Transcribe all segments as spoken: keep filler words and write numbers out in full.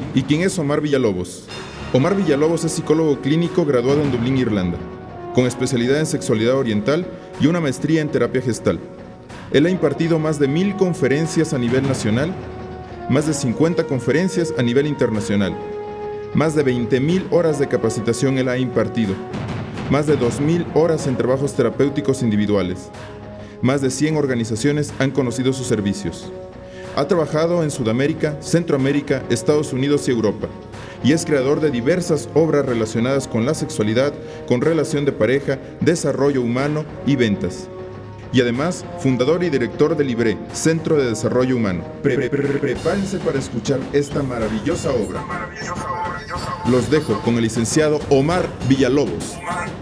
¿Y quién es Omar Villalobos? Omar Villalobos es psicólogo clínico graduado en Dublín, Irlanda, con especialidad en sexualidad oriental y una maestría en terapia gestal. Él ha impartido más de mil conferencias a nivel nacional, más de cincuenta conferencias a nivel internacional, más de veinte mil horas de capacitación él ha impartido, más de dos mil horas en trabajos terapéuticos individuales. Más de cien organizaciones han conocido sus servicios. Ha trabajado en Sudamérica, Centroamérica, Estados Unidos y Europa, y es creador de diversas obras relacionadas con la sexualidad, con relación de pareja, desarrollo humano y ventas. Y además, fundador y director del IBRE, Centro de Desarrollo Humano. Pre -pre -pre Prepárense para escuchar esta maravillosa obra. Los dejo con el licenciado Omar Villalobos.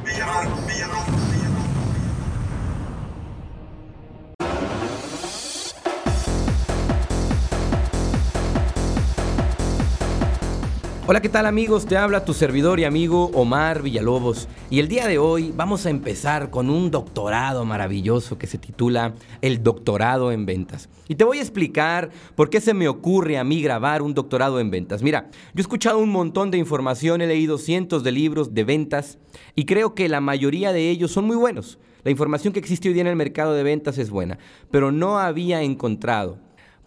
Hola, ¿qué tal amigos? Te habla tu servidor y amigo Omar Villalobos. Y el día de hoy vamos a empezar con un doctorado maravilloso que se titula El Doctorado en Ventas. Y te voy a explicar por qué se me ocurre a mí grabar un doctorado en ventas. Mira, yo he escuchado un montón de información, he leído cientos de libros de ventas y creo que la mayoría de ellos son muy buenos. La información que existe hoy día en el mercado de ventas es buena, pero no había encontrado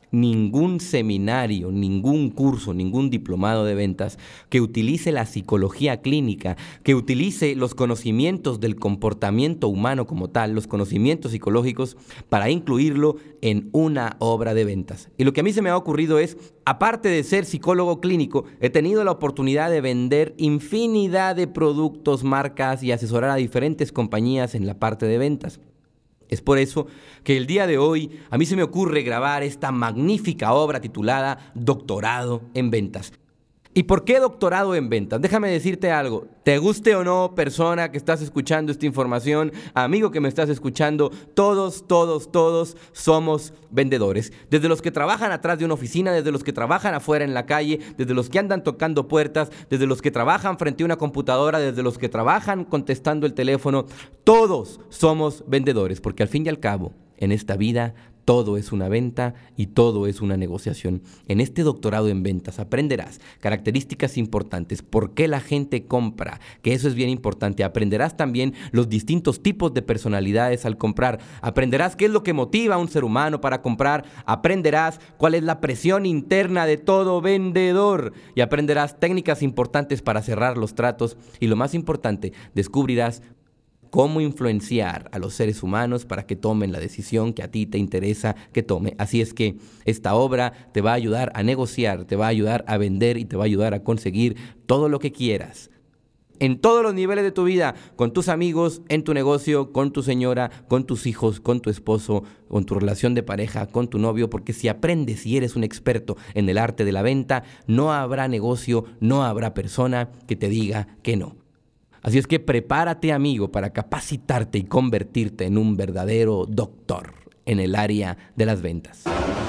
ningún seminario, ningún curso, ningún diplomado de ventas que utilice la psicología clínica, que utilice los conocimientos del comportamiento humano como tal, los conocimientos psicológicos, para incluirlo en una obra de ventas. Y lo que a mí se me ha ocurrido es, aparte de ser psicólogo clínico, he tenido la oportunidad de vender infinidad de productos, marcas y asesorar a diferentes compañías en la parte de ventas. Es por eso que el día de hoy a mí se me ocurre grabar esta magnífica obra titulada Doctorado en Ventas. ¿Y por qué doctorado en ventas? Déjame decirte algo, te guste o no, persona que estás escuchando esta información, amigo que me estás escuchando, todos, todos, todos somos vendedores. Desde los que trabajan atrás de una oficina, desde los que trabajan afuera en la calle, desde los que andan tocando puertas, desde los que trabajan frente a una computadora, desde los que trabajan contestando el teléfono, todos somos vendedores, porque al fin y al cabo, en esta vida, todo es una venta y todo es una negociación. En este doctorado en ventas aprenderás características importantes, por qué la gente compra, que eso es bien importante. Aprenderás también los distintos tipos de personalidades al comprar. Aprenderás qué es lo que motiva a un ser humano para comprar. Aprenderás cuál es la presión interna de todo vendedor. Y aprenderás técnicas importantes para cerrar los tratos. Y lo más importante, descubrirás cómo influenciar a los seres humanos para que tomen la decisión que a ti te interesa que tome. Así es que esta obra te va a ayudar a negociar, te va a ayudar a vender y te va a ayudar a conseguir todo lo que quieras. En todos los niveles de tu vida, con tus amigos, en tu negocio, con tu señora, con tus hijos, con tu esposo, con tu relación de pareja, con tu novio, porque si aprendes y eres un experto en el arte de la venta, no habrá negocio, no habrá persona que te diga que no. Así es que prepárate, amigo, para capacitarte y convertirte en un verdadero doctor en el área de las ventas.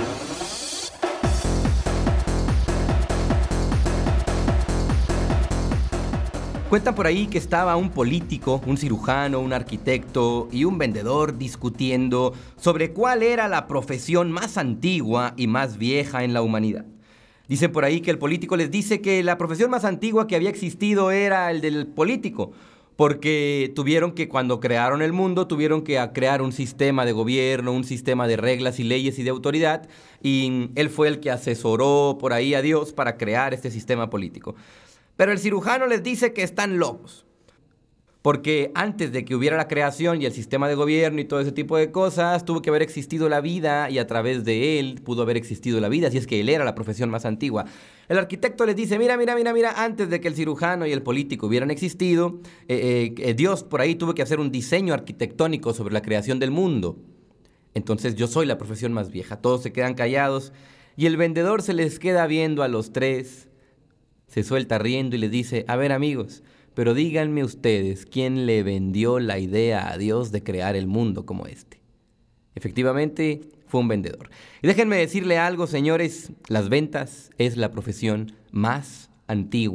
Cuentan por ahí que estaba un político, un cirujano, un arquitecto y un vendedor discutiendo sobre cuál era la profesión más antigua y más vieja en la humanidad. Dicen por ahí que el político les dice que la profesión más antigua que había existido era el del político, porque tuvieron que, cuando crearon el mundo, tuvieron que crear un sistema de gobierno, un sistema de reglas y leyes y de autoridad, y él fue el que asesoró por ahí a Dios para crear este sistema político. Pero el cirujano les dice que están locos, porque antes de que hubiera la creación y el sistema de gobierno y todo ese tipo de cosas, tuvo que haber existido la vida y a través de él pudo haber existido la vida, así es que él era la profesión más antigua. El arquitecto les dice, mira, mira, mira, mira, antes de que el cirujano y el político hubieran existido, eh, eh, Dios por ahí tuvo que hacer un diseño arquitectónico sobre la creación del mundo. Entonces yo soy la profesión más vieja, todos se quedan callados y el vendedor se les queda viendo a los tres, se suelta riendo y les dice, a ver amigos, pero díganme ustedes, ¿quién le vendió la idea a Dios de crear el mundo como este? Efectivamente, fue un vendedor. Y déjenme decirle algo, señores, las ventas es la profesión más antigua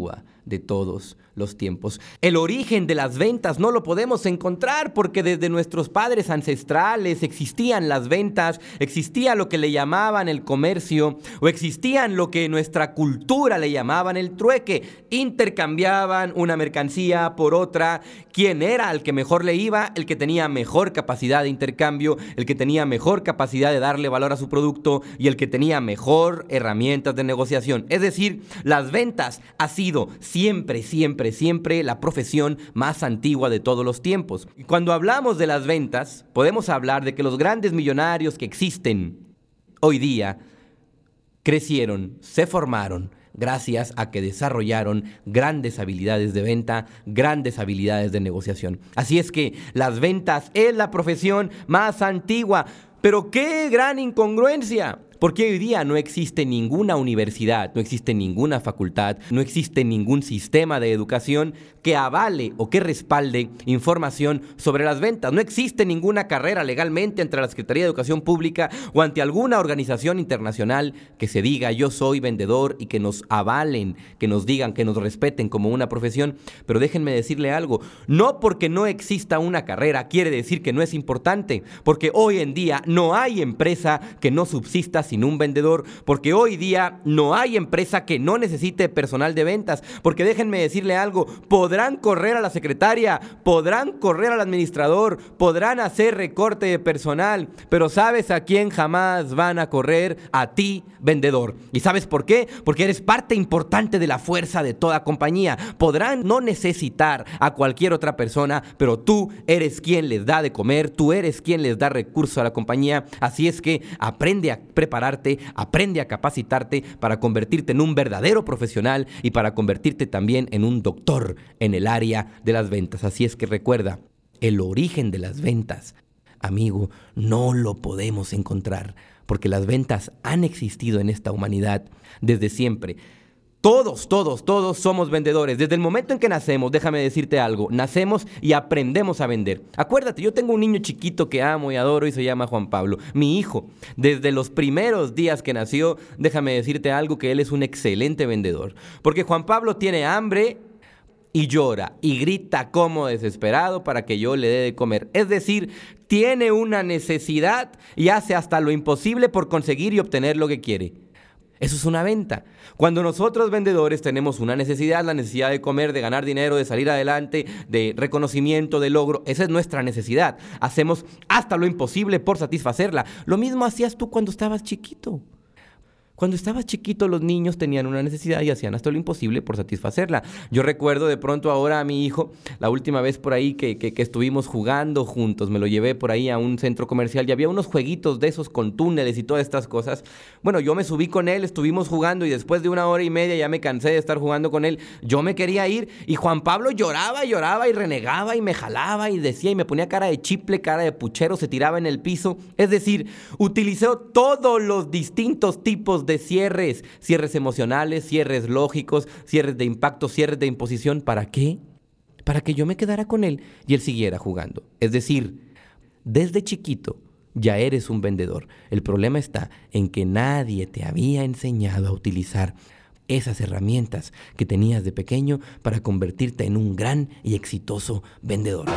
de todos los tiempos. El origen de las ventas no lo podemos encontrar porque desde nuestros padres ancestrales existían las ventas, existía lo que le llamaban el comercio o existían lo que en nuestra cultura le llamaban el trueque. Intercambiaban una mercancía por otra. ¿Quién era el que mejor le iba? El que tenía mejor capacidad de intercambio, el que tenía mejor capacidad de darle valor a su producto y el que tenía mejor herramientas de negociación. Es decir, las ventas ha sido siempre, siempre, siempre la profesión más antigua de todos los tiempos. Y cuando hablamos de las ventas, podemos hablar de que los grandes millonarios que existen hoy día crecieron, se formaron gracias a que desarrollaron grandes habilidades de venta, grandes habilidades de negociación. Así es que las ventas es la profesión más antigua. Pero qué gran incongruencia, porque hoy día no existe ninguna universidad, no existe ninguna facultad, no existe ningún sistema de educación que avale o que respalde información sobre las ventas. No existe ninguna carrera legalmente entre la Secretaría de Educación Pública o ante alguna organización internacional que se diga yo soy vendedor y que nos avalen, que nos digan, que nos respeten como una profesión. Pero déjenme decirle algo, no porque no exista una carrera quiere decir que no es importante, porque hoy en día no hay empresa que no subsista sin un vendedor, porque hoy día no hay empresa que no necesite personal de ventas, porque déjenme decirle algo, podrán correr a la secretaria, podrán correr al administrador, podrán hacer recorte de personal, pero ¿sabes a quién jamás van a correr? A ti, vendedor. ¿Y sabes por qué? Porque eres parte importante de la fuerza de toda compañía. Podrán no necesitar a cualquier otra persona, pero tú eres quien les da de comer, tú eres quien les da recursos a la compañía. Así es que aprende a prepararte, aprende a capacitarte para convertirte en un verdadero profesional y para convertirte también en un doctor en el área de las ventas. Así es que recuerda, el origen de las ventas, amigo, no lo podemos encontrar, porque las ventas han existido en esta humanidad desde siempre. Todos, todos, todos somos vendedores. Desde el momento en que nacemos, déjame decirte algo, nacemos y aprendemos a vender. Acuérdate, yo tengo un niño chiquito que amo y adoro y se llama Juan Pablo, mi hijo. Desde los primeros días que nació, déjame decirte algo, que él es un excelente vendedor. Porque Juan Pablo tiene hambre y llora y grita como desesperado para que yo le dé de comer. Es decir, tiene una necesidad y hace hasta lo imposible por conseguir y obtener lo que quiere. Eso es una venta. Cuando nosotros vendedores tenemos una necesidad, la necesidad de comer, de ganar dinero, de salir adelante, de reconocimiento, de logro, esa es nuestra necesidad. Hacemos hasta lo imposible por satisfacerla. Lo mismo hacías tú cuando estabas chiquito. Cuando estabas chiquito, los niños tenían una necesidad y hacían hasta lo imposible por satisfacerla. Yo recuerdo de pronto ahora a mi hijo, la última vez por ahí que, que, que estuvimos jugando juntos, me lo llevé por ahí a un centro comercial y había unos jueguitos de esos con túneles y todas estas cosas. Bueno, yo me subí con él, estuvimos jugando y después de una hora y media ya me cansé de estar jugando con él. Yo me quería ir y Juan Pablo lloraba y lloraba y renegaba y me jalaba y decía y me ponía cara de chiple, cara de puchero, se tiraba en el piso. Es decir, utilizó todos los distintos tipos de cierres, cierres emocionales, cierres lógicos, cierres de impacto, cierres de imposición. ¿Para qué? Para que yo me quedara con él y él siguiera jugando. Es decir, desde chiquito ya eres un vendedor. El problema está en que nadie te había enseñado a utilizar esas herramientas que tenías de pequeño para convertirte en un gran y exitoso vendedor.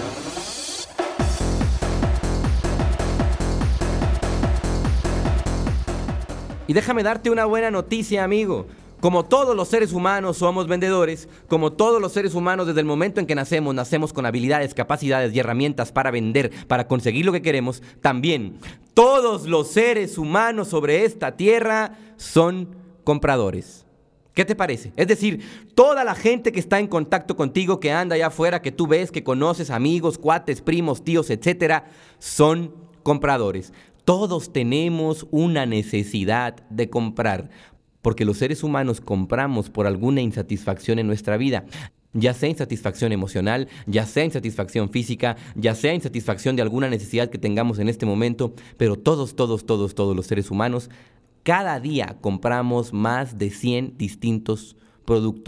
Y déjame darte una buena noticia, amigo. Como todos los seres humanos somos vendedores, como todos los seres humanos desde el momento en que nacemos, nacemos con habilidades, capacidades y herramientas para vender, para conseguir lo que queremos, también todos los seres humanos sobre esta tierra son compradores. ¿Qué te parece? Es decir, toda la gente que está en contacto contigo, que anda allá afuera, que tú ves, que conoces, amigos, cuates, primos, tíos, etcétera, son compradores. Todos tenemos una necesidad de comprar, porque los seres humanos compramos por alguna insatisfacción en nuestra vida, ya sea insatisfacción emocional, ya sea insatisfacción física, ya sea insatisfacción de alguna necesidad que tengamos en este momento, pero todos, todos, todos, todos los seres humanos, cada día compramos más de cien distintos productos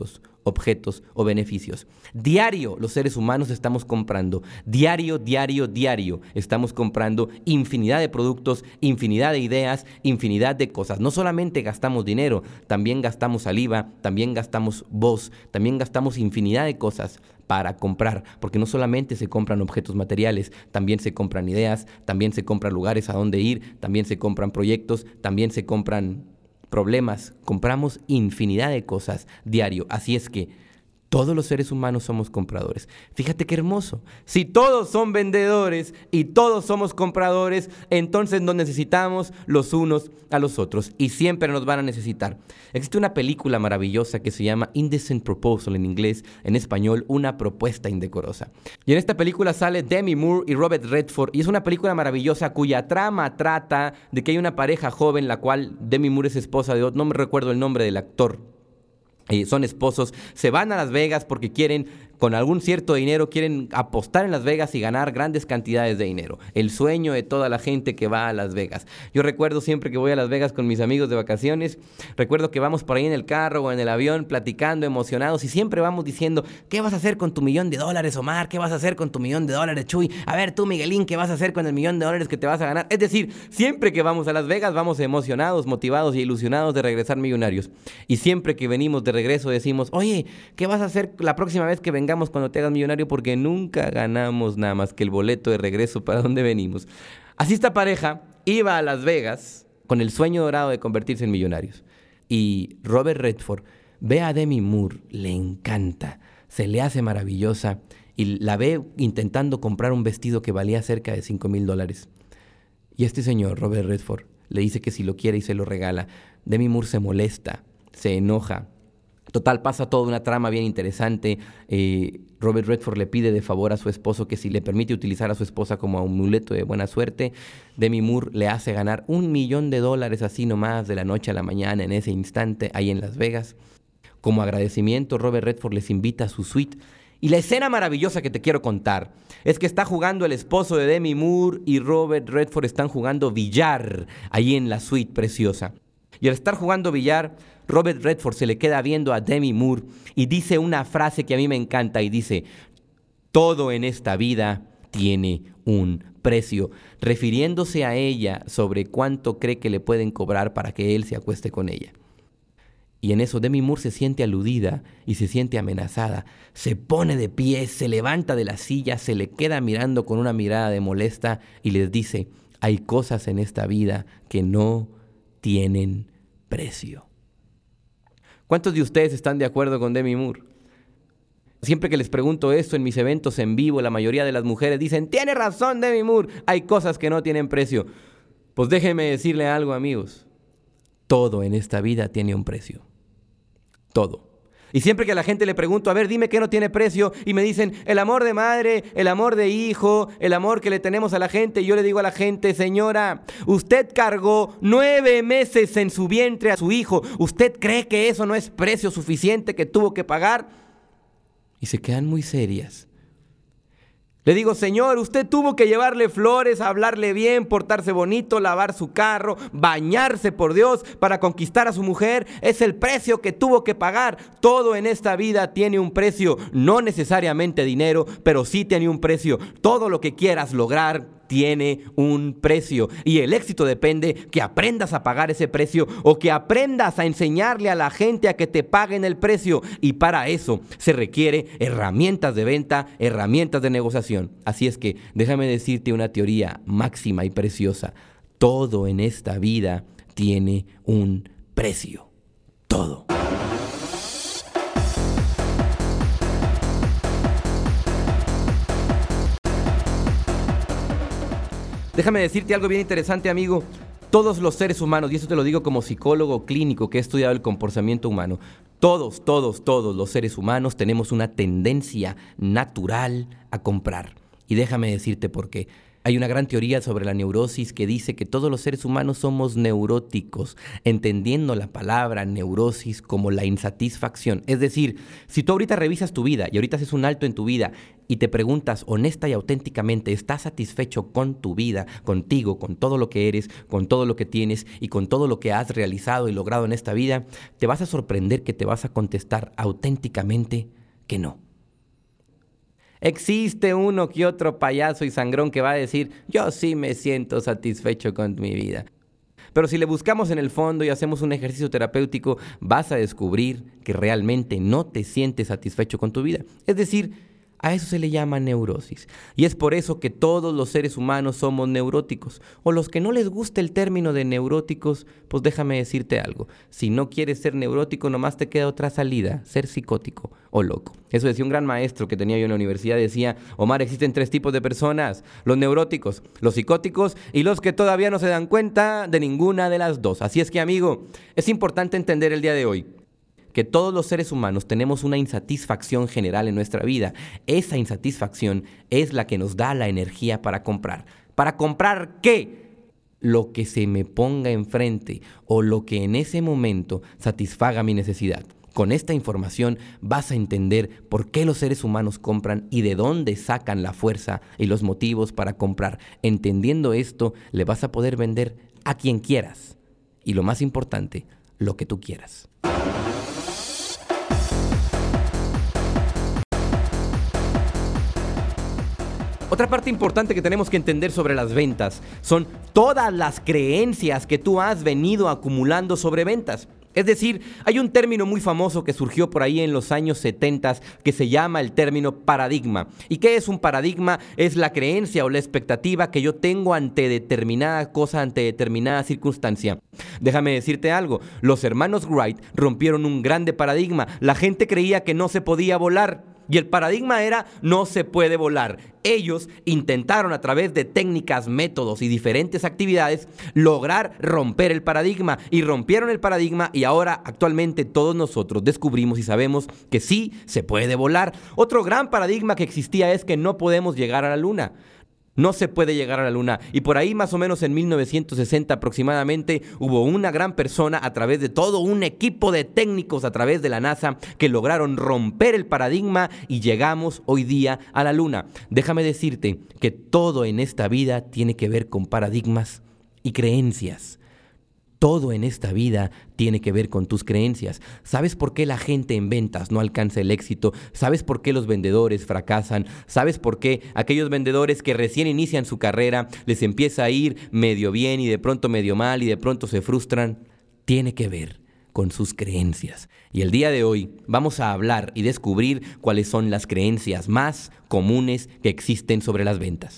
objetos o beneficios. Diario los seres humanos estamos comprando, diario, diario, diario estamos comprando infinidad de productos, infinidad de ideas, infinidad de cosas. No solamente gastamos dinero, también gastamos saliva, también gastamos voz, también gastamos infinidad de cosas para comprar, porque no solamente se compran objetos materiales, también se compran ideas, también se compran lugares a donde ir, también se compran proyectos, también se compran problemas, compramos infinidad de cosas diario. Así es que todos los seres humanos somos compradores. Fíjate qué hermoso. Si todos son vendedores y todos somos compradores, entonces nos necesitamos los unos a los otros y siempre nos van a necesitar. Existe una película maravillosa que se llama Indecent Proposal en inglés, en español, Una propuesta indecorosa. Y en esta película sale Demi Moore y Robert Redford y es una película maravillosa cuya trama trata de que hay una pareja joven, la cual Demi Moore es esposa de otro, no me recuerdo el nombre del actor. Eh, son esposos, se van a Las Vegas porque quieren, con algún cierto dinero, quieren apostar en Las Vegas y ganar grandes cantidades de dinero. El sueño de toda la gente que va a Las Vegas. Yo recuerdo siempre que voy a Las Vegas con mis amigos de vacaciones, recuerdo que vamos por ahí en el carro o en el avión platicando, emocionados, y siempre vamos diciendo, ¿qué vas a hacer con tu millón de dólares, Omar? ¿Qué vas a hacer con tu millón de dólares, Chuy? A ver, tú, Miguelín, ¿qué vas a hacer con el millón de dólares que te vas a ganar? Es decir, siempre que vamos a Las Vegas vamos emocionados, motivados y ilusionados de regresar millonarios. Y siempre que venimos de regreso decimos, oye, ¿qué vas a hacer la próxima vez que vengamos cuando te hagas millonario? Porque nunca ganamos nada más que el boleto de regreso para donde venimos. Así esta pareja iba a Las Vegas con el sueño dorado de convertirse en millonarios. Y Robert Redford ve a Demi Moore, le encanta, se le hace maravillosa y la ve intentando comprar un vestido que valía cerca de cinco mil dólares. Y este señor, Robert Redford, le dice que si lo quiere y se lo regala. Demi Moore se molesta, se enoja. Total, pasa toda una trama bien interesante. Eh, Robert Redford le pide de favor a su esposo que si le permite utilizar a su esposa como amuleto de buena suerte. Demi Moore le hace ganar un millón de dólares así nomás de la noche a la mañana en ese instante ahí en Las Vegas. Como agradecimiento, Robert Redford les invita a su suite. Y la escena maravillosa que te quiero contar es que está jugando el esposo de Demi Moore y Robert Redford están jugando billar ahí en la suite preciosa. Y al estar jugando billar, Robert Redford se le queda viendo a Demi Moore y dice una frase que a mí me encanta y dice, todo en esta vida tiene un precio, refiriéndose a ella sobre cuánto cree que le pueden cobrar para que él se acueste con ella. Y en eso Demi Moore se siente aludida y se siente amenazada. Se pone de pie, se levanta de la silla, se le queda mirando con una mirada de molesta y les dice, hay cosas en esta vida que no tienen precio. ¿Cuántos de ustedes están de acuerdo con Demi Moore? Siempre que les pregunto esto en mis eventos en vivo, la mayoría de las mujeres dicen, tiene razón Demi Moore, hay cosas que no tienen precio. Pues déjenme decirle algo, amigos, todo en esta vida tiene un precio. Todo. Y siempre que a la gente le pregunto, a ver, dime qué no tiene precio, y me dicen, el amor de madre, el amor de hijo, el amor que le tenemos a la gente, y yo le digo a la gente, señora, usted cargó nueve meses en su vientre a su hijo, ¿usted cree que eso no es precio suficiente que tuvo que pagar? Y se quedan muy serias. Le digo, señor, usted tuvo que llevarle flores, hablarle bien, portarse bonito, lavar su carro, bañarse, por Dios, para conquistar a su mujer. Es el precio que tuvo que pagar. Todo en esta vida tiene un precio, no necesariamente dinero, pero sí tiene un precio. Todo lo que quieras lograr tiene un precio y el éxito depende que aprendas a pagar ese precio o que aprendas a enseñarle a la gente a que te paguen el precio, y para eso se requiere herramientas de venta, herramientas de negociación. Así es que déjame decirte una teoría máxima y preciosa: todo en esta vida tiene un precio, todo. Déjame decirte algo bien interesante, amigo. Todos los seres humanos, y eso te lo digo como psicólogo clínico que he estudiado el comportamiento humano, todos, todos, todos los seres humanos tenemos una tendencia natural a comprar. Y déjame decirte por qué. Hay una gran teoría sobre la neurosis que dice que todos los seres humanos somos neuróticos, entendiendo la palabra neurosis como la insatisfacción. Es decir, si tú ahorita revisas tu vida y ahorita haces un alto en tu vida y te preguntas honesta y auténticamente, ¿estás satisfecho con tu vida, contigo, con todo lo que eres, con todo lo que tienes y con todo lo que has realizado y logrado en esta vida? Te vas a sorprender que te vas a contestar auténticamente que no. Existe uno que otro payaso y sangrón que va a decir, yo sí me siento satisfecho con mi vida. Pero si le buscamos en el fondo y hacemos un ejercicio terapéutico, vas a descubrir que realmente no te sientes satisfecho con tu vida. Es decir, a eso se le llama neurosis. Y es por eso que todos los seres humanos somos neuróticos. O los que no les gusta el término de neuróticos, pues déjame decirte algo. Si no quieres ser neurótico, nomás te queda otra salida, ser psicótico o loco. Eso decía un gran maestro que tenía yo en la universidad. Decía, Omar, existen tres tipos de personas. Los neuróticos, los psicóticos y los que todavía no se dan cuenta de ninguna de las dos. Así es que, amigo, es importante entender el día de hoy que todos los seres humanos tenemos una insatisfacción general en nuestra vida. Esa insatisfacción es la que nos da la energía para comprar. ¿Para comprar qué? Lo que se me ponga enfrente o lo que en ese momento satisfaga mi necesidad. Con esta información vas a entender por qué los seres humanos compran y de dónde sacan la fuerza y los motivos para comprar. Entendiendo esto, le vas a poder vender a quien quieras. Y lo más importante, lo que tú quieras. Otra parte importante que tenemos que entender sobre las ventas son todas las creencias que tú has venido acumulando sobre ventas. Es decir, hay un término muy famoso que surgió por ahí en los años setenta que se llama el término paradigma. ¿Y qué es un paradigma? Es la creencia o la expectativa que yo tengo ante determinada cosa, ante determinada circunstancia. Déjame decirte algo, los hermanos Wright rompieron un grande paradigma. La gente creía que no se podía volar. Y el paradigma era, no se puede volar. Ellos intentaron a través de técnicas, métodos y diferentes actividades lograr romper el paradigma. Y rompieron el paradigma y ahora actualmente todos nosotros descubrimos y sabemos que sí se puede volar. Otro gran paradigma que existía es que no podemos llegar a la luna. No se puede llegar a la luna. Y por ahí más o menos en mil novecientos sesenta aproximadamente hubo una gran persona a través de todo un equipo de técnicos a través de la NASA que lograron romper el paradigma y llegamos hoy día a la luna. Déjame decirte que todo en esta vida tiene que ver con paradigmas y creencias. Todo en esta vida tiene que ver con tus creencias. ¿Sabes por qué la gente en ventas no alcanza el éxito? ¿Sabes por qué los vendedores fracasan? ¿Sabes por qué aquellos vendedores que recién inician su carrera les empieza a ir medio bien y de pronto medio mal y de pronto se frustran? Tiene que ver con sus creencias. Y el día de hoy vamos a hablar y descubrir cuáles son las creencias más comunes que existen sobre las ventas.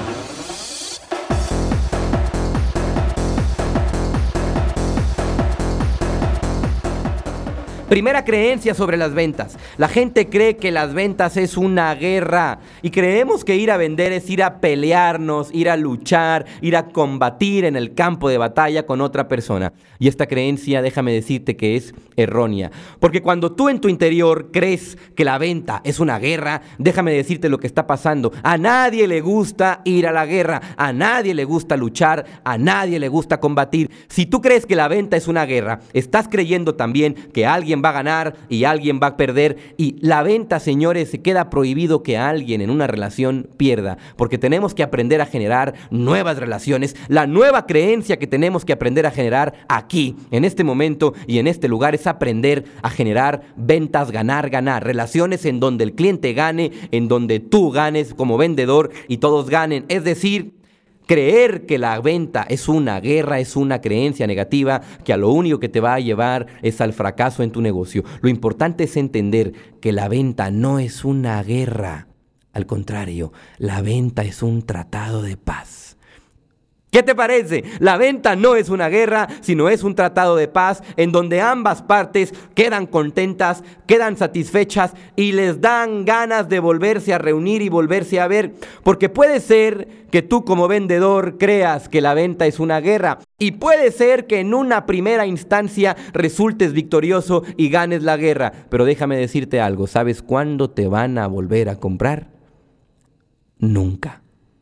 Primera creencia sobre las ventas. La gente cree que las ventas es una guerra y creemos que ir a vender es ir a pelearnos, ir a luchar, ir a combatir en el campo de batalla con otra persona. Y esta creencia, déjame decirte que es errónea. Porque cuando tú en tu interior crees que la venta es una guerra, déjame decirte lo que está pasando. A nadie le gusta ir a la guerra, a nadie le gusta luchar, a nadie le gusta combatir. Si tú crees que la venta es una guerra, estás creyendo también que alguien va a ganar y alguien va a perder. Y la venta, señores, se queda prohibido que alguien en una relación pierda, porque tenemos que aprender a generar nuevas relaciones. La nueva creencia que tenemos que aprender a generar aquí, en este momento y en este lugar, es aprender a generar ventas, ganar, ganar, relaciones en donde el cliente gane, en donde tú ganes como vendedor y todos ganen. Es decir, creer que la venta es una guerra, es una creencia negativa que a lo único que te va a llevar es al fracaso en tu negocio. Lo importante es entender que la venta no es una guerra. Al contrario, la venta es un tratado de paz. ¿Qué te parece? La venta no es una guerra, sino es un tratado de paz en donde ambas partes quedan contentas, quedan satisfechas y les dan ganas de volverse a reunir y volverse a ver. Porque puede ser que tú como vendedor creas que la venta es una guerra y puede ser que en una primera instancia resultes victorioso y ganes la guerra. Pero déjame decirte algo, ¿sabes cuándo te van a volver a comprar? Nunca.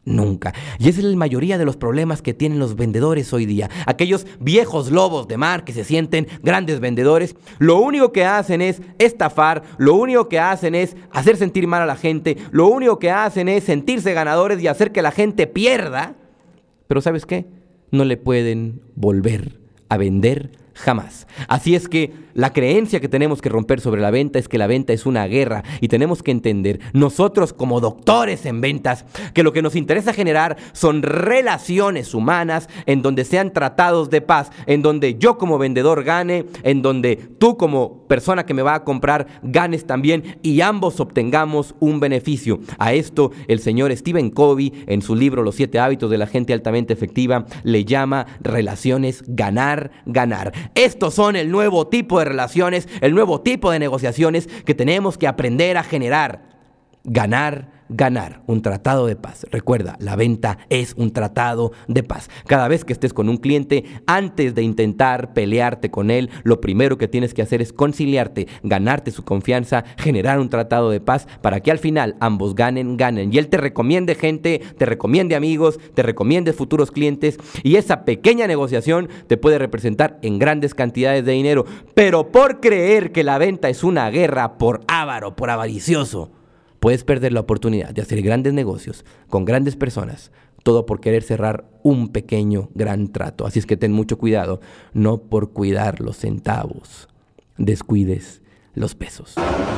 nunca. Y esa es la mayoría de los problemas que tienen los vendedores hoy día. Aquellos viejos lobos de mar que se sienten grandes vendedores, lo único que hacen es estafar, lo único que hacen es hacer sentir mal a la gente, lo único que hacen es sentirse ganadores y hacer que la gente pierda. Pero ¿sabes qué? No le pueden volver a vender jamás. Así es que la creencia que tenemos que romper sobre la venta es que la venta es una guerra, y tenemos que entender, nosotros como doctores en ventas, que lo que nos interesa generar son relaciones humanas en donde sean tratados de paz, en donde yo como vendedor gane, en donde tú como persona que me va a comprar ganes también, y ambos obtengamos un beneficio. A esto el señor Stephen Covey, en su libro Los siete hábitos de la gente altamente efectiva, le llama relaciones ganar-ganar. Estos son el nuevo tipo de relaciones, el nuevo tipo de negociaciones que tenemos que aprender a generar. Ganar, ganar, un tratado de paz. Recuerda, la venta es un tratado de paz. Cada vez que estés con un cliente, antes de intentar pelearte con él, lo primero que tienes que hacer es conciliarte, ganarte su confianza, generar un tratado de paz para que al final ambos ganen, ganen. Y él te recomiende gente, te recomiende amigos, te recomiende futuros clientes, y esa pequeña negociación te puede representar en grandes cantidades de dinero. Pero por creer que la venta es una guerra, por avaro, por avaricioso, puedes perder la oportunidad de hacer grandes negocios con grandes personas, todo por querer cerrar un pequeño gran trato. Así es que ten mucho cuidado, no por cuidar los centavos, descuides los pesos.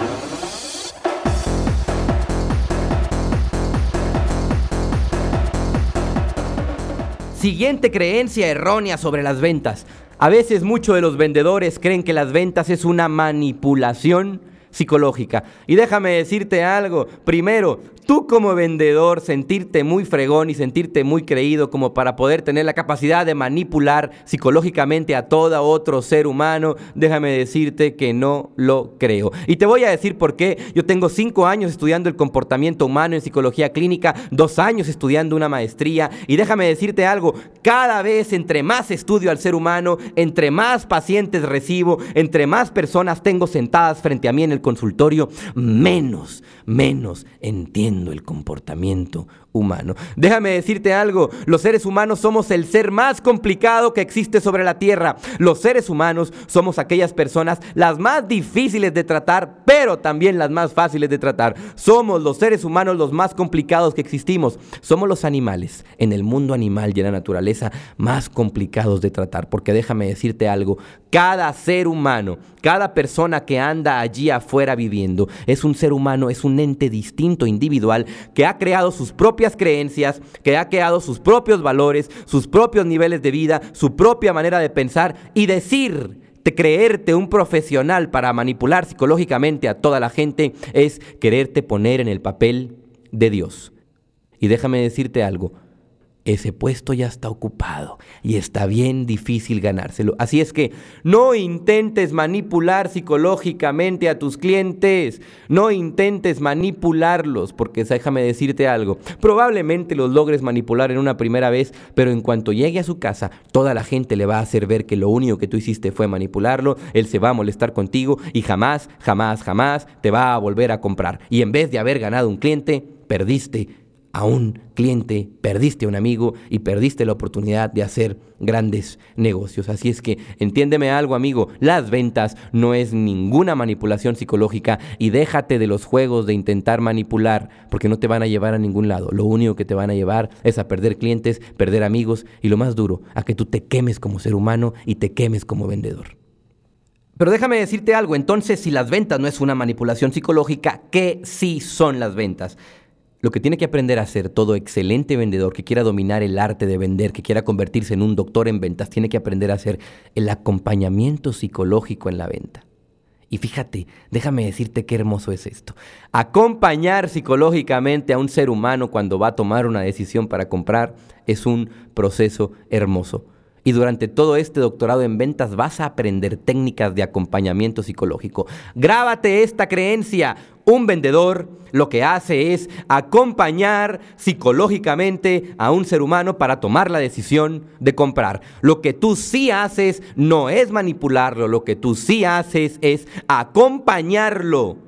Siguiente creencia errónea sobre las ventas. A veces muchos de los vendedores creen que las ventas es una manipulación psicológica. Y déjame decirte algo. Primero, tú como vendedor, sentirte muy fregón y sentirte muy creído como para poder tener la capacidad de manipular psicológicamente a todo otro ser humano, déjame decirte que no lo creo. Y te voy a decir por qué. Yo tengo cinco años estudiando el comportamiento humano en psicología clínica, dos años estudiando una maestría, y déjame decirte algo, cada vez entre más estudio al ser humano, entre más pacientes recibo, entre más personas tengo sentadas frente a mí en el consultorio, menos, menos entiendo el comportamiento humano. Déjame decirte algo, los seres humanos somos el ser más complicado que existe sobre la tierra. Los seres humanos somos aquellas personas las más difíciles de tratar, pero también las más fáciles de tratar. Somos los seres humanos los más complicados que existimos. Somos los animales, en el mundo animal y en la naturaleza, más complicados de tratar, porque déjame decirte algo, cada ser humano, cada persona que anda allí afuera viviendo, es un ser humano, es un ente distinto, individual, que ha creado sus propias creencias, que ha creado sus propios valores, sus propios niveles de vida, su propia manera de pensar, y decir, de creerte un profesional para manipular psicológicamente a toda la gente es quererte poner en el papel de Dios. Y déjame decirte algo, ese puesto ya está ocupado y está bien difícil ganárselo. Así es que no intentes manipular psicológicamente a tus clientes. No intentes manipularlos, porque déjame decirte algo. Probablemente los logres manipular en una primera vez, pero en cuanto llegue a su casa, toda la gente le va a hacer ver que lo único que tú hiciste fue manipularlo. Él se va a molestar contigo y jamás, jamás, jamás te va a volver a comprar. Y en vez de haber ganado un cliente, perdiste a un cliente, perdiste a un amigo y perdiste la oportunidad de hacer grandes negocios. Así es que entiéndeme algo, amigo, las ventas no es ninguna manipulación psicológica, y déjate de los juegos de intentar manipular, porque no te van a llevar a ningún lado. Lo único que te van a llevar es a perder clientes, perder amigos y, lo más duro, a que tú te quemes como ser humano y te quemes como vendedor. Pero déjame decirte algo, entonces, si las ventas no es una manipulación psicológica, ¿qué sí son las ventas? Lo que tiene que aprender a hacer todo excelente vendedor que quiera dominar el arte de vender, que quiera convertirse en un doctor en ventas, tiene que aprender a hacer el acompañamiento psicológico en la venta. Y fíjate, déjame decirte qué hermoso es esto. Acompañar psicológicamente a un ser humano cuando va a tomar una decisión para comprar es un proceso hermoso. Y durante todo este doctorado en ventas vas a aprender técnicas de acompañamiento psicológico. Grábate esta creencia. Un vendedor lo que hace es acompañar psicológicamente a un ser humano para tomar la decisión de comprar. Lo que tú sí haces no es manipularlo, lo que tú sí haces es acompañarlo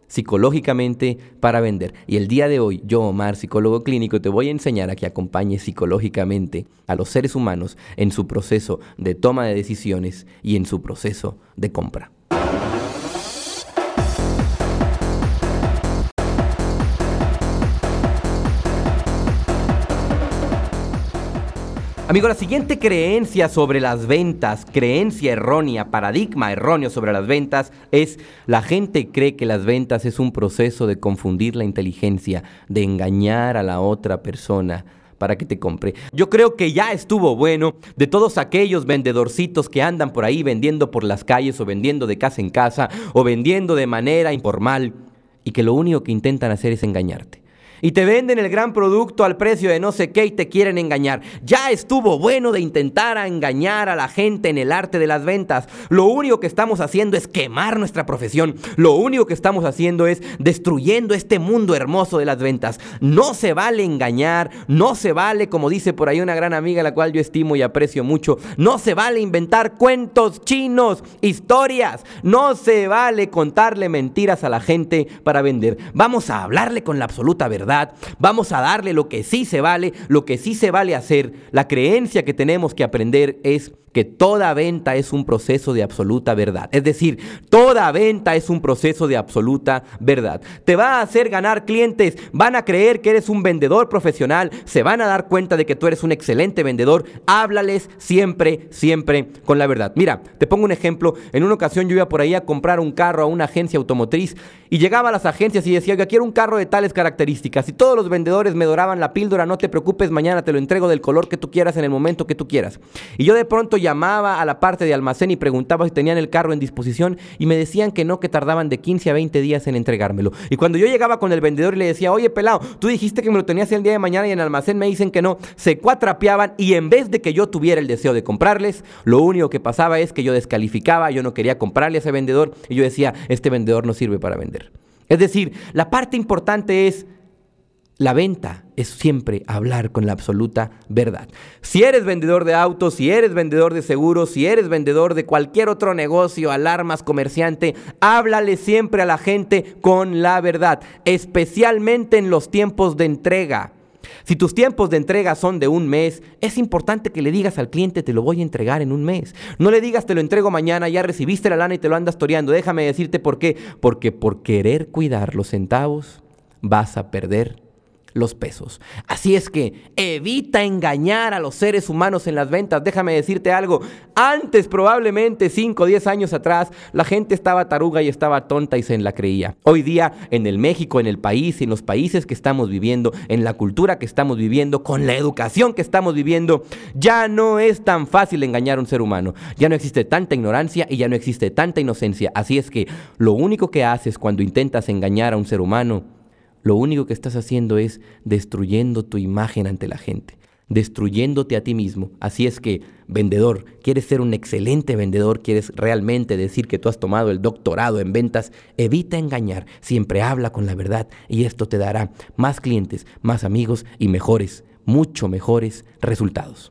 psicológicamente para vender. Y el día de hoy, yo, Omar, psicólogo clínico, te voy a enseñar a que acompañes psicológicamente a los seres humanos en su proceso de toma de decisiones y en su proceso de compra. Amigo, la siguiente creencia sobre las ventas, creencia errónea, paradigma erróneo sobre las ventas, es la gente cree que las ventas es un proceso de confundir la inteligencia, de engañar a la otra persona para que te compre. Yo creo que ya estuvo bueno de todos aquellos vendedorcitos que andan por ahí vendiendo por las calles o vendiendo de casa en casa o vendiendo de manera informal y que lo único que intentan hacer es engañarte. Y te venden el gran producto al precio de no sé qué y te quieren engañar. Ya estuvo bueno de intentar engañar a la gente en el arte de las ventas. Lo único que estamos haciendo es quemar nuestra profesión. Lo único que estamos haciendo es destruyendo este mundo hermoso de las ventas. No se vale engañar, no se vale, como dice por ahí una gran amiga a la cual yo estimo y aprecio mucho, no se vale inventar cuentos chinos, historias. No se vale contarle mentiras a la gente para vender. Vamos a hablarle con la absoluta verdad. Vamos a darle lo que sí se vale, lo que sí se vale hacer. La creencia que tenemos que aprender es que toda venta es un proceso de absoluta verdad. Es decir, toda venta es un proceso de absoluta verdad. Te va a hacer ganar clientes, van a creer que eres un vendedor profesional, se van a dar cuenta de que tú eres un excelente vendedor. Háblales siempre, siempre con la verdad. Mira, te pongo un ejemplo. En una ocasión yo iba por ahí a comprar un carro a una agencia automotriz y llegaba a las agencias y decía, yo quiero un carro de tales características. Y todos los vendedores me doraban la píldora, no te preocupes, mañana te lo entrego del color que tú quieras en el momento que tú quieras. Y yo de pronto llamaba a la parte de almacén y preguntaba si tenían el carro en disposición y me decían que no, que tardaban de quince a veinte días en entregármelo. Y cuando yo llegaba con el vendedor y le decía, oye pelado, tú dijiste que me lo tenías el día de mañana y en el almacén me dicen que no, se cuatrapeaban y en vez de que yo tuviera el deseo de comprarles, lo único que pasaba es que yo descalificaba, yo no quería comprarle a ese vendedor y yo decía, este vendedor no sirve para vender. Es decir, la parte importante es la venta es siempre hablar con la absoluta verdad. Si eres vendedor de autos, si eres vendedor de seguros, si eres vendedor de cualquier otro negocio, alarmas, comerciante, háblale siempre a la gente con la verdad, especialmente en los tiempos de entrega. Si tus tiempos de entrega son de un mes, es importante que le digas al cliente, te lo voy a entregar en un mes. No le digas, te lo entrego mañana, ya recibiste la lana y te lo andas toreando. Déjame decirte por qué. Porque por querer cuidar los centavos, vas a perder los pesos. Así es que evita engañar a los seres humanos en las ventas. Déjame decirte algo. Antes, probablemente cinco o diez años atrás, la gente estaba taruga y estaba tonta y se la creía. Hoy día, en el México, en el país, en los países que estamos viviendo, en la cultura que estamos viviendo, con la educación que estamos viviendo, ya no es tan fácil engañar a un ser humano. Ya no existe tanta ignorancia y ya no existe tanta inocencia. Así es que lo único que haces cuando intentas engañar a un ser humano, lo único que estás haciendo es destruyendo tu imagen ante la gente, destruyéndote a ti mismo. Así es que, vendedor, ¿quieres ser un excelente vendedor? ¿Quieres realmente decir que tú has tomado el doctorado en ventas? Evita engañar, siempre habla con la verdad y esto te dará más clientes, más amigos y mejores, mucho mejores resultados.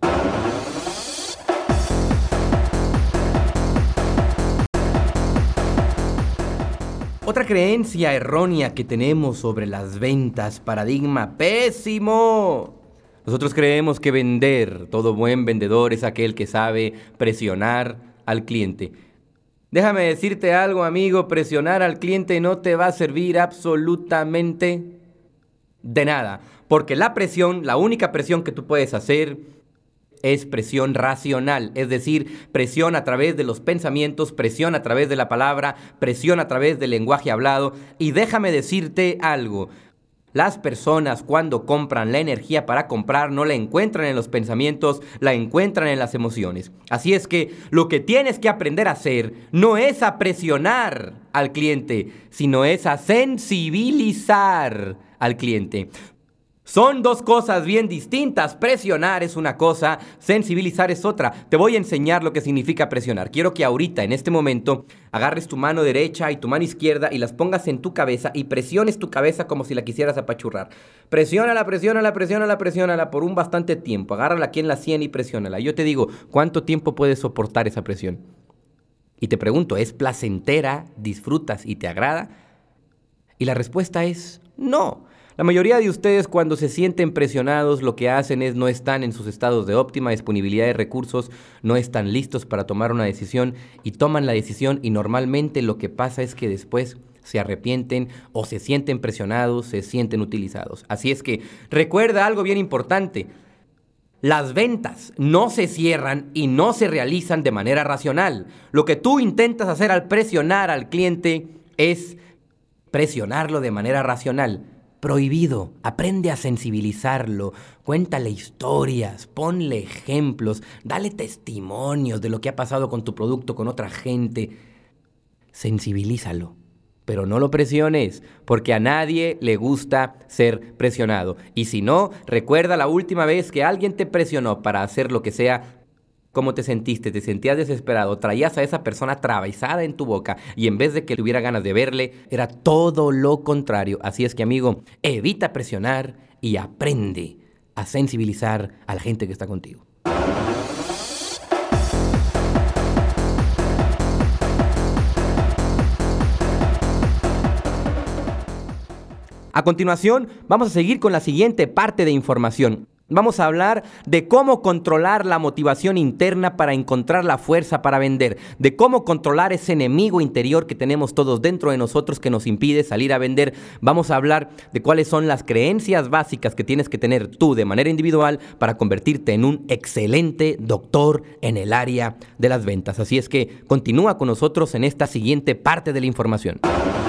Otra creencia errónea que tenemos sobre las ventas, paradigma pésimo. Nosotros creemos que vender, todo buen vendedor es aquel que sabe presionar al cliente. Déjame decirte algo, amigo, presionar al cliente no te va a servir absolutamente de nada. Porque la presión, la única presión que tú puedes hacer es presión racional, es decir, presión a través de los pensamientos, presión a través de la palabra, presión a través del lenguaje hablado. Y déjame decirte algo, las personas cuando compran la energía para comprar no la encuentran en los pensamientos, la encuentran en las emociones. Así es que lo que tienes que aprender a hacer no es a presionar al cliente, sino es a sensibilizar al cliente. Son dos cosas bien distintas. Presionar es una cosa, sensibilizar es otra. Te voy a enseñar lo que significa presionar. Quiero que ahorita, en este momento, agarres tu mano derecha y tu mano izquierda y las pongas en tu cabeza y presiones tu cabeza como si la quisieras apachurrar. Presiónala, presiónala, presiónala, presiónala por un bastante tiempo. Agárrala aquí en la sien y presiónala. Yo te digo, ¿cuánto tiempo puedes soportar esa presión? Y te pregunto, ¿es placentera, disfrutas y te agrada? Y la respuesta es no. La mayoría de ustedes cuando se sienten presionados lo que hacen es no están en sus estados de óptima disponibilidad de recursos, no están listos para tomar una decisión y toman la decisión y normalmente lo que pasa es que después se arrepienten o se sienten presionados, se sienten utilizados. Así es que recuerda algo bien importante. Las ventas no se cierran y no se realizan de manera racional. Lo que tú intentas hacer al presionar al cliente es presionarlo de manera racional. Prohibido. Aprende a sensibilizarlo. Cuéntale historias, ponle ejemplos, dale testimonios de lo que ha pasado con tu producto, con otra gente. Sensibilízalo. Pero no lo presiones, porque a nadie le gusta ser presionado. Y si no, recuerda la última vez que alguien te presionó para hacer lo que sea. ¿Cómo te sentiste? ¿Te sentías desesperado? Traías a esa persona atravesada en tu boca y en vez de que tuviera ganas de verle, era todo lo contrario. Así es que, amigo, evita presionar y aprende a sensibilizar a la gente que está contigo. A continuación, vamos a seguir con la siguiente parte de información. Vamos a hablar de cómo controlar la motivación interna para encontrar la fuerza para vender, de cómo controlar ese enemigo interior que tenemos todos dentro de nosotros que nos impide salir a vender. Vamos a hablar de cuáles son las creencias básicas que tienes que tener tú de manera individual para convertirte en un excelente doctor en el área de las ventas. Así es que continúa con nosotros en esta siguiente parte de la información.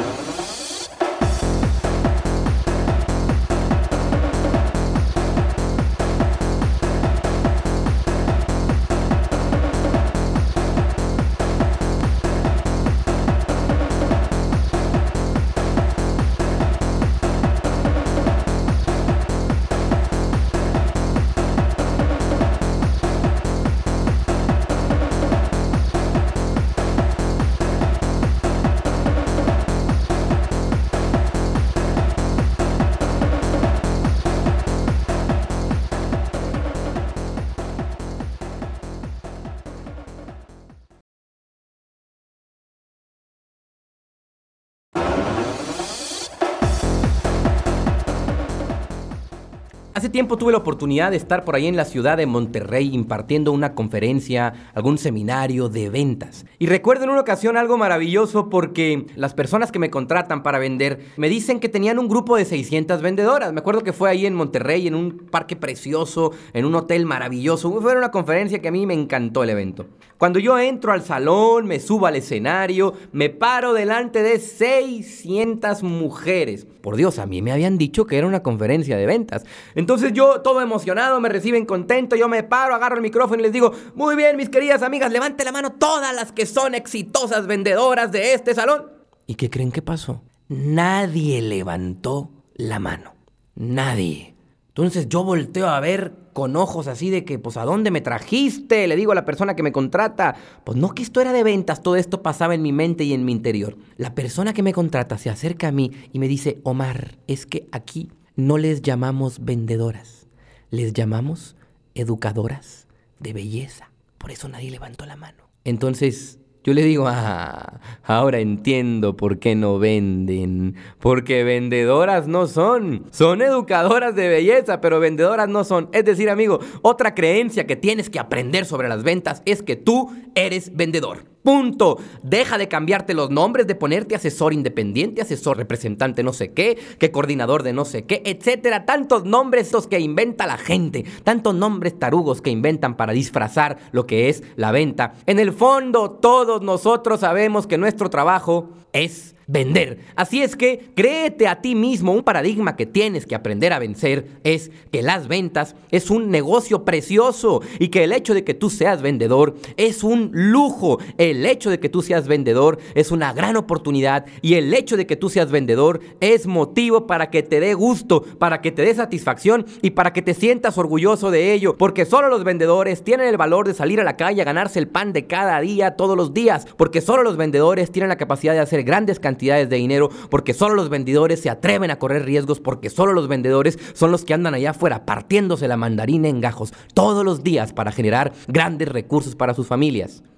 Hace tiempo tuve la oportunidad de estar por ahí en la ciudad de Monterrey impartiendo una conferencia, algún seminario de ventas. Y recuerdo en una ocasión algo maravilloso porque las personas que me contratan para vender me dicen que tenían un grupo de seiscientas vendedoras. Me acuerdo que fue ahí en Monterrey, en un parque precioso, en un hotel maravilloso. Fue una conferencia que a mí me encantó el evento. Cuando yo entro al salón, me subo al escenario, me paro delante de seiscientas mujeres. Por Dios, a mí me habían dicho que era una conferencia de ventas. Entonces yo, todo emocionado, me reciben contento, yo me paro, agarro el micrófono y les digo: muy bien, mis queridas amigas, levante la mano todas las que son exitosas vendedoras de este salón. ¿Y qué creen que pasó? Nadie levantó la mano. Nadie. Entonces yo volteo a ver con ojos así de que, pues, ¿a dónde me trajiste? Le digo a la persona que me contrata. Pues no, que esto era de ventas, todo esto pasaba en mi mente y en mi interior. La persona que me contrata se acerca a mí y me dice: Omar, es que aquí no les llamamos vendedoras, les llamamos educadoras de belleza. Por eso nadie levantó la mano. Entonces yo le digo: ah, ahora entiendo por qué no venden. Porque vendedoras no son. Son educadoras de belleza, pero vendedoras no son. Es decir, amigo, otra creencia que tienes que aprender sobre las ventas es que tú eres vendedor. Punto. Deja de cambiarte los nombres, de ponerte asesor independiente, asesor representante no sé qué, que coordinador de no sé qué, etcétera. Tantos nombres los que inventa la gente, tantos nombres tarugos que inventan para disfrazar lo que es la venta. En el fondo, todos nosotros sabemos que nuestro trabajo es vender. Así es que créete a ti mismo. Un paradigma que tienes que aprender a vencer es que las ventas es un negocio precioso y que el hecho de que tú seas vendedor es un lujo. El hecho de que tú seas vendedor es una gran oportunidad y el hecho de que tú seas vendedor es motivo para que te dé gusto, para que te dé satisfacción y para que te sientas orgulloso de ello, porque solo los vendedores tienen el valor de salir a la calle a ganarse el pan de cada día, todos los días, porque solo los vendedores tienen la capacidad de hacer grandes cantidades de dinero, porque solo los vendedores se atreven a correr riesgos, porque solo los vendedores son los que andan allá afuera partiéndose la mandarina en gajos todos los días para generar grandes recursos para sus familias.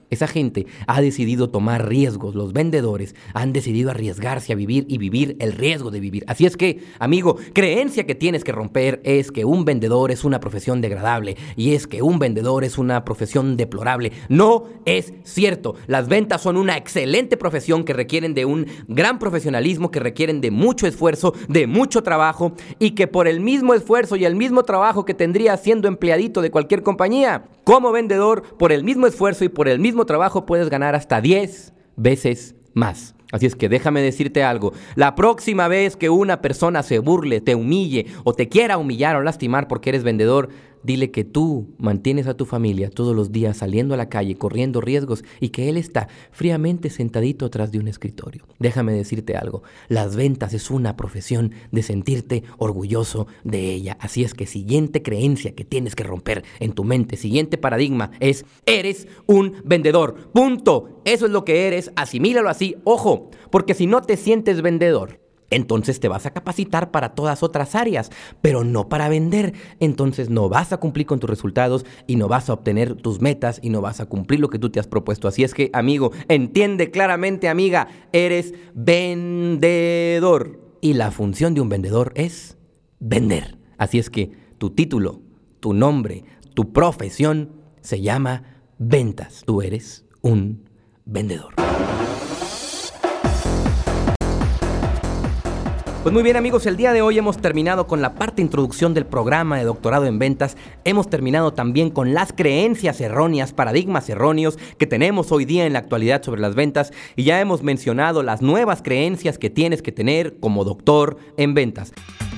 Esa gente ha decidido tomar riesgos. Los vendedores han decidido arriesgarse a vivir y vivir el riesgo de vivir. Así es que, amigo, creencia que tienes que romper es que un vendedor es una profesión degradable y es que un vendedor es una profesión deplorable. No es cierto. Las ventas son una excelente profesión que requieren de un gran profesionalismo, que requieren de mucho esfuerzo, de mucho trabajo y que por el mismo esfuerzo y el mismo trabajo que tendría siendo empleadito de cualquier compañía, como vendedor, por el mismo esfuerzo y por el mismo trabajo puedes ganar hasta diez veces más. Así es que déjame decirte algo, la próxima vez que una persona se burle, te humille o te quiera humillar o lastimar porque eres vendedor, dile que tú mantienes a tu familia todos los días saliendo a la calle, corriendo riesgos y que él está fríamente sentadito atrás de un escritorio. Déjame decirte algo, las ventas es una profesión de sentirte orgulloso de ella. Así es que siguiente creencia que tienes que romper en tu mente, siguiente paradigma es, eres un vendedor. Punto. Eso es lo que eres, asimílalo así. Ojo, porque si no te sientes vendedor, entonces te vas a capacitar para todas otras áreas, pero no para vender. Entonces no vas a cumplir con tus resultados y no vas a obtener tus metas y no vas a cumplir lo que tú te has propuesto. Así es que, amigo, entiende claramente, amiga, eres vendedor. Y la función de un vendedor es vender. Así es que tu título, tu nombre, tu profesión se llama ventas. Tú eres un vendedor. Pues muy bien, amigos, el día de hoy hemos terminado con la parte introducción del programa de doctorado en ventas. Hemos terminado también con las creencias erróneas, paradigmas erróneos que tenemos hoy día en la actualidad sobre las ventas. Y ya hemos mencionado las nuevas creencias que tienes que tener como doctor en ventas.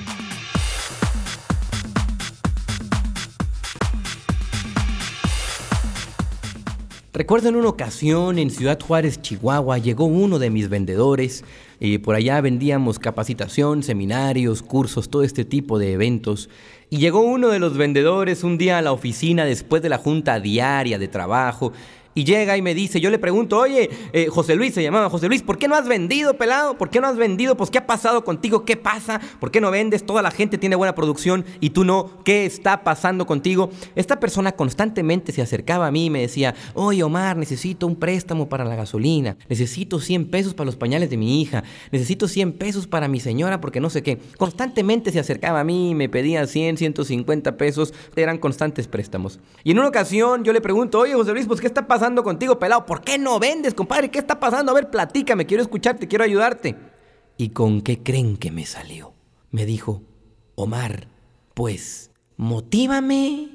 Recuerdo en una ocasión en Ciudad Juárez, Chihuahua, llegó uno de mis vendedores y por allá vendíamos capacitación, seminarios, cursos, todo este tipo de eventos. Y llegó uno de los vendedores un día a la oficina después de la junta diaria de trabajo y llega y me dice, yo le pregunto, oye, eh, José Luis, se llamaba José Luis, ¿por qué no has vendido, pelado? ¿Por qué no has vendido? Pues, ¿qué ha pasado contigo? ¿Qué pasa? ¿Por qué no vendes? Toda la gente tiene buena producción y tú no. ¿Qué está pasando contigo? Esta persona constantemente se acercaba a mí y me decía, oye, Omar, necesito un préstamo para la gasolina, necesito cien pesos para los pañales de mi hija, necesito cien pesos para mi señora porque no sé qué. Constantemente se acercaba a mí y me pedía cien, ciento cincuenta pesos, eran constantes préstamos. Y en una ocasión yo le pregunto, oye, José Luis, pues, ¿qué está pasando contigo, pelado? ¿Por qué no vendes, compadre? ¿Qué está pasando? A ver, platícame, quiero escucharte, quiero ayudarte. ¿Y con qué creen que me salió? Me dijo, Omar, pues, motívame,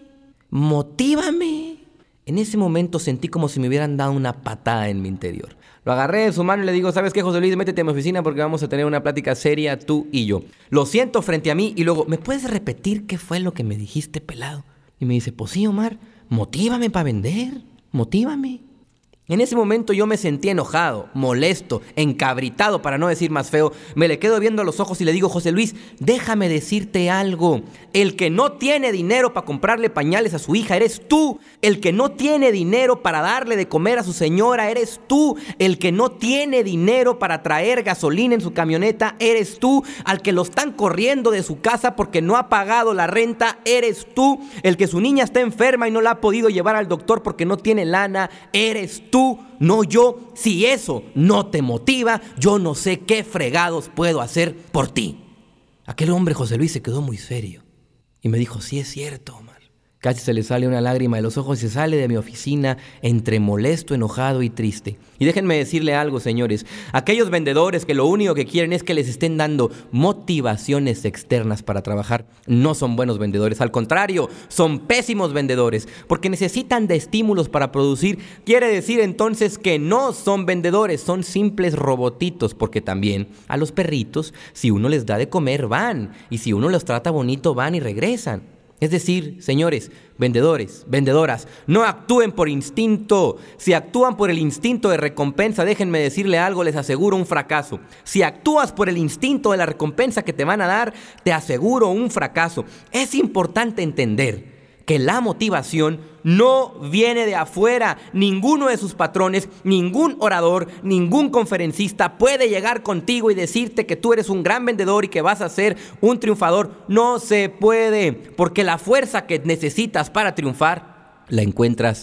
motívame. En ese momento sentí como si me hubieran dado una patada en mi interior. Lo agarré de su mano y le digo, ¿sabes qué, José Luis? Métete a mi oficina porque vamos a tener una plática seria tú y yo. Lo siento frente a mí y luego, ¿me puedes repetir qué fue lo que me dijiste, pelado? Y me dice, pues sí, Omar, motívame para vender. Motívame. En ese momento yo me sentí enojado, molesto, encabritado, para no decir más feo. Me le quedo viendo a los ojos y le digo, José Luis, déjame decirte algo. El que no tiene dinero para comprarle pañales a su hija eres tú. El que no tiene dinero para darle de comer a su señora eres tú. El que no tiene dinero para traer gasolina en su camioneta eres tú. Al que lo están corriendo de su casa porque no ha pagado la renta eres tú. El que su niña está enferma y no la ha podido llevar al doctor porque no tiene lana eres tú. Tú, no yo. Si eso no te motiva, yo no sé qué fregados puedo hacer por ti. Aquel hombre, José Luis, se quedó muy serio y me dijo, sí es cierto, Omar. Casi se le sale una lágrima de los ojos y se sale de mi oficina entre molesto, enojado y triste. Y déjenme decirle algo, señores. Aquellos vendedores que lo único que quieren es que les estén dando motivaciones externas para trabajar, no son buenos vendedores. Al contrario, son pésimos vendedores porque necesitan de estímulos para producir. Quiere decir entonces que no son vendedores, son simples robotitos. Porque también a los perritos, si uno les da de comer, van. Y si uno los trata bonito, van y regresan. Es decir, señores, vendedores, vendedoras, no actúen por instinto. Si actúan por el instinto de recompensa, déjenme decirle algo, les aseguro un fracaso. Si actúas por el instinto de la recompensa que te van a dar, te aseguro un fracaso. Es importante entender que la motivación no viene de afuera. Ninguno de sus patrones, ningún orador, ningún conferencista puede llegar contigo y decirte que tú eres un gran vendedor y que vas a ser un triunfador. No se puede, porque la fuerza que necesitas para triunfar la encuentras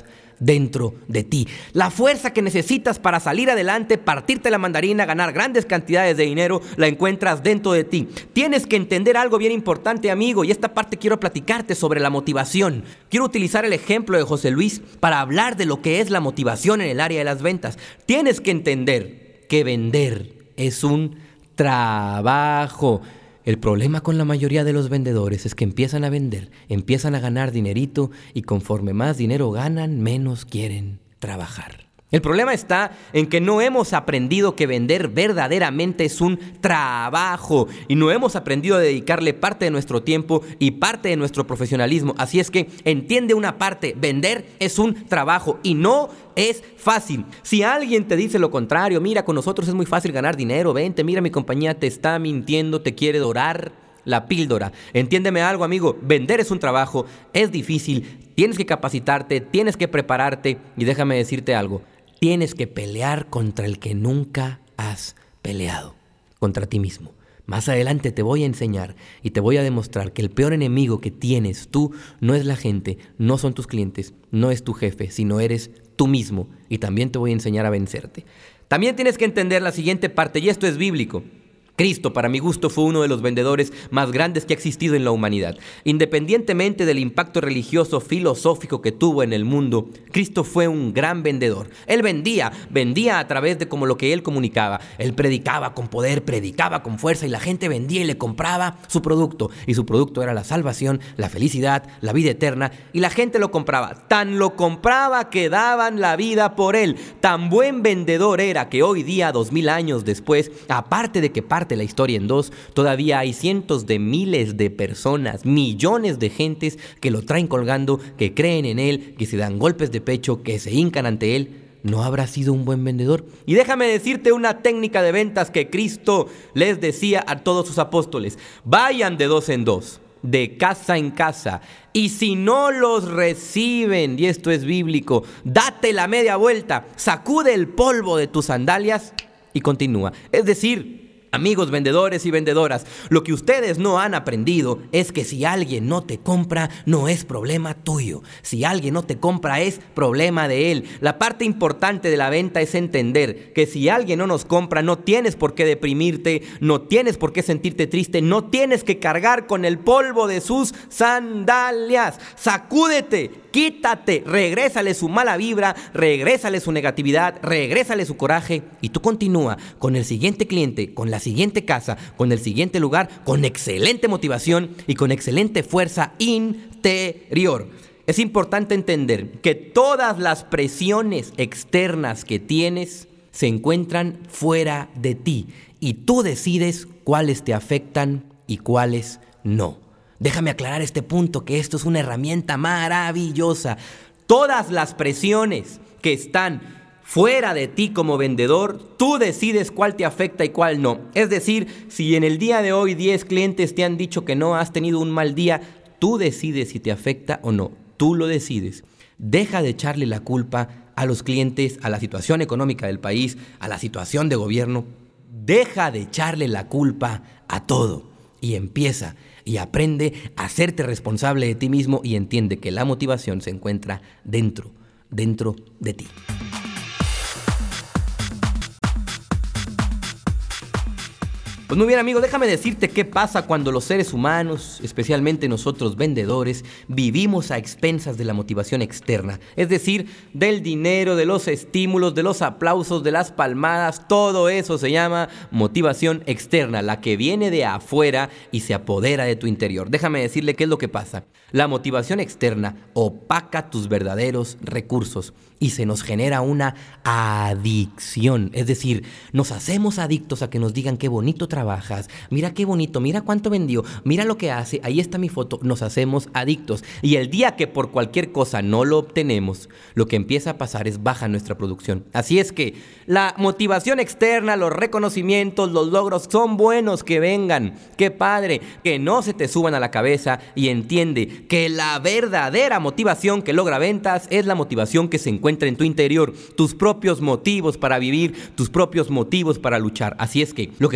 dentro de ti. La fuerza que necesitas para salir adelante, partirte la mandarina, ganar grandes cantidades de dinero, la encuentras dentro de ti. Tienes que entender algo bien importante, amigo, y esta parte quiero platicarte sobre la motivación. Quiero utilizar el ejemplo de José Luis para hablar de lo que es la motivación en el área de las ventas. Tienes que entender que vender es un trabajo. El problema con la mayoría de los vendedores es que empiezan a vender, empiezan a ganar dinerito y conforme más dinero ganan, menos quieren trabajar. El problema está en que no hemos aprendido que vender verdaderamente es un trabajo y no hemos aprendido a dedicarle parte de nuestro tiempo y parte de nuestro profesionalismo. Así es que entiende una parte, vender es un trabajo y no es fácil. Si alguien te dice lo contrario, mira, con nosotros es muy fácil ganar dinero, vente, mira, mi compañía te está mintiendo, te quiere dorar la píldora. Entiéndeme algo, amigo, vender es un trabajo, es difícil, tienes que capacitarte, tienes que prepararte y déjame decirte algo. Tienes que pelear contra el que nunca has peleado, contra ti mismo. Más adelante te voy a enseñar y te voy a demostrar que el peor enemigo que tienes tú no es la gente, no son tus clientes, no es tu jefe, sino eres tú mismo. Y también te voy a enseñar a vencerte. También tienes que entender la siguiente parte, y esto es bíblico. Cristo, para mi gusto, fue uno de los vendedores más grandes que ha existido en la humanidad. Independientemente del impacto religioso, filosófico que tuvo en el mundo, Cristo fue un gran vendedor. Él vendía, vendía a través de como lo que él comunicaba. Él predicaba con poder, predicaba con fuerza y la gente vendía y le compraba su producto. Y su producto era la salvación, la felicidad, la vida eterna. Y la gente lo compraba. Tan lo compraba que daban la vida por él. Tan buen vendedor era que hoy día, dos mil años después, aparte de que parte la historia en dos, todavía hay cientos de miles de personas, millones de gentes que lo traen colgando, que creen en él, que se dan golpes de pecho, que se hincan ante él. ¿No habrá sido un buen vendedor? Y déjame decirte una técnica de ventas que Cristo les decía a todos sus apóstoles: vayan de dos en dos, de casa en casa, y si no los reciben, y esto es bíblico, date la media vuelta, sacude el polvo de tus sandalias y continúa. Es decir, amigos vendedores y vendedoras, lo que ustedes no han aprendido es que si alguien no te compra, no es problema tuyo. Si alguien no te compra, es problema de él. La parte importante de la venta es entender que si alguien no nos compra, no tienes por qué deprimirte, no tienes por qué sentirte triste, no tienes que cargar con el polvo de sus sandalias. Sacúdete, quítate, regrésale su mala vibra, regrésale su negatividad, regrésale su coraje y tú continúa con el siguiente cliente, con la siguiente casa, con el siguiente lugar, con excelente motivación y con excelente fuerza interior. Es importante entender que todas las presiones externas que tienes se encuentran fuera de ti y tú decides cuáles te afectan y cuáles no. Déjame aclarar este punto, que esto es una herramienta maravillosa. Todas las presiones que están fuera de ti como vendedor, tú decides cuál te afecta y cuál no. Es decir, si en el día de hoy diez clientes te han dicho que no has tenido un mal día, tú decides si te afecta o no. Tú lo decides. Deja de echarle la culpa a los clientes, a la situación económica del país, a la situación de gobierno. Deja de echarle la culpa a todo y empieza y aprende a hacerte responsable de ti mismo y entiende que la motivación se encuentra dentro, dentro de ti. Pues muy bien, amigo, déjame decirte qué pasa cuando los seres humanos, especialmente nosotros vendedores, vivimos a expensas de la motivación externa. Es decir, del dinero, de los estímulos, de los aplausos, de las palmadas. Todo eso se llama motivación externa, la que viene de afuera y se apodera de tu interior. Déjame decirle qué es lo que pasa. La motivación externa opaca tus verdaderos recursos y se nos genera una adicción. Es decir, nos hacemos adictos a que nos digan qué bonito trabajas, mira qué bonito, mira cuánto vendió, mira lo que hace, ahí está mi foto. Nos hacemos adictos y el día que por cualquier cosa no lo obtenemos, lo que empieza a pasar es baja nuestra producción. Así es que la motivación externa, los reconocimientos, los logros son buenos, que vengan, qué padre, que no se te suban a la cabeza y entiende que la verdadera motivación que logra ventas es la motivación que se encuentra en tu interior, tus propios motivos para vivir, tus propios motivos para luchar. Así es que lo que tú tienes que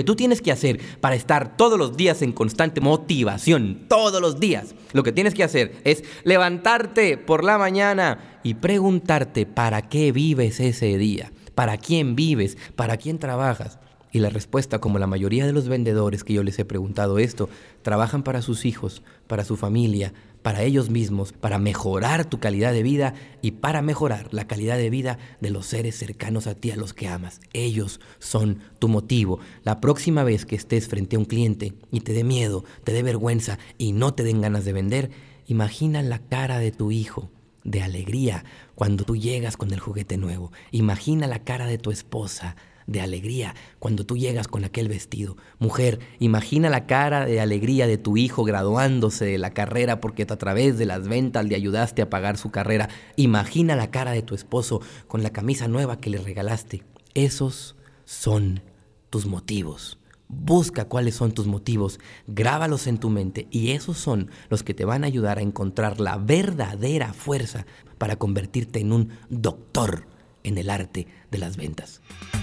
que hacer para estar todos los días en constante motivación, todos los días, lo que tienes que hacer es levantarte por la mañana y preguntarte para qué vives ese día, para quién vives, para quién trabajas. Y la respuesta, como la mayoría de los vendedores que yo les he preguntado esto, trabajan para sus hijos, para su familia, para ellos mismos, para mejorar tu calidad de vida y para mejorar la calidad de vida de los seres cercanos a ti, a los que amas. Ellos son tu motivo. La próxima vez que estés frente a un cliente y te dé miedo, te dé vergüenza y no te den ganas de vender, imagina la cara de tu hijo de alegría cuando tú llegas con el juguete nuevo. Imagina la cara de tu esposa de alegría cuando tú llegas con aquel vestido. Mujer, imagina la cara de alegría de tu hijo graduándose de la carrera porque a través de las ventas le ayudaste a pagar su carrera. Imagina la cara de tu esposo con la camisa nueva que le regalaste. Esos son tus motivos. Busca cuáles son tus motivos, grábalos en tu mente y esos son los que te van a ayudar a encontrar la verdadera fuerza para convertirte en un doctor en el arte de las ventas.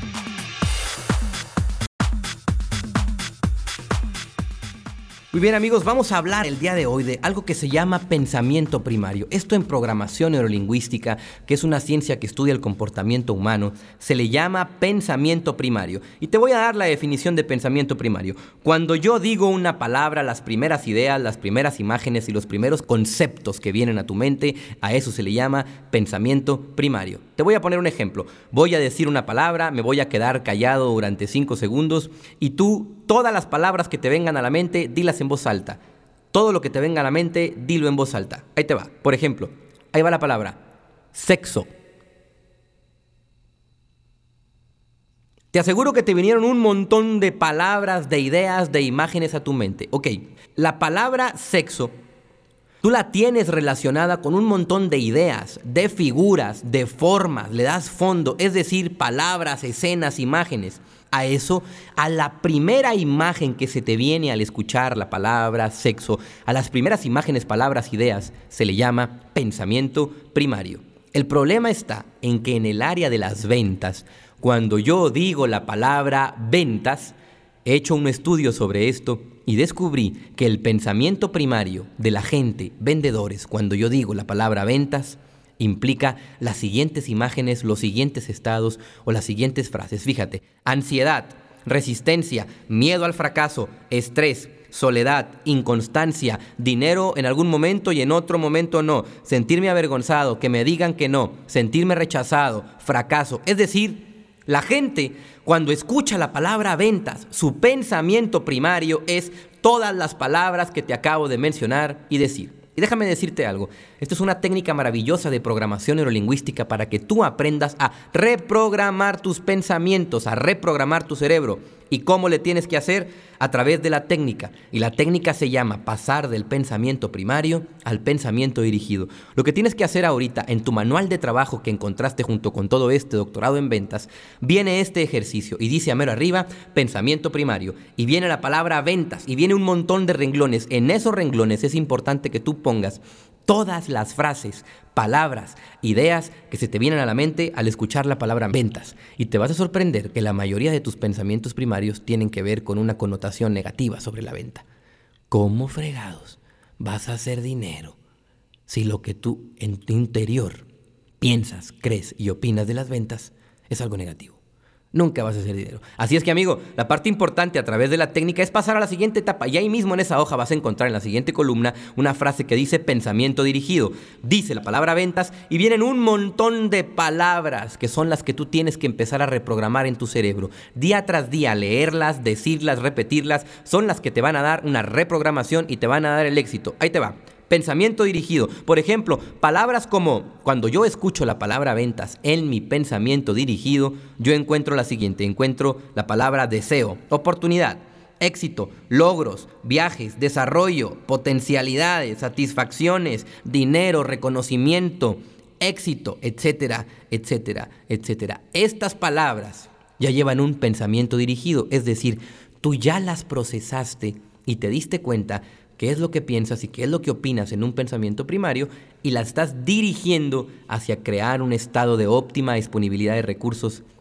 Muy bien, amigos, vamos a hablar el día de hoy de algo que se llama pensamiento primario. Esto en programación neurolingüística, que es una ciencia que estudia el comportamiento humano, se le llama pensamiento primario. Y te voy a dar la definición de pensamiento primario. Cuando yo digo una palabra, las primeras ideas, las primeras imágenes y los primeros conceptos que vienen a tu mente, a eso se le llama pensamiento primario. Te voy a poner un ejemplo. Voy a decir una palabra, me voy a quedar callado durante cinco segundos y tú, todas las palabras que te vengan a la mente, dilas en voz alta. Todo lo que te venga a la mente, dilo en voz alta. Ahí te va. Por ejemplo, ahí va la palabra sexo. Te aseguro que te vinieron un montón de palabras, de ideas, de imágenes a tu mente. Ok, la palabra sexo, tú la tienes relacionada con un montón de ideas, de figuras, de formas, le das fondo, es decir, palabras, escenas, imágenes. A eso, a la primera imagen que se te viene al escuchar la palabra sexo, a las primeras imágenes, palabras, ideas, se le llama pensamiento primario. El problema está en que en el área de las ventas, cuando yo digo la palabra ventas, he hecho un estudio sobre esto y descubrí que el pensamiento primario de la gente, vendedores, cuando yo digo la palabra ventas, implica las siguientes imágenes, los siguientes estados o las siguientes frases. Fíjate, ansiedad, resistencia, miedo al fracaso, estrés, soledad, inconstancia, dinero en algún momento y en otro momento no, sentirme avergonzado, que me digan que no, sentirme rechazado, fracaso. Es decir, la gente cuando escucha la palabra ventas, su pensamiento primario es todas las palabras que te acabo de mencionar y decir. Y déjame decirte algo, esto es una técnica maravillosa de programación neurolingüística para que tú aprendas a reprogramar tus pensamientos, a reprogramar tu cerebro. ¿Y cómo le tienes que hacer? A través de la técnica. Y la técnica se llama pasar del pensamiento primario al pensamiento dirigido. Lo que tienes que hacer ahorita en tu manual de trabajo que encontraste junto con todo este doctorado en ventas, viene este ejercicio y dice a mero arriba, pensamiento primario. Y viene la palabra ventas y viene un montón de renglones. En esos renglones es importante que tú pongas todas las frases, palabras, ideas que se te vienen a la mente al escuchar la palabra ventas. Y te vas a sorprender que la mayoría de tus pensamientos primarios tienen que ver con una connotación negativa sobre la venta. ¿Cómo fregados vas a hacer dinero si lo que tú en tu interior piensas, crees y opinas de las ventas es algo negativo? Nunca vas a hacer dinero. Así es que, amigo, la parte importante a través de la técnica es pasar a la siguiente etapa. Y ahí mismo en esa hoja vas a encontrar en la siguiente columna una frase que dice pensamiento dirigido. Dice la palabra ventas y vienen un montón de palabras que son las que tú tienes que empezar a reprogramar en tu cerebro. Día tras día, leerlas, decirlas, repetirlas, son las que te van a dar una reprogramación y te van a dar el éxito. Ahí te va. Pensamiento dirigido. Por ejemplo, palabras como, cuando yo escucho la palabra ventas en mi pensamiento dirigido, yo encuentro la siguiente, encuentro la palabra deseo, oportunidad, éxito, logros, viajes, desarrollo, potencialidades, satisfacciones, dinero, reconocimiento, éxito, etcétera, etcétera, etcétera. Estas palabras ya llevan un pensamiento dirigido, es decir, tú ya las procesaste y te diste cuenta qué es lo que piensas y qué es lo que opinas en un pensamiento primario y la estás dirigiendo hacia crear un estado de óptima disponibilidad de recursos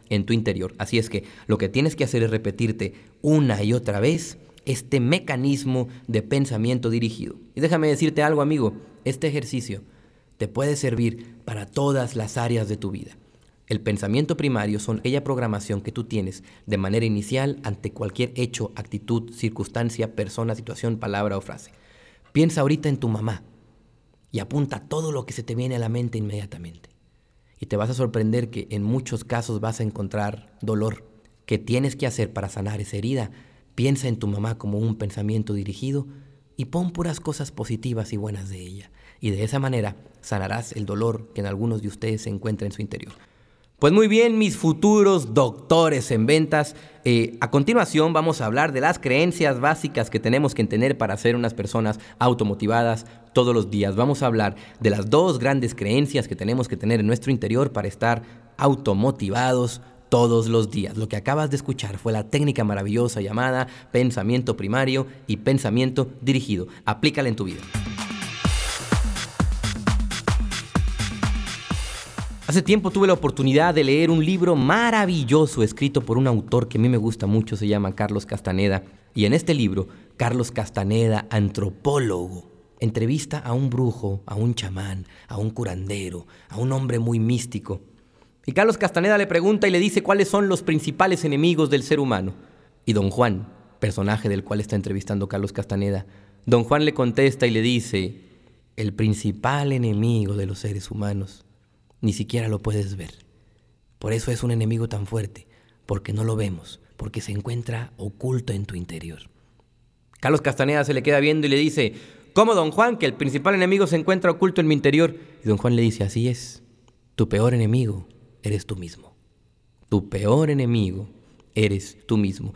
en tu interior. Así es que lo que tienes que hacer es repetirte una y otra vez este mecanismo de pensamiento dirigido. Y déjame decirte algo, amigo, este ejercicio te puede servir para todas las áreas de tu vida. El pensamiento primario son aquella programación que tú tienes de manera inicial ante cualquier hecho, actitud, circunstancia, persona, situación, palabra o frase. Piensa ahorita en tu mamá y apunta todo lo que se te viene a la mente inmediatamente. Y te vas a sorprender que en muchos casos vas a encontrar dolor. ¿Qué tienes que hacer para sanar esa herida? Piensa en tu mamá como un pensamiento dirigido y pon puras cosas positivas y buenas de ella. Y de esa manera sanarás el dolor que en algunos de ustedes se encuentra en su interior. Pues muy bien, mis futuros doctores en ventas, eh, a continuación vamos a hablar de las creencias básicas que tenemos que tener para ser unas personas automotivadas todos los días. Vamos a hablar de las dos grandes creencias que tenemos que tener en nuestro interior para estar automotivados todos los días. Lo que acabas de escuchar fue la técnica maravillosa llamada pensamiento primario y pensamiento dirigido. Aplícala en tu vida. Hace tiempo tuve la oportunidad de leer un libro maravilloso escrito por un autor que a mí me gusta mucho, se llama Carlos Castaneda. Y en este libro, Carlos Castaneda, antropólogo, entrevista a un brujo, a un chamán, a un curandero, a un hombre muy místico. Y Carlos Castaneda le pregunta y le dice cuáles son los principales enemigos del ser humano. Y don Juan, personaje del cual está entrevistando Carlos Castaneda, don Juan le contesta y le dice: el principal enemigo de los seres humanos ni siquiera lo puedes ver. Por eso es un enemigo tan fuerte, porque no lo vemos, porque se encuentra oculto en tu interior. Carlos Castaneda se le queda viendo y le dice: ¿cómo, don Juan, que el principal enemigo se encuentra oculto en mi interior? Y don Juan le dice: así es, tu peor enemigo eres tú mismo. Tu peor enemigo eres tú mismo.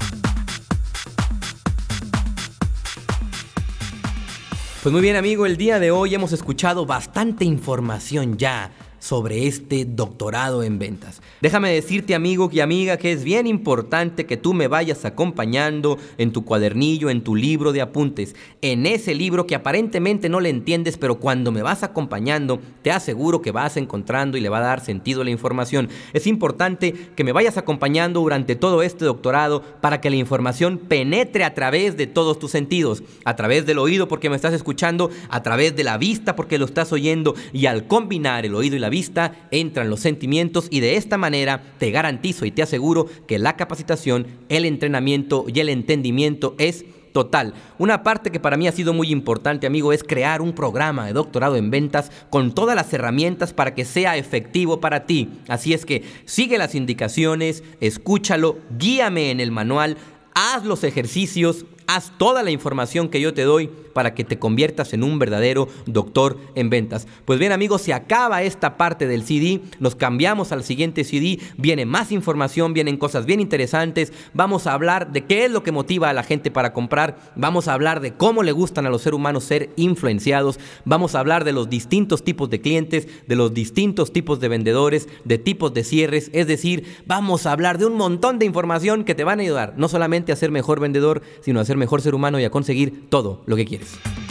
Pues muy bien, amigo, el día de hoy hemos escuchado bastante información ya sobre este doctorado en ventas. Déjame decirte, amigo y amiga, que es bien importante que tú me vayas acompañando en tu cuadernillo, en tu libro de apuntes, en ese libro que aparentemente no le entiendes, pero cuando me vas acompañando, te aseguro que vas encontrando y le va a dar sentido a la información. Es importante que me vayas acompañando durante todo este doctorado para que la información penetre a través de todos tus sentidos, a través del oído porque me estás escuchando, a través de la vista porque lo estás oyendo, y al combinar el oído y la vista entran los sentimientos, y de esta manera te garantizo y te aseguro que la capacitación, el entrenamiento y el entendimiento es total. Una parte que para mí ha sido muy importante, amigo, es crear un programa de doctorado en ventas con todas las herramientas para que sea efectivo para ti. Así es que sigue las indicaciones, escúchalo, guíame en el manual, haz los ejercicios, haz toda la información que yo te doy para que te conviertas en un verdadero doctor en ventas. Pues bien, amigos, se acaba esta parte del C D, nos cambiamos al siguiente C D, viene más información, vienen cosas bien interesantes, vamos a hablar de qué es lo que motiva a la gente para comprar, vamos a hablar de cómo le gustan a los seres humanos ser influenciados, vamos a hablar de los distintos tipos de clientes, de los distintos tipos de vendedores, de tipos de cierres, es decir, vamos a hablar de un montón de información que te van a ayudar no solamente a ser mejor vendedor, sino a ser mejor ser humano y a conseguir todo lo que quieres.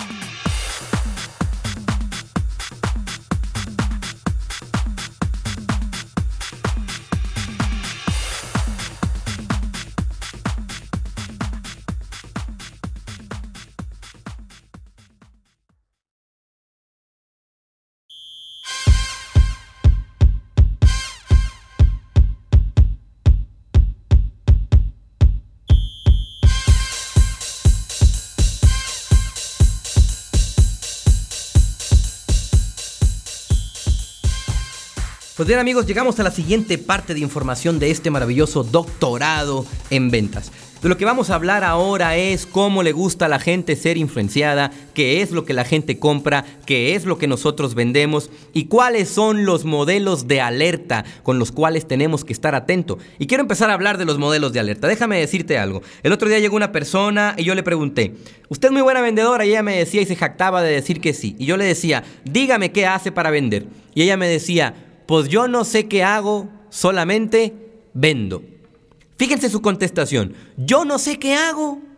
Pues bien, amigos, llegamos a la siguiente parte de información de este maravilloso doctorado en ventas. De lo que vamos a hablar ahora es cómo le gusta a la gente ser influenciada, qué es lo que la gente compra, qué es lo que nosotros vendemos y cuáles son los modelos de alerta con los cuales tenemos que estar atentos. Y quiero empezar a hablar de los modelos de alerta. Déjame decirte algo. El otro día llegó una persona y yo le pregunté: ¿usted es muy buena vendedora? Y ella me decía y se jactaba de decir que sí. Y yo le decía: dígame qué hace para vender. Y ella me decía: pues yo no sé qué hago, solamente vendo. Fíjense su contestación: yo no sé qué hago,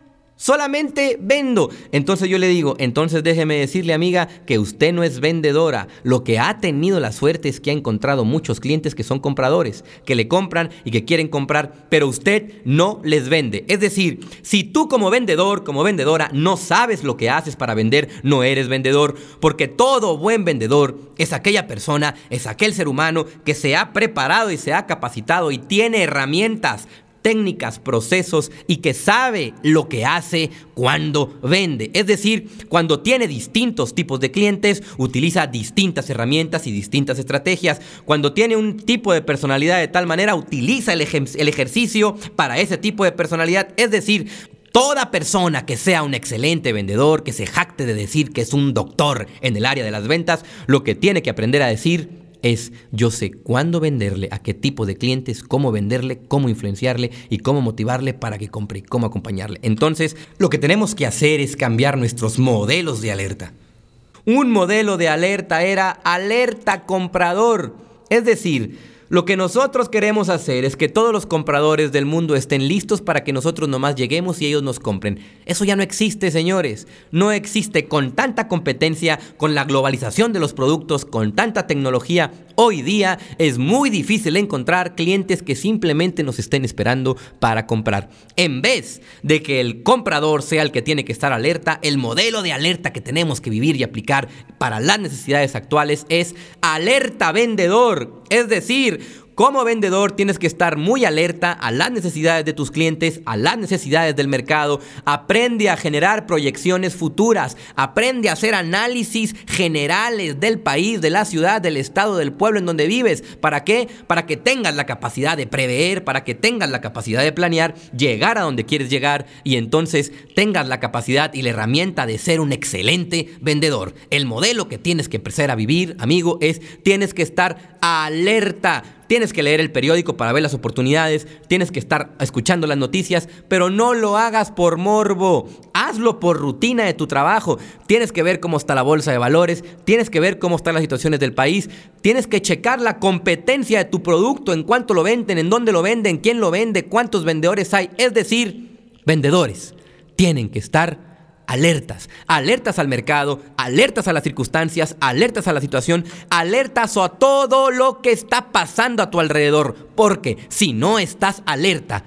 Solamente vendo. Entonces yo le digo, entonces déjeme decirle, amiga, que usted no es vendedora. Lo que ha tenido la suerte es que ha encontrado muchos clientes que son compradores, que le compran y que quieren comprar, pero usted no les vende. Es decir, si tú como vendedor, como vendedora, no sabes lo que haces para vender, no eres vendedor, porque todo buen vendedor es aquella persona, es aquel ser humano que se ha preparado y se ha capacitado y tiene herramientas, técnicas, procesos y que sabe lo que hace cuando vende. Es decir, cuando tiene distintos tipos de clientes, utiliza distintas herramientas y distintas estrategias. Cuando tiene un tipo de personalidad de tal manera, utiliza el, ej- el ejercicio para ese tipo de personalidad. Es decir, toda persona que sea un excelente vendedor, que se jacte de decir que es un doctor en el área de las ventas, lo que tiene que aprender a decir es: yo sé cuándo venderle, a qué tipo de clientes, cómo venderle, cómo influenciarle y cómo motivarle para que compre y cómo acompañarle. Entonces, lo que tenemos que hacer es cambiar nuestros modelos de alerta. Un modelo de alerta era alerta comprador. Es decir, lo que nosotros queremos hacer es que todos los compradores del mundo estén listos para que nosotros nomás lleguemos y ellos nos compren. Eso ya no existe, señores. No existe. Con tanta competencia, con la globalización de los productos, con tanta tecnología, hoy día es muy difícil encontrar clientes que simplemente nos estén esperando para comprar. En vez de que el comprador sea el que tiene que estar alerta, el modelo de alerta que tenemos que vivir y aplicar para las necesidades actuales es alerta vendedor. Es decir, como vendedor tienes que estar muy alerta a las necesidades de tus clientes, a las necesidades del mercado. Aprende a generar proyecciones futuras. Aprende a hacer análisis generales del país, de la ciudad, del estado, del pueblo en donde vives. ¿Para qué? Para que tengas la capacidad de prever, para que tengas la capacidad de planear, llegar a donde quieres llegar y entonces tengas la capacidad y la herramienta de ser un excelente vendedor. El modelo que tienes que empezar a vivir, amigo, es tienes que estar alerta. Tienes que leer el periódico para ver las oportunidades, tienes que estar escuchando las noticias, pero no lo hagas por morbo, hazlo por rutina de tu trabajo. Tienes que ver cómo está la bolsa de valores, tienes que ver cómo están las situaciones del país, tienes que checar la competencia de tu producto, en cuánto lo venden, en dónde lo venden, quién lo vende, cuántos vendedores hay. Es decir, vendedores tienen que estar alertas, alertas al mercado, alertas a las circunstancias, alertas a la situación, alertas a todo lo que está pasando a tu alrededor, porque si no estás alerta,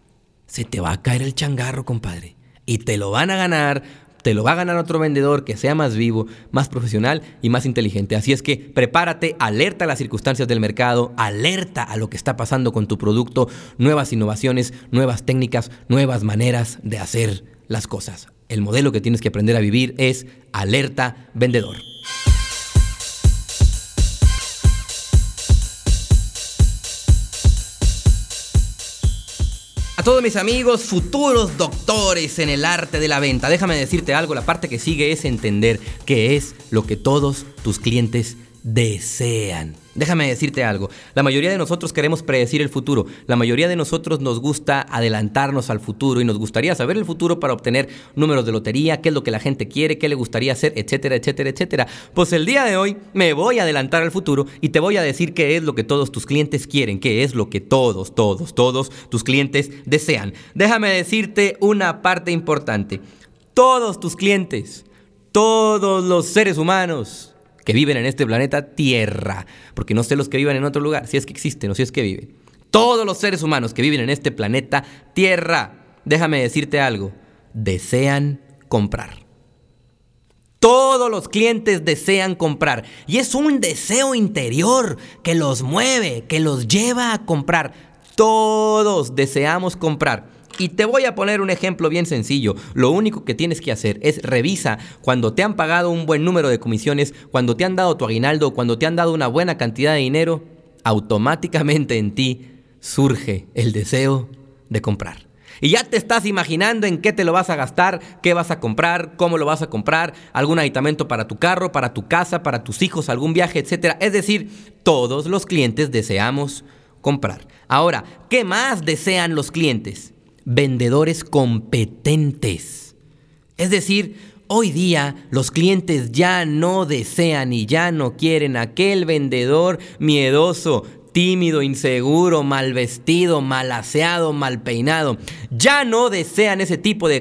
se te va a caer el changarro, compadre, y te lo van a ganar, te lo va a ganar otro vendedor que sea más vivo, más profesional y más inteligente. Así es que prepárate, alerta a las circunstancias del mercado, alerta a lo que está pasando con tu producto, nuevas innovaciones, nuevas técnicas, nuevas maneras de hacer las cosas. El modelo que tienes que aprender a vivir es alerta vendedor. A todos mis amigos, futuros doctores en el arte de la venta, déjame decirte algo, la parte que sigue es entender qué es lo que todos tus clientes desean. Déjame decirte algo, la mayoría de nosotros queremos predecir el futuro, la mayoría de nosotros nos gusta adelantarnos al futuro y nos gustaría saber el futuro para obtener números de lotería, qué es lo que la gente quiere, qué le gustaría hacer, etcétera, etcétera, etcétera. Pues el día de hoy me voy a adelantar al futuro y te voy a decir qué es lo que todos tus clientes quieren, qué es lo que todos, todos, todos tus clientes desean. Déjame decirte una parte importante, todos tus clientes, todos los seres humanos que viven en este planeta Tierra, porque no sé los que viven en otro lugar, si es que existen o si es que viven. Todos los seres humanos que viven en este planeta Tierra, déjame decirte algo, desean comprar. Todos los clientes desean comprar y es un deseo interior que los mueve, que los lleva a comprar. Todos deseamos comprar. Y te voy a poner un ejemplo bien sencillo. Lo único que tienes que hacer es revisa cuando te han pagado un buen número de comisiones, cuando te han dado tu aguinaldo, cuando te han dado una buena cantidad de dinero, automáticamente en ti surge el deseo de comprar. Y ya te estás imaginando en qué te lo vas a gastar, qué vas a comprar, cómo lo vas a comprar, algún aditamento para tu carro, para tu casa, para tus hijos, algún viaje, etcétera. Es decir, todos los clientes deseamos comprar. Ahora, ¿qué más desean los clientes? Vendedores competentes. Es decir, hoy día los clientes ya no desean y ya no quieren aquel vendedor miedoso, tímido, inseguro, mal vestido, mal aseado, mal peinado. Ya no desean ese tipo de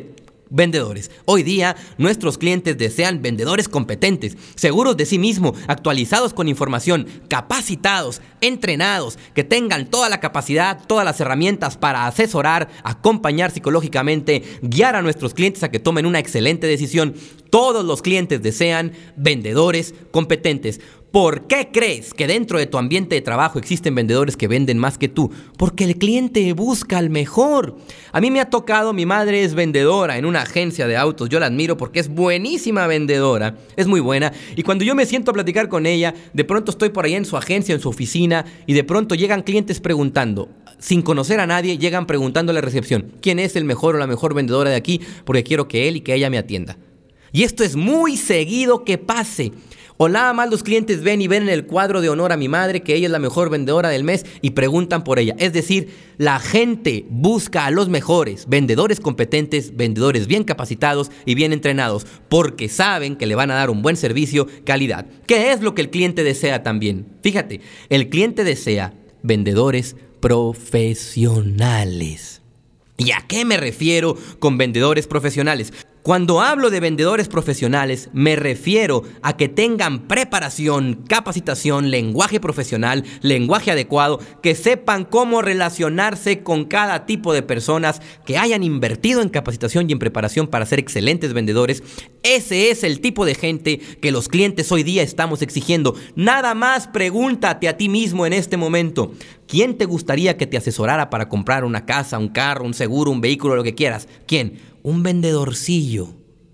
Vendedores. Hoy día nuestros clientes desean vendedores competentes, seguros de sí mismos, actualizados con información, capacitados, entrenados, que tengan toda la capacidad, todas las herramientas para asesorar, acompañar psicológicamente, guiar a nuestros clientes a que tomen una excelente decisión. Todos los clientes desean vendedores competentes. ¿Por qué crees que dentro de tu ambiente de trabajo existen vendedores que venden más que tú? Porque el cliente busca al mejor. A mí me ha tocado, mi madre es vendedora en una agencia de autos. Yo la admiro porque es buenísima vendedora, es muy buena. Y cuando yo me siento a platicar con ella, de pronto estoy por ahí en su agencia, en su oficina, y de pronto llegan clientes preguntando, sin conocer a nadie, llegan preguntando a la recepción, ¿quién es el mejor o la mejor vendedora de aquí? Porque quiero que él y que ella me atienda. Y esto es muy seguido que pase. O nada más los clientes ven y ven en el cuadro de honor a mi madre que ella es la mejor vendedora del mes y preguntan por ella. Es decir, la gente busca a los mejores, vendedores competentes, vendedores bien capacitados y bien entrenados, porque saben que le van a dar un buen servicio, calidad. ¿Qué es lo que el cliente desea también? Fíjate, el cliente desea vendedores profesionales. ¿Y a qué me refiero con vendedores profesionales? Cuando hablo de vendedores profesionales, me refiero a que tengan preparación, capacitación, lenguaje profesional, lenguaje adecuado, que sepan cómo relacionarse con cada tipo de personas, que hayan invertido en capacitación y en preparación para ser excelentes vendedores. Ese es el tipo de gente que los clientes hoy día estamos exigiendo. Nada más pregúntate a ti mismo en este momento, ¿quién te gustaría que te asesorara para comprar una casa, un carro, un seguro, un vehículo, lo que quieras? ¿Quién? Un vendedorcillo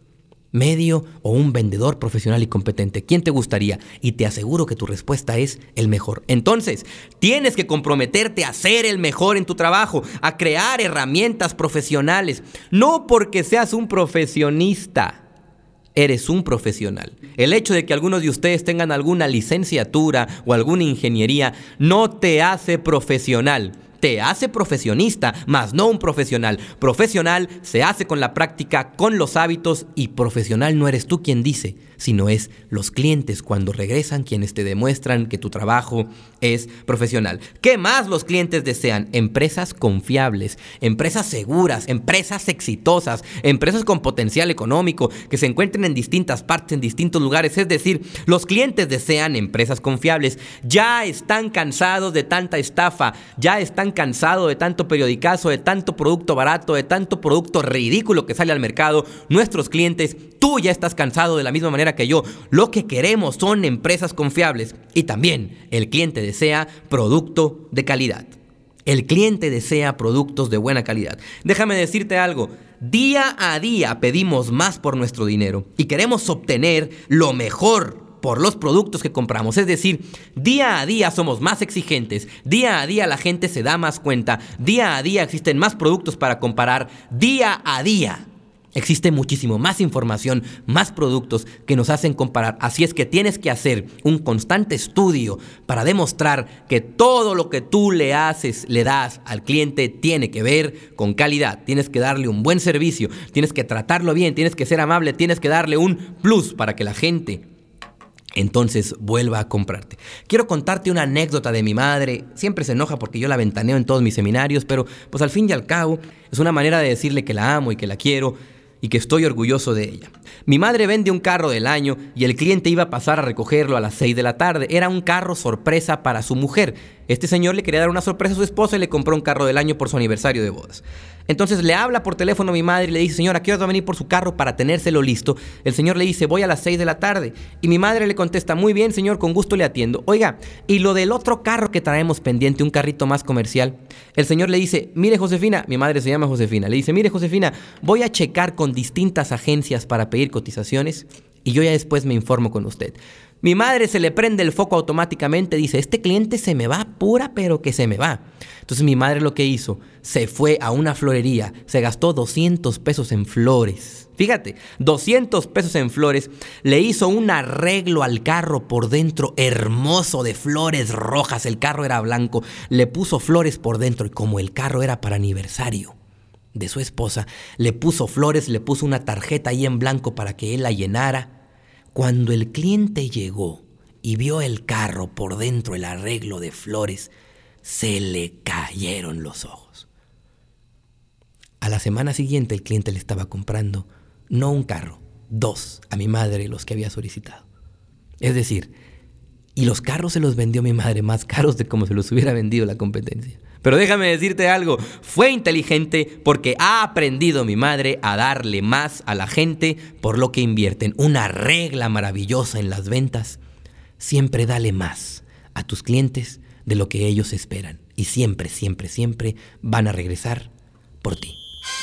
medio o un vendedor profesional y competente. ¿Quién te gustaría? Y te aseguro que tu respuesta es el mejor. Entonces, tienes que comprometerte a ser el mejor en tu trabajo, a crear herramientas profesionales. No porque seas un profesionista, eres un profesional. El hecho de que algunos de ustedes tengan alguna licenciatura o alguna ingeniería no te hace profesional. Te hace profesionista, mas no un profesional. Profesional se hace con la práctica, con los hábitos, y profesional no eres tú quien dice, sino es los clientes cuando regresan quienes te demuestran que tu trabajo es profesional. ¿Qué más los clientes desean? Empresas confiables, empresas seguras, empresas exitosas, empresas con potencial económico, que se encuentren en distintas partes, en distintos lugares. Es decir, los clientes desean empresas confiables. Ya están cansados de tanta estafa, ya están cansados de tanto periodicazo, de tanto producto barato, de tanto producto ridículo que sale al mercado. Nuestros clientes, tú ya estás cansado de la misma manera que yo. Lo que queremos son empresas confiables. Y también el cliente desea producto de calidad. El cliente desea productos de buena calidad. Déjame decirte algo. Día a día pedimos más por nuestro dinero y queremos obtener lo mejor por los productos que compramos. Es decir, día a día somos más exigentes, día a día la gente se da más cuenta, día a día existen más productos para comparar, día a día existe muchísimo más información, más productos que nos hacen comparar. Así es que tienes que hacer un constante estudio para demostrar que todo lo que tú le haces, le das al cliente tiene que ver con calidad. Tienes que darle un buen servicio, tienes que tratarlo bien, tienes que ser amable, tienes que darle un plus para que la gente entonces vuelva a comprarte. Quiero contarte una anécdota de mi madre. Siempre se enoja porque yo la ventaneo en todos mis seminarios, pero pues al fin y al cabo es una manera de decirle que la amo y que la quiero y que estoy orgulloso de ella. Mi madre vende un carro del año y el cliente iba a pasar a recogerlo a las seis de la tarde. Era un carro sorpresa para su mujer. Este señor le quería dar una sorpresa a su esposa y le compró un carro del año por su aniversario de bodas. Entonces le habla por teléfono a mi madre y le dice, señora, ¿a qué hora va a venir por su carro para tenérselo listo? El señor le dice, voy a las seis de la tarde. Y mi madre le contesta, muy bien, señor, con gusto le atiendo. Oiga, ¿y lo del otro carro que traemos pendiente, un carrito más comercial? El señor le dice, mire, Josefina, mi madre se llama Josefina, le dice, mire, Josefina, voy a checar con distintas agencias para pedir cotizaciones y yo ya después me informo con usted. Mi madre se le prende el foco automáticamente, dice, este cliente se me va pura, pero que se me va. Entonces mi madre lo que hizo, se fue a una florería, se gastó doscientos pesos en flores. Fíjate, doscientos pesos en flores, le hizo un arreglo al carro por dentro hermoso de flores rojas, el carro era blanco, le puso flores por dentro y como el carro era para aniversario de su esposa, le puso flores, le puso una tarjeta ahí en blanco para que él la llenara. Cuando el cliente llegó y vio el carro por dentro, el arreglo de flores, se le cayeron los ojos. A la semana siguiente el cliente le estaba comprando no un carro, dos a mi madre los que había solicitado. Es decir, y los carros se los vendió mi madre más caros de como se los hubiera vendido la competencia. Pero déjame decirte algo, fue inteligente porque ha aprendido mi madre a darle más a la gente por lo que invierten. Una regla maravillosa en las ventas: siempre dale más a tus clientes de lo que ellos esperan. Y siempre, siempre, siempre van a regresar por ti.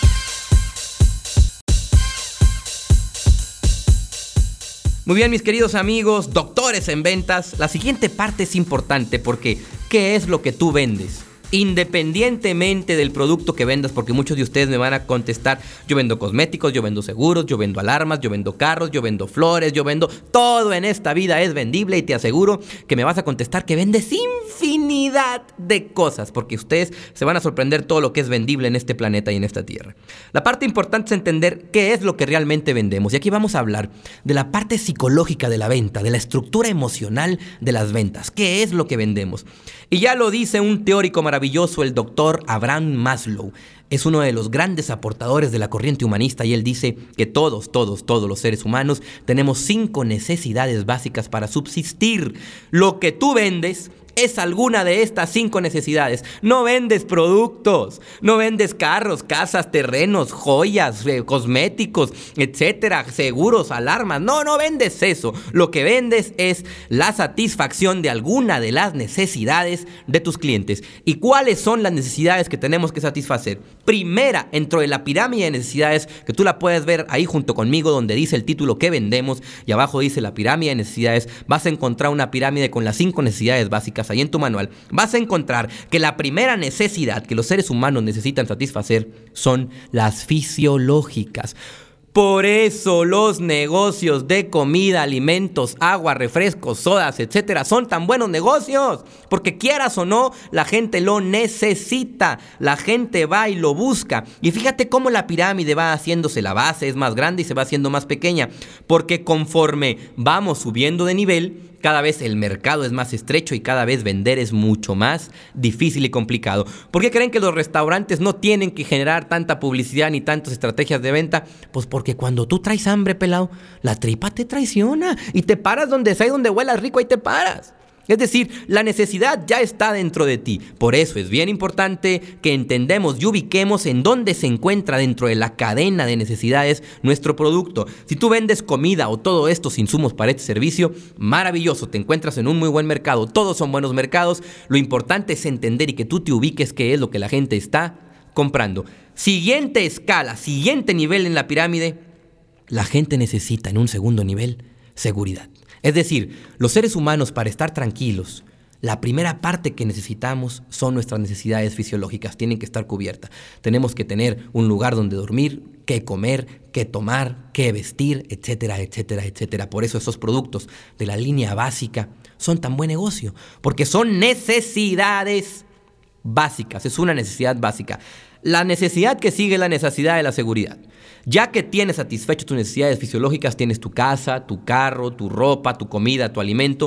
Muy bien, mis queridos amigos, doctores en ventas, la siguiente parte es importante porque ¿qué es lo que tú vendes? Independientemente del producto que vendas, porque muchos de ustedes me van a contestar: yo vendo cosméticos, yo vendo seguros, yo vendo alarmas, yo vendo carros, yo vendo flores, yo vendo... Todo en esta vida es vendible, y te aseguro que me vas a contestar que vendes infinidad de cosas, porque ustedes se van a sorprender todo lo que es vendible en este planeta y en esta tierra. La parte importante es entender qué es lo que realmente vendemos, y aquí vamos a hablar de la parte psicológica de la venta, de la estructura emocional de las ventas. ¿Qué es lo que vendemos? Y ya lo dice un teórico maravilloso, el doctor Abraham Maslow. Es uno de los grandes aportadores de la corriente humanista, y él dice que todos, todos, todos los seres humanos tenemos cinco necesidades básicas para subsistir. Lo que tú vendes es alguna de estas cinco necesidades. No vendes productos, no vendes carros, casas, terrenos, joyas, eh, cosméticos, etcétera, seguros, alarmas. No, no vendes eso. Lo que vendes es la satisfacción de alguna de las necesidades de tus clientes. ¿Y cuáles son las necesidades que tenemos que satisfacer? Primera, dentro de la pirámide de necesidades, que tú la puedes ver ahí junto conmigo, donde dice el título que vendemos, y abajo dice la pirámide de necesidades, vas a encontrar una pirámide con las cinco necesidades básicas. Ahí en tu manual vas a encontrar que la primera necesidad que los seres humanos necesitan satisfacer son las fisiológicas. Por eso los negocios de comida, alimentos, agua, refrescos, sodas, etcétera, son tan buenos negocios, porque quieras o no, la gente lo necesita, la gente va y lo busca. Y fíjate cómo la pirámide va haciéndose, la base es más grande y se va haciendo más pequeña, porque conforme vamos subiendo de nivel, cada vez el mercado es más estrecho y cada vez vender es mucho más difícil y complicado. ¿Por qué creen que los restaurantes no tienen que generar tanta publicidad ni tantas estrategias de venta? Pues porque cuando tú traes hambre, pelado, la tripa te traiciona y te paras donde sea y donde huelas rico, ahí te paras. Es decir, la necesidad ya está dentro de ti. Por eso es bien importante que entendemos y ubiquemos en dónde se encuentra dentro de la cadena de necesidades nuestro producto. Si tú vendes comida o todos estos insumos para este servicio, maravilloso, te encuentras en un muy buen mercado. Todos son buenos mercados. Lo importante es entender y que tú te ubiques qué es lo que la gente está comprando. Siguiente escala, siguiente nivel en la pirámide, la gente necesita en un segundo nivel seguridad. Es decir, los seres humanos, para estar tranquilos, la primera parte que necesitamos son nuestras necesidades fisiológicas, tienen que estar cubiertas. Tenemos que tener un lugar donde dormir, qué comer, qué tomar, qué vestir, etcétera, etcétera, etcétera. Por eso esos productos de la línea básica son tan buen negocio, porque son necesidades básicas, es una necesidad básica. La necesidad que sigue es la necesidad de la seguridad. Ya que tienes satisfecho tus necesidades fisiológicas, tienes tu casa, tu carro, tu ropa, tu comida, tu alimento.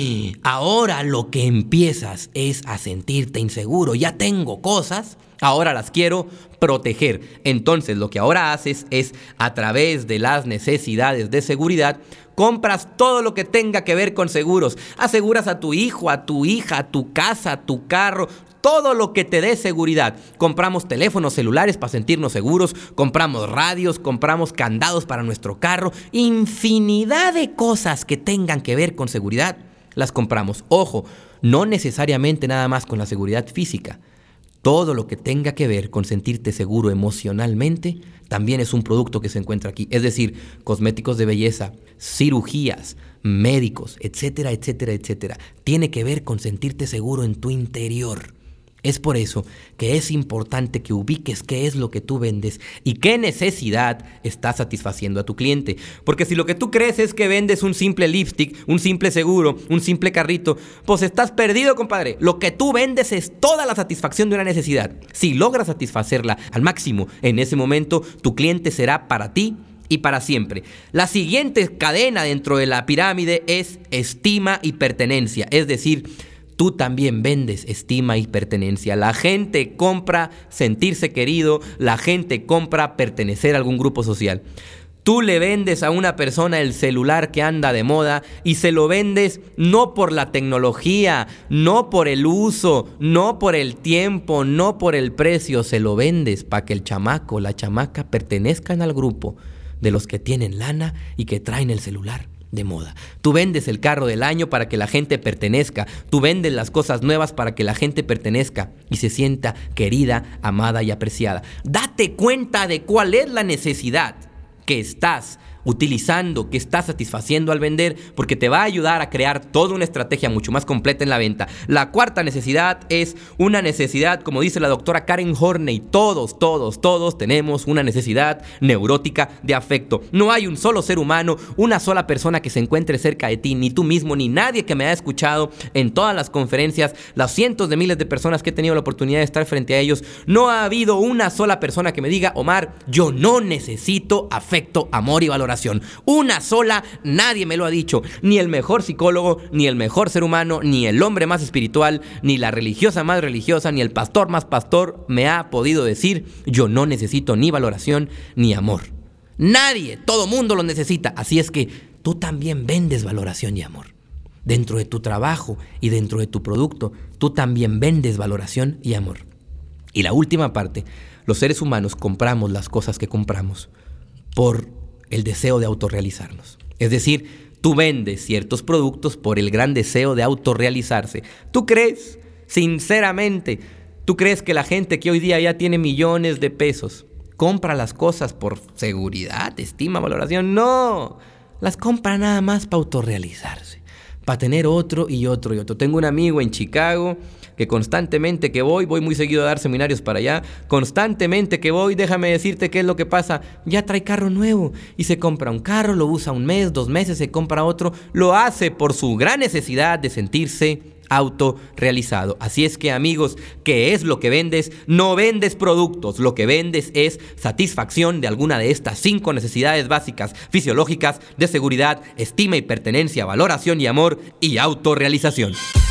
Ahora lo que empiezas es a sentirte inseguro. Ya tengo cosas, ahora las quiero proteger. Entonces lo que ahora haces es, a través de las necesidades de seguridad, compras todo lo que tenga que ver con seguros. Aseguras a tu hijo, a tu hija, a tu casa, a tu carro, todo lo que te dé seguridad. Compramos teléfonos celulares para sentirnos seguros, compramos radios, compramos candados para nuestro carro, infinidad de cosas que tengan que ver con seguridad, las compramos. Ojo, no necesariamente nada más con la seguridad física. Todo lo que tenga que ver con sentirte seguro emocionalmente también es un producto que se encuentra aquí. Es decir, cosméticos de belleza, cirugías, médicos, etcétera, etcétera, etcétera. Tiene que ver con sentirte seguro en tu interior. Es por eso que es importante que ubiques qué es lo que tú vendes y qué necesidad estás satisfaciendo a tu cliente. Porque si lo que tú crees es que vendes un simple lipstick, un simple seguro, un simple carrito, pues estás perdido, compadre. Lo que tú vendes es toda la satisfacción de una necesidad. Si logras satisfacerla al máximo, en ese momento tu cliente será para ti y para siempre. La siguiente cadena dentro de la pirámide es estima y pertenencia. Es decir, tú también vendes estima y pertenencia. La gente compra sentirse querido, la gente compra pertenecer a algún grupo social. Tú le vendes a una persona el celular que anda de moda y se lo vendes no por la tecnología, no por el uso, no por el tiempo, no por el precio. Se lo vendes para que el chamaco, la chamaca pertenezcan al grupo de los que tienen lana y que traen el celular de moda. Tú vendes el carro del año para que la gente pertenezca. Tú vendes las cosas nuevas para que la gente pertenezca y se sienta querida, amada y apreciada. Date cuenta de cuál es la necesidad que estás utilizando, que estás satisfaciendo al vender, porque te va a ayudar a crear toda una estrategia mucho más completa en la venta. La cuarta necesidad es una necesidad, como dice la doctora Karen Horney, todos, todos, todos tenemos una necesidad neurótica de afecto. No hay un solo ser humano, una sola persona que se encuentre cerca de ti, ni tú mismo, ni nadie que me haya escuchado en todas las conferencias, las cientos de miles de personas que he tenido la oportunidad de estar frente a ellos. No ha habido una sola persona que me diga: Omar, yo no necesito afecto, amor y valoración. Una sola, nadie me lo ha dicho. Ni el mejor psicólogo, ni el mejor ser humano, ni el hombre más espiritual, ni la religiosa más religiosa, ni el pastor más pastor me ha podido decir: yo no necesito ni valoración ni amor. Nadie, todo mundo lo necesita. Así es que tú también vendes valoración y amor. Dentro de tu trabajo y dentro de tu producto, tú también vendes valoración y amor. Y la última parte, los seres humanos compramos las cosas que compramos por el deseo de autorrealizarnos. Es decir, tú vendes ciertos productos por el gran deseo de autorrealizarse. ¿Tú crees, sinceramente, tú crees que la gente que hoy día ya tiene millones de pesos compra las cosas por seguridad, estima, valoración? No, las compra nada más para autorrealizarse, para tener otro y otro y otro. Tengo un amigo en Chicago que constantemente que voy, voy muy seguido a dar seminarios para allá, constantemente que voy, déjame decirte qué es lo que pasa, ya trae carro nuevo y se compra un carro, lo usa un mes, dos meses, se compra otro, lo hace por su gran necesidad de sentirse autorrealizado. Así es que, amigos, ¿qué es lo que vendes? No vendes productos, lo que vendes es satisfacción de alguna de estas cinco necesidades básicas fisiológicas de seguridad, estima y pertenencia, valoración y amor y autorrealización.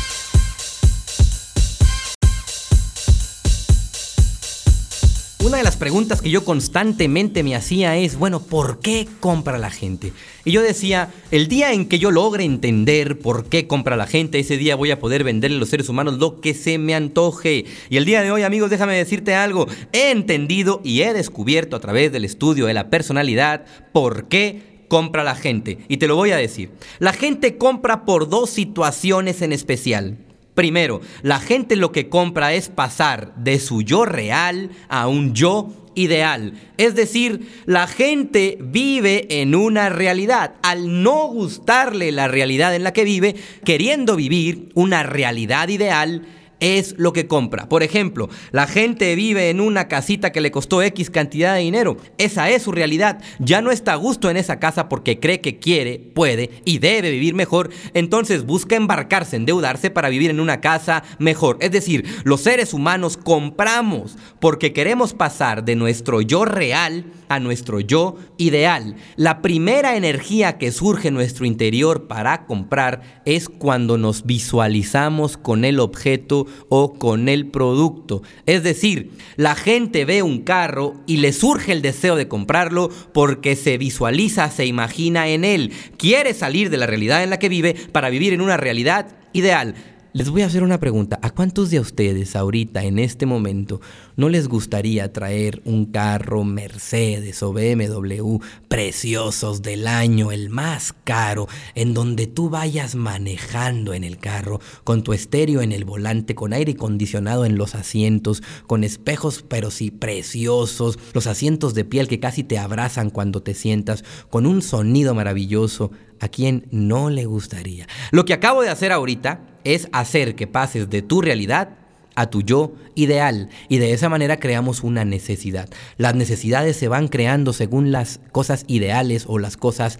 Una de las preguntas que yo constantemente me hacía es, bueno, ¿por qué compra la gente? Y yo decía, el día en que yo logre entender por qué compra la gente, ese día voy a poder venderle a los seres humanos lo que se me antoje. Y el día de hoy, amigos, déjame decirte algo. He entendido y he descubierto a través del estudio de la personalidad por qué compra la gente. Y te lo voy a decir. La gente compra por dos situaciones en especial. Primero, la gente lo que compra es pasar de su yo real a un yo ideal. Es decir, la gente vive en una realidad. Al no gustarle la realidad en la que vive, queriendo vivir una realidad ideal, es lo que compra. Por ejemplo, la gente vive en una casita que le costó X cantidad de dinero. Esa es su realidad. Ya no está a gusto en esa casa porque cree que quiere, puede y debe vivir mejor. Entonces busca embarcarse, endeudarse para vivir en una casa mejor. Es decir, los seres humanos compramos porque queremos pasar de nuestro yo real a nuestro yo ideal. La primera energía que surge en nuestro interior para comprar es cuando nos visualizamos con el objeto o con el producto. Es decir, la gente ve un carro y le surge el deseo de comprarlo porque se visualiza, se imagina en él. Quiere salir de la realidad en la que vive para vivir en una realidad ideal. Les voy a hacer una pregunta. ¿A cuántos de ustedes ahorita, en este momento, no les gustaría traer un carro Mercedes o B M W preciosos del año, el más caro, en donde tú vayas manejando en el carro, con tu estéreo en el volante, con aire acondicionado en los asientos, con espejos pero sí preciosos, los asientos de piel que casi te abrazan cuando te sientas, con un sonido maravilloso? ¿A quién no le gustaría? Lo que acabo de hacer ahorita es hacer que pases de tu realidad a tu yo ideal, y de esa manera creamos una necesidad. Las necesidades se van creando según las cosas ideales o las cosas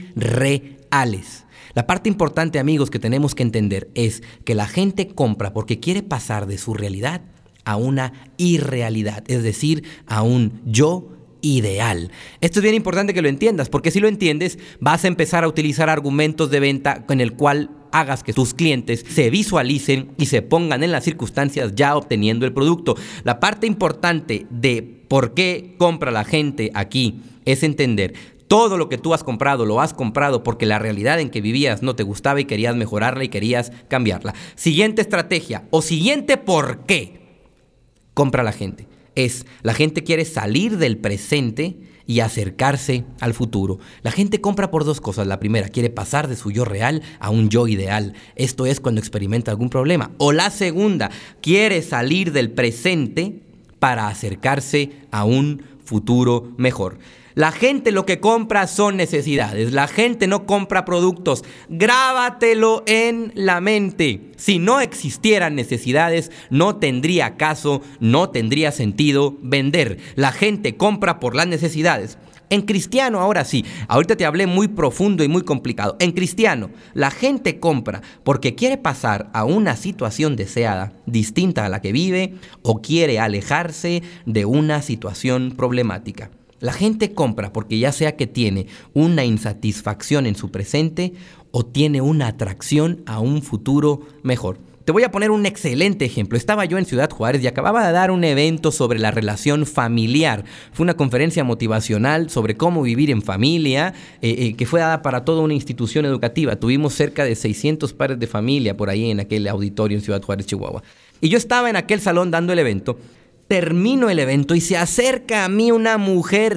irreales. La parte importante, amigos, que tenemos que entender es que la gente compra porque quiere pasar de su realidad a una irrealidad, es decir, a un yo ideal. Esto es bien importante que lo entiendas, porque si lo entiendes, vas a empezar a utilizar argumentos de venta en el cual hagas que tus clientes se visualicen y se pongan en las circunstancias ya obteniendo el producto. La parte importante de por qué compra la gente aquí es entender: todo lo que tú has comprado, lo has comprado porque la realidad en que vivías no te gustaba y querías mejorarla y querías cambiarla. Siguiente estrategia o siguiente por qué compra la gente. Es, la gente quiere salir del presente y acercarse al futuro. La gente compra por dos cosas. La primera, quiere pasar de su yo real a un yo ideal. Esto es cuando experimenta algún problema. O la segunda, quiere salir del presente para acercarse a un futuro mejor. La gente lo que compra son necesidades. La gente no compra productos. Grábatelo en la mente. Si no existieran necesidades, no tendría caso, no tendría sentido vender. La gente compra por las necesidades. En cristiano, ahora sí, ahorita te hablé muy profundo y muy complicado. En cristiano, la gente compra porque quiere pasar a una situación deseada, distinta a la que vive, o quiere alejarse de una situación problemática. La gente compra porque ya sea que tiene una insatisfacción en su presente o tiene una atracción a un futuro mejor. Te voy a poner un excelente ejemplo. Estaba yo en Ciudad Juárez y acababa de dar un evento sobre la relación familiar. Fue una conferencia motivacional sobre cómo vivir en familia, eh, eh, que fue dada para toda una institución educativa. Tuvimos cerca de seiscientos padres de familia por ahí en aquel auditorio en Ciudad Juárez, Chihuahua. Y yo estaba en aquel salón dando el evento. Termino el evento y se acerca a mí una mujer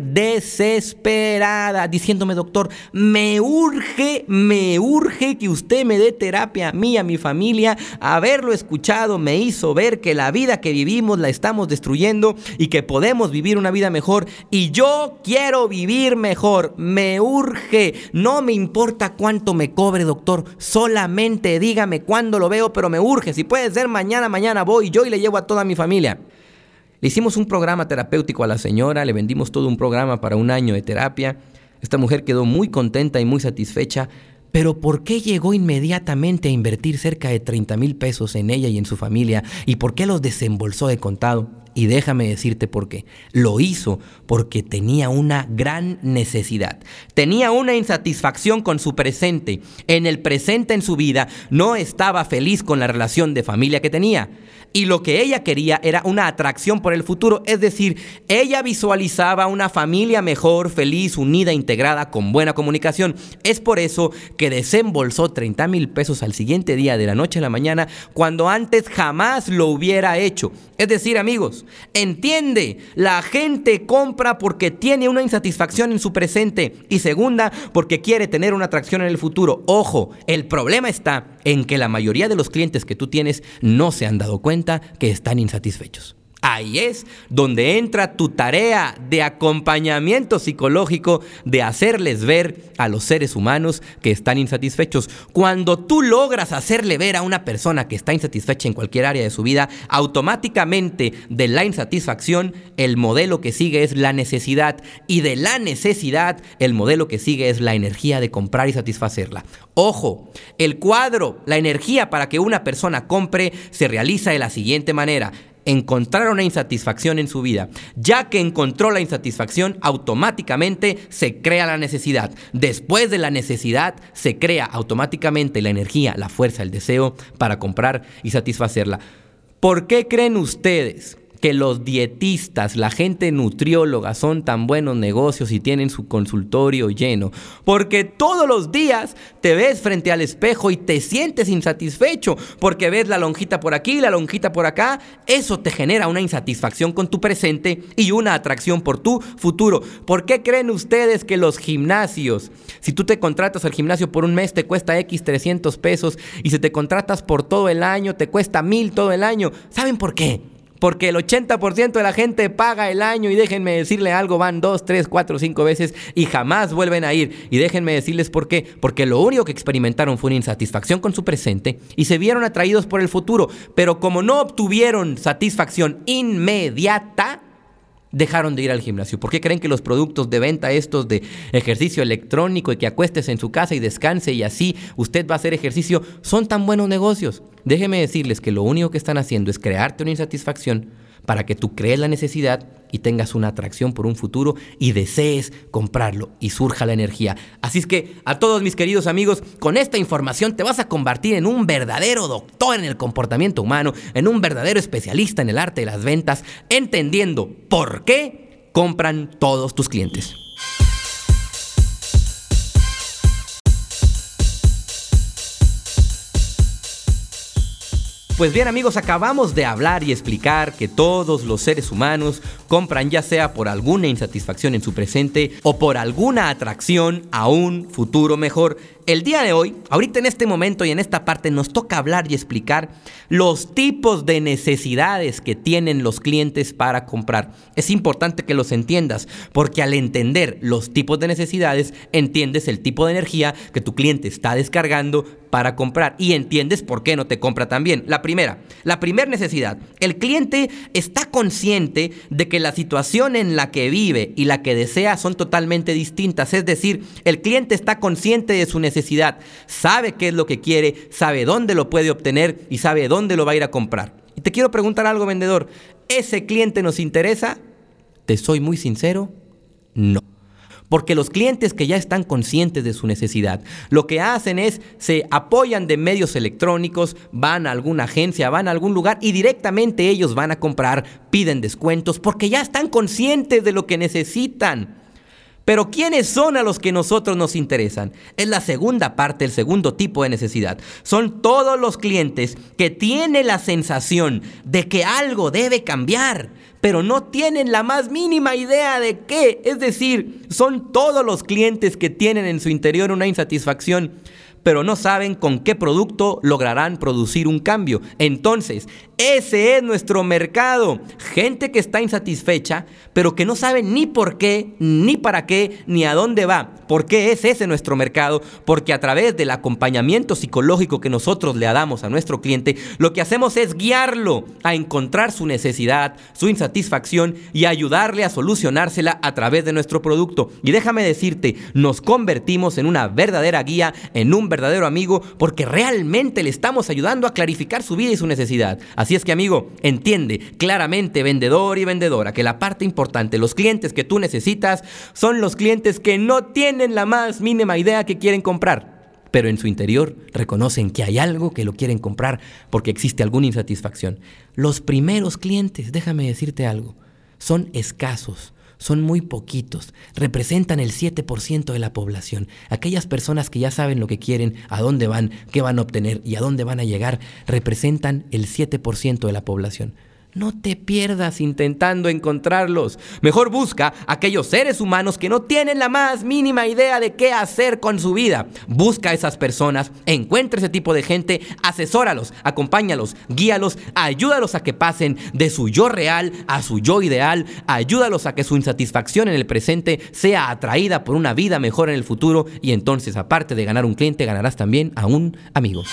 desesperada diciéndome: doctor, me urge, me urge que usted me dé terapia a mí y a mi familia. Haberlo escuchado me hizo ver que la vida que vivimos la estamos destruyendo y que podemos vivir una vida mejor. Y yo quiero vivir mejor, me urge. No me importa cuánto me cobre, doctor, solamente dígame cuándo lo veo, pero me urge. Si puede ser mañana, mañana voy yo y le llevo a toda mi familia. Le hicimos un programa terapéutico a la señora, le vendimos todo un programa para un año de terapia. Esta mujer quedó muy contenta y muy satisfecha, pero ¿por qué llegó inmediatamente a invertir cerca de treinta mil pesos en ella y en su familia? ¿Y por qué los desembolsó de contado? Y déjame decirte por qué. Lo hizo porque tenía una gran necesidad. Tenía una insatisfacción con su presente. En el presente en su vida no estaba feliz con la relación de familia que tenía. Y lo que ella quería era una atracción por el futuro. Es decir, ella visualizaba una familia mejor, feliz, unida, integrada, con buena comunicación. Es por eso que desembolsó treinta mil pesos al siguiente día, de la noche a la mañana, cuando antes jamás lo hubiera hecho. Es decir, amigos, entiende, la gente compra porque tiene una insatisfacción en su presente y segunda, porque quiere tener una atracción en el futuro. Ojo, el problema está en que la mayoría de los clientes que tú tienes no se han dado cuenta que están insatisfechos. Ahí es donde entra tu tarea de acompañamiento psicológico, de hacerles ver a los seres humanos que están insatisfechos. Cuando tú logras hacerle ver a una persona que está insatisfecha en cualquier área de su vida, automáticamente de la insatisfacción, el modelo que sigue es la necesidad, y de la necesidad, el modelo que sigue es la energía de comprar y satisfacerla. Ojo, el cuadro, la energía para que una persona compre se realiza de la siguiente manera: encontrar una insatisfacción en su vida. Ya que encontró la insatisfacción, automáticamente se crea la necesidad. Después de la necesidad, se crea automáticamente la energía, la fuerza, el deseo para comprar y satisfacerla. ¿Por qué creen ustedes que los dietistas, la gente nutrióloga son tan buenos negocios y tienen su consultorio lleno? Porque todos los días te ves frente al espejo y te sientes insatisfecho, porque ves la lonjita por aquí, la lonjita por acá. Eso te genera una insatisfacción con tu presente y una atracción por tu futuro. ¿Por qué creen ustedes que los gimnasios, si tú te contratas al gimnasio por un mes, te cuesta X trescientos pesos, y si te contratas por todo el año, te cuesta mil todo el año? ¿Saben por qué? Porque el ochenta por ciento de la gente paga el año y déjenme decirle algo, van dos, tres, cuatro, cinco veces y jamás vuelven a ir. Y déjenme decirles por qué. Porque lo único que experimentaron fue una insatisfacción con su presente y se vieron atraídos por el futuro. Pero como no obtuvieron satisfacción inmediata, dejaron de ir al gimnasio. ¿Por qué creen que los productos de venta estos de ejercicio electrónico y que acuestes en su casa y descanse y así usted va a hacer ejercicio son tan buenos negocios? Déjenme decirles que lo único que están haciendo es crearte una insatisfacción para que tú crees la necesidad y tengas una atracción por un futuro y desees comprarlo y surja la energía. Así es que a todos mis queridos amigos, con esta información te vas a convertir en un verdadero doctor en el comportamiento humano, en un verdadero especialista en el arte de las ventas, entendiendo por qué compran todos tus clientes. Pues bien amigos, acabamos de hablar y explicar que todos los seres humanos compran ya sea por alguna insatisfacción en su presente o por alguna atracción a un futuro mejor. El día de hoy, ahorita en este momento y en esta parte, nos toca hablar y explicar los tipos de necesidades que tienen los clientes para comprar. Es importante que los entiendas, porque al entender los tipos de necesidades, entiendes el tipo de energía que tu cliente está descargando para comprar y entiendes por qué no te compra también. La primera, la primera necesidad. El cliente está consciente de que la situación en la que vive y la que desea son totalmente distintas. Es decir, el cliente está consciente de su necesidad. Necesidad, sabe qué es lo que quiere, sabe dónde lo puede obtener y sabe dónde lo va a ir a comprar. Y te quiero preguntar algo, vendedor, ¿ese cliente nos interesa? Te soy muy sincero, no. Porque los clientes que ya están conscientes de su necesidad, lo que hacen es, se apoyan de medios electrónicos, van a alguna agencia, van a algún lugar y directamente ellos van a comprar, piden descuentos porque ya están conscientes de lo que necesitan. Pero ¿quiénes son a los que nosotros nos interesan? Es la segunda parte, el segundo tipo de necesidad. Son todos los clientes que tienen la sensación de que algo debe cambiar, pero no tienen la más mínima idea de qué. Es decir, son todos los clientes que tienen en su interior una insatisfacción, pero no saben con qué producto lograrán producir un cambio. Entonces, ese es nuestro mercado. Gente que está insatisfecha, pero que no sabe ni por qué, ni para qué, ni a dónde va. ¿Por qué es ese nuestro mercado? Porque a través del acompañamiento psicológico que nosotros le damos a nuestro cliente, lo que hacemos es guiarlo a encontrar su necesidad, su insatisfacción y ayudarle a solucionársela a través de nuestro producto. Y déjame decirte, nos convertimos en una verdadera guía, en un verdadero amigo, porque realmente le estamos ayudando a clarificar su vida y su necesidad. Así es que, amigo, entiende claramente, vendedor y vendedora, que la parte importante, los clientes que tú necesitas, son los clientes que no tienen la más mínima idea que quieren comprar, pero en su interior reconocen que hay algo que lo quieren comprar porque existe alguna insatisfacción. Los primeros clientes, déjame decirte algo, son escasos. Son muy poquitos, representan el siete por ciento de la población. Aquellas personas que ya saben lo que quieren, a dónde van, qué van a obtener y a dónde van a llegar, representan el siete por ciento de la población. No te pierdas intentando encontrarlos. Mejor busca a aquellos seres humanos que no tienen la más mínima idea de qué hacer con su vida. Busca a esas personas, encuentra ese tipo de gente, asesóralos, acompáñalos, guíalos, ayúdalos a que pasen de su yo real a su yo ideal, ayúdalos a que su insatisfacción en el presente sea atraída por una vida mejor en el futuro y entonces, aparte de ganar un cliente, ganarás también a un amigo.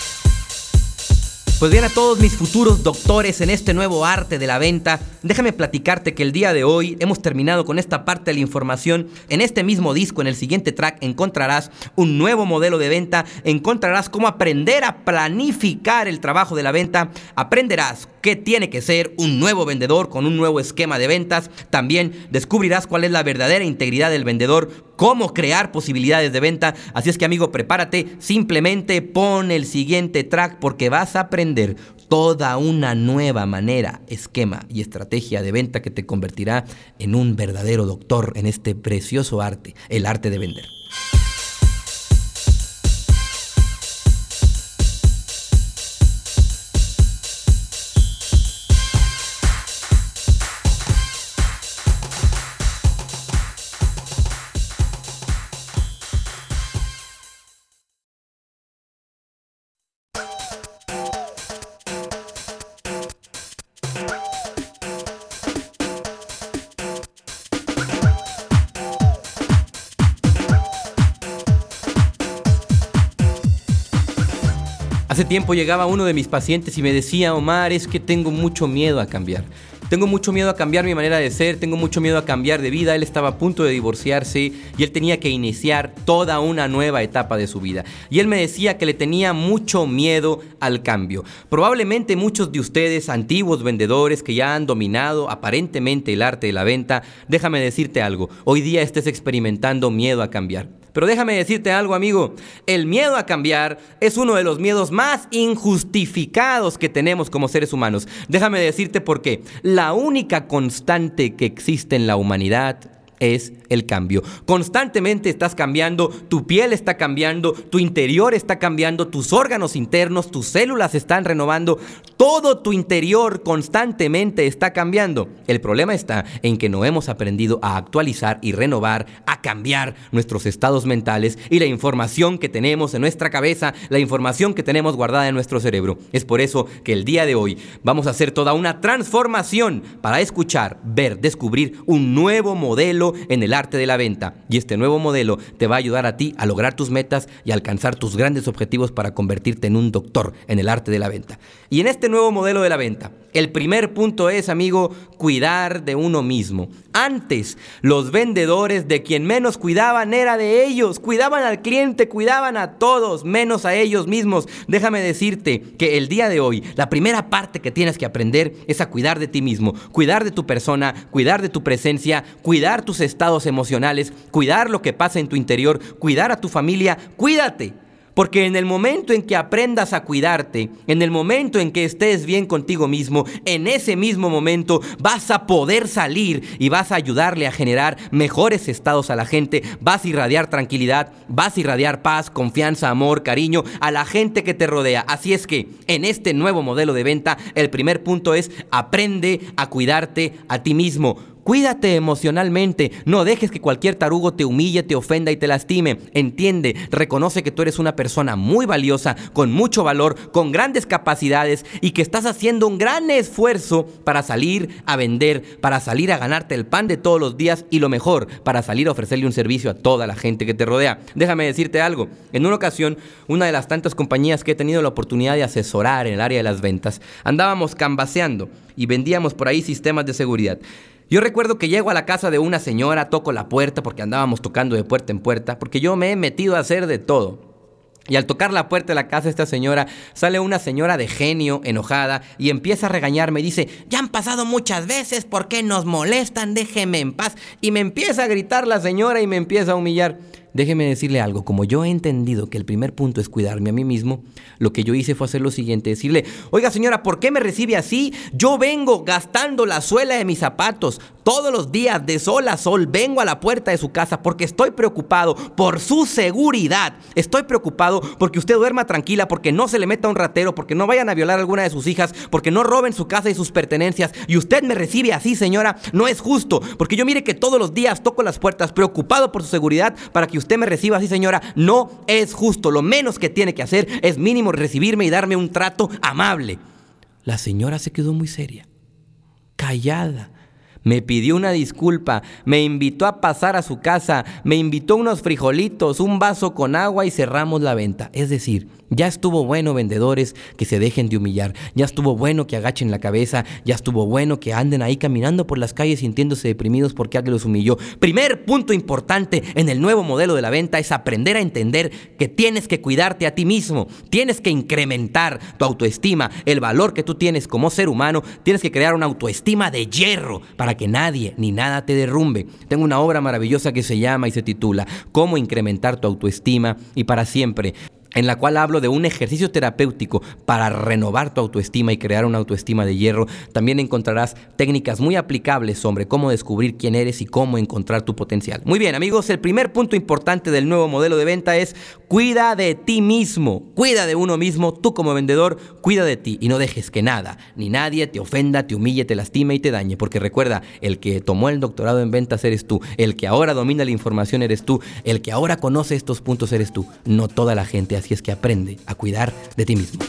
Pues bien, a todos mis futuros doctores en este nuevo arte de la venta, déjame platicarte que el día de hoy hemos terminado con esta parte de la información. En este mismo disco, en el siguiente track, encontrarás un nuevo modelo de venta, encontrarás cómo aprender a planificar el trabajo de la venta, aprenderás qué tiene que ser un nuevo vendedor con un nuevo esquema de ventas, también descubrirás cuál es la verdadera integridad del vendedor, cómo crear posibilidades de venta. Así es que, amigo, prepárate, simplemente pon el siguiente track porque vas a aprender toda una nueva manera, esquema y estrategia de venta que te convertirá en un verdadero doctor en este precioso arte, el arte de vender. Hace tiempo llegaba uno de mis pacientes y me decía: Omar, es que tengo mucho miedo a cambiar. tengo mucho miedo a cambiar mi manera de ser, tengo mucho miedo a cambiar de vida. Él estaba a punto de divorciarse y él tenía que iniciar toda una nueva etapa de su vida. Y él me decía que le tenía mucho miedo al cambio. Probablemente muchos de ustedes, antiguos vendedores que ya han dominado aparentemente el arte de la venta, déjame decirte algo, hoy día estés experimentando miedo a cambiar. Pero déjame decirte algo, amigo, el miedo a cambiar es uno de los miedos más injustificados que tenemos como seres humanos. Déjame decirte por qué. La única constante que existe en la humanidad es el cambio. Constantemente estás cambiando, tu piel está cambiando, tu interior está cambiando, tus órganos internos, tus células están renovando, todo tu interior constantemente está cambiando. El problema está en que no hemos aprendido a actualizar y renovar, a cambiar nuestros estados mentales y la información que tenemos en nuestra cabeza, la información que tenemos guardada en nuestro cerebro. Es por eso que el día de hoy vamos a hacer toda una transformación para escuchar, ver, descubrir un nuevo modelo en el arte de la venta. Y este nuevo modelo te va a ayudar a ti a lograr tus metas y alcanzar tus grandes objetivos para convertirte en un doctor en el arte de la venta. Y en este nuevo modelo de la venta, el primer punto es, amigo, cuidar de uno mismo. Antes, los vendedores de quien menos cuidaban era de ellos. Cuidaban al cliente, cuidaban a todos, menos a ellos mismos. Déjame decirte que el día de hoy, la primera parte que tienes que aprender es a cuidar de ti mismo, cuidar de tu persona, cuidar de tu presencia, cuidar tus estados emocionales, cuidar lo que pasa en tu interior, cuidar a tu familia. Cuídate. Porque en el momento en que aprendas a cuidarte, en el momento en que estés bien contigo mismo, en ese mismo momento vas a poder salir y vas a ayudarle a generar mejores estados a la gente, vas a irradiar tranquilidad, vas a irradiar paz, confianza, amor, cariño a la gente que te rodea. Así es que en este nuevo modelo de venta, el primer punto es aprende a cuidarte a ti mismo. Cuídate emocionalmente, no dejes que cualquier tarugo te humille, te ofenda y te lastime. Entiende, reconoce que tú eres una persona muy valiosa, con mucho valor, con grandes capacidades y que estás haciendo un gran esfuerzo para salir a vender, para salir a ganarte el pan de todos los días y lo mejor, para salir a ofrecerle un servicio a toda la gente que te rodea. Déjame decirte algo, en una ocasión, una de las tantas compañías que he tenido la oportunidad de asesorar en el área de las ventas, andábamos canvaseando y vendíamos por ahí sistemas de seguridad. Yo recuerdo que llego a la casa de una señora, toco la puerta porque andábamos tocando de puerta en puerta, porque yo me he metido a hacer de todo. Y al tocar la puerta de la casa de esta señora, sale una señora de genio, enojada, y empieza a regañarme. Dice, ya han pasado muchas veces, ¿por qué nos molestan? Déjeme en paz. Y me empieza a gritar la señora y me empieza a humillar. Déjeme decirle algo, como yo he entendido que el primer punto es cuidarme a mí mismo, lo que yo hice fue hacer lo siguiente, decirle, oiga señora, ¿por qué me recibe así? Yo vengo gastando la suela de mis zapatos todos los días de sol a sol, vengo a la puerta de su casa porque estoy preocupado por su seguridad, estoy preocupado porque usted duerma tranquila, porque no se le meta un ratero, porque no vayan a violar a alguna de sus hijas, porque no roben su casa y sus pertenencias, y usted me recibe así, señora, no es justo, porque yo mire que todos los días toco las puertas preocupado por su seguridad para que usted me reciba así, señora, no es justo. Lo menos que tiene que hacer es mínimo recibirme y darme un trato amable. La señora se quedó muy seria, callada. Me pidió una disculpa, me invitó a pasar a su casa, me invitó unos frijolitos, un vaso con agua y cerramos la venta. Es decir, ya estuvo bueno, vendedores, que se dejen de humillar. Ya estuvo bueno que agachen la cabeza. Ya estuvo bueno que anden ahí caminando por las calles sintiéndose deprimidos porque alguien los humilló. Primer punto importante en el nuevo modelo de la venta es aprender a entender que tienes que cuidarte a ti mismo. Tienes que incrementar tu autoestima, el valor que tú tienes como ser humano. Tienes que crear una autoestima de hierro para que nadie ni nada te derrumbe. Tengo una obra maravillosa que se llama y se titula Cómo incrementar tu autoestima y para siempre, en la cual hablo de un ejercicio terapéutico para renovar tu autoestima y crear una autoestima de hierro. También encontrarás técnicas muy aplicables sobre cómo descubrir quién eres y cómo encontrar tu potencial. Muy bien, amigos, el primer punto importante del nuevo modelo de venta es cuida de ti mismo, cuida de uno mismo. Tú como vendedor, cuida de ti y no dejes que nada ni nadie te ofenda, te humille, te lastime y te dañe, porque recuerda, el que tomó el doctorado en ventas eres tú, el que ahora domina la información eres tú, el que ahora conoce estos puntos eres tú, no toda la gente. Así es que aprende a cuidar de ti mismo.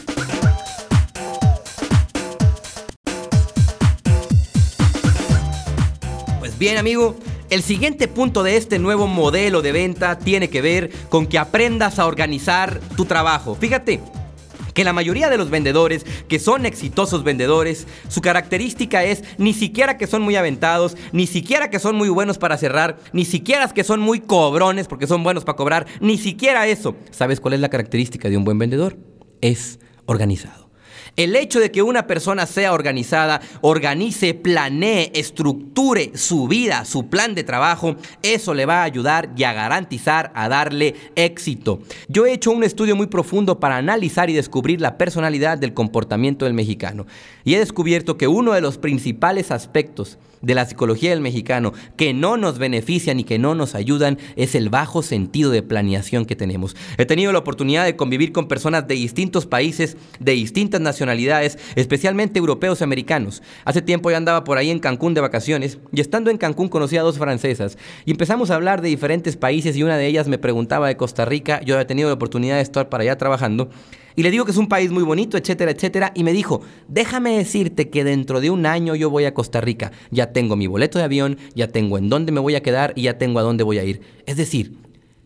Pues bien, amigo, el siguiente punto de este nuevo modelo de venta tiene que ver con que aprendas a organizar tu trabajo. Fíjate, Que la mayoría de los vendedores que son exitosos vendedores, su característica es ni siquiera que son muy aventados, ni siquiera que son muy buenos para cerrar, ni siquiera que son muy cobrones porque son buenos para cobrar, ni siquiera eso. ¿Sabes cuál es la característica de un buen vendedor? Es organizado. El hecho de que una persona sea organizada, organice, planee, estructure su vida, su plan de trabajo, eso le va a ayudar y a garantizar a darle éxito. Yo he hecho un estudio muy profundo para analizar y descubrir la personalidad del comportamiento del mexicano. Y he descubierto que uno de los principales aspectos de la psicología del mexicano que no nos benefician y que no nos ayudan es el bajo sentido de planeación que tenemos. He tenido la oportunidad de convivir con personas de distintos países, de distintas nacionalidades, especialmente europeos y americanos. Hace tiempo yo andaba por ahí en Cancún de vacaciones y estando en Cancún conocí a dos francesas y empezamos a hablar de diferentes países y una de ellas me preguntaba de Costa Rica. Yo había tenido la oportunidad de estar para allá trabajando y le digo que es un país muy bonito, etcétera, etcétera. Y me dijo, déjame decirte que dentro de un año yo voy a Costa Rica. Ya tengo mi boleto de avión, ya tengo en dónde me voy a quedar y ya tengo a dónde voy a ir. Es decir,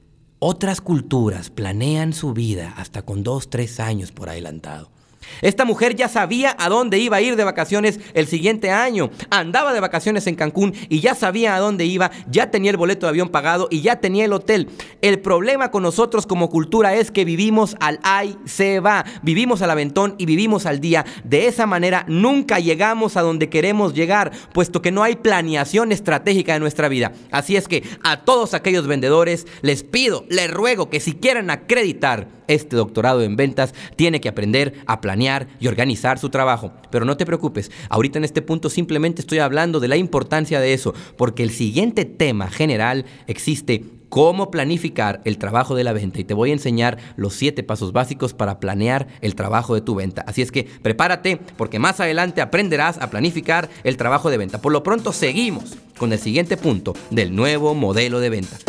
otras culturas planean su vida hasta con dos, tres años por adelantado. Esta mujer ya sabía a dónde iba a ir de vacaciones el siguiente año. Andaba de vacaciones en Cancún y ya sabía a dónde iba, ya tenía el boleto de avión pagado y ya tenía el hotel. El problema con nosotros como cultura es que vivimos al ahí se va, vivimos al aventón y vivimos al día. De esa manera nunca llegamos a donde queremos llegar, puesto que no hay planeación estratégica de nuestra vida. Así es que a todos aquellos vendedores les pido, les ruego que si quieren acreditar este doctorado en ventas, tiene que aprender a planear y organizar su trabajo. Pero no te preocupes, ahorita en este punto simplemente estoy hablando de la importancia de eso, porque el siguiente tema general existe: cómo planificar el trabajo de la venta, y te voy a enseñar los siete pasos básicos para planear el trabajo de tu venta. Así es que prepárate, porque más adelante aprenderás a planificar el trabajo de venta. Por lo pronto seguimos con el siguiente punto del nuevo modelo de venta.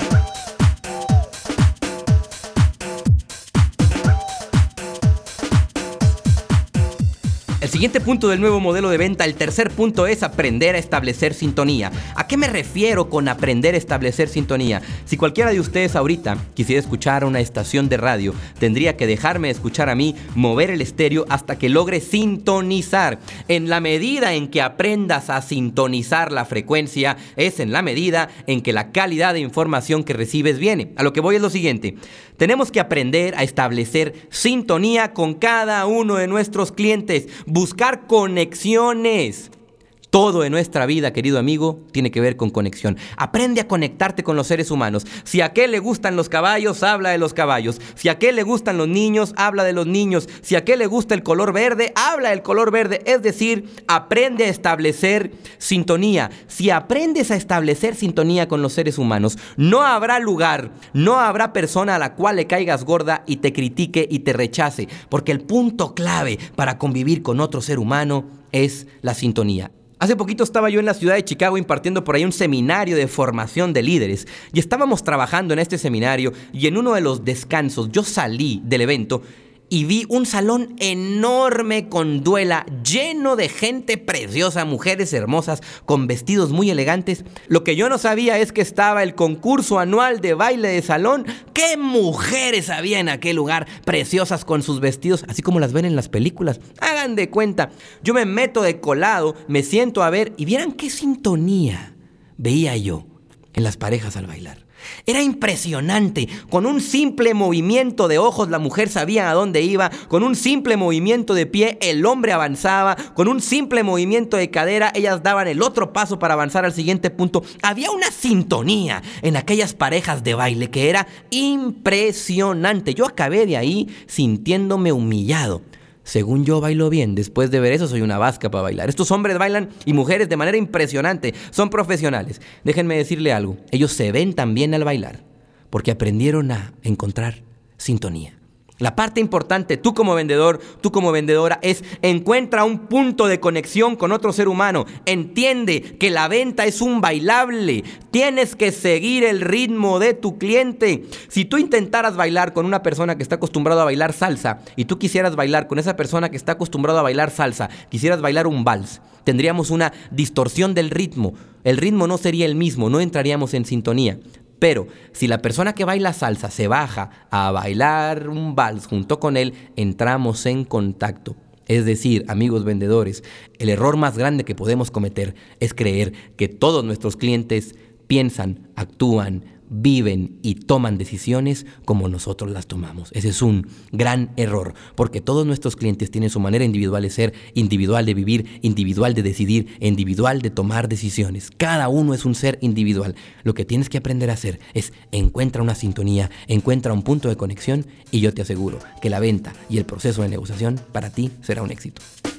El siguiente punto del nuevo modelo de venta, el tercer punto, es aprender a establecer sintonía. ¿A qué me refiero con aprender a establecer sintonía? Si cualquiera de ustedes ahorita quisiera escuchar una estación de radio, tendría que dejarme escuchar a mí, mover el estéreo hasta que logre sintonizar. En la medida en que aprendas a sintonizar la frecuencia, es en la medida en que la calidad de información que recibes viene. A lo que voy es lo siguiente: tenemos que aprender a establecer sintonía con cada uno de nuestros clientes. Buscar conexiones. Todo en nuestra vida, querido amigo, tiene que ver con conexión. Aprende a conectarte con los seres humanos. Si a aquel le gustan los caballos, habla de los caballos. Si a aquel le gustan los niños, habla de los niños. Si a aquel le gusta el color verde, habla del color verde. Es decir, aprende a establecer sintonía. Si aprendes a establecer sintonía con los seres humanos, no habrá lugar, no habrá persona a la cual le caigas gorda y te critique y te rechace. Porque el punto clave para convivir con otro ser humano es la sintonía. Hace poquito estaba yo en la ciudad de Chicago impartiendo por ahí un seminario de formación de líderes y estábamos trabajando en este seminario, y en uno de los descansos yo salí del evento y vi un salón enorme con duela, lleno de gente preciosa, mujeres hermosas con vestidos muy elegantes. Lo que yo no sabía es que estaba el concurso anual de baile de salón. ¡Qué mujeres había en aquel lugar! Preciosas con sus vestidos, así como las ven en las películas. Hagan de cuenta, yo me meto de colado, me siento a ver y vieran qué sintonía veía yo en las parejas al bailar. Era impresionante. Con un simple movimiento de ojos la mujer sabía a dónde iba. Con un simple movimiento de pie el hombre avanzaba. Con un simple movimiento de cadera ellas daban el otro paso para avanzar al siguiente punto. Había una sintonía en aquellas parejas de baile que era impresionante. Yo acabé de ahí sintiéndome humillado. Según yo bailo bien, después de ver eso soy una vasca para bailar. Estos hombres bailan y mujeres de manera impresionante, son profesionales. Déjenme decirle algo, ellos se ven también al bailar, porque aprendieron a encontrar sintonía. La parte importante, tú como vendedor, tú como vendedora, es encuentra un punto de conexión con otro ser humano. Entiende que la venta es un bailable. Tienes que seguir el ritmo de tu cliente. Si tú intentaras bailar con una persona que está acostumbrada a bailar salsa y tú quisieras bailar con esa persona que está acostumbrada a bailar salsa, quisieras bailar un vals, tendríamos una distorsión del ritmo. El ritmo no sería el mismo, no entraríamos en sintonía. Pero si la persona que baila salsa se baja a bailar un vals junto con él, entramos en contacto. Es decir, amigos vendedores, el error más grande que podemos cometer es creer que todos nuestros clientes piensan, actúan, viven y toman decisiones como nosotros las tomamos. Ese es un gran error, porque todos nuestros clientes tienen su manera individual de ser, individual de vivir, individual de decidir, individual de tomar decisiones. Cada uno es un ser individual. Lo que tienes que aprender a hacer es encuentra una sintonía, encuentra un punto de conexión y yo te aseguro que la venta y el proceso de negociación para ti será un éxito.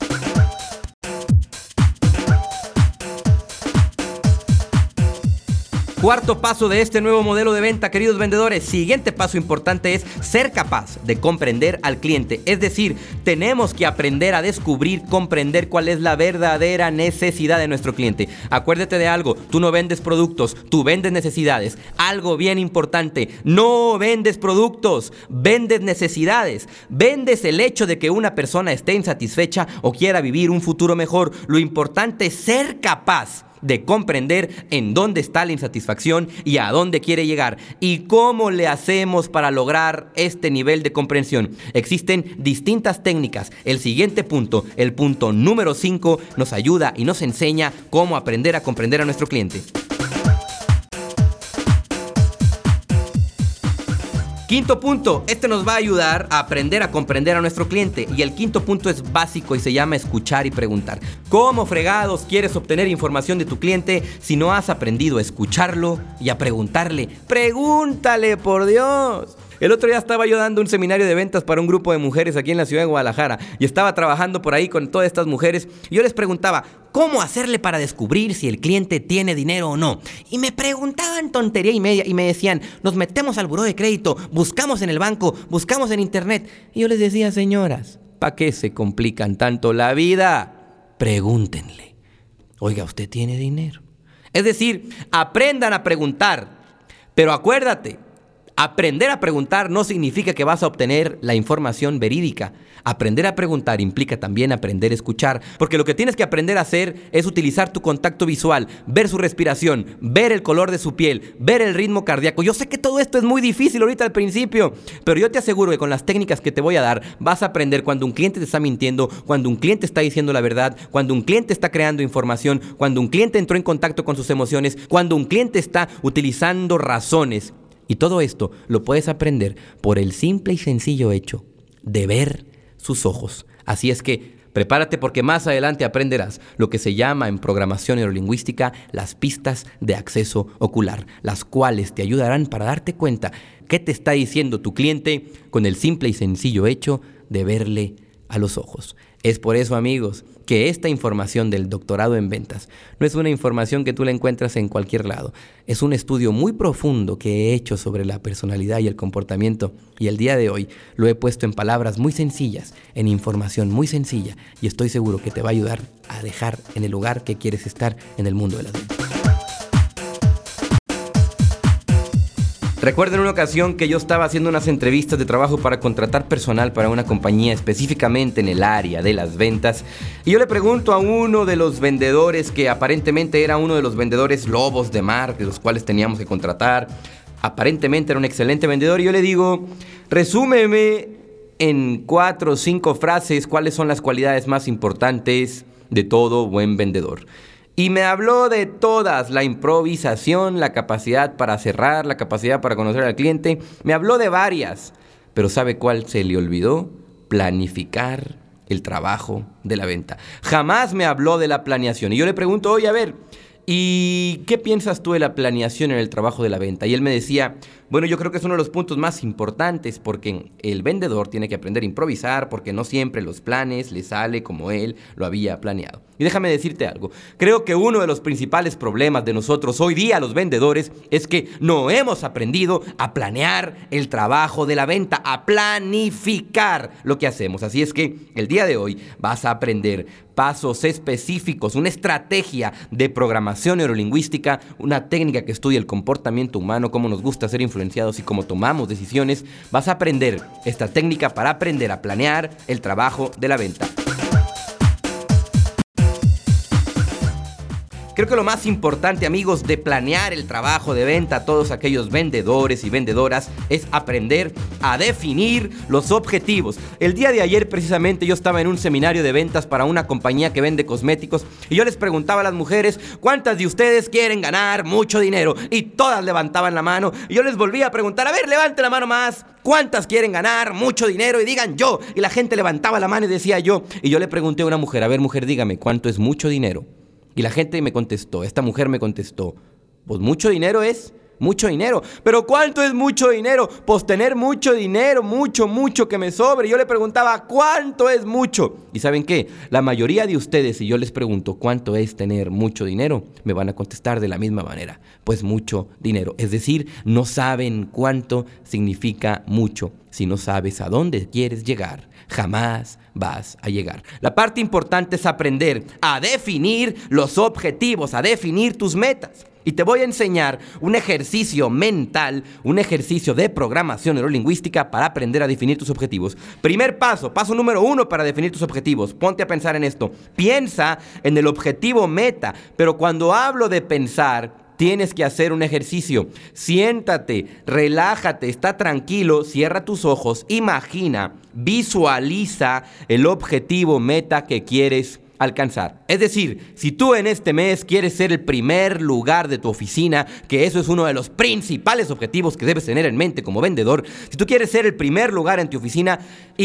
Cuarto paso de este nuevo modelo de venta, queridos vendedores. Siguiente paso importante es ser capaz de comprender al cliente. Es decir, tenemos que aprender a descubrir, comprender cuál es la verdadera necesidad de nuestro cliente. Acuérdate de algo, tú no vendes productos, tú vendes necesidades. Algo bien importante, no vendes productos, vendes necesidades. Vendes el hecho de que una persona esté insatisfecha o quiera vivir un futuro mejor. Lo importante es ser capaz de comprender en dónde está la insatisfacción y a dónde quiere llegar y cómo le hacemos para lograr este nivel de comprensión. Existen distintas técnicas. El siguiente punto, el punto número cinco, nos ayuda y nos enseña cómo aprender a comprender a nuestro cliente. Quinto punto, este nos va a ayudar a aprender a comprender a nuestro cliente. Y el quinto punto es básico y se llama escuchar y preguntar. ¿Cómo fregados quieres obtener información de tu cliente si no has aprendido a escucharlo y a preguntarle? ¡Pregúntale, por Dios! El otro día estaba yo dando un seminario de ventas para un grupo de mujeres aquí en la ciudad de Guadalajara y estaba trabajando por ahí con todas estas mujeres y yo les preguntaba, ¿cómo hacerle para descubrir si el cliente tiene dinero o no? Y me preguntaban tontería y media y me decían, nos metemos al buró de crédito, buscamos en el banco, buscamos en internet. Y yo les decía, señoras, ¿para qué se complican tanto la vida? Pregúntenle, oiga, ¿usted tiene dinero? Es decir, aprendan a preguntar, pero acuérdate, aprender a preguntar no significa que vas a obtener la información verídica. Aprender a preguntar implica también aprender a escuchar, porque lo que tienes que aprender a hacer es utilizar tu contacto visual, ver su respiración, ver el color de su piel, ver el ritmo cardíaco. Yo sé que todo esto es muy difícil ahorita al principio, pero yo te aseguro que con las técnicas que te voy a dar vas a aprender cuando un cliente te está mintiendo, cuando un cliente está diciendo la verdad, cuando un cliente está creando información, cuando un cliente entró en contacto con sus emociones, cuando un cliente está utilizando razones. Y todo esto lo puedes aprender por el simple y sencillo hecho de ver sus ojos. Así es que prepárate porque más adelante aprenderás lo que se llama en programación neurolingüística las pistas de acceso ocular, las cuales te ayudarán para darte cuenta qué te está diciendo tu cliente con el simple y sencillo hecho de verle a los ojos. Es por eso, amigos, que esta información del doctorado en ventas no es una información que tú la encuentras en cualquier lado. Es un estudio muy profundo que he hecho sobre la personalidad y el comportamiento y el día de hoy lo he puesto en palabras muy sencillas, en información muy sencilla y estoy seguro que te va a ayudar a dejar en el lugar que quieres estar en el mundo de las ventas. Recuerdo en una ocasión que yo estaba haciendo unas entrevistas de trabajo para contratar personal para una compañía específicamente en el área de las ventas y yo le pregunto a uno de los vendedores que aparentemente era uno de los vendedores lobos de mar de los cuales teníamos que contratar, aparentemente era un excelente vendedor y yo le digo, resúmeme en cuatro o cinco frases cuáles son las cualidades más importantes de todo buen vendedor. Y me habló de todas, la improvisación, la capacidad para cerrar, la capacidad para conocer al cliente. Me habló de varias, pero ¿sabe cuál se le olvidó? Planificar el trabajo de la venta. Jamás me habló de la planeación. Y yo le pregunto, oye, a ver, ¿y qué piensas tú de la planeación en el trabajo de la venta? Y él me decía, bueno, yo creo que es uno de los puntos más importantes porque el vendedor tiene que aprender a improvisar porque no siempre los planes le sale como él lo había planeado. Y déjame decirte algo, creo que uno de los principales problemas de nosotros hoy día los vendedores es que no hemos aprendido a planear el trabajo de la venta, a planificar lo que hacemos. Así es que el día de hoy vas a aprender pasos específicos, una estrategia de programación neurolingüística, una técnica que estudia el comportamiento humano, cómo nos gusta ser influenciados y cómo tomamos decisiones. Vas a aprender esta técnica para aprender a planear el trabajo de la venta. Creo que lo más importante, amigos, de planear el trabajo de venta a todos aquellos vendedores y vendedoras es aprender a definir los objetivos. El día de ayer, precisamente, yo estaba en un seminario de ventas para una compañía que vende cosméticos y yo les preguntaba a las mujeres, ¿cuántas de ustedes quieren ganar mucho dinero? Y todas levantaban la mano y yo les volví a preguntar, a ver, levante la mano más. ¿Cuántas quieren ganar mucho dinero? Y digan yo. Y la gente levantaba la mano y decía yo. Y yo le pregunté a una mujer, a ver, mujer, dígame, ¿cuánto es mucho dinero? Y la gente me contestó, esta mujer me contestó, pues mucho dinero es mucho dinero. ¿Pero cuánto es mucho dinero? Pues tener mucho dinero, mucho, mucho que me sobre. Y yo le preguntaba, ¿cuánto es mucho? ¿Y saben qué? La mayoría de ustedes, si yo les pregunto cuánto es tener mucho dinero, me van a contestar de la misma manera, pues mucho dinero. Es decir, no saben cuánto significa mucho. Si no sabes a dónde quieres llegar, jamás vas a llegar. La parte importante es aprender a definir los objetivos, a definir tus metas. Y te voy a enseñar un ejercicio mental, un ejercicio de programación neurolingüística para aprender a definir tus objetivos. Primer paso, paso número uno para definir tus objetivos. Ponte a pensar en esto. Piensa en el objetivo meta, pero cuando hablo de pensar, tienes que hacer un ejercicio. Siéntate, relájate, está tranquilo, cierra tus ojos, imagina, visualiza el objetivo meta que quieres alcanzar. Es decir, si tú en este mes quieres ser el primer lugar de tu oficina, que eso es uno de los principales objetivos que debes tener en mente como vendedor, si tú quieres ser el primer lugar en tu oficina,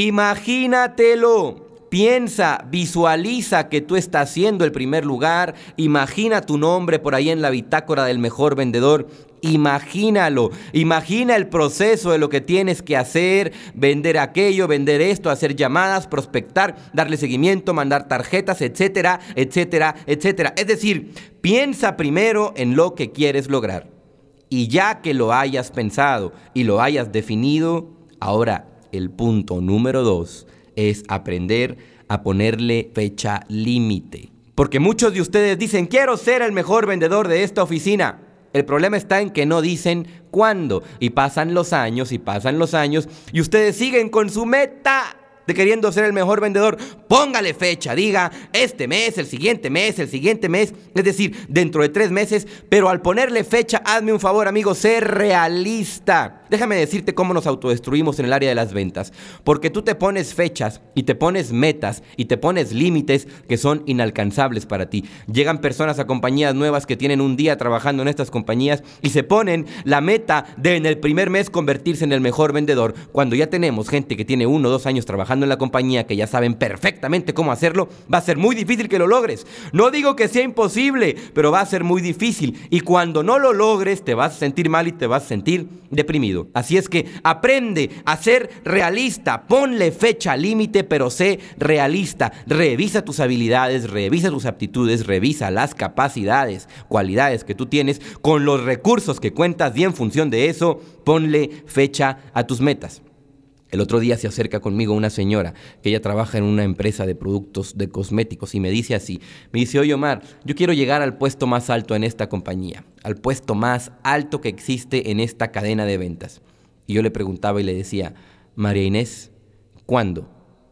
imagínatelo. Piensa, visualiza que tú estás siendo el primer lugar, imagina tu nombre por ahí en la bitácora del mejor vendedor, imagínalo, imagina el proceso de lo que tienes que hacer, vender aquello, vender esto, hacer llamadas, prospectar, darle seguimiento, mandar tarjetas, etcétera, etcétera, etcétera. Es decir, piensa primero en lo que quieres lograr y ya que lo hayas pensado y lo hayas definido, ahora el punto número dos es aprender a ponerle fecha límite. Porque muchos de ustedes dicen, quiero ser el mejor vendedor de esta oficina. El problema está en que no dicen cuándo. Y pasan los años y pasan los años y ustedes siguen con su meta de queriendo ser el mejor vendedor. Póngale fecha, diga este mes, el siguiente mes, el siguiente mes, es decir, dentro de tres meses, pero al ponerle fecha, hazme un favor, amigo, sé realista. Déjame decirte cómo nos autodestruimos en el área de las ventas, porque tú te pones fechas y te pones metas y te pones límites que son inalcanzables para ti. Llegan personas a compañías nuevas que tienen un día trabajando en estas compañías y se ponen la meta de en el primer mes convertirse en el mejor vendedor, cuando ya tenemos gente que tiene uno o dos años trabajando en la compañía, que ya saben perfectamente cómo hacerlo. Va a ser muy difícil que lo logres. No digo que sea imposible, pero va a ser muy difícil. Y cuando no lo logres, te vas a sentir mal y te vas a sentir deprimido. Así es que aprende a ser realista. Ponle fecha límite, pero sé realista. Revisa tus habilidades, revisa tus aptitudes, revisa las capacidades, cualidades que tú tienes con los recursos que cuentas y en función de eso, ponle fecha a tus metas. El otro día se acerca conmigo una señora que ella trabaja en una empresa de productos de cosméticos y me dice así, me dice, oye Omar, yo quiero llegar al puesto más alto en esta compañía, al puesto más alto que existe en esta cadena de ventas. Y yo le preguntaba y le decía, María Inés, ¿cuándo?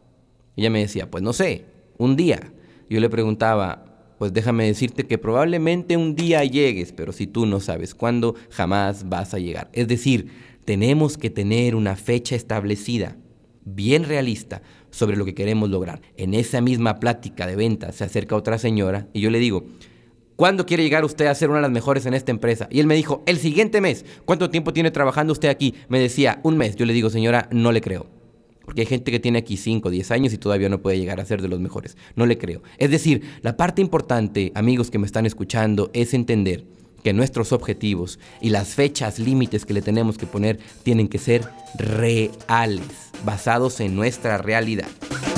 Y ella me decía, pues no sé, un día. Y yo le preguntaba, pues déjame decirte que probablemente un día llegues, pero si tú no sabes cuándo, jamás vas a llegar. Es decir, tenemos que tener una fecha establecida, bien realista, sobre lo que queremos lograr. En esa misma plática de ventas se acerca otra señora y yo le digo, ¿cuándo quiere llegar usted a ser una de las mejores en esta empresa? Y él me dijo, el siguiente mes. ¿Cuánto tiempo tiene trabajando usted aquí? Me decía, un mes. Yo le digo, señora, no le creo. Porque hay gente que tiene aquí cinco, diez años y todavía no puede llegar a ser de los mejores. No le creo. Es decir, la parte importante, amigos que me están escuchando, es entender que nuestros objetivos y las fechas límites que le tenemos que poner tienen que ser reales, basados en nuestra realidad.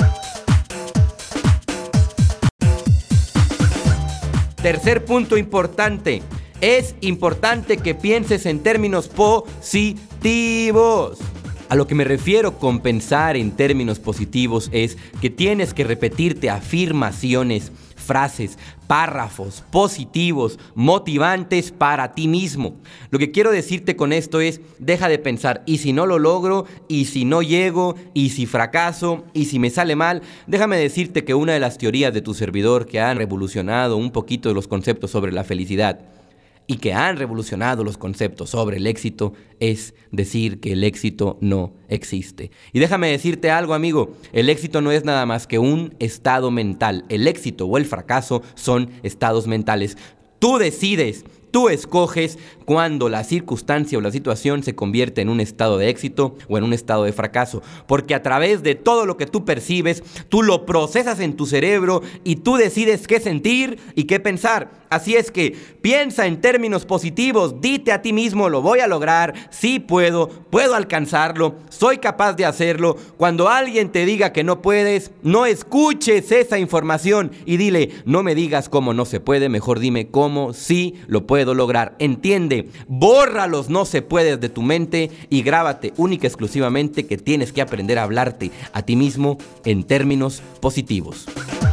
Tercer punto importante, es importante que pienses en términos positivos. A lo que me refiero con pensar en términos positivos es que tienes que repetirte afirmaciones, frases, párrafos positivos, motivantes para ti mismo. Lo que quiero decirte con esto es, deja de pensar, ¿y si no lo logro? ¿Y si no llego? ¿Y si fracaso? ¿Y si me sale mal? Déjame decirte que una de las teorías de tu servidor que han revolucionado un poquito los conceptos sobre la felicidad y que han revolucionado los conceptos sobre el éxito es decir que el éxito no existe. Y déjame decirte algo, amigo, el éxito no es nada más que un estado mental. El éxito o el fracaso son estados mentales. Tú decides, tú escoges cuando la circunstancia o la situación se convierte en un estado de éxito o en un estado de fracaso. Porque a través de todo lo que tú percibes, tú lo procesas en tu cerebro y tú decides qué sentir y qué pensar. Así es que piensa en términos positivos, dite a ti mismo, lo voy a lograr, sí puedo, puedo alcanzarlo, soy capaz de hacerlo. Cuando alguien te diga que no puedes, no escuches esa información y dile, no me digas cómo no se puede, mejor dime cómo sí lo puedo lograr. Entiende, borra los no se puedes de tu mente y grábate única y exclusivamente que tienes que aprender a hablarte a ti mismo en términos positivos.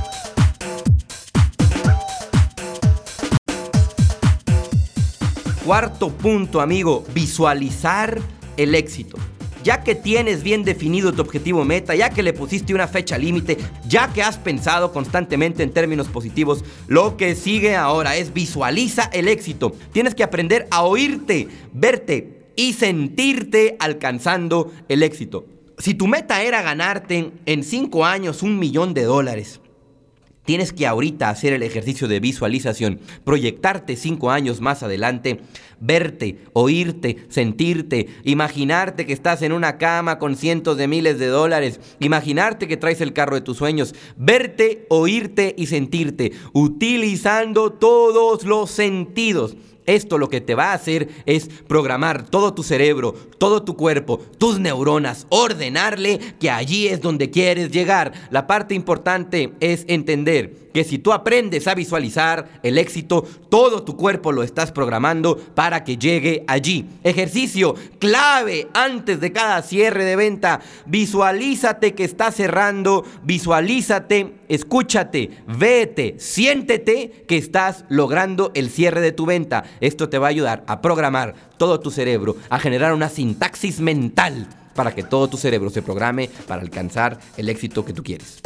Cuarto punto, amigo, visualizar el éxito. Ya que tienes bien definido tu objetivo meta, ya que le pusiste una fecha límite, ya que has pensado constantemente en términos positivos, lo que sigue ahora es visualiza el éxito. Tienes que aprender a oírte, verte y sentirte alcanzando el éxito. Si tu meta era ganarte en cinco años un millón de dólares, tienes que ahorita hacer el ejercicio de visualización, proyectarte cinco años más adelante, verte, oírte, sentirte, imaginarte que estás en una cama con cientos de miles de dólares, imaginarte que traes el carro de tus sueños, verte, oírte y sentirte, utilizando todos los sentidos. Esto lo que te va a hacer es programar todo tu cerebro, todo tu cuerpo, tus neuronas, ordenarle que allí es donde quieres llegar. La parte importante es entender que si tú aprendes a visualizar el éxito, todo tu cuerpo lo estás programando para que llegue allí. Ejercicio clave antes de cada cierre de venta. Visualízate que estás cerrando, visualízate, escúchate, vete, siéntete que estás logrando el cierre de tu venta. Esto te va a ayudar a programar todo tu cerebro, a generar una sintaxis mental para que todo tu cerebro se programe para alcanzar el éxito que tú quieres.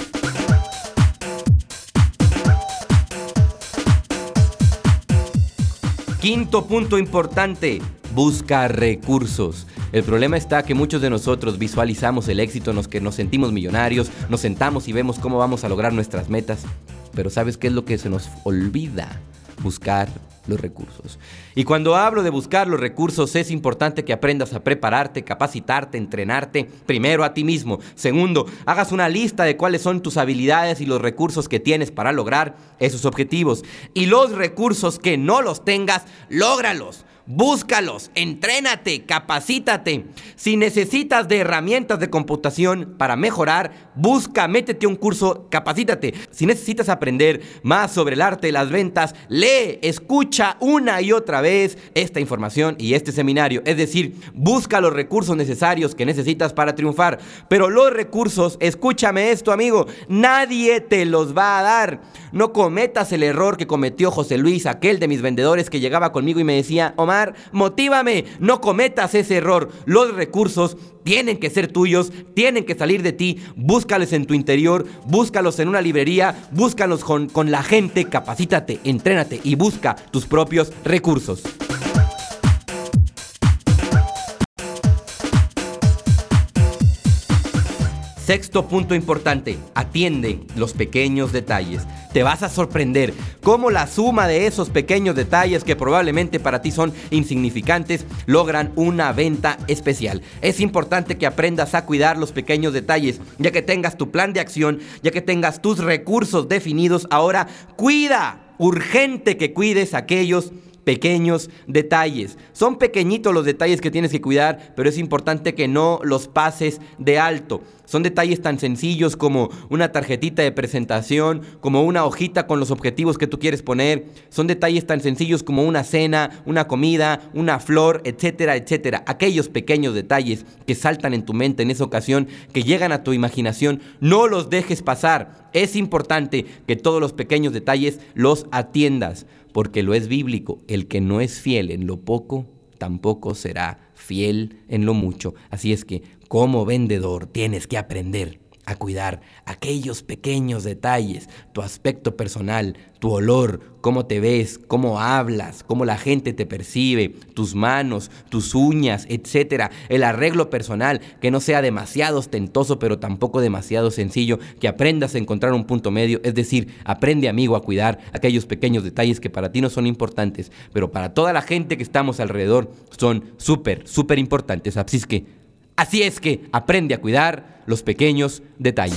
Quinto punto importante, busca recursos. El problema está que muchos de nosotros visualizamos el éxito en los que nos sentimos millonarios, nos sentamos y vemos cómo vamos a lograr nuestras metas, pero ¿sabes qué es lo que se nos olvida? Buscar los recursos. Y cuando hablo de buscar los recursos, es importante que aprendas a prepararte, capacitarte, entrenarte, primero a ti mismo. Segundo, hagas una lista de cuáles son tus habilidades y los recursos que tienes para lograr esos objetivos. Y los recursos que no los tengas, lógralos. Búscalos, entrénate, capacítate. Si necesitas de herramientas de computación para mejorar, busca, métete a un curso, capacítate. Si necesitas aprender más sobre el arte de las ventas, lee, escucha una y otra vez esta información y este seminario. Es decir, busca los recursos necesarios que necesitas para triunfar. Pero los recursos, escúchame esto, amigo, nadie te los va a dar. No cometas el error que cometió José Luis, aquel de mis vendedores que llegaba conmigo y me decía, Omar, motívame, no cometas ese error. Los recursos tienen que ser tuyos, tienen que salir de ti. Búscalos en tu interior, búscalos en una librería, búscalos con, con la gente, capacítate, entrénate y busca tus propios recursos. Sexto punto importante, atiende los pequeños detalles. Te vas a sorprender cómo la suma de esos pequeños detalles que probablemente para ti son insignificantes logran una venta especial. Es importante que aprendas a cuidar los pequeños detalles, ya que tengas tu plan de acción, ya que tengas tus recursos definidos. Ahora cuida, urgente que cuides aquellos pequeños detalles. Son pequeñitos los detalles que tienes que cuidar, pero es importante que no los pases de alto. Son detalles tan sencillos como una tarjetita de presentación, como una hojita con los objetivos que tú quieres poner. Son detalles tan sencillos como una cena, una comida, una flor, etcétera, etcétera. Aquellos pequeños detalles que saltan en tu mente en esa ocasión, que llegan a tu imaginación, no los dejes pasar. Es importante que todos los pequeños detalles los atiendas, porque lo es bíblico. El que no es fiel en lo poco, tampoco será fiel en lo mucho. Así es que, como vendedor, tienes que aprender a cuidar aquellos pequeños detalles, tu aspecto personal, tu olor, cómo te ves, cómo hablas, cómo la gente te percibe, tus manos, tus uñas, etcétera. El arreglo personal, que no sea demasiado ostentoso, pero tampoco demasiado sencillo, que aprendas a encontrar un punto medio, es decir, aprende, amigo, a cuidar aquellos pequeños detalles que para ti no son importantes, pero para toda la gente que estamos alrededor son súper, súper importantes. Así es que, así es que aprende a cuidar los pequeños detalles.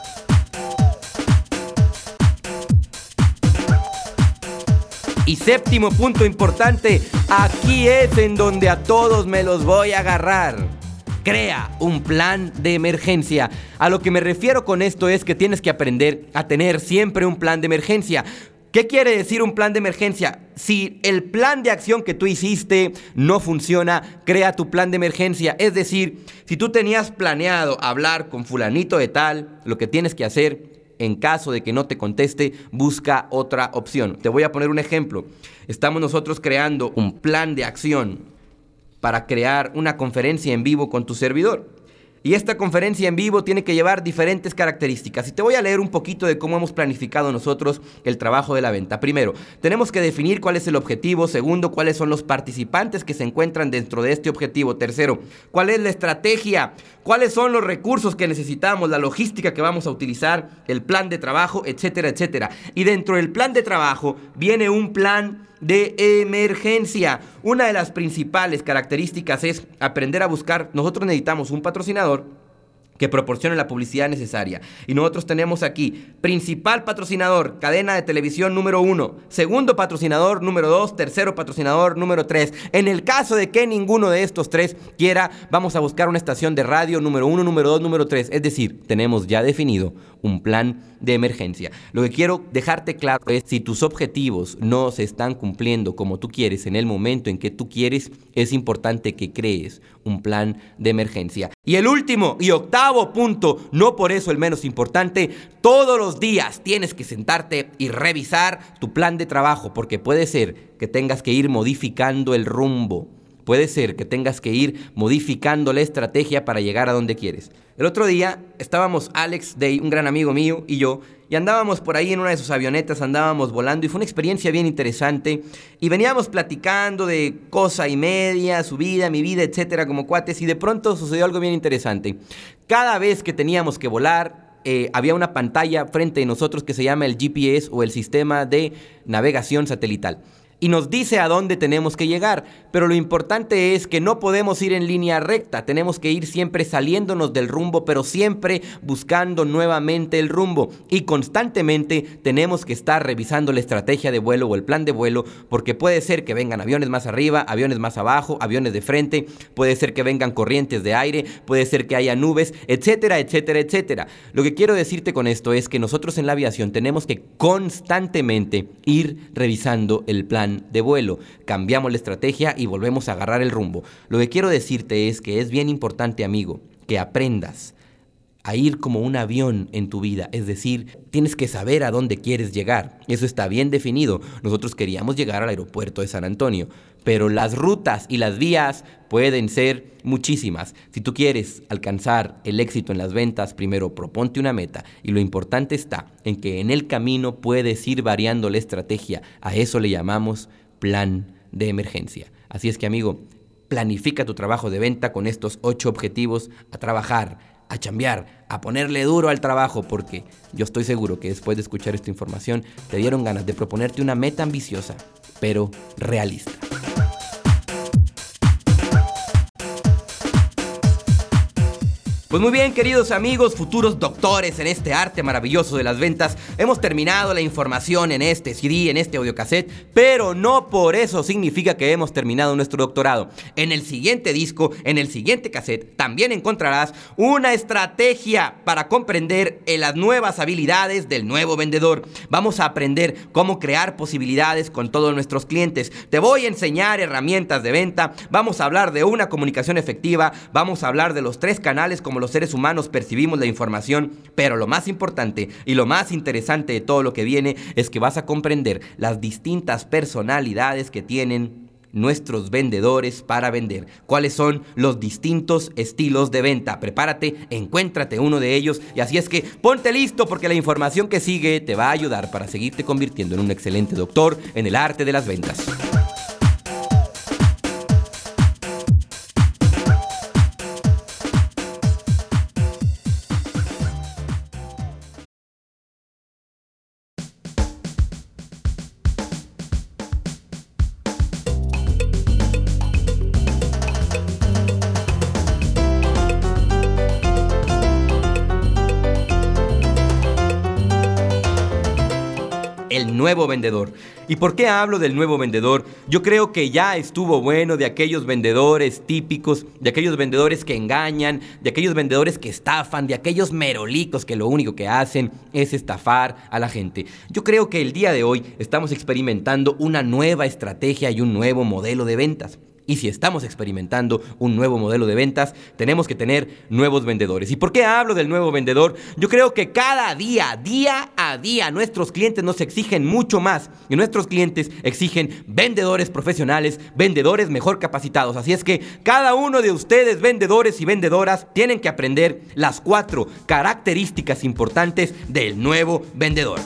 Y séptimo punto importante, aquí es en donde a todos me los voy a agarrar. Crea un plan de emergencia. A lo que me refiero con esto es que tienes que aprender a tener siempre un plan de emergencia. ¿Qué quiere decir un plan de emergencia? Si el plan de acción que tú hiciste no funciona, crea tu plan de emergencia. Es decir, si tú tenías planeado hablar con fulanito de tal, lo que tienes que hacer, en caso de que no te conteste, busca otra opción. Te voy a poner un ejemplo. Estamos nosotros creando un plan de acción para crear una conferencia en vivo con tu servidor. Y esta conferencia en vivo tiene que llevar diferentes características. Y te voy a leer un poquito de cómo hemos planificado nosotros el trabajo de la venta. Primero, tenemos que definir cuál es el objetivo. Segundo, cuáles son los participantes que se encuentran dentro de este objetivo. Tercero, cuál es la estrategia, cuáles son los recursos que necesitamos, la logística que vamos a utilizar, el plan de trabajo, etcétera, etcétera. Y dentro del plan de trabajo viene un plan de emergencia. Una de las principales características es aprender a buscar. Nosotros necesitamos un patrocinador que proporcione la publicidad necesaria. Y nosotros tenemos aquí, principal patrocinador, cadena de televisión número uno, segundo patrocinador número dos, tercero patrocinador número tres. En el caso de que ninguno de estos tres quiera, vamos a buscar una estación de radio número uno, número dos, número tres. Es decir, tenemos ya definido un plan de emergencia. Lo que quiero dejarte claro es, si tus objetivos no se están cumpliendo como tú quieres, en el momento en que tú quieres, es importante que crees un plan de emergencia. Y el último y octavo punto, no por eso el menos importante, todos los días tienes que sentarte y revisar tu plan de trabajo, porque puede ser que tengas que ir modificando el rumbo. Puede ser que tengas que ir modificando la estrategia para llegar a donde quieres. El otro día estábamos Alex Day, un gran amigo mío, y yo, y andábamos por ahí en una de sus avionetas, andábamos volando, y fue una experiencia bien interesante. Y veníamos platicando de cosa y media, su vida, mi vida, etcétera, como cuates, y de pronto sucedió algo bien interesante. Cada vez que teníamos que volar, eh, había una pantalla frente a nosotros que se llama el G P S o el Sistema de Navegación Satelital. Y nos dice a dónde tenemos que llegar, pero lo importante es que no podemos ir en línea recta, tenemos que ir siempre saliéndonos del rumbo, pero siempre buscando nuevamente el rumbo, y constantemente tenemos que estar revisando la estrategia de vuelo o el plan de vuelo, porque puede ser que vengan aviones más arriba, aviones más abajo, aviones de frente, puede ser que vengan corrientes de aire, puede ser que haya nubes, etcétera, etcétera, etcétera. Lo que quiero decirte con esto es que nosotros en la aviación tenemos que constantemente ir revisando el plan de vuelo, cambiamos la estrategia y volvemos a agarrar el rumbo. Lo que quiero decirte es que es bien importante, amigo, que aprendas a ir como un avión en tu vida, es decir, tienes que saber a dónde quieres llegar. Eso está bien definido. Nosotros queríamos llegar al aeropuerto de San Antonio, pero las rutas y las vías pueden ser muchísimas. Si tú quieres alcanzar el éxito en las ventas, primero proponte una meta, y lo importante está en que en el camino puedes ir variando la estrategia. A eso le llamamos plan de emergencia. Así es que, amigo, planifica tu trabajo de venta con estos ocho objetivos, a trabajar, a chambear, a ponerle duro al trabajo, porque yo estoy seguro que después de escuchar esta información te dieron ganas de proponerte una meta ambiciosa, pero realista. Pues muy bien, queridos amigos, futuros doctores en este arte maravilloso de las ventas, hemos terminado la información en este C D, en este audiocassette, pero no por eso significa que hemos terminado nuestro doctorado. En el siguiente disco, en el siguiente cassette, también encontrarás una estrategia para comprender las nuevas habilidades del nuevo vendedor. Vamos a aprender cómo crear posibilidades con todos nuestros clientes. Te voy a enseñar herramientas de venta, vamos a hablar de una comunicación efectiva, vamos a hablar de los tres canales como como los seres humanos percibimos la información, pero lo más importante y lo más interesante de todo lo que viene es que vas a comprender las distintas personalidades que tienen nuestros vendedores para vender. ¿Cuáles son los distintos estilos de venta? Prepárate, encuéntrate uno de ellos y así es que ponte listo porque la información que sigue te va a ayudar para seguirte convirtiendo en un excelente doctor en el arte de las ventas. El nuevo vendedor. ¿Y por qué hablo del nuevo vendedor? Yo creo que ya estuvo bueno de aquellos vendedores típicos, de aquellos vendedores que engañan, de aquellos vendedores que estafan, de aquellos merolicos que lo único que hacen es estafar a la gente. Yo creo que el día de hoy estamos experimentando una nueva estrategia y un nuevo modelo de ventas. Y si estamos experimentando un nuevo modelo de ventas, tenemos que tener nuevos vendedores. ¿Y por qué hablo del nuevo vendedor? Yo creo que cada día, día a día, nuestros clientes nos exigen mucho más. Y nuestros clientes exigen vendedores profesionales, vendedores mejor capacitados. Así es que cada uno de ustedes, vendedores y vendedoras, tienen que aprender las cuatro características importantes del nuevo vendedor.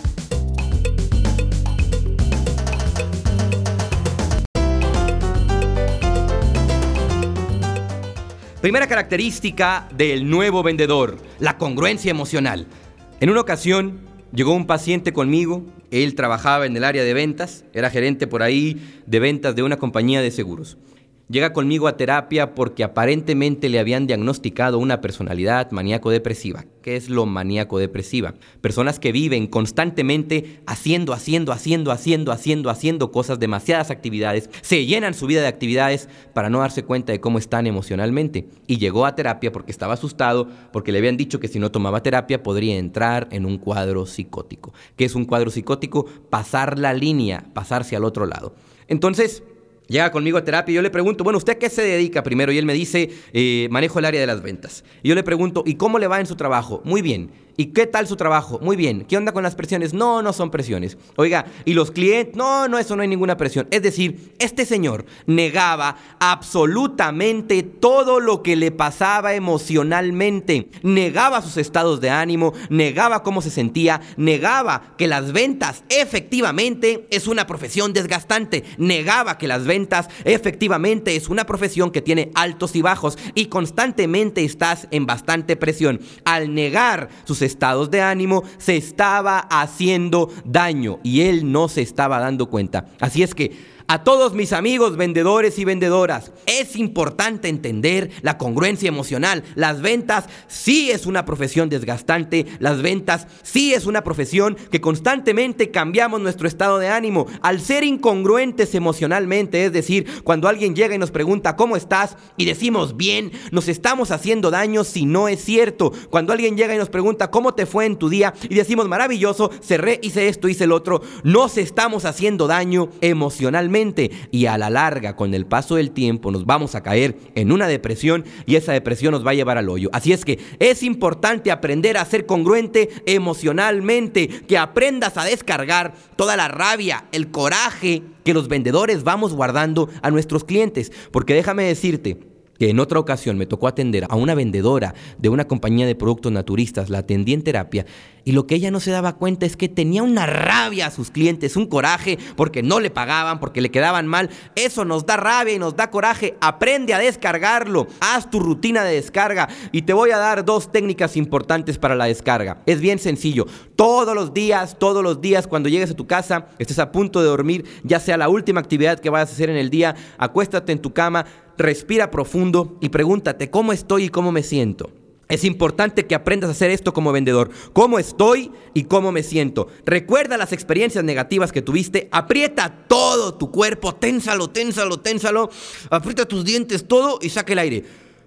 Primera característica del nuevo vendedor, la congruencia emocional. En una ocasión llegó un paciente conmigo, él trabajaba en el área de ventas, era gerente por ahí de ventas de una compañía de seguros. Llega conmigo a terapia porque aparentemente le habían diagnosticado una personalidad maníaco-depresiva. ¿Qué es lo maníaco-depresiva? Personas que viven constantemente haciendo, haciendo, haciendo, haciendo, haciendo, haciendo cosas, demasiadas actividades. Se llenan su vida de actividades para no darse cuenta de cómo están emocionalmente. Y llegó a terapia porque estaba asustado, porque le habían dicho que si no tomaba terapia podría entrar en un cuadro psicótico. ¿Qué es un cuadro psicótico? Pasar la línea, pasarse al otro lado. Entonces llega conmigo a terapia y yo le pregunto, bueno, ¿usted a qué se dedica primero? Y él me dice, eh, manejo el área de las ventas. Y yo le pregunto, ¿y cómo le va en su trabajo? Muy bien. ¿Y qué tal su trabajo? Muy bien. ¿Qué onda con las presiones? No, no son presiones. Oiga, ¿y los clientes? No, no, eso no hay ninguna presión. Es decir, este señor negaba absolutamente todo lo que le pasaba emocionalmente. Negaba sus estados de ánimo, negaba cómo se sentía, negaba que las ventas efectivamente es una profesión desgastante, negaba que las ventas efectivamente es una profesión que tiene altos y bajos y constantemente estás en bastante presión. Al negar sus estados de ánimo, se estaba haciendo daño y él no se estaba dando cuenta. Así es que a todos mis amigos vendedores y vendedoras, es importante entender la congruencia emocional. Las ventas sí es una profesión desgastante, las ventas sí es una profesión que constantemente cambiamos nuestro estado de ánimo. Al ser incongruentes emocionalmente, es decir, cuando alguien llega y nos pregunta ¿cómo estás? Y decimos bien, nos estamos haciendo daño si no es cierto. Cuando alguien llega y nos pregunta ¿cómo te fue en tu día? Y decimos maravilloso, cerré, hice esto, hice el otro, nos estamos haciendo daño emocionalmente. Y a la larga, con el paso del tiempo, nos vamos a caer en una depresión y esa depresión nos va a llevar al hoyo. Así es que es importante aprender a ser congruente emocionalmente, que aprendas a descargar toda la rabia, el coraje que los vendedores vamos guardando a nuestros clientes. Porque déjame decirte que en otra ocasión me tocó atender a una vendedora de una compañía de productos naturistas, la atendí en terapia, y lo que ella no se daba cuenta es que tenía una rabia a sus clientes, un coraje, porque no le pagaban, porque le quedaban mal. Eso nos da rabia y nos da coraje. Aprende a descargarlo, haz tu rutina de descarga, y te voy a dar dos técnicas importantes para la descarga. Es bien sencillo, todos los días, todos los días cuando llegues a tu casa, estés a punto de dormir, ya sea la última actividad que vayas a hacer en el día, acuéstate en tu cama, respira profundo y pregúntate ¿cómo estoy y cómo me siento? Es importante que aprendas a hacer esto como vendedor. ¿Cómo estoy y cómo me siento? Recuerda las experiencias negativas que tuviste. Aprieta todo tu cuerpo. Ténsalo, ténsalo, ténsalo. Aprieta tus dientes, todo y saca el aire.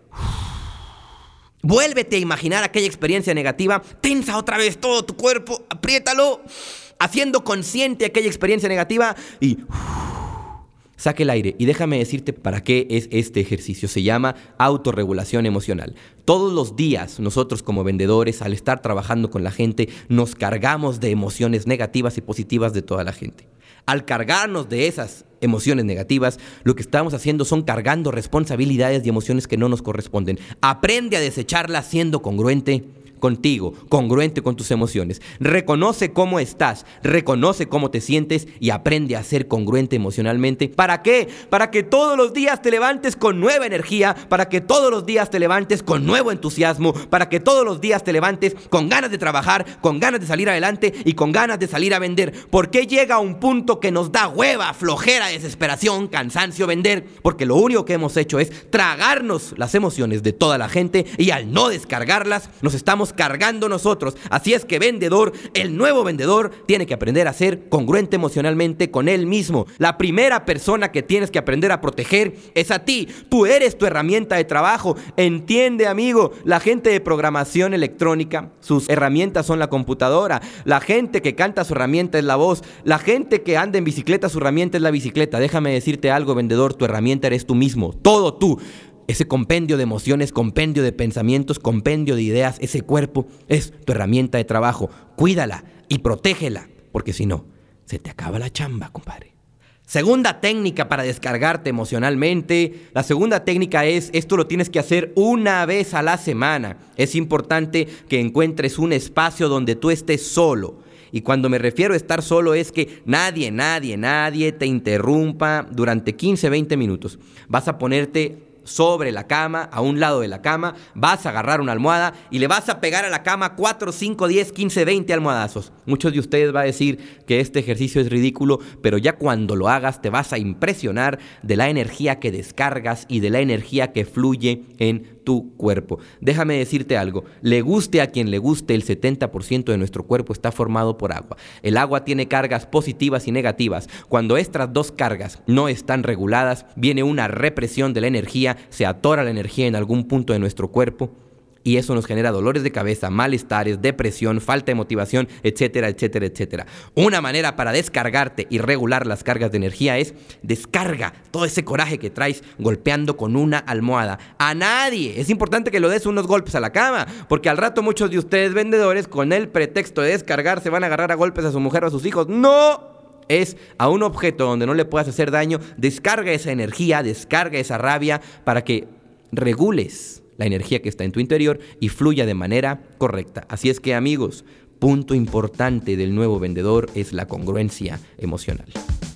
Vuélvete a imaginar aquella experiencia negativa. Tensa otra vez todo tu cuerpo. Apriétalo. Haciendo consciente aquella experiencia negativa y saque el aire y déjame decirte para qué es este ejercicio. Se llama autorregulación emocional. Todos los días nosotros como vendedores, al estar trabajando con la gente, nos cargamos de emociones negativas y positivas de toda la gente. Al cargarnos de esas emociones negativas, lo que estamos haciendo son cargando responsabilidades y emociones que no nos corresponden. Aprende a desecharlas siendo congruente contigo, congruente con tus emociones. Reconoce cómo estás, reconoce cómo te sientes y aprende a ser congruente emocionalmente. ¿Para qué? Para que todos los días te levantes con nueva energía, para que todos los días te levantes con nuevo entusiasmo, para que todos los días te levantes con ganas de trabajar, con ganas de salir adelante y con ganas de salir a vender. ¿Por qué llega un punto que nos da hueva, flojera, desesperación, cansancio vender? Porque lo único que hemos hecho es tragarnos las emociones de toda la gente y al no descargarlas, nos estamos cargando nosotros. Así es que vendedor, el nuevo vendedor tiene que aprender a ser congruente emocionalmente con él mismo. La primera persona que tienes que aprender a proteger es a ti. Tú eres tu herramienta de trabajo. Entiende, amigo, la gente de programación electrónica, sus herramientas son la computadora. La gente que canta, su herramienta es la voz. La gente que anda en bicicleta, su herramienta es la bicicleta. Déjame decirte algo, vendedor, tu herramienta eres tú mismo. Todo tú. Ese compendio de emociones, compendio de pensamientos, compendio de ideas, ese cuerpo es tu herramienta de trabajo. Cuídala y protégela, porque si no, se te acaba la chamba, compadre. Segunda técnica para descargarte emocionalmente. La segunda técnica es, esto lo tienes que hacer una vez a la semana. Es importante que encuentres un espacio donde tú estés solo. Y cuando me refiero a estar solo es que nadie, nadie, nadie te interrumpa durante quince, veinte minutos. Vas a ponerte sobre la cama, a un lado de la cama, vas a agarrar una almohada y le vas a pegar a la cama cuatro, cinco, diez, quince, veinte almohadazos. Muchos de ustedes van a decir que este ejercicio es ridículo, pero ya cuando lo hagas te vas a impresionar de la energía que descargas y de la energía que fluye en tu cuerpo. Déjame decirte algo, le guste a quien le guste, el setenta por ciento de nuestro cuerpo está formado por agua. El agua tiene cargas positivas y negativas. Cuando estas dos cargas no están reguladas, viene una represión de la energía, se atora la energía en algún punto de nuestro cuerpo y eso nos genera dolores de cabeza, malestares, depresión, falta de motivación, etcétera, etcétera, etcétera. Una manera para descargarte y regular las cargas de energía es descarga todo ese coraje que traes golpeando con una almohada. A nadie, es importante que lo des unos golpes a la cama, porque al rato muchos de ustedes vendedores con el pretexto de descargar se van a agarrar a golpes a su mujer o a sus hijos. ¡No! Es a un objeto donde no le puedas hacer daño, descarga esa energía, descarga esa rabia para que regules la energía que está en tu interior y fluya de manera correcta. Así es que, amigos, punto importante del nuevo vendedor es la congruencia emocional.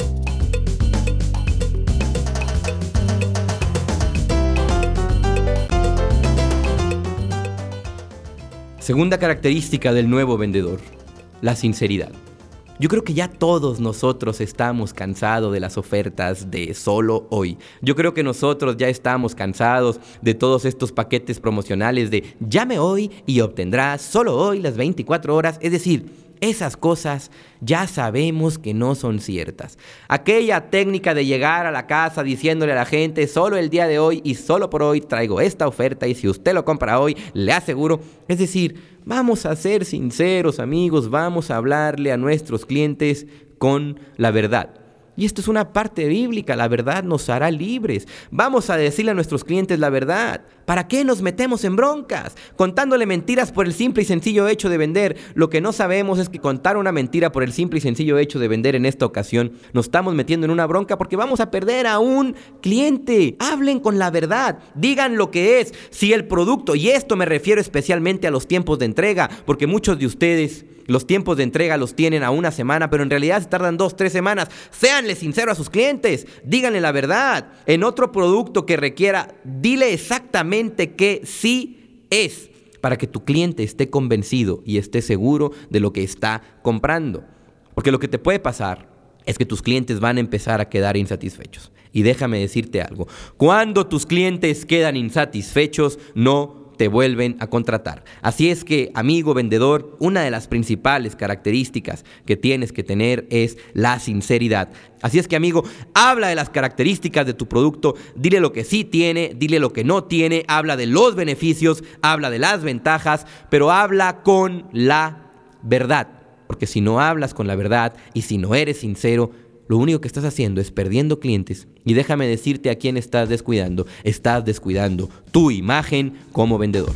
Segunda característica del nuevo vendedor, la sinceridad. Yo creo que ya todos nosotros estamos cansados de las ofertas de solo hoy. Yo creo que nosotros ya estamos cansados de todos estos paquetes promocionales de llame hoy y obtendrás solo hoy las veinticuatro horas. Es decir, esas cosas ya sabemos que no son ciertas. Aquella técnica de llegar a la casa diciéndole a la gente solo el día de hoy y solo por hoy traigo esta oferta y si usted lo compra hoy, le aseguro. Es decir, vamos a ser sinceros, amigos, vamos a hablarle a nuestros clientes con la verdad. Y esto es una parte bíblica, la verdad nos hará libres. Vamos a decirle a nuestros clientes la verdad. ¿Para qué nos metemos en broncas? Contándole mentiras por el simple y sencillo hecho de vender. Lo que no sabemos es que contar una mentira por el simple y sencillo hecho de vender en esta ocasión nos estamos metiendo en una bronca porque vamos a perder a un cliente. Hablen con la verdad, digan lo que es. Si el producto, y esto me refiero especialmente a los tiempos de entrega, porque muchos de ustedes los tiempos de entrega los tienen a una semana, pero en realidad se tardan dos, tres semanas. Séanle sinceros a sus clientes, díganle la verdad. En otro producto que requiera, dile exactamente qué sí es, para que tu cliente esté convencido y esté seguro de lo que está comprando. Porque lo que te puede pasar es que tus clientes van a empezar a quedar insatisfechos. Y déjame decirte algo, cuando tus clientes quedan insatisfechos, no te vuelven a contratar. Así es que, amigo vendedor, una de las principales características que tienes que tener es la sinceridad. Así es que, amigo, habla de las características de tu producto, dile lo que sí tiene, dile lo que no tiene, habla de los beneficios, habla de las ventajas, pero habla con la verdad. Porque si no hablas con la verdad y si no eres sincero, lo único que estás haciendo es perdiendo clientes. Y déjame decirte a quién estás descuidando. Estás descuidando tu imagen como vendedor.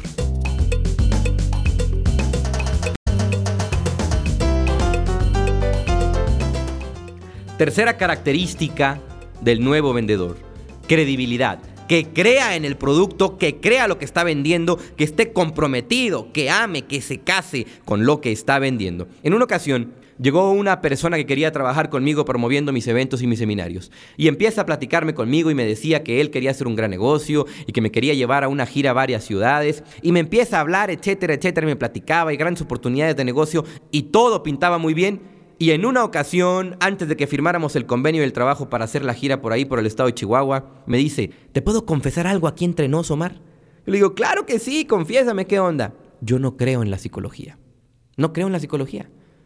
Tercera característica del nuevo vendedor: credibilidad. Que crea en el producto, que crea lo que está vendiendo, que esté comprometido, que ame, que se case con lo que está vendiendo. En una ocasión llegó una persona que quería trabajar conmigo promoviendo mis eventos y mis seminarios. Y empieza a platicarme conmigo y me decía que él quería hacer un gran negocio y que me quería llevar a una gira a varias ciudades. Y me empieza a hablar, etcétera, etcétera. Y me platicaba y grandes oportunidades de negocio y todo pintaba muy bien. Y en una ocasión, antes de que firmáramos el convenio del trabajo para hacer la gira por ahí, por el estado de Chihuahua, me dice: ¿te puedo confesar algo aquí entre nos, Omar? Yo le digo: claro que sí, confiésame, ¿qué onda? Yo no creo en la psicología. No creo en la psicología.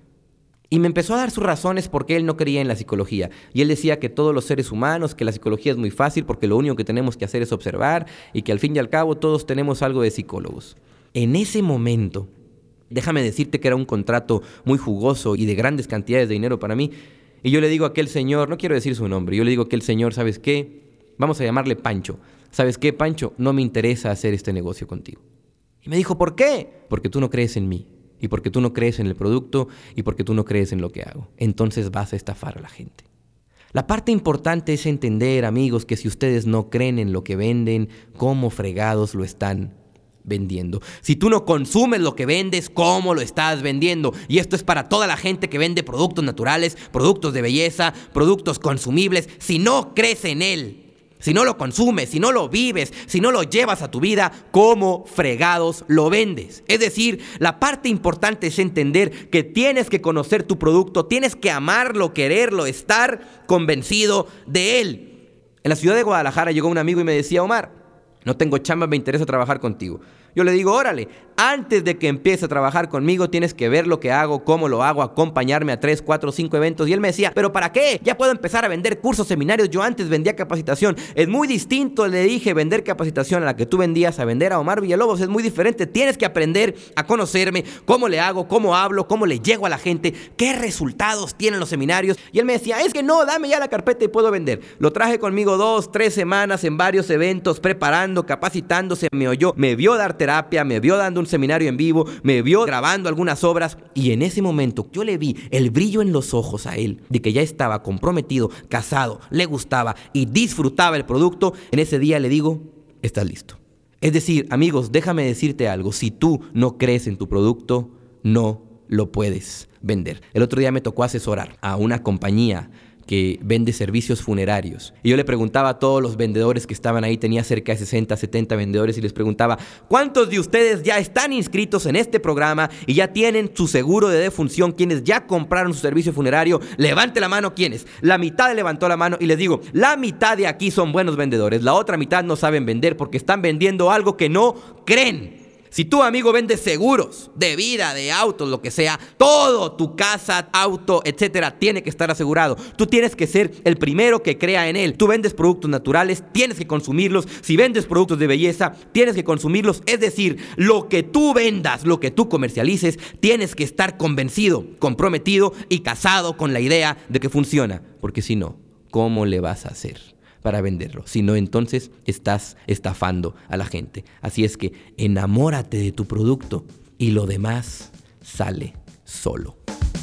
Y me empezó a dar sus razones por qué él no creía en la psicología. Y él decía que todos los seres humanos, que la psicología es muy fácil porque lo único que tenemos que hacer es observar y que al fin y al cabo todos tenemos algo de psicólogos. En ese momento, déjame decirte que era un contrato muy jugoso y de grandes cantidades de dinero para mí. Y yo le digo a aquel señor, no quiero decir su nombre, yo le digo a aquel señor: ¿sabes qué? Vamos a llamarle Pancho. ¿Sabes qué, Pancho? No me interesa hacer este negocio contigo. Y me dijo: ¿por qué? Porque tú no crees en mí, y porque tú no crees en el producto, y porque tú no crees en lo que hago. Entonces vas a estafar a la gente. La parte importante es entender, amigos, que si ustedes no creen en lo que venden, ¿cómo fregados lo están vendiendo? Si tú no consumes lo que vendes, ¿cómo lo estás vendiendo? Y esto es para toda la gente que vende productos naturales, productos de belleza, productos consumibles. Si no crees en él, si no lo consumes, si no lo vives, si no lo llevas a tu vida, ¿cómo fregados lo vendes? Es decir, la parte importante es entender que tienes que conocer tu producto, tienes que amarlo, quererlo, estar convencido de él. En la ciudad de Guadalajara llegó un amigo y me decía: Omar, no tengo chamba, me interesa trabajar contigo. Yo le digo: órale, antes de que empieces a trabajar conmigo tienes que ver lo que hago, cómo lo hago, acompañarme a tres, cuatro, cinco eventos. Y él me decía: ¿pero para qué? Ya puedo empezar a vender cursos, seminarios. Yo antes vendía capacitación. Es muy distinto, le dije, vender capacitación a la que tú vendías a vender a Omar Villalobos. Es muy diferente. Tienes que aprender a conocerme, cómo le hago, cómo hablo, cómo le llego a la gente, qué resultados tienen los seminarios. Y él me decía: es que no, dame ya la carpeta y puedo vender. Lo traje conmigo dos, tres semanas en varios eventos, preparando, capacitándose. Me oyó, me vio dar terapia, me vio dando un seminario en vivo, me vio grabando algunas obras, y en ese momento yo le vi el brillo en los ojos a él de que ya estaba comprometido, casado, le gustaba y disfrutaba el producto. En ese día le digo: estás listo. Es decir, amigos, déjame decirte algo: si tú no crees en tu producto, no lo puedes vender. El otro día me tocó asesorar a una compañía que vende servicios funerarios. Y yo le preguntaba a todos los vendedores que estaban ahí, tenía cerca de sesenta, setenta vendedores, y les preguntaba: ¿cuántos de ustedes ya están inscritos en este programa y ya tienen su seguro de defunción? ¿Quiénes ya compraron su servicio funerario? Levante la mano. ¿Quiénes? La mitad levantó la mano, y les digo: la mitad de aquí son buenos vendedores, la otra mitad no saben vender porque están vendiendo algo que no creen. Si tú, amigo, vendes seguros de vida, de autos, lo que sea, todo, tu casa, auto, etcétera, tiene que estar asegurado. Tú tienes que ser el primero que crea en él. Tú vendes productos naturales, tienes que consumirlos. Si vendes productos de belleza, tienes que consumirlos. Es decir, lo que tú vendas, lo que tú comercialices, tienes que estar convencido, comprometido y casado con la idea de que funciona. Porque si no, ¿cómo le vas a hacer para venderlo? Si no, entonces estás estafando a la gente. Así es que enamórate de tu producto y lo demás sale solo.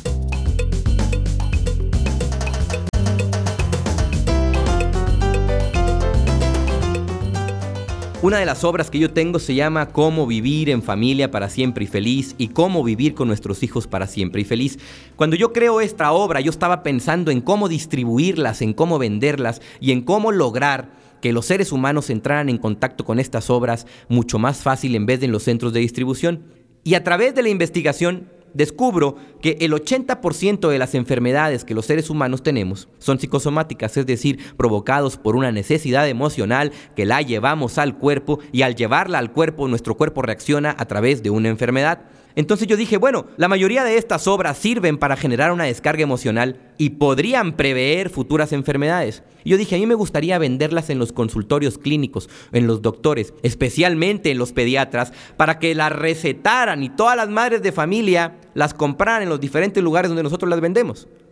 Una de las obras que yo tengo se llama Cómo vivir en familia para siempre y feliz, y cómo vivir con nuestros hijos para siempre y feliz. Cuando yo creo esta obra, yo estaba pensando en cómo distribuirlas, en cómo venderlas y en cómo lograr que los seres humanos entraran en contacto con estas obras mucho más fácil en vez de en los centros de distribución. Y a través de la investigación descubro que el ochenta por ciento de las enfermedades que los seres humanos tenemos son psicosomáticas, es decir, provocados por una necesidad emocional que la llevamos al cuerpo, y al llevarla al cuerpo, nuestro cuerpo reacciona a través de una enfermedad. Entonces yo dije, bueno, la mayoría de estas obras sirven para generar una descarga emocional y podrían prever futuras enfermedades. Y yo dije, a mí me gustaría venderlas en los consultorios clínicos, en los doctores, especialmente en los pediatras, para que las recetaran y todas las madres de familia las compraran en los diferentes lugares donde nosotros las vendemos.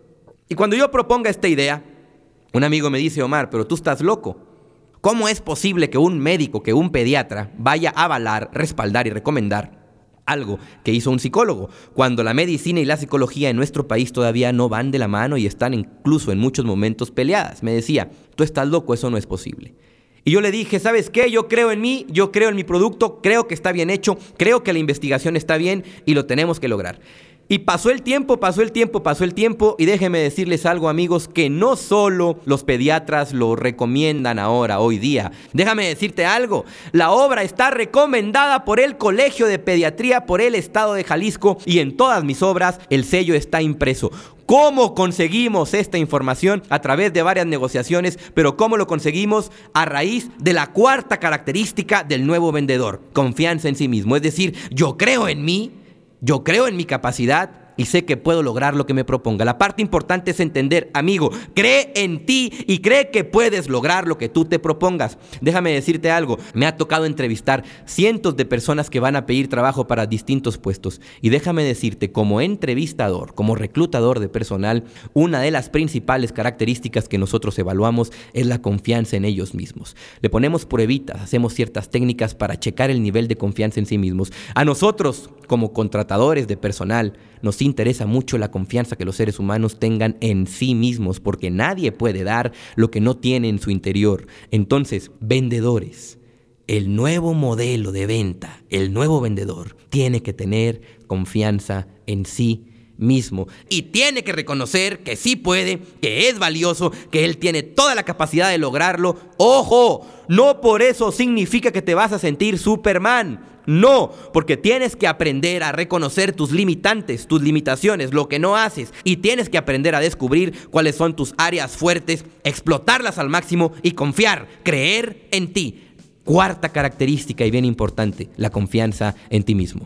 Y cuando yo proponga esta idea, un amigo me dice: Omar, pero tú estás loco. ¿Cómo es posible que un médico, que un pediatra vaya a avalar, respaldar y recomendar algo que hizo un psicólogo, cuando la medicina y la psicología en nuestro país todavía no van de la mano y están incluso en muchos momentos peleadas? Me decía: tú estás loco, eso no es posible. Y yo le dije: ¿sabes qué? Yo creo en mí, yo creo en mi producto, creo que está bien hecho, creo que la investigación está bien y lo tenemos que lograr. Y pasó el tiempo, pasó el tiempo, pasó el tiempo, y déjenme decirles algo, amigos, que no solo los pediatras lo recomiendan ahora, hoy día. Déjame decirte algo, la obra está recomendada por el Colegio de Pediatría, por el Estado de Jalisco, y en todas mis obras el sello está impreso. ¿Cómo conseguimos esta información? A través de varias negociaciones, pero ¿cómo lo conseguimos? A raíz de la cuarta característica del nuevo vendedor: confianza en sí mismo. Es decir, yo creo en mí, yo creo en mi capacidad y sé que puedo lograr lo que me proponga. La parte importante es entender, amigo, cree en ti y cree que puedes lograr lo que tú te propongas. Déjame decirte algo, me ha tocado entrevistar cientos de personas que van a pedir trabajo para distintos puestos. Y déjame decirte, como entrevistador, como reclutador de personal, una de las principales características que nosotros evaluamos es la confianza en ellos mismos. Le ponemos pruebitas, hacemos ciertas técnicas para checar el nivel de confianza en sí mismos. A nosotros, como contratadores de personal, nos interesa mucho la confianza que los seres humanos tengan en sí mismos, porque nadie puede dar lo que no tiene en su interior. Entonces, vendedores, el nuevo modelo de venta, el nuevo vendedor, tiene que tener confianza en sí mismo y tiene que reconocer que sí puede, que es valioso, que él tiene toda la capacidad de lograrlo. ¡Ojo! No por eso significa que te vas a sentir Superman. No, porque tienes que aprender a reconocer tus limitantes, tus limitaciones, lo que no haces, y tienes que aprender a descubrir cuáles son tus áreas fuertes, explotarlas al máximo y confiar, creer en ti. Cuarta característica y bien importante, la confianza en ti mismo.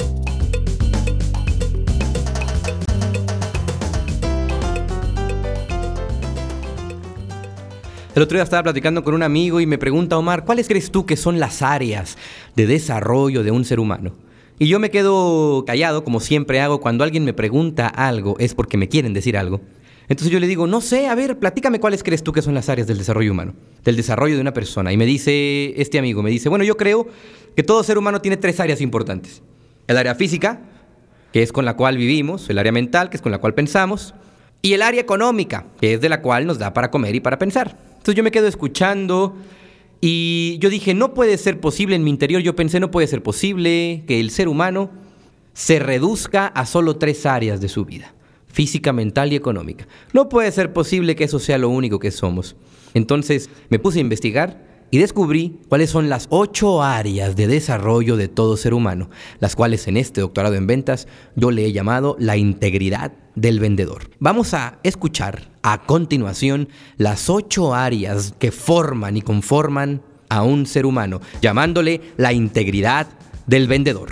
El otro día estaba platicando con un amigo y me pregunta: Omar, ¿cuáles crees tú que son las áreas de desarrollo de un ser humano? Y yo me quedo callado, como siempre hago. Cuando alguien me pregunta algo es porque me quieren decir algo. Entonces yo le digo: no sé, a ver, platícame cuáles crees tú que son las áreas del desarrollo humano, del desarrollo de una persona. Y me dice este amigo, me dice: bueno, yo creo que todo ser humano tiene tres áreas importantes. El área física, que es con la cual vivimos; el área mental, que es con la cual pensamos; y el área económica, que es de la cual nos da para comer y para pensar. Entonces yo me quedo escuchando y yo dije: no puede ser posible, en mi interior yo pensé, no puede ser posible que el ser humano se reduzca a solo tres áreas de su vida: física, mental y económica. No puede ser posible que eso sea lo único que somos. Entonces me puse a investigar y descubrí cuáles son las ocho áreas de desarrollo de todo ser humano, las cuales en este doctorado en ventas yo le he llamado la integridad del vendedor. Vamos a escuchar a continuación las ocho áreas que forman y conforman a un ser humano, llamándole la integridad del vendedor.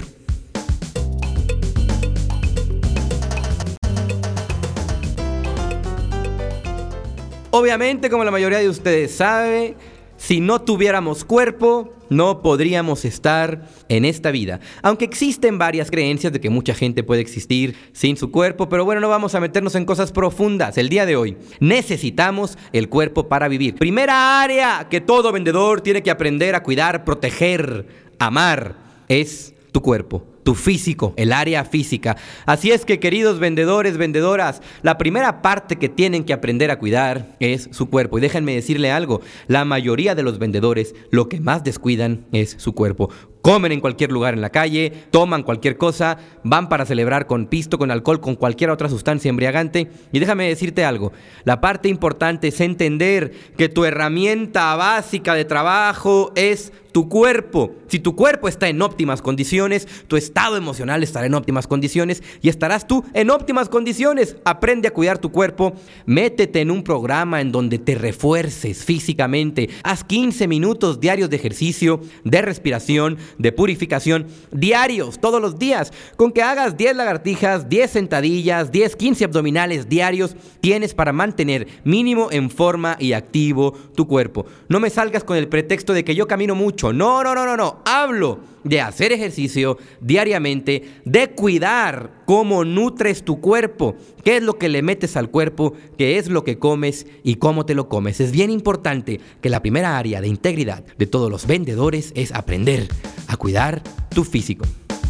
Obviamente, como la mayoría de ustedes sabe, si no tuviéramos cuerpo, no podríamos estar en esta vida. Aunque existen varias creencias de que mucha gente puede existir sin su cuerpo, pero bueno, no vamos a meternos en cosas profundas. El día de hoy necesitamos el cuerpo para vivir. Primera área que todo vendedor tiene que aprender a cuidar, proteger, amar, es tu cuerpo. Tu físico, el área física. Así es que, queridos vendedores, vendedoras, la primera parte que tienen que aprender a cuidar es su cuerpo. Y déjenme decirle algo, la mayoría de los vendedores lo que más descuidan es su cuerpo. Comen en cualquier lugar en la calle, toman cualquier cosa, van para celebrar con pisto, con alcohol, con cualquier otra sustancia embriagante. Y déjame decirte algo, la parte importante es entender que tu herramienta básica de trabajo es tu cuerpo. Si tu cuerpo está en óptimas condiciones, tu estado emocional estará en óptimas condiciones y estarás tú en óptimas condiciones. Aprende a cuidar tu cuerpo, métete en un programa en donde te refuerces físicamente. Haz quince minutos diarios de ejercicio, de respiración, de purificación, diarios, todos los días. Con que hagas diez lagartijas, diez sentadillas, diez, quince abdominales diarios, tienes para mantener mínimo en forma y activo tu cuerpo. No me salgas con el pretexto de que yo camino mucho. mucho. No, no, no, no, no. Hablo de hacer ejercicio diariamente, de cuidar cómo nutres tu cuerpo, qué es lo que le metes al cuerpo, qué es lo que comes y cómo te lo comes. Es bien importante que la primera área de integridad de todos los vendedores es aprender a cuidar tu físico.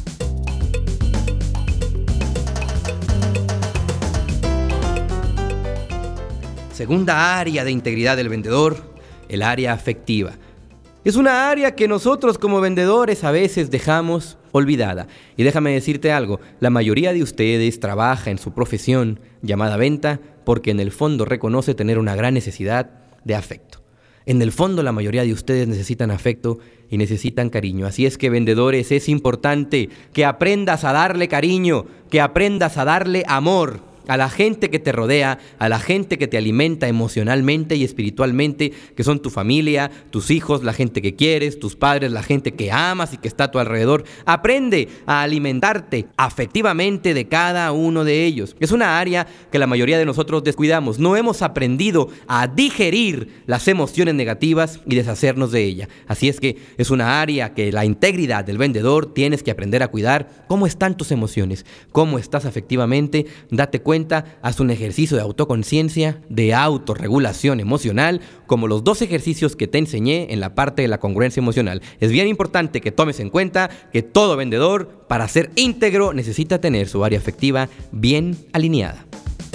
Segunda área de integridad del vendedor, el área afectiva. Es una área que nosotros como vendedores a veces dejamos olvidada. Y déjame decirte algo, la mayoría de ustedes trabaja en su profesión llamada venta porque en el fondo reconoce tener una gran necesidad de afecto. En el fondo la mayoría de ustedes necesitan afecto y necesitan cariño. Así es que, vendedores, es importante que aprendas a darle cariño, que aprendas a darle amor a la gente que te rodea, a la gente que te alimenta emocionalmente y espiritualmente, que son tu familia, tus hijos, la gente que quieres, tus padres, la gente que amas y que está a tu alrededor. Aprende a alimentarte afectivamente de cada uno de ellos. Es una área que la mayoría de nosotros descuidamos. No hemos aprendido a digerir las emociones negativas y deshacernos de ellas. Así es que es una área que la integridad del vendedor tienes que aprender a cuidar. ¿Cómo están tus emociones? ¿Cómo estás afectivamente? Date cuenta. Haz un ejercicio de autoconciencia, de autorregulación emocional, como los dos ejercicios que te enseñé en la parte de la congruencia emocional. Es bien importante que tomes en cuenta que todo vendedor, para ser íntegro, necesita tener su área afectiva bien alineada.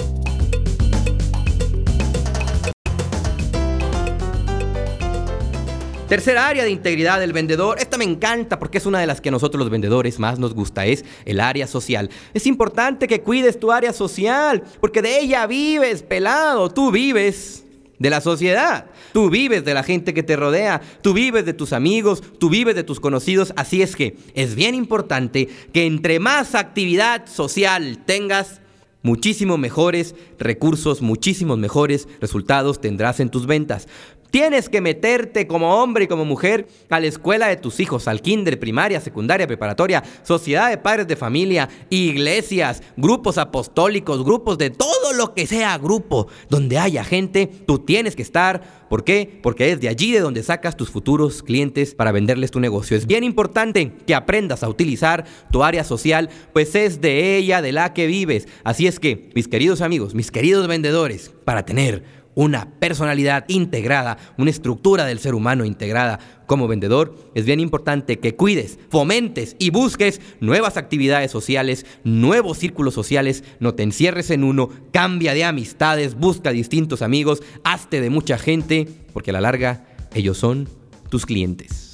Tercera área de integridad del vendedor, esta me encanta porque es una de las que a nosotros los vendedores más nos gusta, es el área social. Es importante que cuides tu área social porque de ella vives, pelado, tú vives de la sociedad, tú vives de la gente que te rodea, tú vives de tus amigos, tú vives de tus conocidos. Así es que es bien importante que entre más actividad social tengas, muchísimo mejores recursos, muchísimos mejores resultados tendrás en tus ventas. Tienes que meterte como hombre y como mujer a la escuela de tus hijos, al kinder, primaria, secundaria, preparatoria, sociedad de padres de familia, iglesias, grupos apostólicos, grupos de todo lo que sea grupo, donde haya gente, tú tienes que estar. ¿Por qué? Porque es de allí de donde sacas tus futuros clientes para venderles tu negocio. Es bien importante que aprendas a utilizar tu área social, pues es de ella de la que vives. Así es que, mis queridos amigos, mis queridos vendedores, para tener una personalidad integrada, una estructura del ser humano integrada como vendedor, es bien importante que cuides, fomentes y busques nuevas actividades sociales, nuevos círculos sociales. No te encierres en uno, cambia de amistades, busca distintos amigos, hazte de mucha gente, porque a la larga ellos son tus clientes.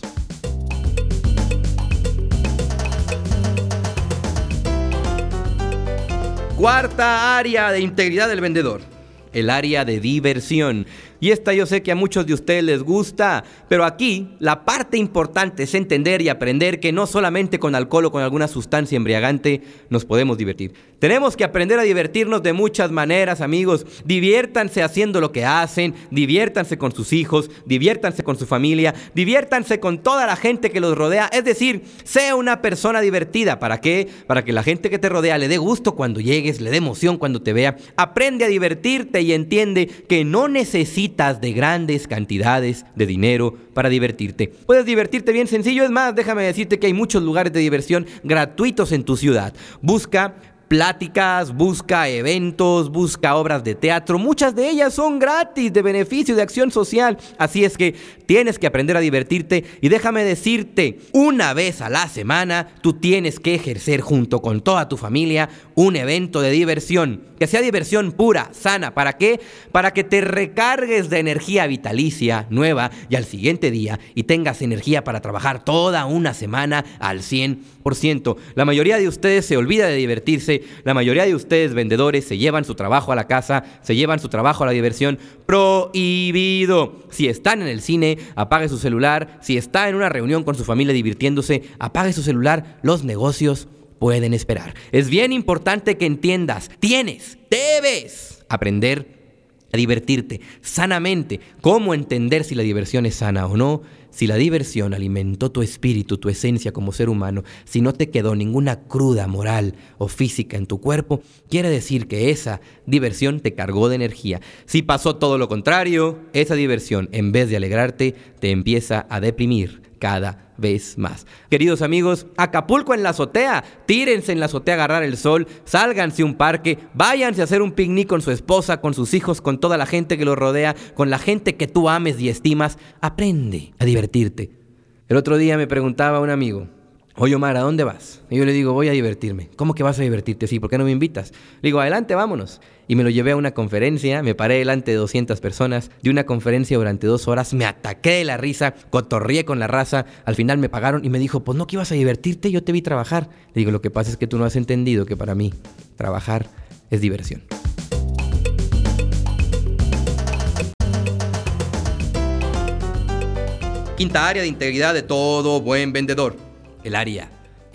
Cuarta área de integridad del vendedor, el área de diversión. Y esta yo sé que a muchos de ustedes les gusta, pero aquí la parte importante es entender y aprender que no solamente con alcohol o con alguna sustancia embriagante nos podemos divertir. Tenemos que aprender a divertirnos de muchas maneras, amigos. Diviértanse haciendo lo que hacen, diviértanse con sus hijos, diviértanse con su familia, diviértanse con toda la gente que los rodea. Es decir, sea una persona divertida. ¿Para qué? Para que la gente que te rodea le dé gusto cuando llegues, le dé emoción cuando te vea. Aprende a divertirte y entiende que no necesitas de grandes cantidades de dinero para divertirte. Puedes divertirte bien sencillo. Es más, déjame decirte que hay muchos lugares de diversión gratuitos en tu ciudad. Busca pláticas, busca eventos, busca obras de teatro. Muchas de ellas son gratis, de beneficio, de acción social. Así es que tienes que aprender a divertirte. Y déjame decirte, una vez a la semana, tú tienes que ejercer junto con toda tu familia un evento de diversión. Que sea diversión pura, sana. ¿Para qué? Para que te recargues de energía vitalicia nueva y al siguiente día y tengas energía para trabajar toda una semana al cien por ciento. La mayoría de ustedes se olvida de divertirse. La mayoría de ustedes, vendedores, se llevan su trabajo a la casa, se llevan su trabajo a la diversión. Prohibido. Si están en el cine, apague su celular. Si está en una reunión con su familia divirtiéndose, apague su celular. Los negocios pueden esperar. Es bien importante que entiendas, tienes, debes aprender a divertirte sanamente. ¿Cómo entender si la diversión es sana o no? Si la diversión alimentó tu espíritu, tu esencia como ser humano, si no te quedó ninguna cruda moral o física en tu cuerpo, quiere decir que esa diversión te cargó de energía. Si pasó todo lo contrario, esa diversión, en vez de alegrarte, te empieza a deprimir. cada vez más. Queridos amigos, Acapulco en la azotea, tírense en la azotea a agarrar el sol, sálganse a un parque, váyanse a hacer un picnic con su esposa, con sus hijos, con toda la gente que los rodea, con la gente que tú ames y estimas. Aprende a divertirte. El otro día me preguntaba un amigo: oye Omar, ¿a dónde vas? Y yo le digo, voy a divertirme. ¿Cómo que vas a divertirte? Sí, ¿por qué no me invitas? Le digo, adelante, vámonos. Y me lo llevé a una conferencia, me paré delante de doscientas personas, di una conferencia durante dos horas, me ataqué de la risa, cotorrié con la raza, al final me pagaron y me dijo, pues no que ibas a divertirte, yo te vi trabajar. Le digo, lo que pasa es que tú no has entendido que para mí trabajar es diversión. Quinta área de integridad de todo buen vendedor: el área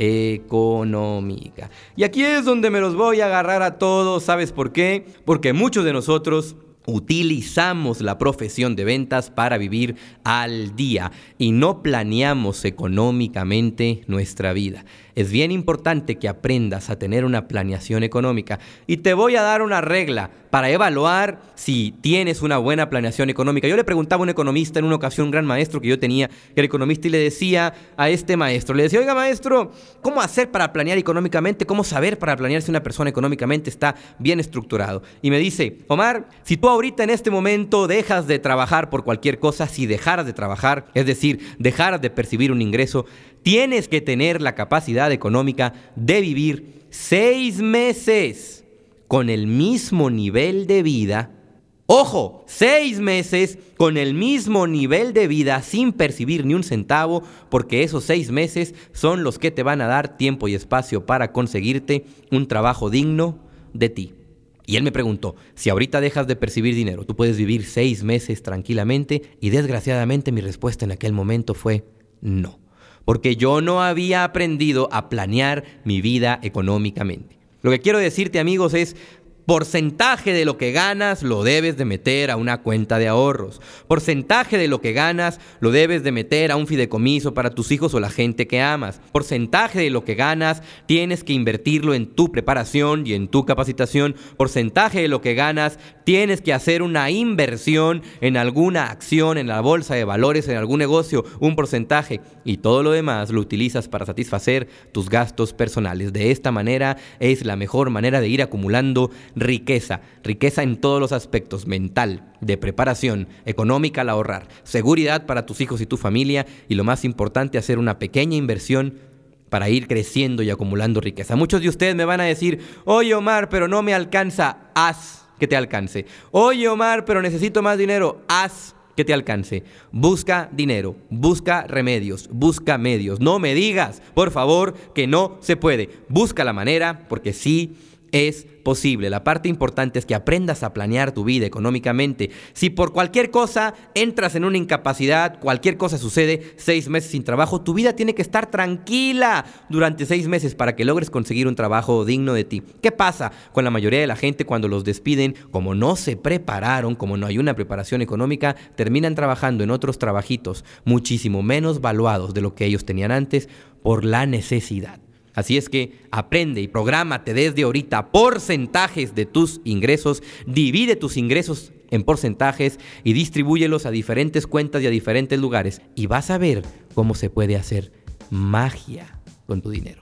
económica. Y aquí es donde me los voy a agarrar a todos. ¿Sabes por qué? Porque muchos de nosotros utilizamos la profesión de ventas para vivir al día y no planeamos económicamente nuestra vida. Es bien importante que aprendas a tener una planeación económica y te voy a dar una regla para evaluar si tienes una buena planeación económica. Yo le preguntaba a un economista en una ocasión, un gran maestro que yo tenía, que era economista, y le decía a este maestro, le decía, oiga maestro, ¿cómo hacer para planear económicamente? ¿Cómo saber para planear si una persona económicamente está bien estructurado? Y me dice, Omar, si tú ahorita en este momento dejas de trabajar por cualquier cosa, si dejaras de trabajar, es decir, dejaras de percibir un ingreso, tienes que tener la capacidad económica de vivir seis meses con el mismo nivel de vida. Ojo, seis meses con el mismo nivel de vida sin percibir ni un centavo, porque esos seis meses son los que te van a dar tiempo y espacio para conseguirte un trabajo digno de ti. Y él me preguntó, si ahorita dejas de percibir dinero, ¿tú puedes vivir seis meses tranquilamente? Y desgraciadamente mi respuesta en aquel momento fue no. Porque yo no había aprendido a planear mi vida económicamente. Lo que quiero decirte, amigos, es porcentaje de lo que ganas lo debes de meter a una cuenta de ahorros. Porcentaje de lo que ganas lo debes de meter a un fideicomiso para tus hijos o la gente que amas. Porcentaje de lo que ganas tienes que invertirlo en tu preparación y en tu capacitación. Porcentaje de lo que ganas tienes que hacer una inversión en alguna acción, en la bolsa de valores, en algún negocio, un porcentaje. Y todo lo demás lo utilizas para satisfacer tus gastos personales. De esta manera es la mejor manera de ir acumulando riqueza, riqueza en todos los aspectos: mental, de preparación, económica al ahorrar, seguridad para tus hijos y tu familia, y lo más importante, hacer una pequeña inversión para ir creciendo y acumulando riqueza. Muchos de ustedes me van a decir, oye Omar, pero no me alcanza. Haz que te alcance. Oye Omar, pero necesito más dinero. Haz que te alcance. Busca dinero, busca remedios, busca medios. No me digas, por favor, que no se puede. Busca la manera, porque sí es posible. La parte importante es que aprendas a planear tu vida económicamente. Si por cualquier cosa entras en una incapacidad, cualquier cosa sucede, seis meses sin trabajo, tu vida tiene que estar tranquila durante seis meses para que logres conseguir un trabajo digno de ti. ¿Qué pasa con la mayoría de la gente cuando los despiden? Como no se prepararon, como no hay una preparación económica, terminan trabajando en otros trabajitos muchísimo menos valuados de lo que ellos tenían antes por la necesidad. Así es que aprende y prográmate desde ahorita porcentajes de tus ingresos, divide tus ingresos en porcentajes y distribúyelos a diferentes cuentas y a diferentes lugares, y vas a ver cómo se puede hacer magia con tu dinero.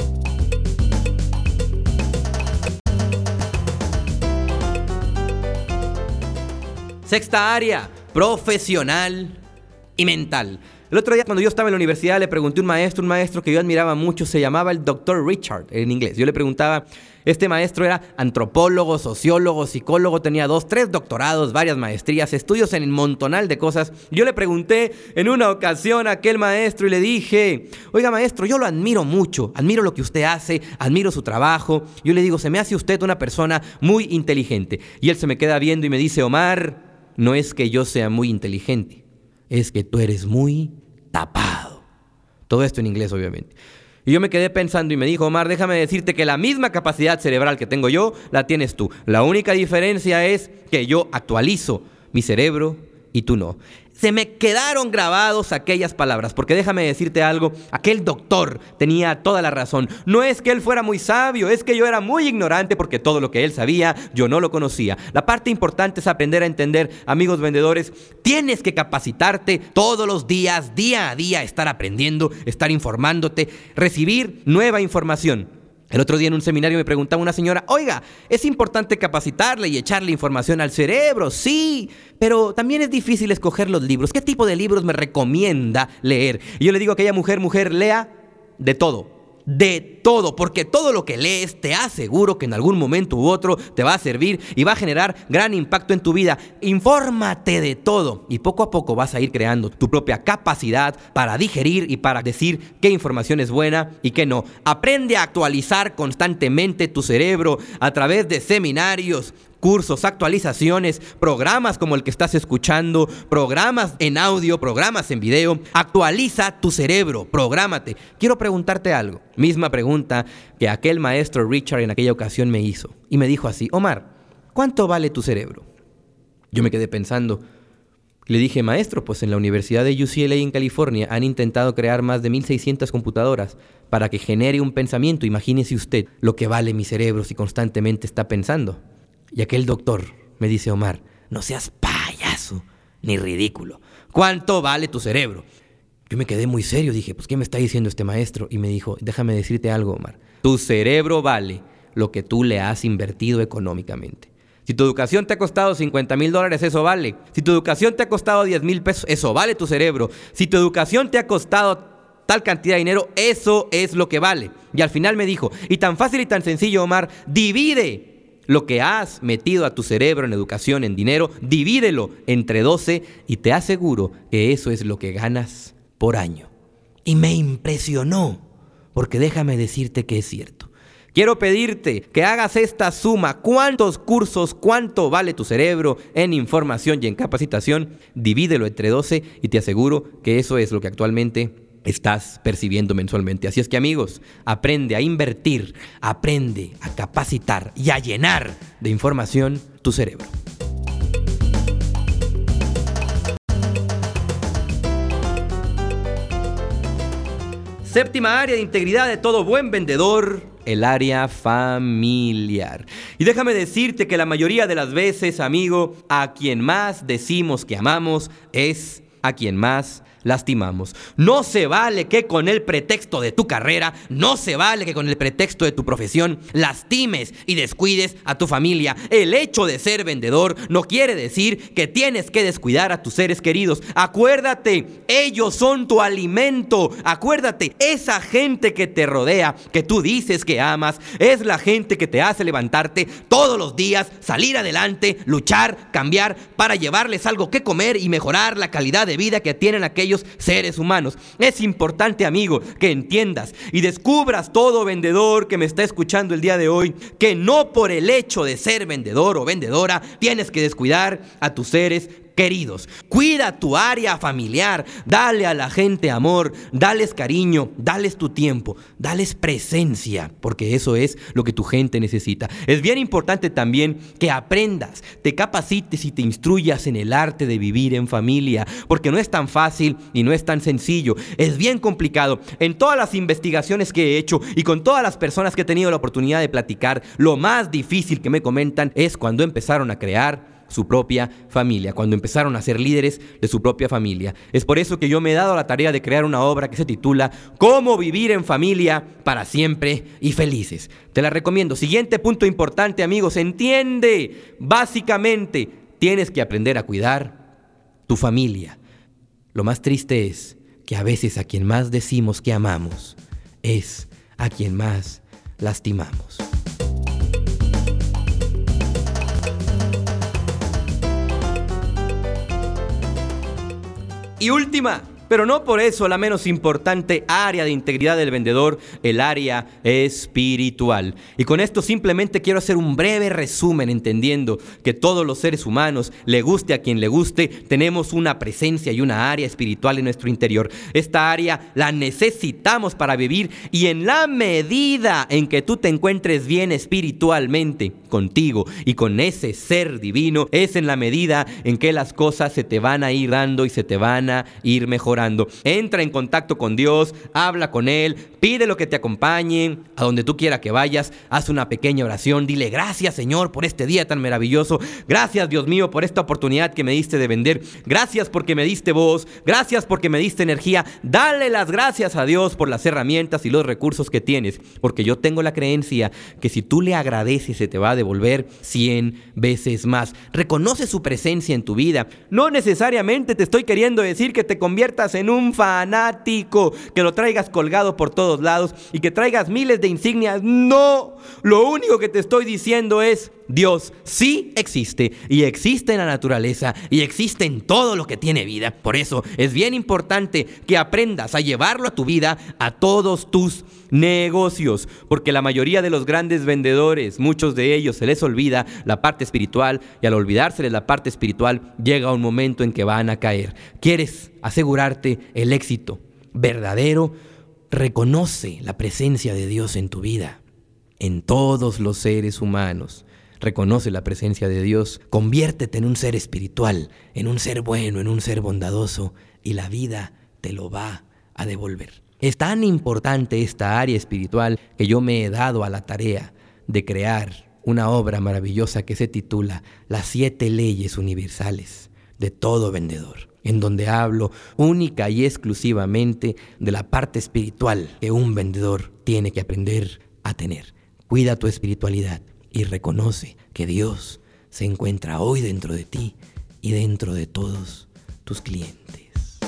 Sexta área, profesional y mental. El otro día, cuando yo estaba en la universidad, le pregunté a un maestro, un maestro que yo admiraba mucho, se llamaba el doctor Richard en inglés. Yo le preguntaba, este maestro era antropólogo, sociólogo, psicólogo, tenía dos, tres doctorados, varias maestrías, estudios en un montonal de cosas. Yo le pregunté en una ocasión a aquel maestro y le dije, oiga maestro, yo lo admiro mucho, admiro lo que usted hace, admiro su trabajo. Yo le digo, se me hace usted una persona muy inteligente. Y él se me queda viendo y me dice, Omar, no es que yo sea muy inteligente, es que tú eres muy tapado. Todo esto en inglés, obviamente. Y yo me quedé pensando y me dijo, Omar, déjame decirte que la misma capacidad cerebral que tengo yo, la tienes tú. La única diferencia es que yo actualizo mi cerebro y tú no. se me quedaron grabados aquellas palabras, porque déjame decirte algo, aquel doctor tenía toda la razón. No es que él fuera muy sabio, es que yo era muy ignorante porque todo lo que él sabía, yo no lo conocía. La parte importante es aprender a entender, amigos vendedores, tienes que capacitarte todos los días, día a día, estar aprendiendo, estar informándote, recibir nueva información. El otro día en un seminario me preguntaba una señora, oiga, ¿es importante capacitarle y echarle información al cerebro? Sí, pero también es difícil escoger los libros. ¿Qué tipo de libros me recomienda leer? Y yo le digo a aquella mujer, mujer, lea de todo. De todo, porque todo lo que lees te aseguro que en algún momento u otro te va a servir y va a generar gran impacto en tu vida. Infórmate de todo y poco a poco vas a ir creando tu propia capacidad para digerir y para decir qué información es buena y qué no. Aprende a actualizar constantemente tu cerebro a través de seminarios, cursos, actualizaciones, programas como el que estás escuchando, programas en audio, programas en video. Actualiza tu cerebro, prográmate. Quiero preguntarte algo, misma pregunta que aquel maestro Richard en aquella ocasión me hizo. Y me dijo así, Omar, ¿cuánto vale tu cerebro? Yo me quedé pensando. Le dije, maestro, pues en la Universidad de U C L A en California han intentado crear más de mil seiscientas computadoras para que genere un pensamiento. Imagínese usted lo que vale mi cerebro si constantemente está pensando. Y aquel doctor me dice, Omar, no seas payaso ni ridículo. ¿Cuánto vale tu cerebro? Yo me quedé muy serio, dije, pues ¿qué me está diciendo este maestro? Y me dijo, déjame decirte algo, Omar. Tu cerebro vale lo que tú le has invertido económicamente. Si tu educación te ha costado cincuenta mil dólares, eso vale. Si tu educación te ha costado diez mil pesos, eso vale tu cerebro. Si tu educación te ha costado tal cantidad de dinero, eso es lo que vale. Y al final me dijo, y tan fácil y tan sencillo, Omar, divide lo que has metido a tu cerebro en educación, en dinero, divídelo entre doce y te aseguro que eso es lo que ganas por año. Y me impresionó, porque déjame decirte que es cierto. Quiero pedirte que hagas esta suma. ¿Cuántos cursos, cuánto vale tu cerebro en información y en capacitación? Divídelo entre doce y te aseguro que eso es lo que actualmente estás percibiendo mensualmente. Así es que, amigos, aprende a invertir, aprende a capacitar y a llenar de información tu cerebro. Séptima área de integridad de todo buen vendedor, el área familiar. Y déjame decirte que la mayoría de las veces, amigo, a quien más decimos que amamos es a quien más lastimamos. No se vale que con el pretexto de tu carrera, no se vale que con el pretexto de tu profesión lastimes y descuides a tu familia. El hecho de ser vendedor no quiere decir que tienes que descuidar a tus seres queridos. Acuérdate, ellos son tu alimento. Acuérdate, esa gente que te rodea, que tú dices que amas, es la gente que te hace levantarte todos los días, salir adelante, luchar, cambiar para llevarles algo que comer y mejorar la calidad de vida que tienen aquellos seres humanos. Es importante, amigo, que entiendas y descubras, todo vendedor que me está escuchando el día de hoy, que no por el hecho de ser vendedor o vendedora tienes que descuidar a tus seres queridos. Cuida tu área familiar, dale a la gente amor, dales cariño, dales tu tiempo, dales presencia, porque eso es lo que tu gente necesita. Es bien importante también que aprendas, te capacites y te instruyas en el arte de vivir en familia, porque no es tan fácil y no es tan sencillo, es bien complicado. En todas las investigaciones que he hecho y con todas las personas que he tenido la oportunidad de platicar, lo más difícil que me comentan es cuando empezaron a crear su propia familia, cuando empezaron a ser líderes de su propia familia. Es por eso que yo me he dado la tarea de crear una obra que se titula Cómo vivir en familia para siempre y felices. Te la recomiendo. Siguiente punto importante, amigos, entiende, básicamente tienes que aprender a cuidar tu familia. Lo más triste es que a veces a quien más decimos que amamos es a quien más lastimamos. Y última, Pero no por eso la menos importante área de integridad del vendedor, el área espiritual. Y con esto simplemente quiero hacer un breve resumen, entendiendo que todos los seres humanos, le guste a quien le guste, tenemos una presencia y una área espiritual en nuestro interior. Esta área la necesitamos para vivir, y en la medida en que tú te encuentres bien espiritualmente contigo y con ese ser divino, es en la medida en que las cosas se te van a ir dando y se te van a ir mejorando. Entra en contacto con Dios, habla con Él, pide lo que te acompañe, a donde tú quieras que vayas, haz una pequeña oración, dile gracias Señor por este día tan maravilloso, gracias Dios mío por esta oportunidad que me diste de vender, gracias porque me diste voz, gracias porque me diste energía, dale las gracias a Dios por las herramientas y los recursos que tienes, porque yo tengo la creencia que si tú le agradeces se te va a devolver cien veces más. Reconoce su presencia en tu vida. No necesariamente te estoy queriendo decir que te conviertas en un fanático, que lo traigas colgado por todos lados y que traigas miles de insignias. No, lo único que te estoy diciendo es: Dios sí existe, y existe en la naturaleza, y existe en todo lo que tiene vida. Por eso es bien importante que aprendas a llevarlo a tu vida, a todos tus negocios, porque la mayoría de los grandes vendedores, muchos de ellos se les olvida la parte espiritual, y al olvidárseles la parte espiritual llega un momento en que van a caer. ¿Quieres asegurarte el éxito verdadero? Reconoce la presencia de Dios en tu vida, en todos los seres humanos. Reconoce la presencia de Dios, conviértete en un ser espiritual, en un ser bueno, en un ser bondadoso, y la vida te lo va a devolver. Es tan importante esta área espiritual que yo me he dado a la tarea de crear una obra maravillosa que se titula Las siete leyes universales de todo vendedor, en donde hablo única y exclusivamente de la parte espiritual que un vendedor tiene que aprender a tener. Cuida tu espiritualidad y reconoce que Dios se encuentra hoy dentro de ti y dentro de todos tus clientes.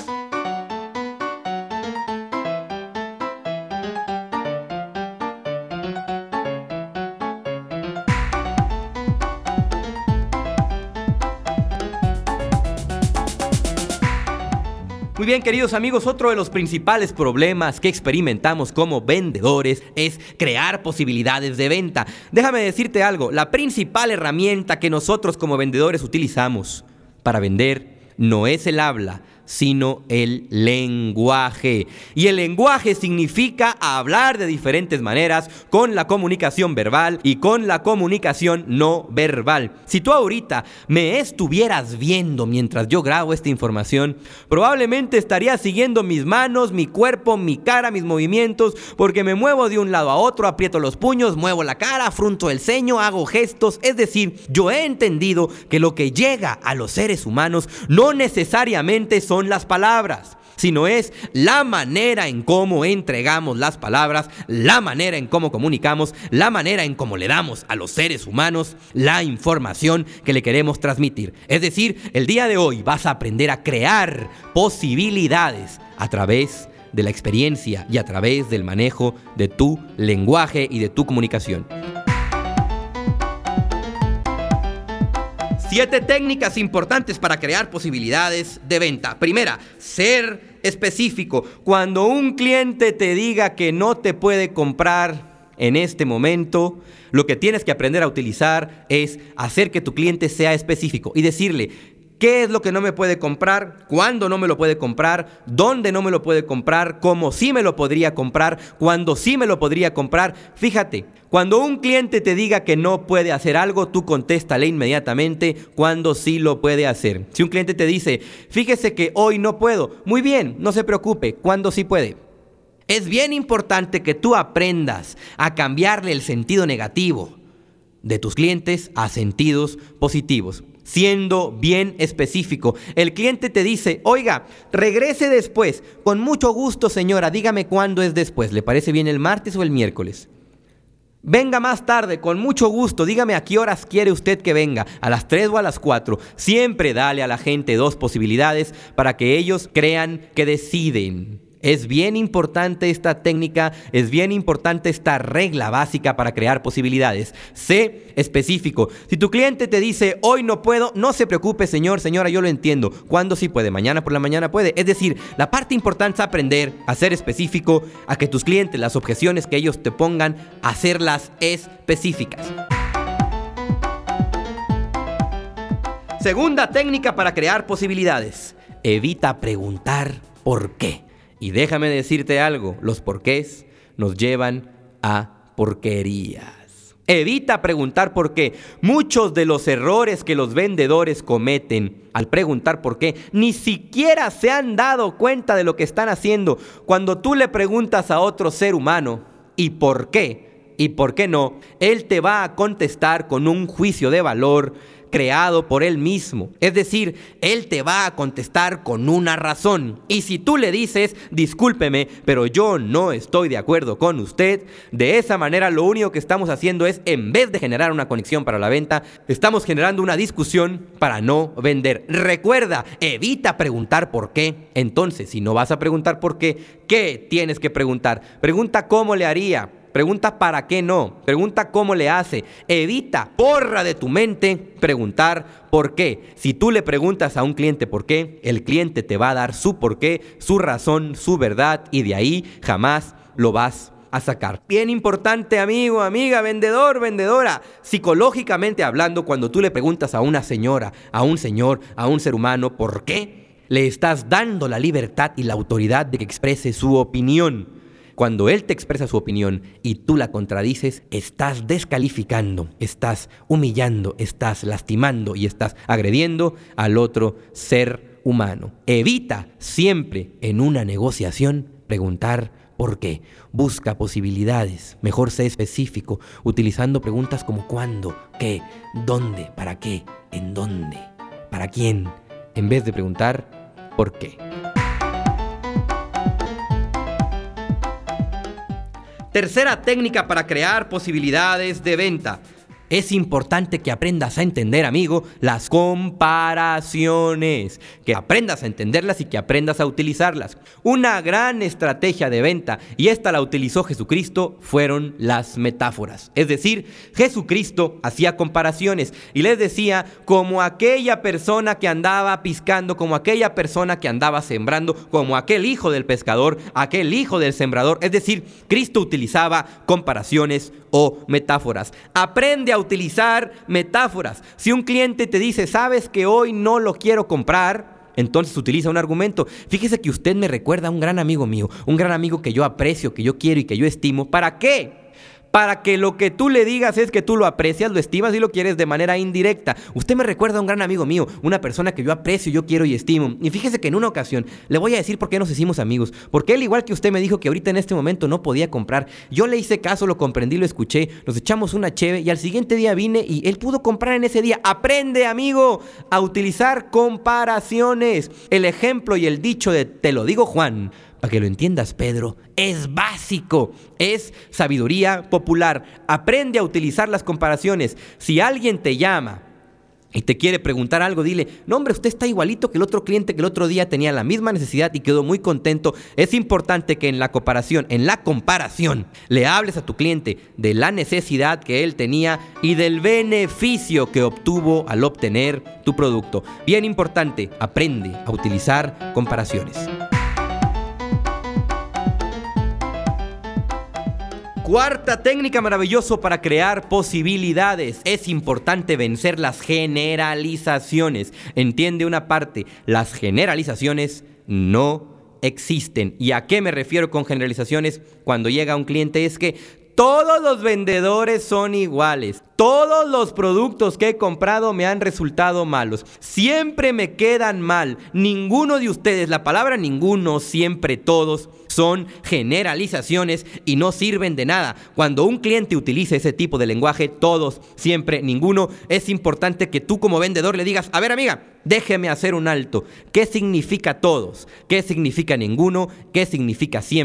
Muy bien, queridos amigos, otro de los principales problemas que experimentamos como vendedores es crear posibilidades de venta. Déjame decirte algo, la principal herramienta que nosotros como vendedores utilizamos para vender no es el habla, sino el lenguaje. Y el lenguaje significa hablar de diferentes maneras, con la comunicación verbal y con la comunicación no verbal. Si tú ahorita me estuvieras viendo mientras yo grabo esta información, probablemente estarías siguiendo mis manos, mi cuerpo, mi cara, mis movimientos, porque me muevo de un lado a otro, aprieto los puños, muevo la cara, frunto el ceño, hago gestos. Es decir, yo he entendido que lo que llega a los seres humanos no necesariamente son las palabras, sino es la manera en cómo entregamos las palabras, la manera en cómo comunicamos, la manera en cómo le damos a los seres humanos la información que le queremos transmitir. Es decir, el día de hoy vas a aprender a crear posibilidades a través de la experiencia y a través del manejo de tu lenguaje y de tu comunicación. Siete técnicas importantes para crear posibilidades de venta. Primera, ser específico. Cuando un cliente te diga que no te puede comprar en este momento, lo que tienes que aprender a utilizar es hacer que tu cliente sea específico y decirle: ¿qué es lo que no me puede comprar? ¿Cuándo no me lo puede comprar? ¿Dónde no me lo puede comprar? ¿Cómo sí me lo podría comprar? ¿Cuándo sí me lo podría comprar? Fíjate, cuando un cliente te diga que no puede hacer algo, tú contéstale inmediatamente cuándo sí lo puede hacer. Si un cliente te dice: fíjese que hoy no puedo, muy bien, no se preocupe, ¿cuándo sí puede? Es bien importante que tú aprendas a cambiarle el sentido negativo de tus clientes a sentidos positivos, siendo bien específico. El cliente te dice: oiga, regrese después. Con mucho gusto, señora, dígame cuándo es después. ¿Le parece bien el martes o el miércoles? Venga más tarde, con mucho gusto, dígame a qué horas quiere usted que venga, a las tres o a las cuatro. Siempre dale a la gente dos posibilidades para que ellos crean que deciden. Es bien importante esta técnica, es bien importante esta regla básica para crear posibilidades. Sé específico. Si tu cliente te dice, hoy no puedo, no se preocupe, señor, señora, yo lo entiendo. ¿Cuándo sí puede? Mañana por la mañana puede. Es decir, la parte importante es aprender a ser específico, a que tus clientes, las objeciones que ellos te pongan, hacerlas específicas. Segunda técnica para crear posibilidades. Evita preguntar por qué. Y déjame decirte algo, los porqués nos llevan a porquerías. Evita preguntar por qué. Muchos de los errores que los vendedores cometen al preguntar por qué, ni siquiera se han dado cuenta de lo que están haciendo. Cuando tú le preguntas a otro ser humano, ¿y por qué? ¿Y por qué no? Él te va a contestar con un juicio de valor creado por él mismo. Es decir, él te va a contestar con una razón. Y si tú le dices, discúlpeme, pero yo no estoy de acuerdo con usted, de esa manera lo único que estamos haciendo es, en vez de generar una conexión para la venta, estamos generando una discusión para no vender. Recuerda, evita preguntar por qué. Entonces, si no vas a preguntar por qué, ¿qué tienes que preguntar? Pregunta cómo le haría. Pregunta para qué no, pregunta cómo le hace. Evita, borra de tu mente preguntar por qué. Si tú le preguntas a un cliente por qué, el cliente te va a dar su por qué, su razón, su verdad, y de ahí jamás lo vas a sacar. Bien importante, amigo, amiga, vendedor, vendedora. Psicológicamente hablando, cuando tú le preguntas a una señora, a un señor, a un ser humano por qué, le estás dando la libertad y la autoridad de que exprese su opinión. Cuando él te expresa su opinión y tú la contradices, estás descalificando, estás humillando, estás lastimando y estás agrediendo al otro ser humano. Evita siempre en una negociación preguntar por qué. Busca posibilidades, mejor sé específico, utilizando preguntas como cuándo, qué, dónde, para qué, en dónde, para quién, en vez de preguntar por qué. Tercera técnica para crear posibilidades de venta. Es importante que aprendas a entender, amigo, las comparaciones, que aprendas a entenderlas y que aprendas a utilizarlas. Una gran estrategia de venta, y esta la utilizó Jesucristo, fueron las metáforas. Es decir, Jesucristo hacía comparaciones y les decía, como aquella persona que andaba piscando, como aquella persona que andaba sembrando, como aquel hijo del pescador, aquel hijo del sembrador. Es decir, Cristo utilizaba comparaciones o metáforas. Aprende a utilizar metáforas. Si un cliente te dice, sabes que hoy no lo quiero comprar, entonces utiliza un argumento. Fíjese que usted me recuerda a un gran amigo mío, un gran amigo que yo aprecio, que yo quiero y que yo estimo. ¿Para qué? Para que lo que tú le digas es que tú lo aprecias, lo estimas y lo quieres de manera indirecta. Usted me recuerda a un gran amigo mío, una persona que yo aprecio, yo quiero y estimo. Y fíjese que en una ocasión, le voy a decir por qué nos hicimos amigos. Porque él, igual que usted, me dijo que ahorita en este momento no podía comprar. Yo le hice caso, lo comprendí, lo escuché, nos echamos una cheve y al siguiente día vine y él pudo comprar en ese día. Aprende, amigo, a utilizar comparaciones. El ejemplo y el dicho de te lo digo, Juan, para que lo entiendas, Pedro, es básico, es sabiduría popular. Aprende a utilizar las comparaciones. Si alguien te llama y te quiere preguntar algo, dile, no hombre, usted está igualito que el otro cliente que el otro día tenía la misma necesidad y quedó muy contento. Es importante que en la comparación, en la comparación, le hables a tu cliente de la necesidad que él tenía y del beneficio que obtuvo al obtener tu producto. Bien importante, aprende a utilizar comparaciones. Cuarta técnica maravillosa para crear posibilidades. Es importante vencer las generalizaciones. Entiende una parte, las generalizaciones no existen. ¿Y a qué me refiero con generalizaciones? Cuando llega un cliente es que todos los vendedores son iguales. Todos los productos que he comprado me han resultado malos. Siempre me quedan mal. Ninguno de ustedes, la palabra ninguno, siempre todos, son generalizaciones y no sirven de nada. Cuando un cliente utilice ese tipo de lenguaje, todos, siempre, ninguno, es importante que tú como vendedor le digas, a ver amiga, déjeme hacer un alto. ¿Qué significa todos? ¿Qué significa ninguno? ¿Qué significa siempre?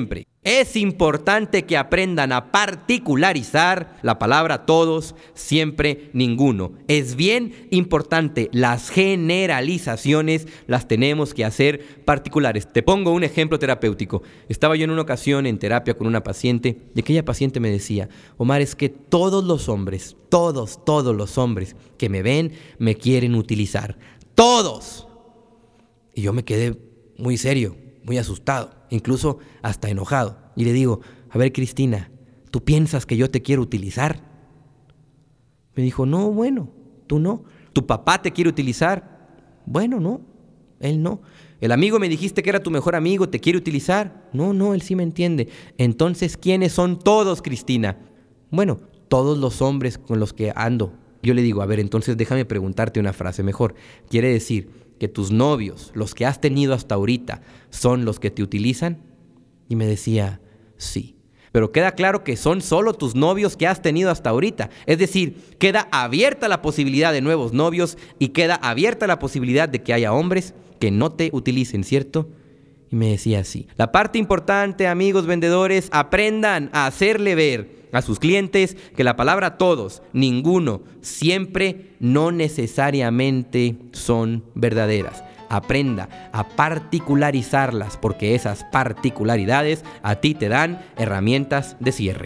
Es importante que aprendan a particularizar la palabra todos, siempre, ninguno. Es bien importante. Las generalizaciones las tenemos que hacer particulares. Te pongo un ejemplo terapéutico. Estaba yo en una ocasión en terapia con una paciente y aquella paciente me decía: Omar, es que todos los hombres, todos, todos los hombres que me ven me quieren utilizar. ¡Todos! Y yo me quedé muy serio, muy asustado, incluso hasta enojado. Y le digo: a ver, Cristina, ¿tú piensas que yo te quiero utilizar? Me dijo: no, bueno, tú no. ¿Tu papá te quiere utilizar? Bueno, no, él no. El amigo me dijiste que era tu mejor amigo, ¿te quiere utilizar? No, no, él sí me entiende. Entonces, ¿quiénes son todos, Cristina? Bueno, todos los hombres con los que ando. Yo le digo: a ver, entonces déjame preguntarte una frase mejor. ¿Quiere decir que tus novios, los que has tenido hasta ahorita, son los que te utilizan? Y me decía: sí. Pero queda claro que son solo tus novios que has tenido hasta ahorita. Es decir, queda abierta la posibilidad de nuevos novios y queda abierta la posibilidad de que haya hombres que no te utilicen, ¿cierto? Y me decía: sí. La parte importante, amigos vendedores, aprendan a hacerle ver a sus clientes que la palabra todos, ninguno, siempre, no necesariamente son verdaderas. Aprenda a particularizarlas, porque esas particularidades a ti te dan herramientas de cierre.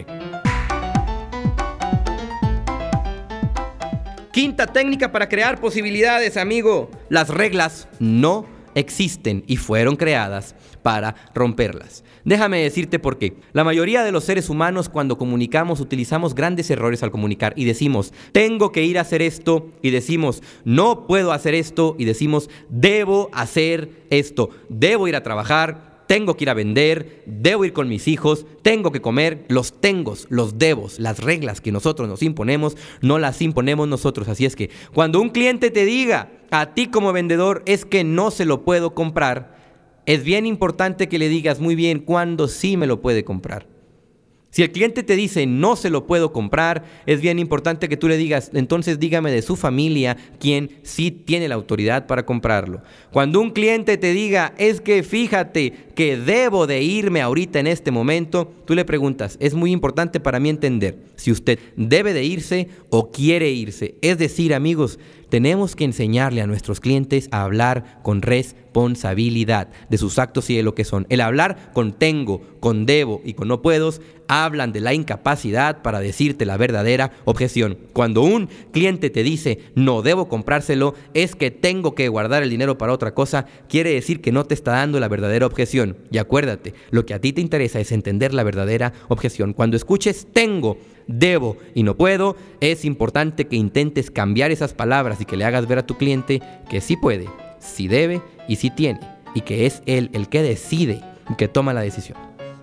Quinta técnica para crear posibilidades, amigo. Las reglas no existen y fueron creadas para romperlas. Déjame decirte por qué. La mayoría de los seres humanos, cuando comunicamos, utilizamos grandes errores al comunicar y decimos: tengo que ir a hacer esto, y decimos: no puedo hacer esto, y decimos: debo hacer esto, debo ir a trabajar, tengo que ir a vender, debo ir con mis hijos, tengo que comer. Los tengos, los debos, las reglas que nosotros nos imponemos, no las imponemos nosotros. Así es que cuando un cliente te diga a ti como vendedor: es que no se lo puedo comprar, es bien importante que le digas muy bien cuándo sí me lo puede comprar. Si el cliente te dice: no se lo puedo comprar, es bien importante que tú le digas: entonces dígame de su familia quién sí tiene la autoridad para comprarlo. Cuando un cliente te diga: es que fíjate que debo de irme ahorita en este momento, tú le preguntas: es muy importante para mí entender si usted debe de irse o quiere irse. Es decir, amigos, tenemos que enseñarle a nuestros clientes a hablar con responsabilidad de sus actos y de lo que son. El hablar con tengo, con debo y con no puedo hablan de la incapacidad para decirte la verdadera objeción. Cuando un cliente te dice: no debo comprárselo, es que tengo que guardar el dinero para otra cosa, quiere decir que no te está dando la verdadera objeción. Y acuérdate, lo que a ti te interesa es entender la verdadera objeción. Cuando escuches tengo, debo y no puedo, es importante que intentes cambiar esas palabras y que le hagas ver a tu cliente que sí puede, sí debe y sí tiene, y que es él el que decide y que toma la decisión.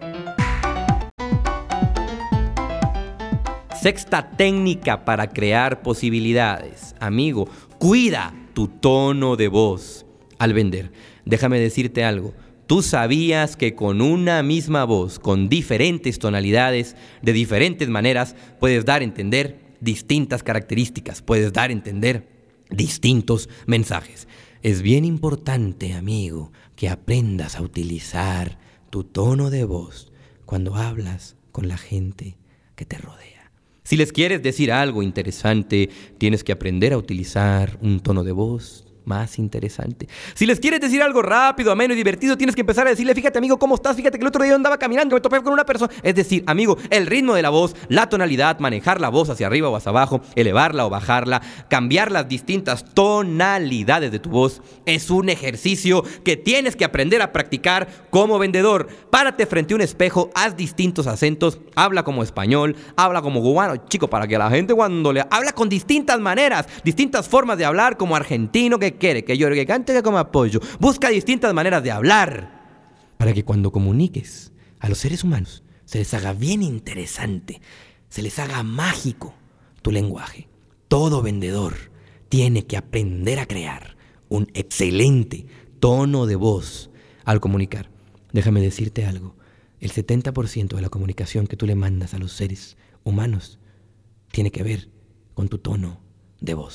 Sexta técnica para crear posibilidades. Amigo, cuida tu tono de voz al vender. Déjame decirte algo. ¿Tú sabías que con una misma voz, con diferentes tonalidades, de diferentes maneras, puedes dar a entender distintas características, puedes dar a entender distintos mensajes? Es bien importante, amigo, que aprendas a utilizar tu tono de voz cuando hablas con la gente que te rodea. Si les quieres decir algo interesante, tienes que aprender a utilizar un tono de voz más interesante. Si les quieres decir algo rápido, ameno y divertido, tienes que empezar a decirle: fíjate, amigo, ¿cómo estás? Fíjate que el otro día andaba caminando, me topé con una persona. Es decir, amigo, el ritmo de la voz, la tonalidad, manejar la voz hacia arriba o hacia abajo, elevarla o bajarla, cambiar las distintas tonalidades de tu voz, es un ejercicio que tienes que aprender a practicar como vendedor. Párate frente a un espejo, haz distintos acentos, habla como español, habla como cubano, chico, para que la gente cuando le habla con distintas maneras, distintas formas de hablar, como argentino que quiere, que llore, que cante, que coma pollo. Busca distintas maneras de hablar para que cuando comuniques a los seres humanos se les haga bien interesante, se les haga mágico tu lenguaje. Todo vendedor tiene que aprender a crear un excelente tono de voz al comunicar. Déjame decirte algo. El setenta por ciento de la comunicación que tú le mandas a los seres humanos tiene que ver con tu tono de voz.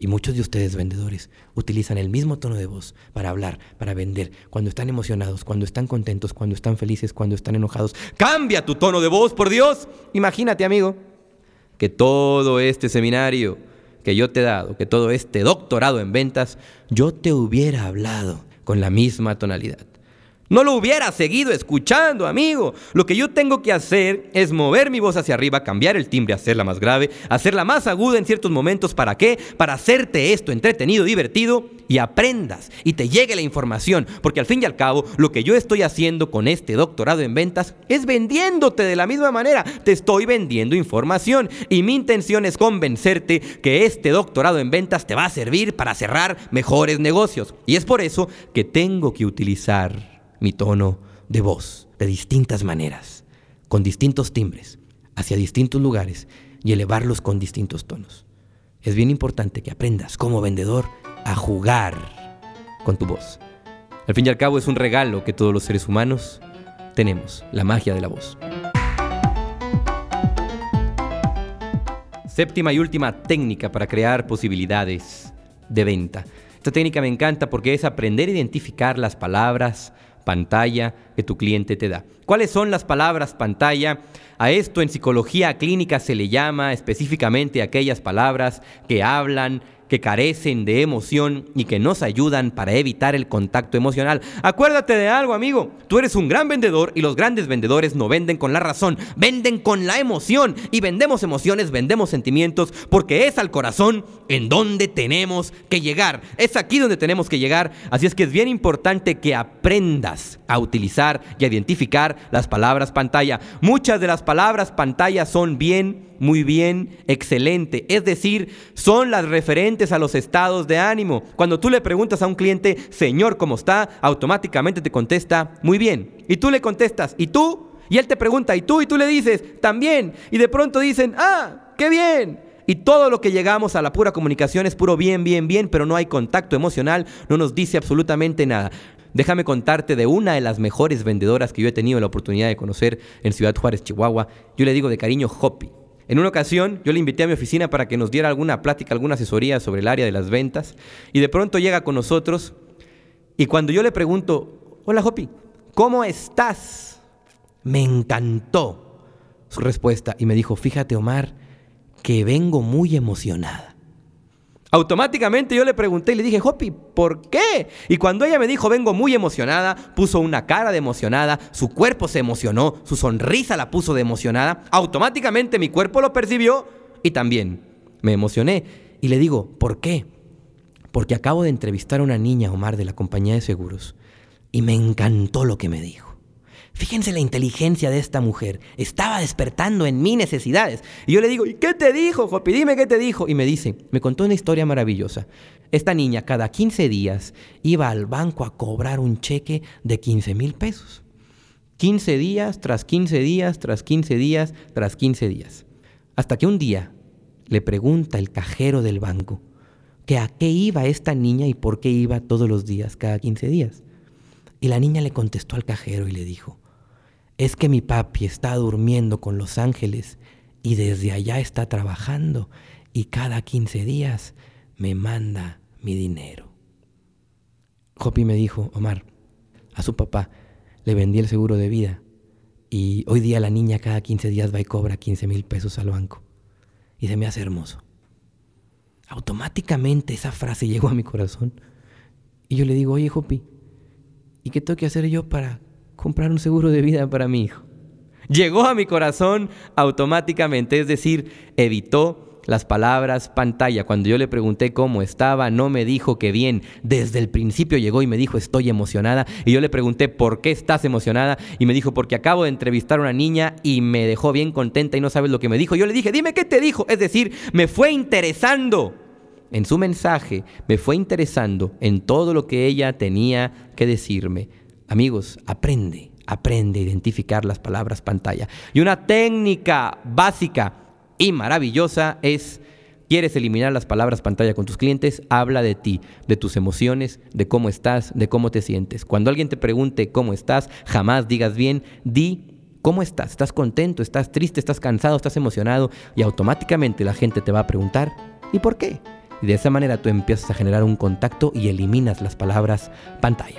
Y muchos de ustedes, vendedores, utilizan el mismo tono de voz para hablar, para vender, cuando están emocionados, cuando están contentos, cuando están felices, cuando están enojados. ¡Cambia tu tono de voz, por Dios! Imagínate, amigo, que todo este seminario que yo te he dado, que todo este doctorado en ventas, yo te hubiera hablado con la misma tonalidad. No lo hubiera seguido escuchando, amigo. Lo que yo tengo que hacer es mover mi voz hacia arriba, cambiar el timbre, hacerla más grave, hacerla más aguda en ciertos momentos. ¿Para qué? Para hacerte esto entretenido, divertido y aprendas y te llegue la información. Porque al fin y al cabo, lo que yo estoy haciendo con este doctorado en ventas es vendiéndote de la misma manera. Te estoy vendiendo información y mi intención es convencerte que este doctorado en ventas te va a servir para cerrar mejores negocios. Y es por eso que tengo que utilizar mi tono de voz de distintas maneras, con distintos timbres, hacia distintos lugares y elevarlos con distintos tonos. Es bien importante que aprendas como vendedor a jugar con tu voz. Al fin y al cabo es un regalo que todos los seres humanos tenemos, la magia de la voz. Séptima y última técnica para crear posibilidades de venta. Esta técnica me encanta porque es aprender a identificar las palabras pantalla que tu cliente te da. ¿Cuáles son las palabras pantalla? A esto en psicología clínica se le llama específicamente aquellas palabras que hablan, que carecen de emoción y que nos ayudan para evitar el contacto emocional. Acuérdate de algo, amigo. Tú eres un gran vendedor y los grandes vendedores no venden con la razón, venden con la emoción. Y vendemos emociones, vendemos sentimientos, porque es al corazón en donde tenemos que llegar. Es aquí donde tenemos que llegar. Así es que es bien importante que aprendas a utilizar y a identificar las palabras pantalla. Muchas de las palabras pantalla son bien, muy bien, excelente. Es decir, son las referentes a los estados de ánimo. Cuando tú le preguntas a un cliente, señor, ¿cómo está? Automáticamente te contesta, muy bien. Y tú le contestas, ¿y tú? Y él te pregunta, ¿y tú? Y tú le dices, también. Y de pronto dicen, ¡ah, qué bien! Y todo lo que llegamos a la pura comunicación es puro bien, bien, bien, pero no hay contacto emocional, no nos dice absolutamente nada. Déjame contarte de una de las mejores vendedoras que yo he tenido la oportunidad de conocer en Ciudad Juárez, Chihuahua. Yo le digo de cariño Hopi. En una ocasión yo le invité a mi oficina para que nos diera alguna plática, alguna asesoría sobre el área de las ventas. Y de pronto llega con nosotros y cuando yo le pregunto, hola Hopi, ¿cómo estás? Me encantó su respuesta y me dijo, fíjate Omar, que vengo muy emocionada. Automáticamente yo le pregunté y le dije, Hopi, ¿por qué? Y cuando ella me dijo, vengo muy emocionada, puso una cara de emocionada, su cuerpo se emocionó, su sonrisa la puso de emocionada. Automáticamente mi cuerpo lo percibió y también me emocioné. Y le digo, ¿por qué? Porque acabo de entrevistar a una niña, Omar, de la compañía de seguros, y me encantó lo que me dijo. Fíjense la inteligencia de esta mujer. Estaba despertando en mí necesidades. Y yo le digo, ¿y qué te dijo, Jopi? Dime qué te dijo. Y me dice, me contó una historia maravillosa. Esta niña cada quince días iba al banco a cobrar un cheque de quince mil pesos. quince días, tras quince días, tras quince días, tras quince días. Hasta que un día le pregunta el cajero del banco que a qué iba esta niña y por qué iba todos los días, cada quince días. Y la niña le contestó al cajero y le dijo, es que mi papi está durmiendo con los ángeles y desde allá está trabajando y cada quince días me manda mi dinero. Hopi me dijo, Omar, a su papá le vendí el seguro de vida y hoy día la niña cada quince días va y cobra quince mil pesos al banco. Y se me hace hermoso. Automáticamente esa frase llegó a mi corazón y yo le digo, oye Hopi, ¿y qué tengo que hacer yo para comprar un seguro de vida para mi hijo? Llegó a mi corazón automáticamente, es decir, evitó las palabras pantalla. Cuando yo le pregunté cómo estaba, no me dijo que bien. Desde el principio llegó y me dijo, estoy emocionada. Y yo le pregunté, ¿por qué estás emocionada? Y me dijo, porque acabo de entrevistar a una niña y me dejó bien contenta y no sabes lo que me dijo. Yo le dije, dime qué te dijo. Es decir, me fue interesando en su mensaje, me fue interesando en todo lo que ella tenía que decirme. Amigos, aprende, aprende a identificar las palabras pantalla. Y una técnica básica y maravillosa es, ¿quieres eliminar las palabras pantalla con tus clientes? Habla de ti, de tus emociones, de cómo estás, de cómo te sientes. Cuando alguien te pregunte cómo estás, jamás digas bien, di cómo estás. ¿Estás contento? ¿Estás triste? ¿Estás cansado? ¿Estás emocionado? Y automáticamente la gente te va a preguntar, ¿y por qué? Y de esa manera tú empiezas a generar un contacto y eliminas las palabras pantalla.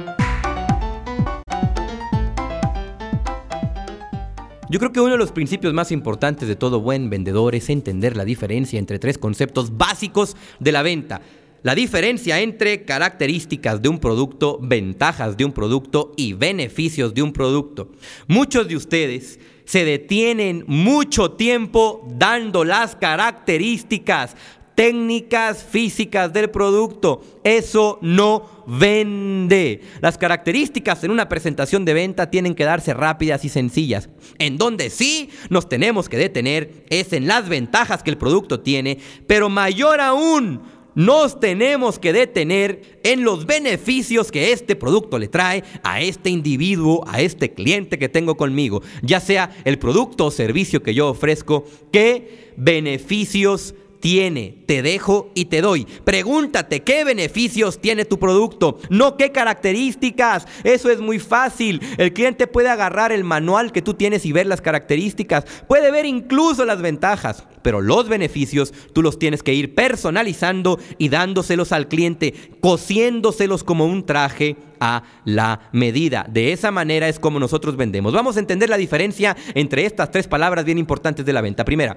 Yo creo que uno de los principios más importantes de todo buen vendedor es entender la diferencia entre tres conceptos básicos de la venta. La diferencia entre características de un producto, ventajas de un producto y beneficios de un producto. Muchos de ustedes se detienen mucho tiempo dando las características técnicas físicas del producto. Eso no vende. Las características en una presentación de venta tienen que darse rápidas y sencillas. En donde sí nos tenemos que detener es en las ventajas que el producto tiene, pero mayor aún, nos tenemos que detener en los beneficios que este producto le trae a este individuo, a este cliente que tengo conmigo. Ya sea el producto o servicio que yo ofrezco, ¿qué beneficios tiene? Te dejo y te doy. Pregúntate qué beneficios tiene tu producto, no qué características. Eso es muy fácil. El cliente puede agarrar el manual que tú tienes y ver las características. Puede ver incluso las ventajas, pero los beneficios tú los tienes que ir personalizando y dándoselos al cliente, cosiéndoselos como un traje a la medida. De esa manera es como nosotros vendemos. Vamos a entender la diferencia entre estas tres palabras bien importantes de la venta. Primera,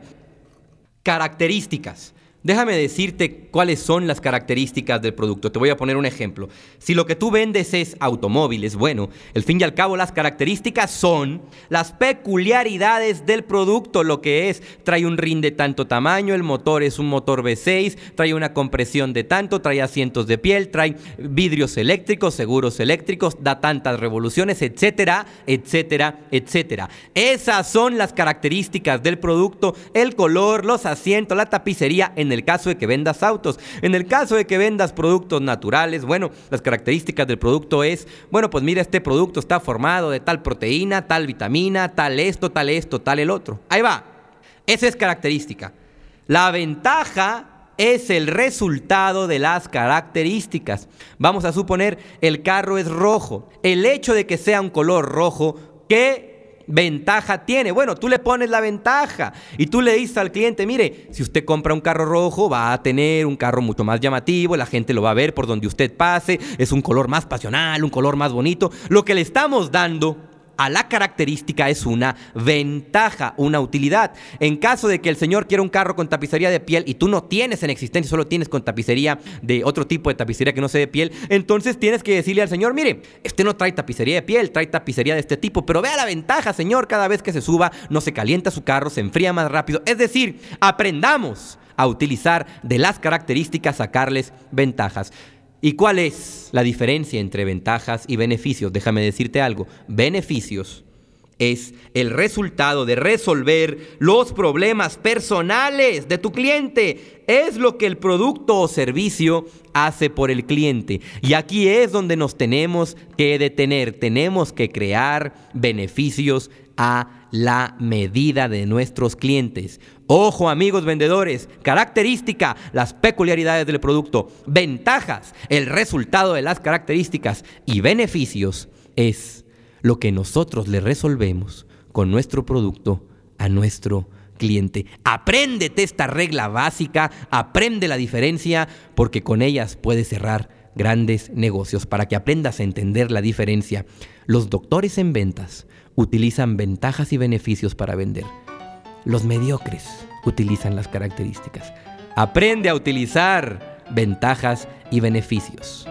características. Déjame decirte cuáles son las características del producto. Te voy a poner un ejemplo. Si lo que tú vendes es automóviles, bueno, al fin y al cabo las características son las peculiaridades del producto, lo que es, trae un rin de tanto tamaño, el motor es un motor V seis, trae una compresión de tanto, trae asientos de piel, trae vidrios eléctricos, seguros eléctricos, da tantas revoluciones, etcétera, etcétera, etcétera. Esas son las características del producto, el color, los asientos, la tapicería, en el caso de que vendas autos. En el caso de que vendas productos naturales, bueno, las características del producto es, bueno, pues mira, este producto está formado de tal proteína, tal vitamina, tal esto, tal esto, tal el otro. Ahí va. Esa es característica. La ventaja es el resultado de las características. Vamos a suponer, el carro es rojo. El hecho de que sea un color rojo, ¿qué ventaja tiene? Bueno, tú le pones la ventaja y tú le dices al cliente, mire, si usted compra un carro rojo va a tener un carro mucho más llamativo, la gente lo va a ver por donde usted pase, es un color más pasional, un color más bonito. Lo que le estamos dando a la característica es una ventaja, una utilidad. En caso de que el señor quiera un carro con tapicería de piel y tú no tienes en existencia, solo tienes con tapicería de otro tipo de tapicería que no sea de piel, entonces tienes que decirle al señor, mire, este no trae tapicería de piel, trae tapicería de este tipo, pero vea la ventaja, señor, cada vez que se suba no se calienta su carro, se enfría más rápido. Es decir, aprendamos a utilizar de las características, sacarles ventajas. ¿Y cuál es la diferencia entre ventajas y beneficios? Déjame decirte algo. Beneficios es el resultado de resolver los problemas personales de tu cliente. Es lo que el producto o servicio hace por el cliente. Y aquí es donde nos tenemos que detener. Tenemos que crear beneficios a la medida de nuestros clientes. Ojo, amigos vendedores, característica, las peculiaridades del producto, ventajas, el resultado de las características, y beneficios es lo que nosotros le resolvemos con nuestro producto a nuestro cliente. Apréndete esta regla básica, aprende la diferencia, porque con ellas puedes cerrar grandes negocios. Para que aprendas a entender la diferencia, los doctores en ventas utilizan ventajas y beneficios para vender. Los mediocres utilizan las características. Aprende a utilizar ventajas y beneficios.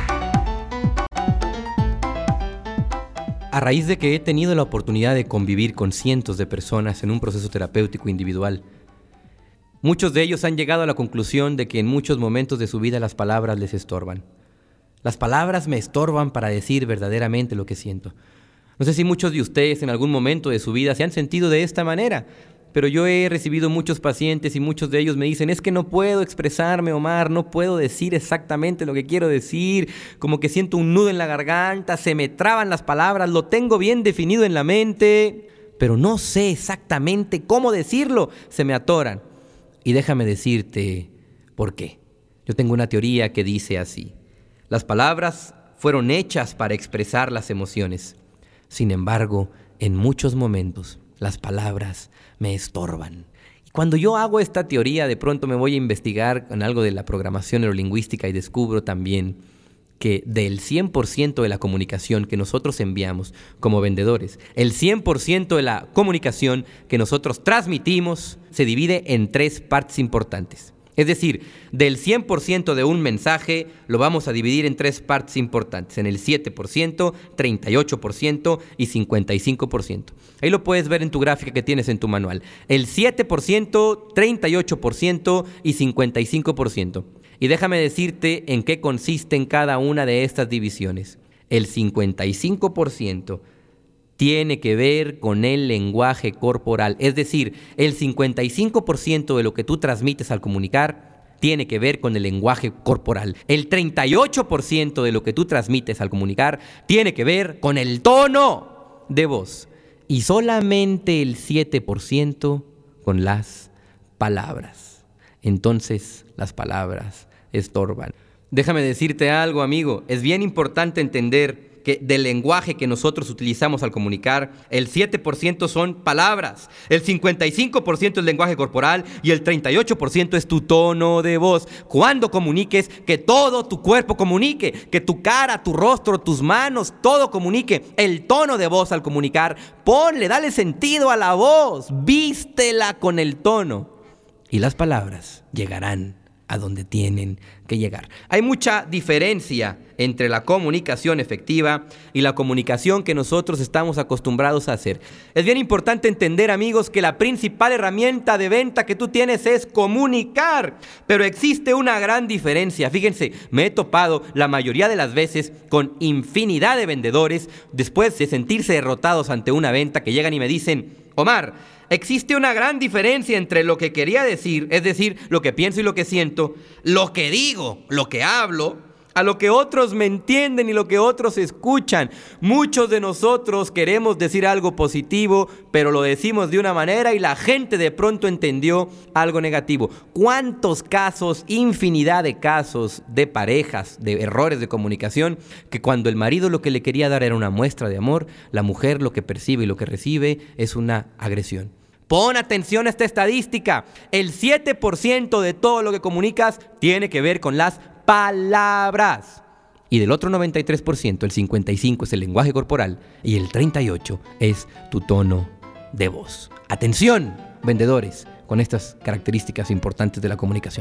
A raíz de que he tenido la oportunidad de convivir con cientos de personas en un proceso terapéutico individual, muchos de ellos han llegado a la conclusión de que en muchos momentos de su vida las palabras les estorban. Las palabras me estorban para decir verdaderamente lo que siento. No sé si muchos de ustedes en algún momento de su vida se han sentido de esta manera, pero yo he recibido muchos pacientes y muchos de ellos me dicen, es que no puedo expresarme, Omar, no puedo decir exactamente lo que quiero decir, como que siento un nudo en la garganta, se me traban las palabras, lo tengo bien definido en la mente, pero no sé exactamente cómo decirlo, se me atoran. Y déjame decirte por qué. Yo tengo una teoría que dice así: las palabras fueron hechas para expresar las emociones. Sin embargo, en muchos momentos las palabras me estorban. Cuando yo hago esta teoría, de pronto me voy a investigar en algo de la programación neurolingüística y descubro también que del cien por ciento de la comunicación que nosotros enviamos como vendedores, el cien por ciento de la comunicación que nosotros transmitimos se divide en tres partes importantes. Es decir, del cien por ciento de un mensaje lo vamos a dividir en tres partes importantes, en el siete por ciento, treinta y ocho por ciento y cincuenta y cinco por ciento. Ahí lo puedes ver en tu gráfica que tienes en tu manual. El siete por ciento, treinta y ocho por ciento y cincuenta y cinco por ciento. Y déjame decirte en qué consisten cada una de estas divisiones. El cincuenta y cinco por ciento tiene que ver con el lenguaje corporal. Es decir, el cincuenta y cinco por ciento de lo que tú transmites al comunicar tiene que ver con el lenguaje corporal. El treinta y ocho por ciento de lo que tú transmites al comunicar tiene que ver con el tono de voz. Y solamente el siete por ciento con las palabras. Entonces, las palabras estorban. Déjame decirte algo, amigo. Es bien importante entender que del lenguaje que nosotros utilizamos al comunicar, el siete por ciento son palabras, el cincuenta y cinco por ciento es lenguaje corporal y el treinta y ocho por ciento es tu tono de voz. Cuando comuniques, que todo tu cuerpo comunique, que tu cara, tu rostro, tus manos, todo comunique. El tono de voz al comunicar, ponle, dale sentido a la voz, vístela con el tono. Y las palabras llegarán a donde tienen que llegar. Hay mucha diferencia entre la comunicación efectiva y la comunicación que nosotros estamos acostumbrados a hacer. Es bien importante entender, amigos, que la principal herramienta de venta que tú tienes es comunicar, pero existe una gran diferencia. Fíjense, me he topado la mayoría de las veces con infinidad de vendedores después de sentirse derrotados ante una venta que llegan y me dicen: Omar, existe una gran diferencia entre lo que quería decir, es decir, lo que pienso y lo que siento, lo que digo, lo que hablo, a lo que otros me entienden y lo que otros escuchan. Muchos de nosotros queremos decir algo positivo, pero lo decimos de una manera y la gente de pronto entendió algo negativo. ¿Cuántos casos, infinidad de casos de parejas, de errores de comunicación, que cuando el marido lo que le quería dar era una muestra de amor, la mujer lo que percibe y lo que recibe es una agresión? Pon atención a esta estadística. El siete por ciento de todo lo que comunicas tiene que ver con las palabras. Y del otro noventa y tres por ciento, el cincuenta y cinco por ciento es el lenguaje corporal y el treinta y ocho por ciento es tu tono de voz. Atención, vendedores, con estas características importantes de la comunicación.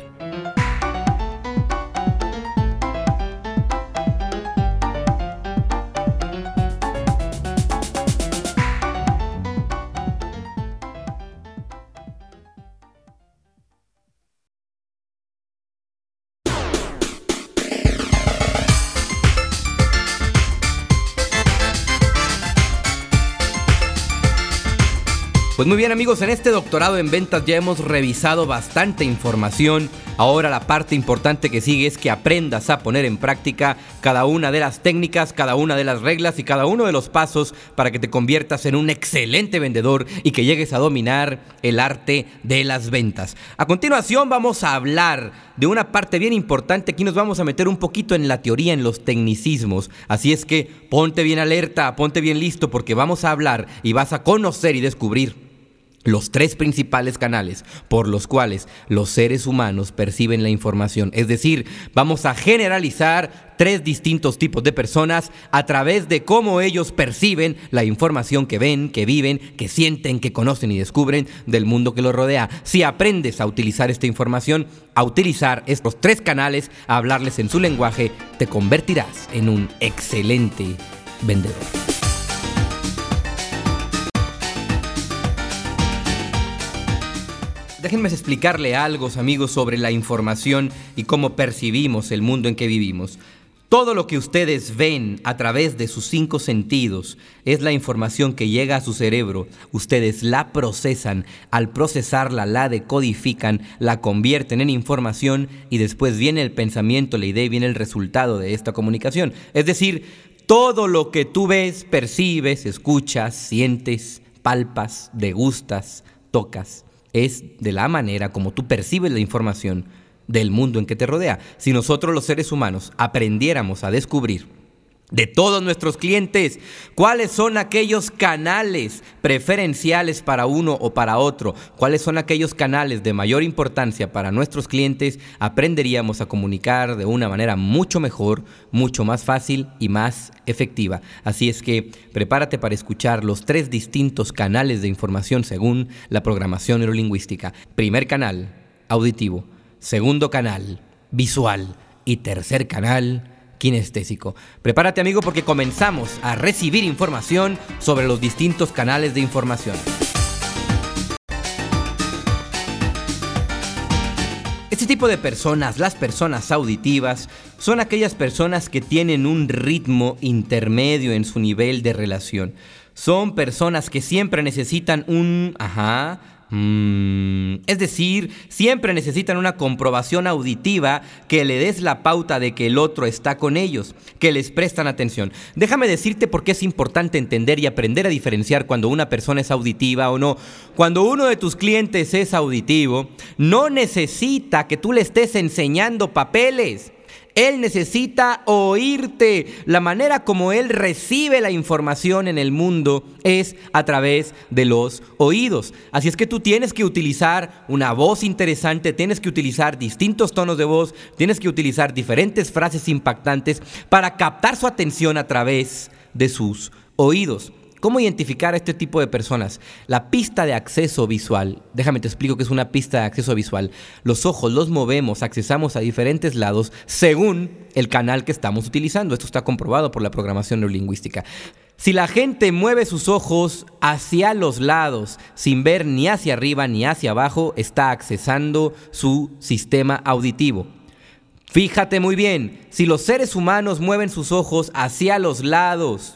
Pues muy bien, amigos, en este doctorado en ventas ya hemos revisado bastante información. Ahora la parte importante que sigue es que aprendas a poner en práctica cada una de las técnicas, cada una de las reglas y cada uno de los pasos para que te conviertas en un excelente vendedor y que llegues a dominar el arte de las ventas. A continuación vamos a hablar de una parte bien importante. Aquí nos vamos a meter un poquito en la teoría, en los tecnicismos. Así es que ponte bien alerta, ponte bien listo, porque vamos a hablar y vas a conocer y descubrir los tres principales canales por los cuales los seres humanos perciben la información. Es decir, vamos a generalizar tres distintos tipos de personas a través de cómo ellos perciben la información que ven, que viven, que sienten, que conocen y descubren del mundo que los rodea. Si aprendes a utilizar esta información, a utilizar estos tres canales, a hablarles en su lenguaje, te convertirás en un excelente vendedor. Déjenme explicarle algo, amigos, sobre la información y cómo percibimos el mundo en que vivimos. Todo lo que ustedes ven a través de sus cinco sentidos es la información que llega a su cerebro. Ustedes la procesan, al procesarla la decodifican, la convierten en información y después viene el pensamiento, la idea y viene el resultado de esta comunicación. Es decir, todo lo que tú ves, percibes, escuchas, sientes, palpas, degustas, tocas, es de la manera como tú percibes la información del mundo en que te rodea. Si nosotros los seres humanos aprendiéramos a descubrir de todos nuestros clientes, cuáles son aquellos canales preferenciales para uno o para otro, cuáles son aquellos canales de mayor importancia para nuestros clientes, aprenderíamos a comunicar de una manera mucho mejor, mucho más fácil y más efectiva. Así es que prepárate para escuchar los tres distintos canales de información según la programación neurolingüística. Primer canal, auditivo. Segundo canal, visual. Y tercer canal, kinestésico. Prepárate, amigo, porque comenzamos a recibir información sobre los distintos canales de información. Este tipo de personas, las personas auditivas, son aquellas personas que tienen un ritmo intermedio en su nivel de relación. Son personas que siempre necesitan un... Ajá... Mm, es decir, siempre necesitan una comprobación auditiva que le des la pauta de que el otro está con ellos, que les prestan atención. Déjame decirte por qué es importante entender y aprender a diferenciar cuando una persona es auditiva o no. Cuando uno de tus clientes es auditivo, no necesita que tú le estés enseñando papeles. Él necesita oírte. La manera como él recibe la información en el mundo es a través de los oídos. Así es que tú tienes que utilizar una voz interesante, tienes que utilizar distintos tonos de voz, tienes que utilizar diferentes frases impactantes para captar su atención a través de sus oídos. ¿Cómo identificar a este tipo de personas? La pista de acceso visual. Déjame te explico qué es una pista de acceso visual. Los ojos los movemos, accesamos a diferentes lados según el canal que estamos utilizando. Esto está comprobado por la programación neurolingüística. Si la gente mueve sus ojos hacia los lados, sin ver ni hacia arriba ni hacia abajo, está accesando su sistema auditivo. Fíjate muy bien, si los seres humanos mueven sus ojos hacia los lados,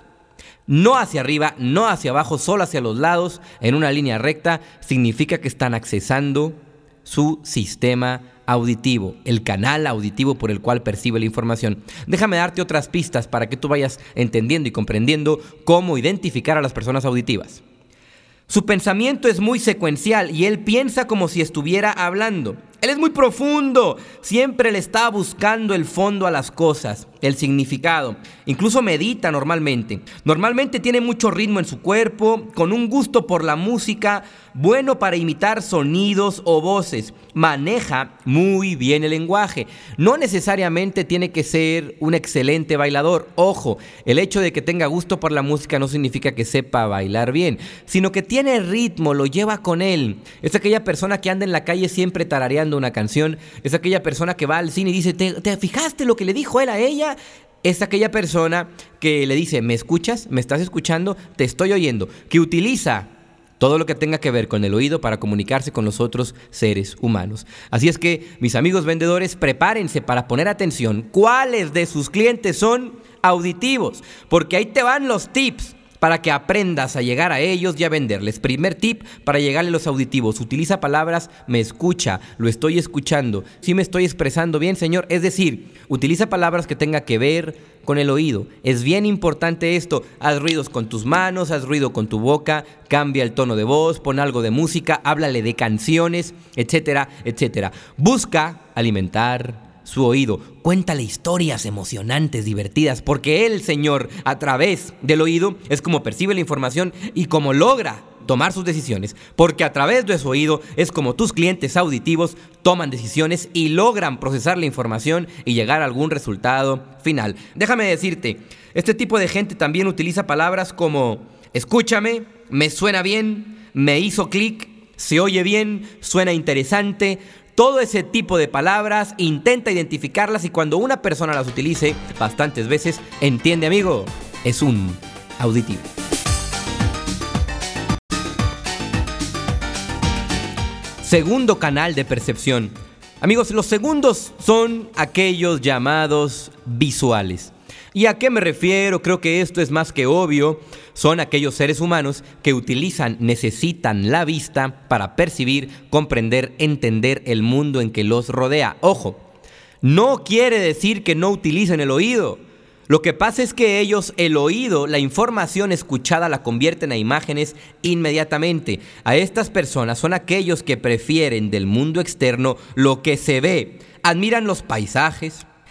no hacia arriba, no hacia abajo, solo hacia los lados, en una línea recta, significa que están accesando su sistema auditivo, el canal auditivo por el cual percibe la información. Déjame darte otras pistas para que tú vayas entendiendo y comprendiendo cómo identificar a las personas auditivas. Su pensamiento es muy secuencial y él piensa como si estuviera hablando. Él es muy profundo, siempre le está buscando el fondo a las cosas, el significado. Incluso medita normalmente. Normalmente tiene mucho ritmo en su cuerpo, con un gusto por la música, bueno para imitar sonidos o voces. Maneja muy bien el lenguaje. No necesariamente tiene que ser un excelente bailador. Ojo, el hecho de que tenga gusto por la música no significa que sepa bailar bien, sino que tiene ritmo, lo lleva con él. Es aquella persona que anda en la calle siempre tarareando una canción. Es aquella persona que va al cine y dice, ¿te, te fijaste lo que le dijo él a ella? Es aquella persona que le dice, ¿me escuchas? ¿Me estás escuchando? Te estoy oyendo. Que utiliza todo lo que tenga que ver con el oído para comunicarse con los otros seres humanos. Así es que, mis amigos vendedores, prepárense para poner atención cuáles de sus clientes son auditivos, porque ahí te van los tips para que aprendas a llegar a ellos y a venderles. Primer tip para llegarle a los auditivos: utiliza palabras me escucha, lo estoy escuchando, sí me estoy expresando bien, señor. Es decir, utiliza palabras que tengan que ver con el oído. Es bien importante esto. Haz ruidos con tus manos, haz ruido con tu boca, cambia el tono de voz, pon algo de música, háblale de canciones, etcétera, etcétera. Busca alimentar su oído. Cuéntale historias emocionantes, divertidas, porque él, señor, a través del oído es como percibe la información y como logra tomar sus decisiones, porque a través de su oído es como tus clientes auditivos toman decisiones y logran procesar la información y llegar a algún resultado final. Déjame decirte, este tipo de gente también utiliza palabras como escúchame, me suena bien, me hizo clic, se oye bien, suena interesante. Todo ese tipo de palabras, intenta identificarlas y cuando una persona las utilice bastantes veces, entiende, amigo, es un auditivo. Segundo canal de percepción. Amigos, los segundos son aquellos llamados visuales. ¿Y a qué me refiero? Creo que esto es más que obvio. Son aquellos seres humanos que utilizan, necesitan la vista para percibir, comprender, entender el mundo en que los rodea. Ojo, no quiere decir que no utilicen el oído. Lo que pasa es que ellos, el oído, la información escuchada la convierten a imágenes inmediatamente. A estas personas son aquellos que prefieren del mundo externo lo que se ve. Admiran los paisajes,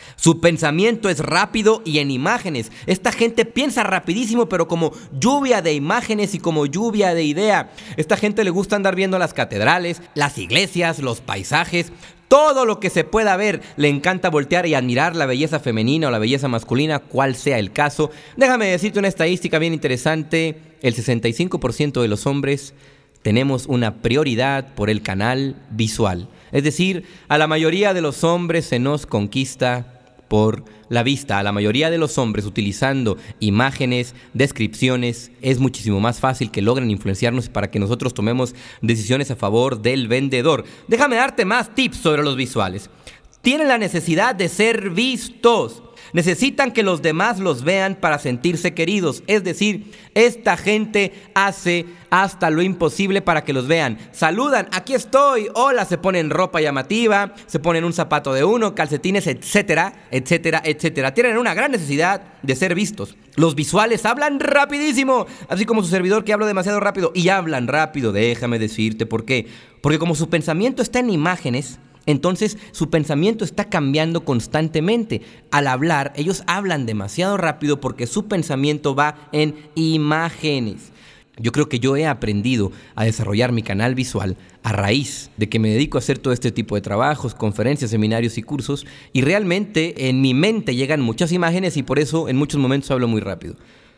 Su pensamiento es rápido y en imágenes. Esta gente piensa rapidísimo, pero como lluvia de imágenes y como lluvia de idea. Esta gente le gusta andar viendo las catedrales, las iglesias, los paisajes, todo lo que se pueda ver. Le encanta voltear y admirar la belleza femenina o la belleza masculina, cual sea el caso. Déjame decirte una estadística bien interesante. El sesenta y cinco por ciento de los hombres tenemos una prioridad por el canal visual. Es decir, a la mayoría de los hombres se nos conquista por la vista. A la mayoría de los hombres, utilizando imágenes, descripciones, es muchísimo más fácil que logren influenciarnos para que nosotros tomemos decisiones a favor del vendedor. Déjame darte más tips sobre los visuales. Tienen la necesidad de ser vistos. Necesitan que los demás los vean para sentirse queridos. Es decir, esta gente hace hasta lo imposible para que los vean. Saludan, aquí estoy, hola, se ponen ropa llamativa, se ponen un zapato de uno, calcetines, etcétera, etcétera, etcétera. Tienen una gran necesidad de ser vistos. Los visuales hablan rapidísimo, así como su servidor que hablo demasiado rápido. Y hablan rápido, déjame decirte por qué. Porque como su pensamiento está en imágenes, entonces su pensamiento está cambiando constantemente. Al hablar, ellos hablan demasiado rápido porque su pensamiento va en imágenes. Yo creo que yo he aprendido a desarrollar mi canal visual a raíz de que me dedico a hacer todo este tipo de trabajos, conferencias, seminarios y cursos, y realmente en mi mente llegan muchas imágenes y por eso en muchos momentos hablo muy rápido.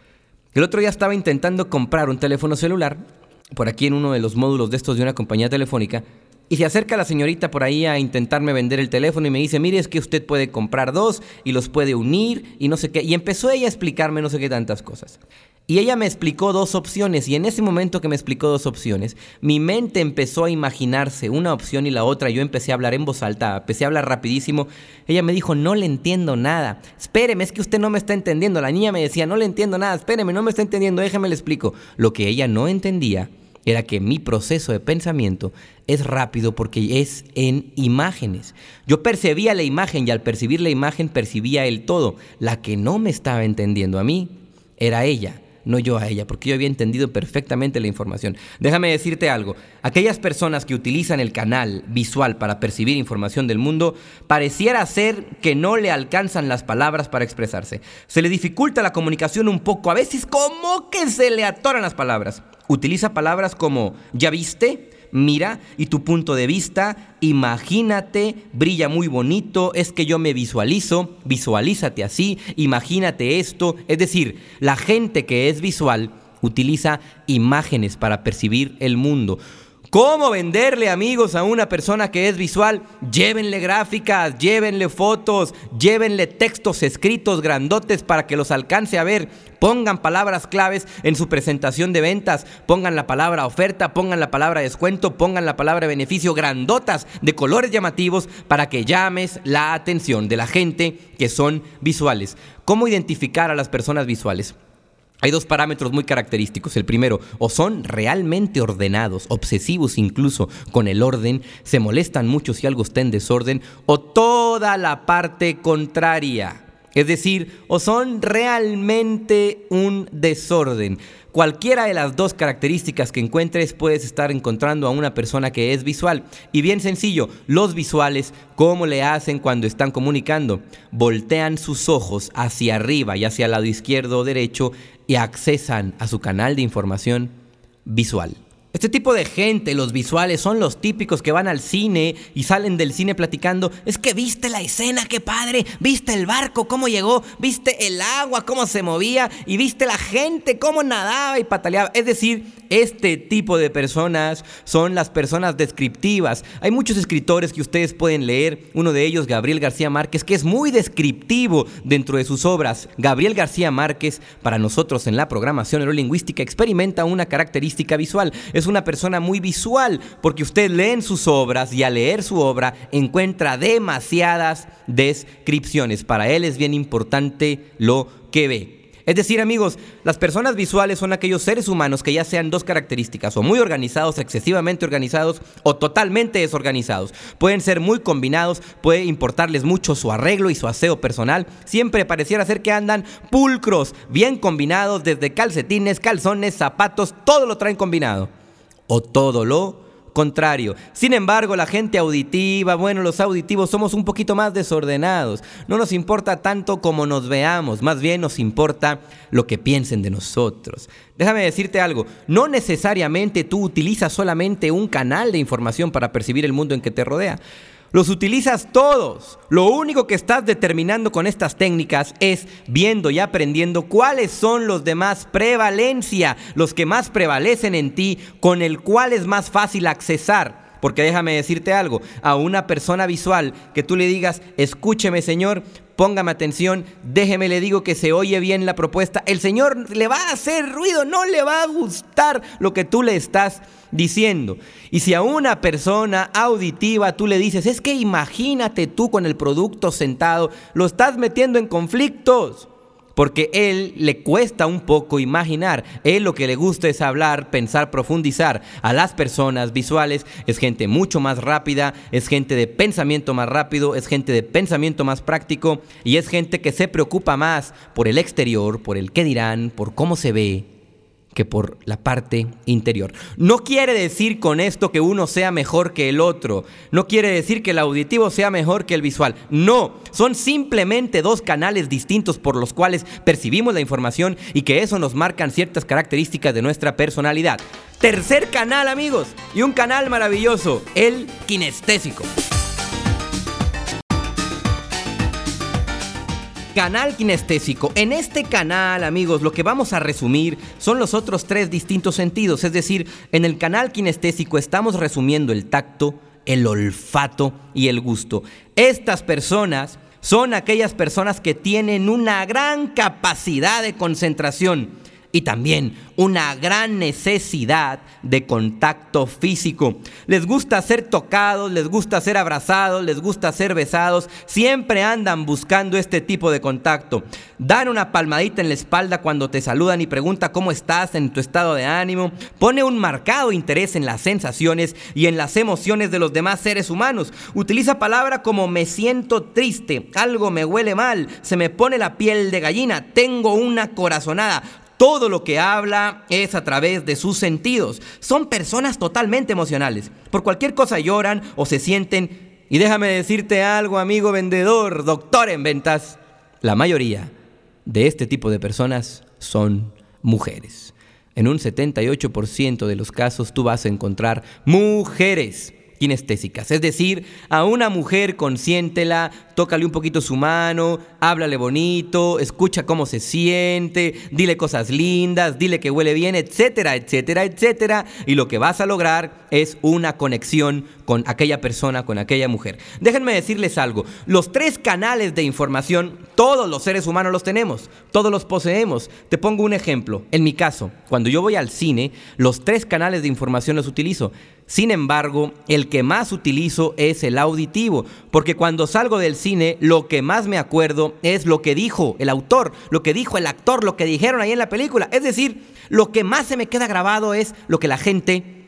El otro día estaba intentando comprar un teléfono celular por aquí en uno de los módulos de estos de una compañía telefónica. Y se acerca la señorita por ahí a intentarme vender el teléfono y me dice, mire, es que usted puede comprar dos y los puede unir y no sé qué. Y empezó ella a explicarme no sé qué tantas cosas. Y ella me explicó dos opciones y en ese momento que me explicó dos opciones, mi mente empezó a imaginarse una opción y la otra. Yo empecé a hablar en voz alta, empecé a hablar rapidísimo. Ella me dijo, no le entiendo nada. Espéreme, es que usted no me está entendiendo. La niña me decía, no le entiendo nada, espéreme, no me está entendiendo, déjame le explico. Lo que ella no entendía era que mi proceso de pensamiento es rápido porque es en imágenes. Yo percibía la imagen y al percibir la imagen percibía el todo. La que no me estaba entendiendo a mí era ella, no yo a ella, porque yo había entendido perfectamente la información. Déjame decirte algo, aquellas personas que utilizan el canal visual para percibir información del mundo, pareciera ser que no le alcanzan las palabras para expresarse. Se le dificulta la comunicación un poco, a veces como que se le atoran las palabras. Utiliza palabras como, ¿ya viste? Mira, y tu punto de vista, imagínate, brilla muy bonito, es que yo me visualizo, visualízate así, imagínate esto. Es decir, la gente que es visual utiliza imágenes para percibir el mundo. ¿Cómo venderle, amigos, a una persona que es visual? Llévenle gráficas, llévenle fotos, llévenle textos escritos grandotes para que los alcance a ver. Pongan palabras claves en su presentación de ventas, pongan la palabra oferta, pongan la palabra descuento, pongan la palabra beneficio, grandotas de colores llamativos para que llames la atención de la gente que son visuales. ¿Cómo identificar a las personas visuales? Hay dos parámetros muy característicos. El primero, o son realmente ordenados, obsesivos incluso con el orden, se molestan mucho si algo está en desorden, o toda la parte contraria. Es decir, o son realmente un desorden. Cualquiera de las dos características que encuentres puedes estar encontrando a una persona que es visual. Y bien sencillo, los visuales, ¿cómo le hacen cuando están comunicando? Voltean sus ojos hacia arriba, ya sea al lado izquierdo o derecho, y accesan a su canal de información visual. Este tipo de gente, los visuales, son los típicos que van al cine y salen del cine platicando. Es que viste la escena, qué padre, viste el barco, cómo llegó, viste el agua, cómo se movía y viste la gente, cómo nadaba y pataleaba. Es decir, este tipo de personas son las personas descriptivas. Hay muchos escritores que ustedes pueden leer, uno de ellos, Gabriel García Márquez, que es muy descriptivo dentro de sus obras. Gabriel García Márquez, para nosotros en la programación neurolingüística, experimenta una característica visual. Es una persona muy visual, porque usted lee en sus obras y al leer su obra encuentra demasiadas descripciones. Para él es bien importante lo que ve. Es decir, amigos, las personas visuales son aquellos seres humanos que ya sean dos características, o muy organizados, excesivamente organizados, o totalmente desorganizados. Pueden ser muy combinados, puede importarles mucho su arreglo y su aseo personal. Siempre pareciera ser que andan pulcros, bien combinados, desde calcetines, calzones, zapatos, todo lo traen combinado. O todo lo contrario. Sin embargo, la gente auditiva, bueno, los auditivos somos un poquito más desordenados. No nos importa tanto como nos veamos, más bien nos importa lo que piensen de nosotros. Déjame decirte algo, no necesariamente tú utilizas solamente un canal de información para percibir el mundo en que te rodea. Los utilizas todos. Lo único que estás determinando con estas técnicas es viendo y aprendiendo cuáles son los de más prevalencia, los que más prevalecen en ti, con el cual es más fácil accesar. Porque déjame decirte algo, a una persona visual que tú le digas, escúcheme señor, póngame atención, déjeme le digo que se oye bien la propuesta, el señor le va a hacer ruido, no le va a gustar lo que tú le estás diciendo. Y si a una persona auditiva tú le dices, es que imagínate tú con el producto sentado, lo estás metiendo en conflictos. Porque él le cuesta un poco imaginar, él lo que le gusta es hablar, pensar, profundizar. A las personas visuales es gente mucho más rápida, es gente de pensamiento más rápido, es gente de pensamiento más práctico y es gente que se preocupa más por el exterior, por el qué dirán, por cómo se ve, que por la parte interior. No quiere decir con esto que uno sea mejor que el otro. No quiere decir que el auditivo sea mejor que el visual. No, son simplemente dos canales distintos por los cuales percibimos la información y que eso nos marcan ciertas características de nuestra personalidad. Tercer canal, amigos, y un canal maravilloso, el kinestésico. Canal kinestésico. En este canal, amigos, lo que vamos a resumir son los otros tres distintos sentidos. Es decir, en el canal kinestésico estamos resumiendo el tacto, el olfato y el gusto. Estas personas son aquellas personas que tienen una gran capacidad de concentración y también una gran necesidad de contacto físico. Les gusta ser tocados, les gusta ser abrazados, les gusta ser besados. Siempre andan buscando este tipo de contacto. Dan una palmadita en la espalda cuando te saludan y pregunta cómo estás en tu estado de ánimo. Pone un marcado interés en las sensaciones y en las emociones de los demás seres humanos. Utiliza palabras como me siento triste, algo me huele mal, se me pone la piel de gallina, tengo una corazonada. Todo lo que habla es a través de sus sentidos. Son personas totalmente emocionales. Por cualquier cosa lloran o se sienten. Y déjame decirte algo, amigo vendedor, doctor en ventas. La mayoría de este tipo de personas son mujeres. En un setenta y ocho por ciento de los casos tú vas a encontrar mujeres kinestésicas. Es decir, a una mujer consiéntela, tócale un poquito su mano, háblale bonito, escucha cómo se siente, dile cosas lindas, dile que huele bien, etcétera, etcétera, etcétera. Y lo que vas a lograr es una conexión con aquella persona, con aquella mujer. Déjenme decirles algo. Los tres canales de información, todos los seres humanos los tenemos, todos los poseemos. Te pongo un ejemplo. En mi caso, cuando yo voy al cine, los tres canales de información los utilizo. Sin embargo, el que más utilizo es el auditivo, porque cuando salgo del cine, lo que más me acuerdo es lo que dijo el autor, lo que dijo el actor, lo que dijeron ahí en la película. Es decir, lo que más se me queda grabado es lo que la gente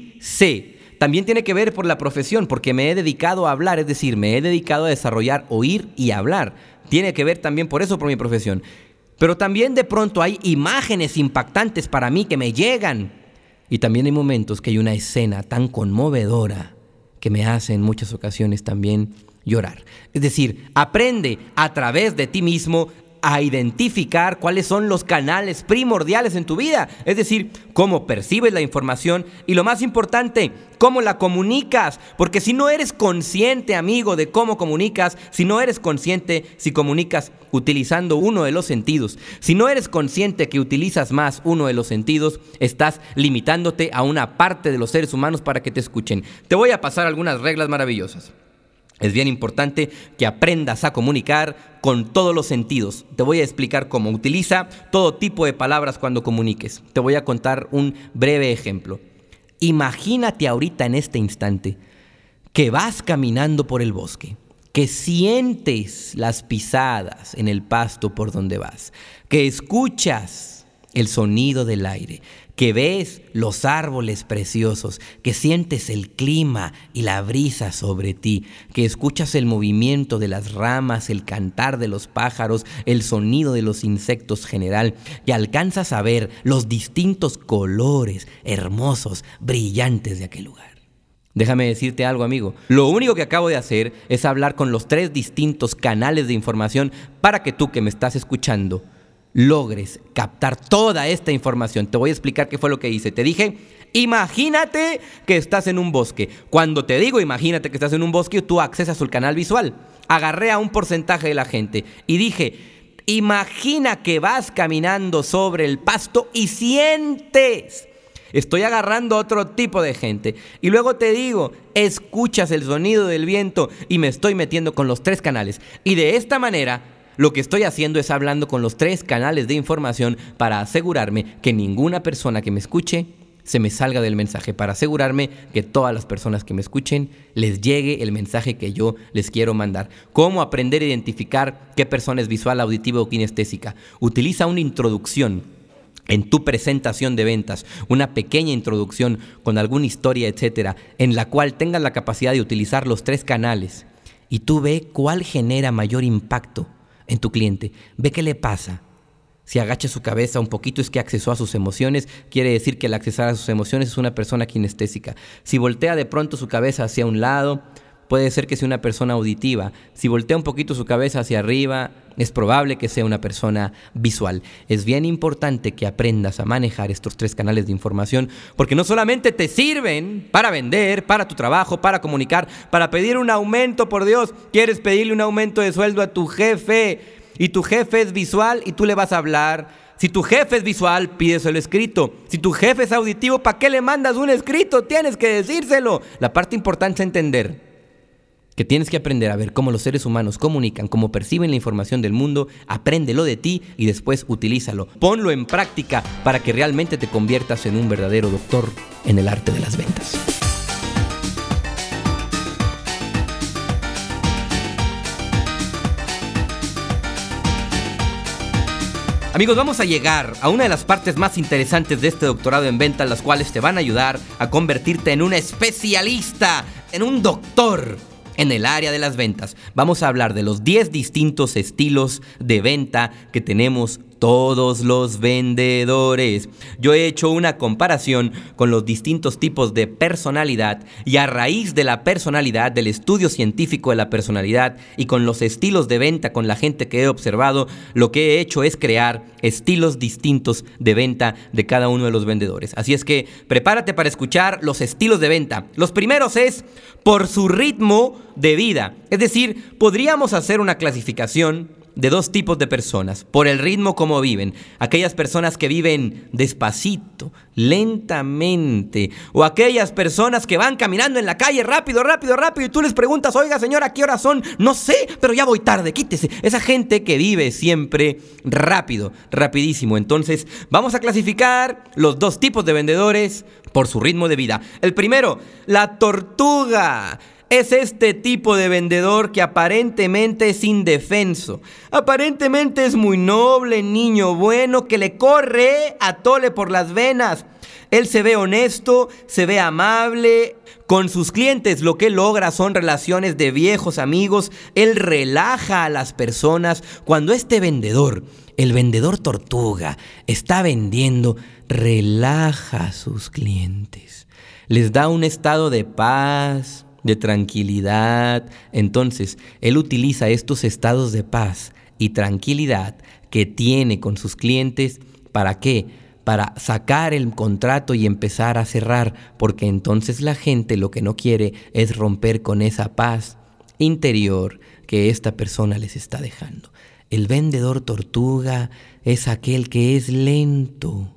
dice. También tiene que ver por la profesión, porque me he dedicado a hablar, es decir, me he dedicado a desarrollar, oír y hablar. Tiene que ver también por eso, por mi profesión. Pero también de pronto hay imágenes impactantes para mí que me llegan. Y también hay momentos que hay una escena tan conmovedora que me hace en muchas ocasiones también llorar. Es decir, aprende a través de ti mismo a identificar cuáles son los canales primordiales en tu vida. Es decir, cómo percibes la información y lo más importante, cómo la comunicas. Porque si no eres consciente, amigo, de cómo comunicas, si no eres consciente si comunicas utilizando uno de los sentidos, si no eres consciente que utilizas más uno de los sentidos, estás limitándote a una parte de los seres humanos para que te escuchen. Te voy a pasar algunas reglas maravillosas. Es bien importante que aprendas a comunicar con todos los sentidos. Te voy a explicar cómo. Utiliza todo tipo de palabras cuando comuniques. Te voy a contar un breve ejemplo. Imagínate ahorita en este instante que vas caminando por el bosque, que sientes las pisadas en el pasto por donde vas, que escuchas el sonido del aire, que ves los árboles preciosos, que sientes el clima y la brisa sobre ti, que escuchas el movimiento de las ramas, el cantar de los pájaros, el sonido de los insectos general, y alcanzas a ver los distintos colores hermosos, brillantes de aquel lugar. Déjame decirte algo, amigo. Lo único que acabo de hacer es hablar con los tres distintos canales de información para que tú que me estás escuchando logres captar toda esta información. Te voy a explicar qué fue lo que hice. Te dije, imagínate que estás en un bosque. Cuando te digo imagínate que estás en un bosque, tú accesas al canal visual. Agarré a un porcentaje de la gente y dije, imagina que vas caminando sobre el pasto y sientes. Estoy agarrando a otro tipo de gente. Y luego te digo, escuchas el sonido del viento y me estoy metiendo con los tres canales. Y de esta manera, lo que estoy haciendo es hablando con los tres canales de información para asegurarme que ninguna persona que me escuche se me salga del mensaje, para asegurarme que todas las personas que me escuchen les llegue el mensaje que yo les quiero mandar. ¿Cómo aprender a identificar qué persona es visual, auditiva o kinestésica? Utiliza una introducción en tu presentación de ventas, una pequeña introducción con alguna historia, etcétera, en la cual tengas la capacidad de utilizar los tres canales y tú ve cuál genera mayor impacto en tu cliente. Ve qué le pasa. Si agacha su cabeza un poquito es que accesó a sus emociones, quiere decir que al accesar a sus emociones es una persona kinestésica. Si voltea de pronto su cabeza hacia un lado, puede ser que sea una persona auditiva. Si voltea un poquito su cabeza hacia arriba, es probable que sea una persona visual. Es bien importante que aprendas a manejar estos tres canales de información, porque no solamente te sirven para vender, para tu trabajo, para comunicar, para pedir un aumento, por Dios. Quieres pedirle un aumento de sueldo a tu jefe y tu jefe es visual y tú le vas a hablar. Si tu jefe es visual, pídeselo escrito. Si tu jefe es auditivo, ¿para qué le mandas un escrito? Tienes que decírselo. La parte importante es entender que tienes que aprender a ver cómo los seres humanos comunican, cómo perciben la información del mundo, apréndelo de ti y después utilízalo. Ponlo en práctica para que realmente te conviertas en un verdadero doctor en el arte de las ventas. Amigos, vamos a llegar a una de las partes más interesantes de este doctorado en ventas, las cuales te van a ayudar a convertirte en un especialista, en un doctor en el área de las ventas. Vamos a hablar de los diez distintos estilos de venta que tenemos todos los vendedores. Yo he hecho una comparación con los distintos tipos de personalidad y a raíz de la personalidad, del estudio científico de la personalidad y con los estilos de venta con la gente que he observado, lo que he hecho es crear estilos distintos de venta de cada uno de los vendedores. Así es que prepárate para escuchar los estilos de venta. Los primeros es por su ritmo de vida. Es decir, podríamos hacer una clasificación de dos tipos de personas, por el ritmo como viven. Aquellas personas que viven despacito, lentamente, o aquellas personas que van caminando en la calle rápido, rápido, rápido, y tú les preguntas, oiga señora, ¿qué horas son? No sé, pero ya voy tarde, quítese. Esa gente que vive siempre rápido, rapidísimo. Entonces, vamos a clasificar los dos tipos de vendedores por su ritmo de vida. El primero, la tortuga. Es este tipo de vendedor que aparentemente es indefenso. Aparentemente es muy noble, niño bueno, que le corre a tole por las venas. Él se ve honesto, se ve amable con sus clientes. Lo que él logra son relaciones de viejos amigos. Él relaja a las personas. Cuando este vendedor, el vendedor tortuga, está vendiendo, relaja a sus clientes. Les da un estado de paz, de tranquilidad. Entonces, él utiliza estos estados de paz y tranquilidad que tiene con sus clientes. ¿Para qué? Para sacar el contrato y empezar a cerrar, porque entonces la gente lo que no quiere es romper con esa paz interior que esta persona les está dejando. El vendedor tortuga es aquel que es lento,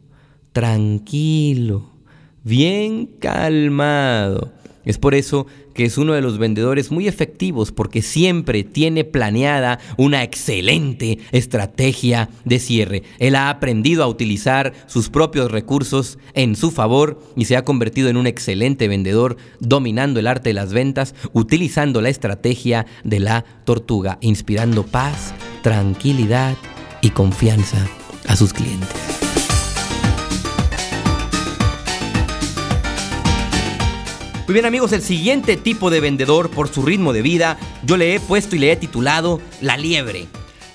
tranquilo, bien calmado. Es por eso que es uno de los vendedores muy efectivos, porque siempre tiene planeada una excelente estrategia de cierre. Él ha aprendido a utilizar sus propios recursos en su favor y se ha convertido en un excelente vendedor, dominando el arte de las ventas, utilizando la estrategia de la tortuga, inspirando paz, tranquilidad y confianza a sus clientes. Muy bien amigos, el siguiente tipo de vendedor por su ritmo de vida, yo le he puesto y le he titulado la liebre.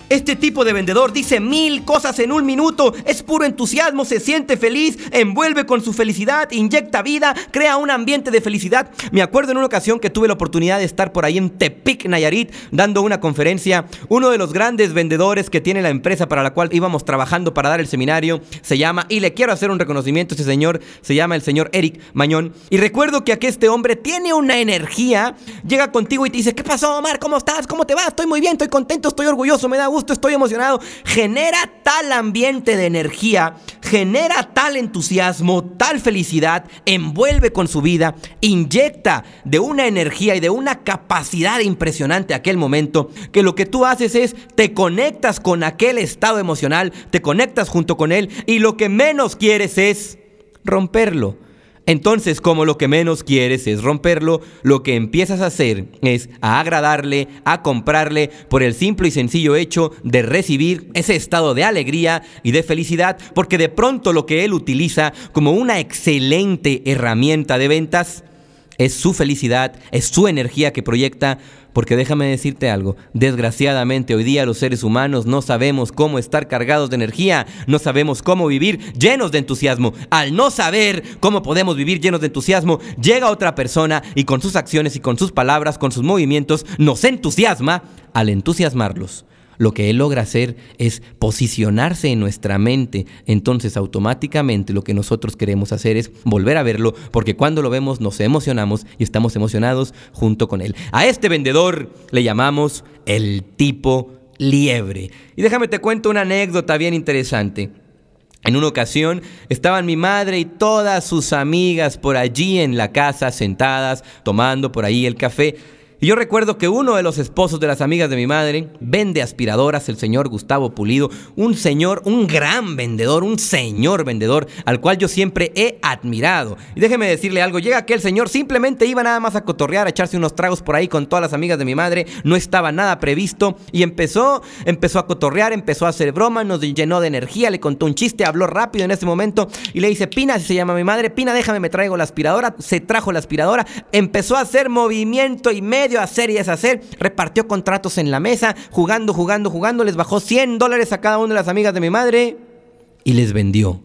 Este tipo de vendedor dice mil cosas en un minuto, es puro entusiasmo, se siente feliz, envuelve con su felicidad, inyecta vida, crea un ambiente de felicidad. Me acuerdo en una ocasión que tuve la oportunidad de estar por ahí en Tepic, Nayarit, dando una conferencia. Uno de los grandes vendedores que tiene la empresa para la cual íbamos trabajando para dar el seminario se llama, y le quiero hacer un reconocimiento a ese señor, se llama el señor Eric Mañón. Y recuerdo que aquí este hombre tiene una energía, llega contigo y te dice: ¿qué pasó, Omar? ¿Cómo estás? ¿Cómo te va? Estoy muy bien, estoy contento, estoy orgulloso, me da gusto, estoy emocionado. Genera tal ambiente de energía, genera tal entusiasmo, tal felicidad, envuelve con su vida, inyecta de una energía y de una capacidad impresionante aquel momento, que lo que tú haces es te conectas con aquel estado emocional, te conectas junto con él, y lo que menos quieres es romperlo. Entonces, como lo que menos quieres es romperlo, lo que empiezas a hacer es a agradarle, a comprarle, por el simple y sencillo hecho de recibir ese estado de alegría y de felicidad, porque de pronto lo que él utiliza como una excelente herramienta de ventas es su felicidad, es su energía que proyecta. Porque déjame decirte algo, desgraciadamente hoy día los seres humanos no sabemos cómo estar cargados de energía, no sabemos cómo vivir llenos de entusiasmo. Al no saber cómo podemos vivir llenos de entusiasmo, llega otra persona y con sus acciones y con sus palabras, con sus movimientos, nos entusiasma. Al entusiasmarlos, lo que él logra hacer es posicionarse en nuestra mente. Entonces automáticamente lo que nosotros queremos hacer es volver a verlo, porque cuando lo vemos nos emocionamos y estamos emocionados junto con él. A este vendedor le llamamos el tipo liebre. Y déjame te cuento una anécdota bien interesante. En una ocasión estaban mi madre y todas sus amigas por allí en la casa sentadas tomando por ahí el café. Y yo recuerdo que uno de los esposos de las amigas de mi madre vende aspiradoras, el señor Gustavo Pulido, un señor, un gran vendedor, un señor vendedor al cual yo siempre he admirado. Y déjeme decirle algo, llega aquel señor, simplemente iba nada más a cotorrear, a echarse unos tragos por ahí con todas las amigas de mi madre, no estaba nada previsto y empezó, empezó a cotorrear, empezó a hacer broma, nos llenó de energía, le contó un chiste, habló rápido en ese momento y le dice: Pina, así se llama mi madre, Pina, déjame, me traigo la aspiradora. Se trajo la aspiradora, empezó a hacer movimiento y medio, a hacer y deshacer, repartió contratos en la mesa, jugando, jugando, jugando, les bajó cien dólares a cada una de las amigas de mi madre y les vendió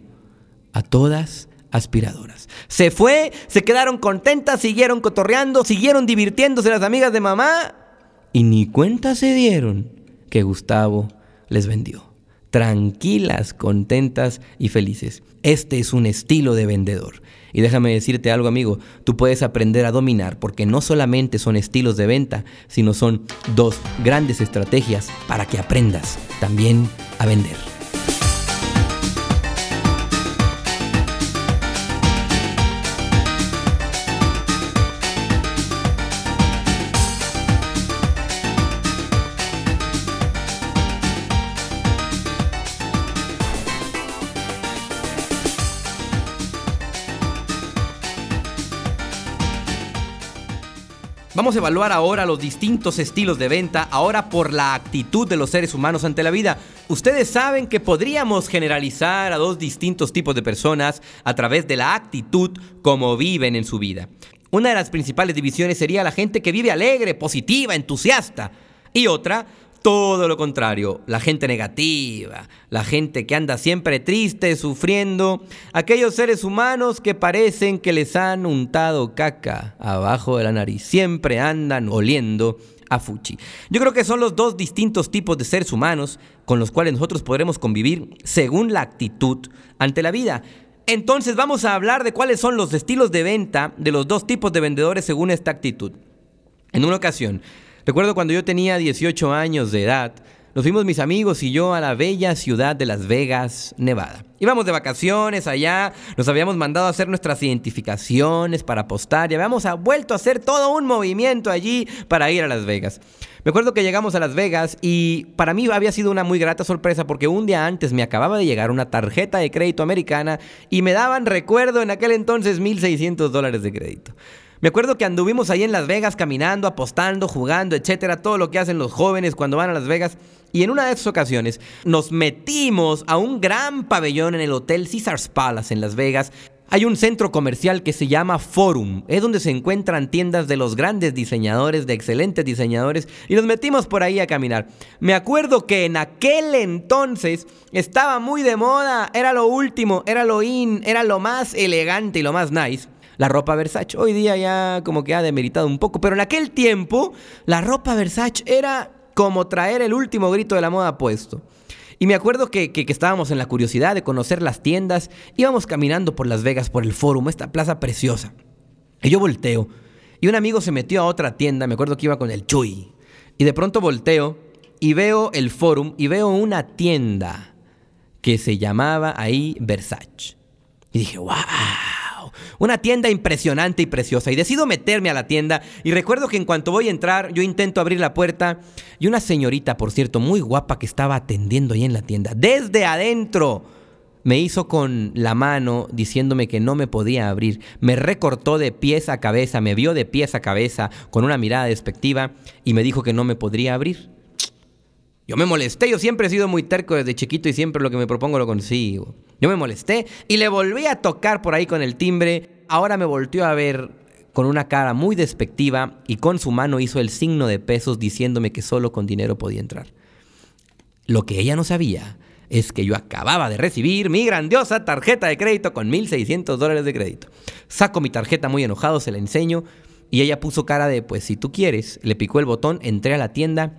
a todas aspiradoras. Se fue, se quedaron contentas, siguieron cotorreando, siguieron divirtiéndose las amigas de mamá y ni cuenta se dieron que Gustavo les vendió. Tranquilas, contentas y felices. Este es un estilo de vendedor. Y déjame decirte algo, amigo, tú puedes aprender a dominar, porque no solamente son estilos de venta, sino son dos grandes estrategias para que aprendas también a vender. Vamos a evaluar ahora los distintos estilos de venta, ahora por la actitud de los seres humanos ante la vida. Ustedes saben que podríamos generalizar a dos distintos tipos de personas a través de la actitud como viven en su vida. Una de las principales divisiones sería la gente que vive alegre, positiva, entusiasta. Y otra, todo lo contrario, la gente negativa, la gente que anda siempre triste, sufriendo, aquellos seres humanos que parecen que les han untado caca abajo de la nariz, siempre andan oliendo a fuchi. Yo creo que son los dos distintos tipos de seres humanos con los cuales nosotros podremos convivir según la actitud ante la vida. Entonces vamos a hablar de cuáles son los estilos de venta de los dos tipos de vendedores según esta actitud. En una ocasión, recuerdo cuando yo tenía dieciocho años de edad, nos fuimos mis amigos y yo a la bella ciudad de Las Vegas, Nevada. Íbamos de vacaciones allá, nos habíamos mandado a hacer nuestras identificaciones para apostar y habíamos vuelto a hacer todo un movimiento allí para ir a Las Vegas. Me acuerdo que llegamos a Las Vegas y para mí había sido una muy grata sorpresa porque un día antes me acababa de llegar una tarjeta de crédito americana y me daban, recuerdo, en aquel entonces mil seiscientos dólares de crédito. Me acuerdo que anduvimos ahí en Las Vegas caminando, apostando, jugando, etcétera, todo lo que hacen los jóvenes cuando van a Las Vegas. Y en una de esas ocasiones nos metimos a un gran pabellón en el Hotel Caesars Palace en Las Vegas. hay un centro comercial que se llama Forum. Es donde se encuentran tiendas de los grandes diseñadores, de excelentes diseñadores, y nos metimos por ahí a caminar. Me acuerdo que en aquel entonces estaba muy de moda, era lo último, era lo in, era lo más elegante y lo más nice, la ropa Versace. Hoy día ya como que ha demeritado un poco, pero en aquel tiempo la ropa Versace era como traer el último grito de la moda puesto. Y me acuerdo que, que, que estábamos en la curiosidad de conocer las tiendas. Íbamos caminando por Las Vegas, por el Forum, esta plaza preciosa. Y yo volteo. Y un amigo se metió a otra tienda. Me acuerdo que iba con el Chuy. Y de pronto volteo y veo el Forum y veo una tienda que se llamaba ahí Versace. Y dije, ¡wow! Una tienda impresionante y preciosa. Y decido meterme a la tienda. Y recuerdo que en cuanto voy a entrar, yo intento abrir la puerta. Y una señorita, por cierto, muy guapa, que estaba atendiendo ahí en la tienda, desde adentro, me hizo con la mano diciéndome que no me podía abrir. Me recortó de pies a cabeza, me vio de pies a cabeza con una mirada despectiva y me dijo que no me podría abrir. Yo me molesté, yo siempre he sido muy terco desde chiquito y siempre lo que me propongo lo consigo. Yo me molesté y le volví a tocar por ahí con el timbre. Ahora me volteó a ver con una cara muy despectiva y con su mano hizo el signo de pesos diciéndome que solo con dinero podía entrar. Lo que ella no sabía es que yo acababa de recibir mi grandiosa tarjeta de crédito con mil seiscientos dólares de crédito. Saco mi tarjeta muy enojado, se la enseño y ella puso cara de, pues si tú quieres. Le picó el botón, entré a la tienda.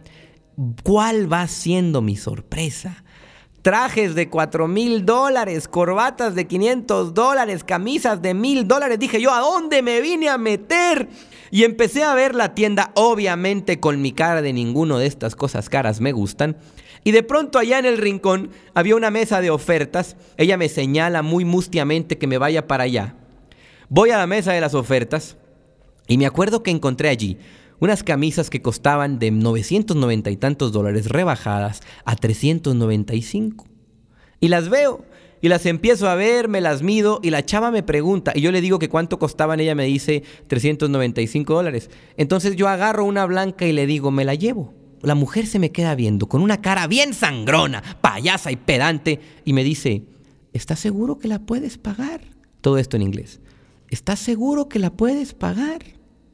¿Cuál va siendo mi sorpresa? Trajes de cuatro mil dólares, corbatas de quinientos dólares, camisas de mil dólares. Dije yo, ¿a dónde me vine a meter? Y empecé a ver la tienda, obviamente con mi cara de ninguno de estas cosas caras me gustan. Y de pronto allá en el rincón había una mesa de ofertas. Ella me señala muy mustiamente que me vaya para allá. Voy a la mesa de las ofertas y me acuerdo que encontré allí unas camisas que costaban de novecientos noventa y tantos dólares rebajadas a trescientos noventa y cinco. Y las veo y las empiezo a ver, me las mido y la chava me pregunta y yo le digo que cuánto costaban. Ella me dice trescientos noventa y cinco dólares. Entonces yo agarro una blanca y le digo, me la llevo. La mujer se me queda viendo con una cara bien sangrona, payasa y pedante y me dice, ¿estás seguro que la puedes pagar? Todo esto en inglés. ¿Estás seguro que la puedes pagar?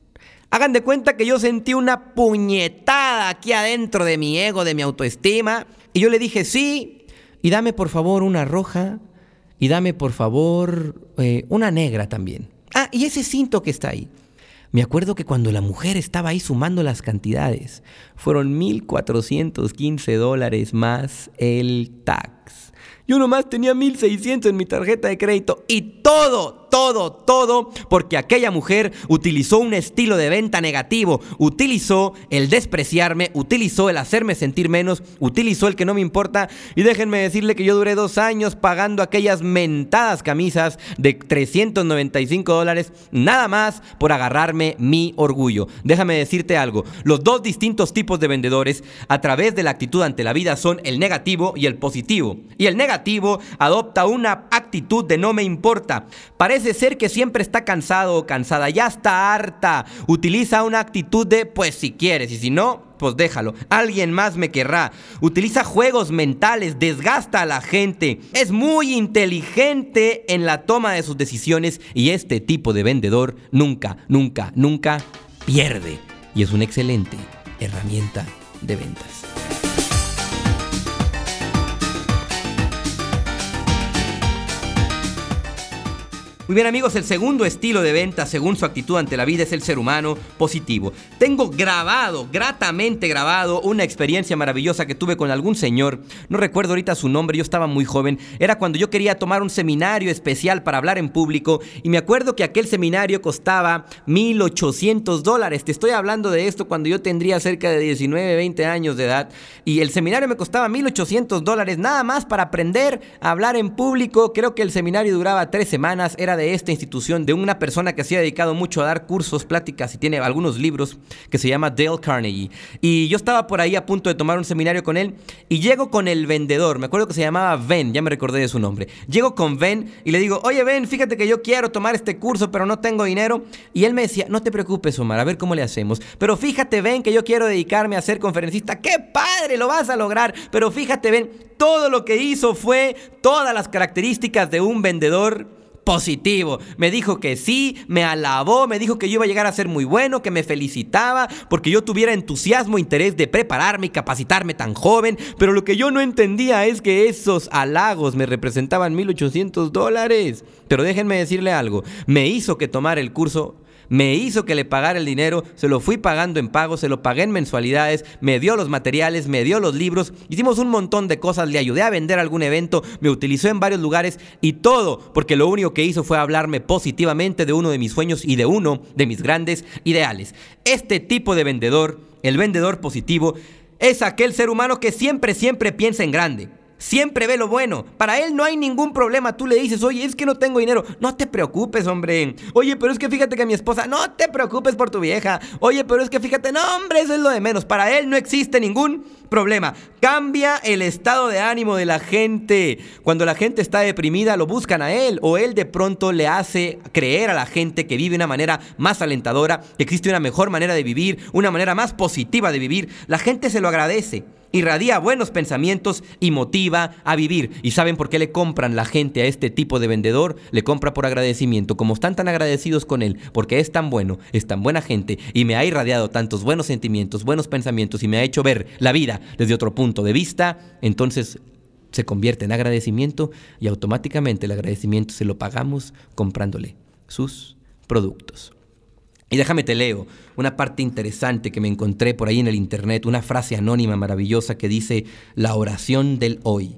Hagan de cuenta que yo sentí una puñetada aquí adentro de mi ego, de mi autoestima. Y yo le dije, sí, y dame por favor una roja, y dame por favor eh, una negra también. Ah, y ese cinto que está ahí. Me acuerdo que cuando la mujer estaba ahí sumando las cantidades, fueron mil cuatrocientos quince dólares más el tax. Yo nomás tenía mil seiscientos en mi tarjeta de crédito y todo, todo, todo porque aquella mujer utilizó un estilo de venta negativo, utilizó el despreciarme, utilizó el hacerme sentir menos, utilizó el que no me importa. Y déjenme decirle que yo duré dos años pagando aquellas mentadas camisas de trescientos noventa y cinco dólares nada más por agarrarme mi orgullo. Déjame decirte algo, los dos distintos tipos de vendedores a través de la actitud ante la vida son el negativo y el positivo. Y el negativo adopta una actitud de no me importa. Parece ser que siempre está cansado o cansada, ya está harta. Utiliza una actitud de pues si quieres y si no, pues déjalo. Alguien más me querrá. Utiliza juegos mentales, desgasta a la gente. Es muy inteligente en la toma de sus decisiones y este tipo de vendedor nunca, nunca, nunca pierde. Y es una excelente herramienta de ventas. Muy bien amigos, el segundo estilo de venta según su actitud ante la vida es el ser humano positivo. Tengo grabado, gratamente grabado, una experiencia maravillosa que tuve con algún señor. No recuerdo ahorita su nombre, yo estaba muy joven. Era cuando yo quería tomar un seminario especial para hablar en público. Y me acuerdo que aquel seminario costaba mil ochocientos dólares. Te estoy hablando de esto cuando yo tendría cerca de diecinueve, veinte años de edad. Y el seminario me costaba mil ochocientos dólares nada más para aprender a hablar en público. Creo que el seminario duraba tres semanas. Era de esta institución, de una persona que se ha dedicado mucho a dar cursos, pláticas y tiene algunos libros, que se llama Dale Carnegie. Y yo estaba por ahí a punto de tomar un seminario con él y llego con el vendedor, me acuerdo que se llamaba Ben, ya me recordé de su nombre. Llego con Ben y le digo, oye Ben, fíjate que yo quiero tomar este curso pero no tengo dinero. Y él me decía, no te preocupes Omar, a ver cómo le hacemos. Pero fíjate Ben que yo quiero dedicarme a ser conferencista. ¡Qué padre! Lo vas a lograr. Pero fíjate Ben, todo lo que hizo fue todas las características de un vendedor positivo. Me dijo que sí, me alabó, me dijo que yo iba a llegar a ser muy bueno, que me felicitaba porque yo tuviera entusiasmo, interés de prepararme y capacitarme tan joven. Pero lo que yo no entendía es que esos halagos me representaban mil ochocientos dólares. Pero déjenme decirle algo, me hizo que tomara el curso, me hizo que le pagara el dinero, se lo fui pagando en pagos, se lo pagué en mensualidades, me dio los materiales, me dio los libros, hicimos un montón de cosas, le ayudé a vender algún evento, me utilizó en varios lugares y todo porque lo único que hizo fue hablarme positivamente de uno de mis sueños y de uno de mis grandes ideales. Este tipo de vendedor, el vendedor positivo, es aquel ser humano que siempre, siempre piensa en grande. Siempre ve lo bueno. Para él no hay ningún problema. Tú le dices, oye, es que no tengo dinero. No te preocupes, hombre. Oye, pero es que fíjate que mi esposa... No te preocupes por tu vieja. Oye, pero es que fíjate... No, hombre, eso es lo de menos. Para él no existe ningún problema. Cambia el estado de ánimo de la gente. Cuando la gente está deprimida, lo buscan a él. O él de pronto le hace creer a la gente que vive de una manera más alentadora, que existe una mejor manera de vivir, una manera más positiva de vivir. La gente se lo agradece. Irradia buenos pensamientos y motiva a vivir. ¿Y saben por qué le compran la gente a este tipo de vendedor? Le compra por agradecimiento. Como están tan agradecidos con él, porque es tan bueno, es tan buena gente y me ha irradiado tantos buenos sentimientos, buenos pensamientos y me ha hecho ver la vida desde otro punto de vista, entonces se convierte en agradecimiento y automáticamente el agradecimiento se lo pagamos comprándole sus productos. Y déjame te leo una parte interesante que me encontré por ahí en el internet, una frase anónima maravillosa que dice la oración del hoy.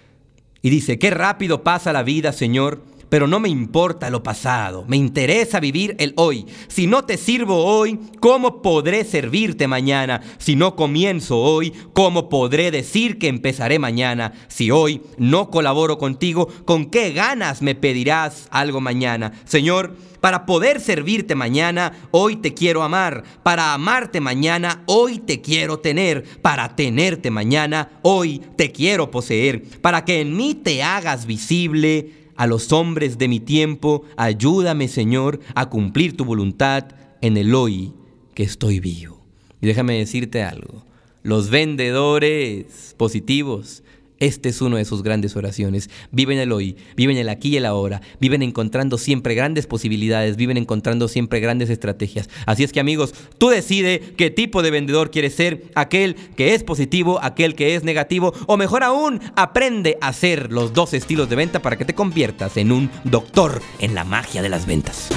Y dice, qué rápido pasa la vida, Señor, pero no me importa lo pasado, me interesa vivir el hoy. Si no te sirvo hoy, ¿cómo podré servirte mañana? Si no comienzo hoy, ¿cómo podré decir que empezaré mañana? Si hoy no colaboro contigo, ¿con qué ganas me pedirás algo mañana? Señor, para poder servirte mañana, hoy te quiero amar. Para amarte mañana, hoy te quiero tener. Para tenerte mañana, hoy te quiero poseer. Para que en mí te hagas visible a los hombres de mi tiempo, ayúdame, Señor, a cumplir tu voluntad en el hoy que estoy vivo. Y déjame decirte algo, los vendedores positivos, este es uno de sus grandes oraciones. Viven el hoy, viven el aquí y el ahora, viven encontrando siempre grandes posibilidades, viven encontrando siempre grandes estrategias. Así es que, amigos, tú decide qué tipo de vendedor quieres ser, aquel que es positivo, aquel que es negativo, o mejor aún, aprende a hacer los dos estilos de venta para que te conviertas en un doctor en la magia de las ventas.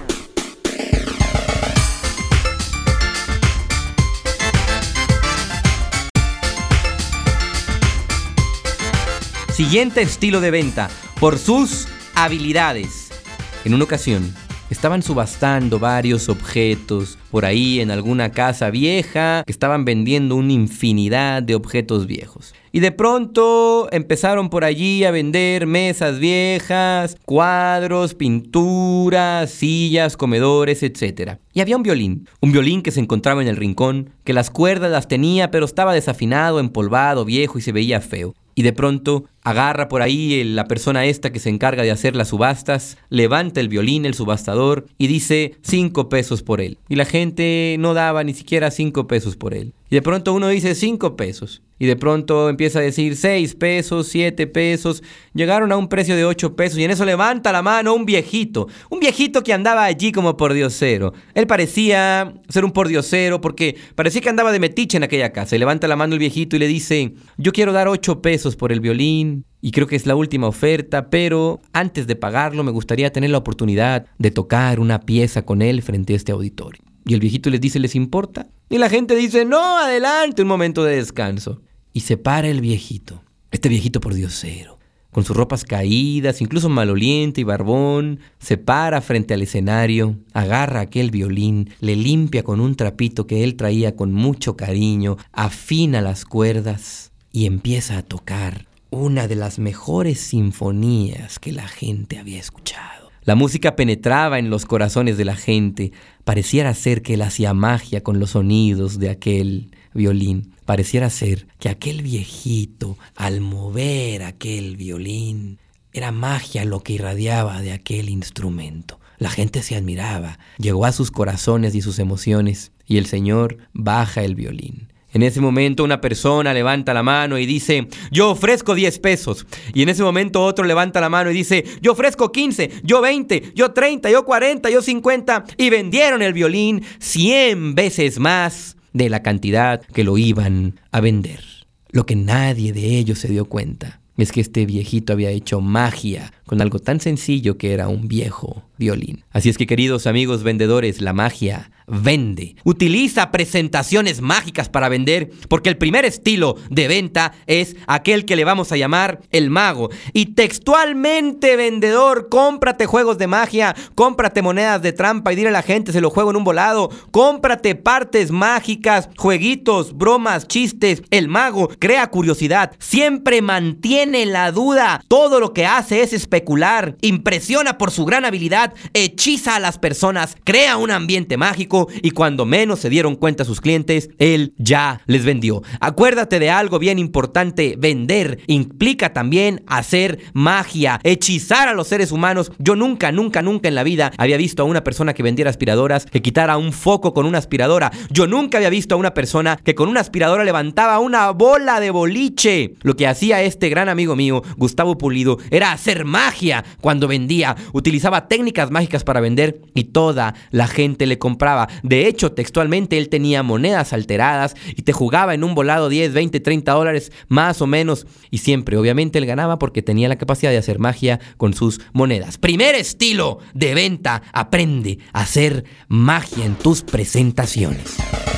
Siguiente estilo de venta, por sus habilidades. En una ocasión, estaban subastando varios objetos por ahí en alguna casa vieja, que estaban vendiendo una infinidad de objetos viejos. Y de pronto empezaron por allí a vender mesas viejas, cuadros, pinturas, sillas, comedores, etcétera. Y había un violín, un violín que se encontraba en el rincón, que las cuerdas las tenía, pero estaba desafinado, empolvado, viejo y se veía feo. Y de pronto agarra por ahí la persona esta que se encarga de hacer las subastas, levanta el violín, el subastador, y dice cinco pesos por él. Y la gente no daba ni siquiera cinco pesos por él. Y de pronto uno dice cinco pesos. Y de pronto empieza a decir seis pesos, siete pesos. Llegaron a un precio de ocho pesos y en eso levanta la mano un viejito. Un viejito que andaba allí como pordiosero. Él parecía ser un pordiosero porque parecía que andaba de metiche en aquella casa. Y levanta la mano el viejito y le dice, yo quiero dar ocho pesos por el violín. Y creo que es la última oferta, pero antes de pagarlo me gustaría tener la oportunidad de tocar una pieza con él frente a este auditorio. Y el viejito les dice, ¿les importa? Y la gente dice, no, adelante, un momento de descanso. Y se para el viejito, este viejito pordiosero, con sus ropas caídas, incluso maloliente y barbón, se para frente al escenario, agarra aquel violín, le limpia con un trapito que él traía con mucho cariño, afina las cuerdas y empieza a tocar una de las mejores sinfonías que la gente había escuchado. La música penetraba en los corazones de la gente, pareciera ser que él hacía magia con los sonidos de aquel violín. Pareciera ser que aquel viejito, al mover aquel violín, era magia lo que irradiaba de aquel instrumento. La gente se admiraba, llegó a sus corazones y sus emociones, y el Señor baja el violín. En ese momento una persona levanta la mano y dice, yo ofrezco diez pesos. Y en ese momento otro levanta la mano y dice, yo ofrezco quince, yo veinte, yo treinta, yo cuarenta, yo cincuenta. Y vendieron el violín cien veces más de la cantidad que lo iban a vender. Lo que nadie de ellos se dio cuenta es que este viejito había hecho magia con algo tan sencillo que era un viejo violín. Así es que, queridos amigos vendedores, la magia vende. Utiliza presentaciones mágicas para vender, porque el primer estilo de venta es aquel que le vamos a llamar el mago. Y textualmente, vendedor, cómprate juegos de magia, cómprate monedas de trampa y dile a la gente, se lo juego en un volado. Cómprate partes mágicas, jueguitos, bromas, chistes. El mago crea curiosidad, siempre mantiene la duda. Todo lo que hace es especular, impresiona por su gran habilidad, hechiza a las personas, crea un ambiente mágico y cuando menos se dieron cuenta sus clientes, él ya les vendió. Acuérdate de algo bien importante, vender implica también hacer magia, hechizar a los seres humanos. Yo nunca, nunca, nunca en la vida había visto a una persona que vendiera aspiradoras, que quitara un foco con una aspiradora. Yo nunca había visto a una persona que con una aspiradora levantaba una bola de boliche. Lo que hacía este gran amigo mío, Gustavo Pulido, era hacer magia cuando vendía. Utilizaba técnicas mágicas para vender y toda la gente le compraba. De hecho, textualmente él tenía monedas alteradas y te jugaba en un volado diez, veinte, treinta dólares más o menos. Y siempre, obviamente, él ganaba porque tenía la capacidad de hacer magia con sus monedas. Primer estilo de venta: aprende a hacer magia en tus presentaciones.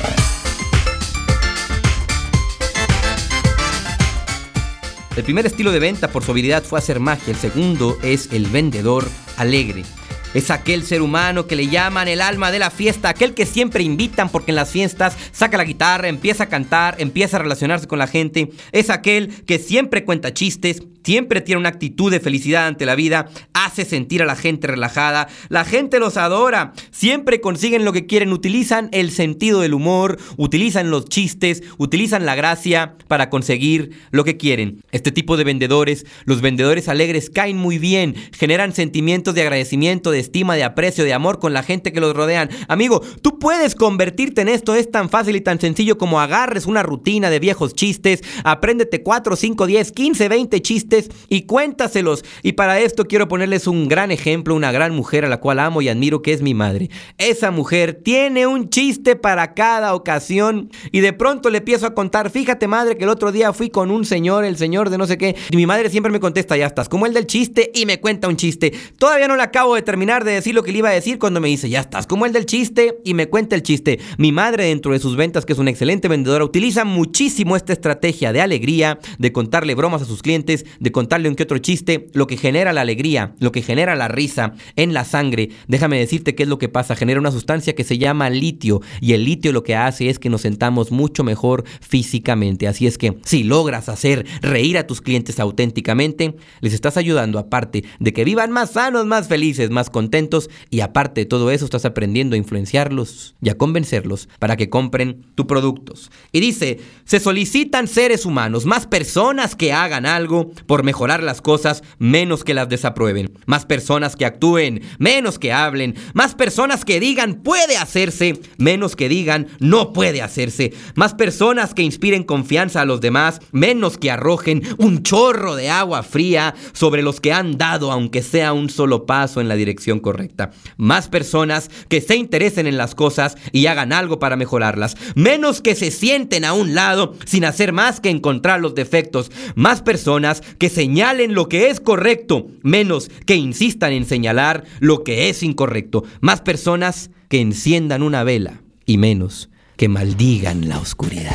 El primer estilo de venta por su habilidad fue hacer magia. El segundo es el vendedor alegre. Es aquel ser humano que le llaman el alma de la fiesta, aquel que siempre invitan porque en las fiestas saca la guitarra, empieza a cantar, empieza a relacionarse con la gente. Es aquel que siempre cuenta chistes, siempre tiene una actitud de felicidad ante la vida, hace sentir a la gente relajada, la gente los adora, siempre consiguen lo que quieren, utilizan el sentido del humor, utilizan los chistes, utilizan la gracia para conseguir lo que quieren. Este tipo de vendedores, los vendedores alegres, caen muy bien, generan sentimientos de agradecimiento, de estima, de aprecio, de amor con la gente que los rodean. Amigo, tú puedes convertirte en esto, es tan fácil y tan sencillo como agarres una rutina de viejos chistes, apréndete cuatro, cinco, diez, quince, veinte chistes y cuéntaselos. Y para esto quiero ponerles un gran ejemplo, una gran mujer a la cual amo y admiro, que es mi madre. Esa mujer tiene un chiste para cada ocasión y de pronto le empiezo a contar, fíjate madre que el otro día fui con un señor, el señor de no sé qué, y mi madre siempre me contesta, ya estás como el del chiste, y me cuenta un chiste. Todavía no le acabo de terminar de decir lo que le iba a decir cuando me dice, ya estás como el del chiste, y me cuenta el chiste. Mi madre, dentro de sus ventas, que es una excelente vendedora, utiliza muchísimo esta estrategia de alegría, de contarle bromas a sus clientes, de contarle un que otro chiste, lo que genera la alegría, lo que genera la risa en la sangre. Déjame decirte qué es lo que pasa, genera una sustancia que se llama litio, y el litio lo que hace es que nos sentamos mucho mejor físicamente. Así es que si logras hacer reír a tus clientes auténticamente, les estás ayudando, aparte de que vivan más sanos, más felices, más contentos, y aparte de todo eso estás aprendiendo a influenciarlos y a convencerlos para que compren tus productos. Y dice, se solicitan seres humanos, más personas que hagan algo por mejorar las cosas, menos que las desaprueben, más personas que actúen, menos que hablen, más personas que digan puede hacerse, menos que digan no puede hacerse, más personas que inspiren confianza a los demás, menos que arrojen un chorro de agua fría sobre los que han dado aunque sea un solo paso en la dirección correcta, más personas que se interesen en las cosas y hagan algo para mejorarlas, menos que se sienten a un lado sin hacer más que encontrar los defectos, más personas que señalen lo que es correcto, menos que insistan en señalar lo que es incorrecto, más personas que enciendan una vela y menos que maldigan la oscuridad.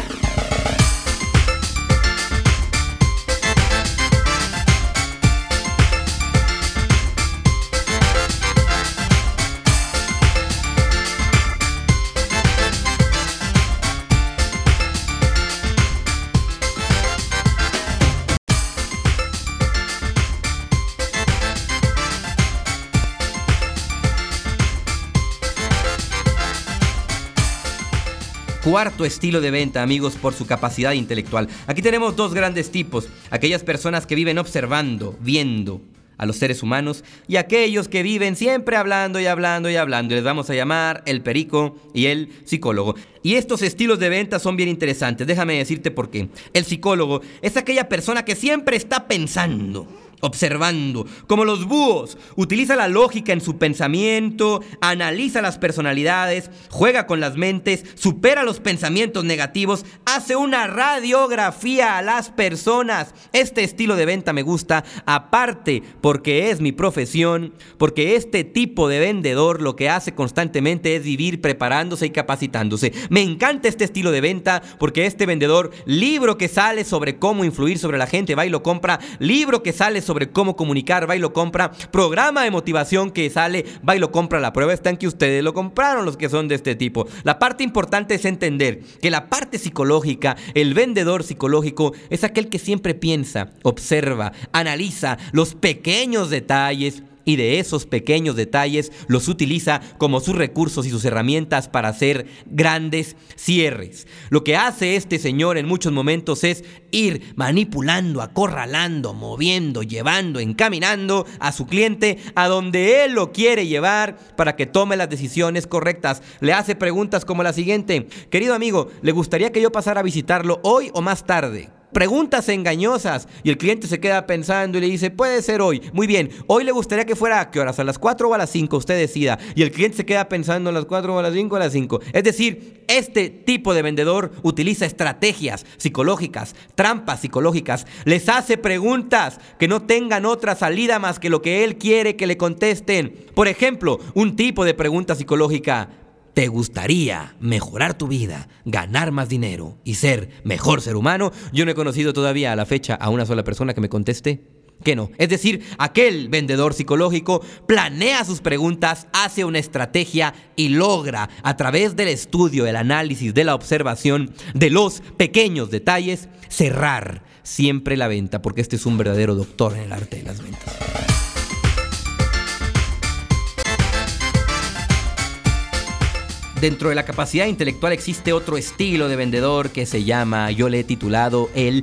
Cuarto estilo de venta, amigos, por su capacidad intelectual. Aquí tenemos dos grandes tipos. Aquellas personas que viven observando, viendo, a los seres humanos y a aquellos que viven siempre hablando y hablando y hablando. Y les vamos a llamar el perico y el psicólogo. Y estos estilos de venta son bien interesantes. Déjame decirte por qué. El psicólogo es aquella persona que siempre está pensando, observando, como los búhos, utiliza la lógica en su pensamiento, analiza las personalidades, juega con las mentes, supera los pensamientos negativos, hace una radiografía a las personas. Este estilo de venta me gusta, aparte porque es mi profesión, porque este tipo de vendedor lo que hace constantemente es vivir preparándose y capacitándose. Me encanta este estilo de venta porque este vendedor, libro que sale sobre cómo influir sobre la gente, va y lo compra, libro que sale sobre cómo comunicar, va y lo compra, programa de motivación que sale, va y lo compra. La prueba está en que ustedes lo compraron, los que son de este tipo. La parte importante es entender que la parte psicológica, el vendedor psicológico es aquel que siempre piensa, observa, analiza los pequeños detalles, y de esos pequeños detalles los utiliza como sus recursos y sus herramientas para hacer grandes cierres. Lo que hace este señor en muchos momentos es ir manipulando, acorralando, moviendo, llevando, encaminando a su cliente a donde él lo quiere llevar para que tome las decisiones correctas. Le hace preguntas como la siguiente: querido amigo, ¿le gustaría que yo pasara a visitarlo hoy o más tarde? Preguntas engañosas, y el cliente se queda pensando y le dice: puede ser hoy. Muy bien, ¿hoy le gustaría que fuera a qué horas? ¿A las cuatro o a las cinco? Usted decida. Y el cliente se queda pensando: ¿a las cuatro o a las cinco? A las cinco. Es decir, este tipo de vendedor utiliza estrategias psicológicas, trampas psicológicas, les hace preguntas que no tengan otra salida más que lo que él quiere que le contesten. Por ejemplo, un tipo de pregunta psicológica: ¿te gustaría mejorar tu vida, ganar más dinero y ser mejor ser humano? Yo no he conocido todavía a la fecha a una sola persona que me conteste que no. Es decir, aquel vendedor psicológico planea sus preguntas, hace una estrategia y logra, a través del estudio, el análisis, de la observación, de los pequeños detalles, cerrar siempre la venta, porque este es un verdadero doctor en el arte de las ventas. Dentro de la capacidad intelectual existe otro estilo de vendedor que se llama, yo le he titulado, el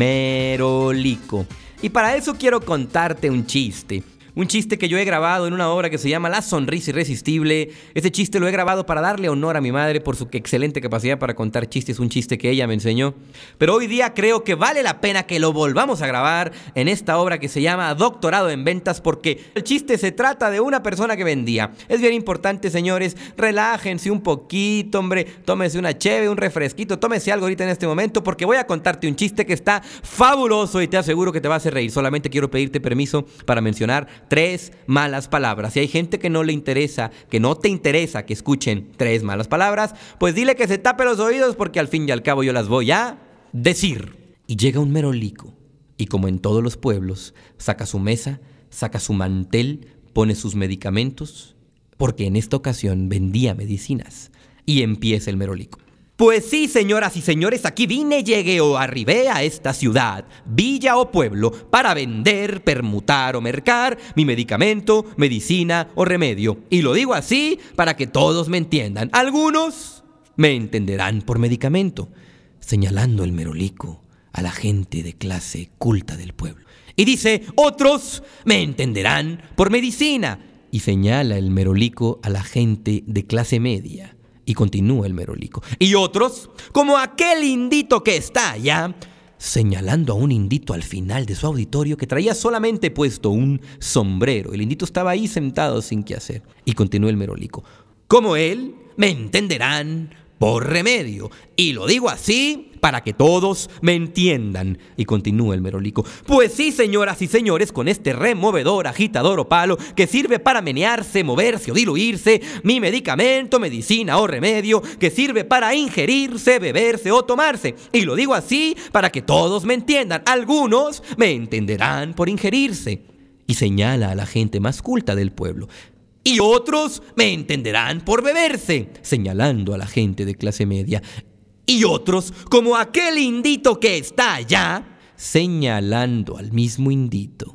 merolico. Y para eso quiero contarte un chiste. Un chiste que yo he grabado en una obra que se llama La Sonrisa Irresistible. Ese chiste lo he grabado para darle honor a mi madre por su excelente capacidad para contar chistes. Un chiste que ella me enseñó. Pero hoy día creo que vale la pena que lo volvamos a grabar en esta obra que se llama Doctorado en Ventas, porque el chiste se trata de una persona que vendía. Es bien importante, señores, relájense un poquito, hombre. Tómese una cheve, un refresquito, tómese algo ahorita en este momento, porque voy a contarte un chiste que está fabuloso y te aseguro que te va a hacer reír. Solamente quiero pedirte permiso para mencionar tres malas palabras. Si hay gente que no le interesa, que no te interesa que escuchen tres malas palabras, pues dile que se tape los oídos, porque al fin y al cabo yo las voy a decir. Y llega un merolico, y como en todos los pueblos, saca su mesa, saca su mantel, pone sus medicamentos, porque en esta ocasión vendía medicinas. Y empieza el merolico. Pues sí, señoras y señores, aquí vine, llegué o arribé a esta ciudad, villa o pueblo, para vender, permutar o mercar mi medicamento, medicina o remedio. Y lo digo así para que todos me entiendan. Algunos me entenderán por medicamento, señalando el merolico a la gente de clase culta del pueblo. Y dice: otros me entenderán por medicina, y señala el merolico a la gente de clase media. Y continúa el merolico. Y otros, como aquel indito que está allá, señalando a un indito al final de su auditorio que traía solamente puesto un sombrero. El indito estaba ahí sentado sin qué hacer. Y continúa el merolico: como él, me entenderán por remedio. Y lo digo así para que todos me entiendan. Y continúa el merolico: pues sí, señoras y señores, con este removedor, agitador o palo que sirve para menearse, moverse o diluirse, mi medicamento, medicina o remedio que sirve para ingerirse, beberse o tomarse. Y lo digo así para que todos me entiendan. Algunos me entenderán por ingerirse. Y señala a la gente más culta del pueblo. Y otros me entenderán por beberse, señalando a la gente de clase media. Y otros, como aquel indito que está allá, señalando al mismo indito,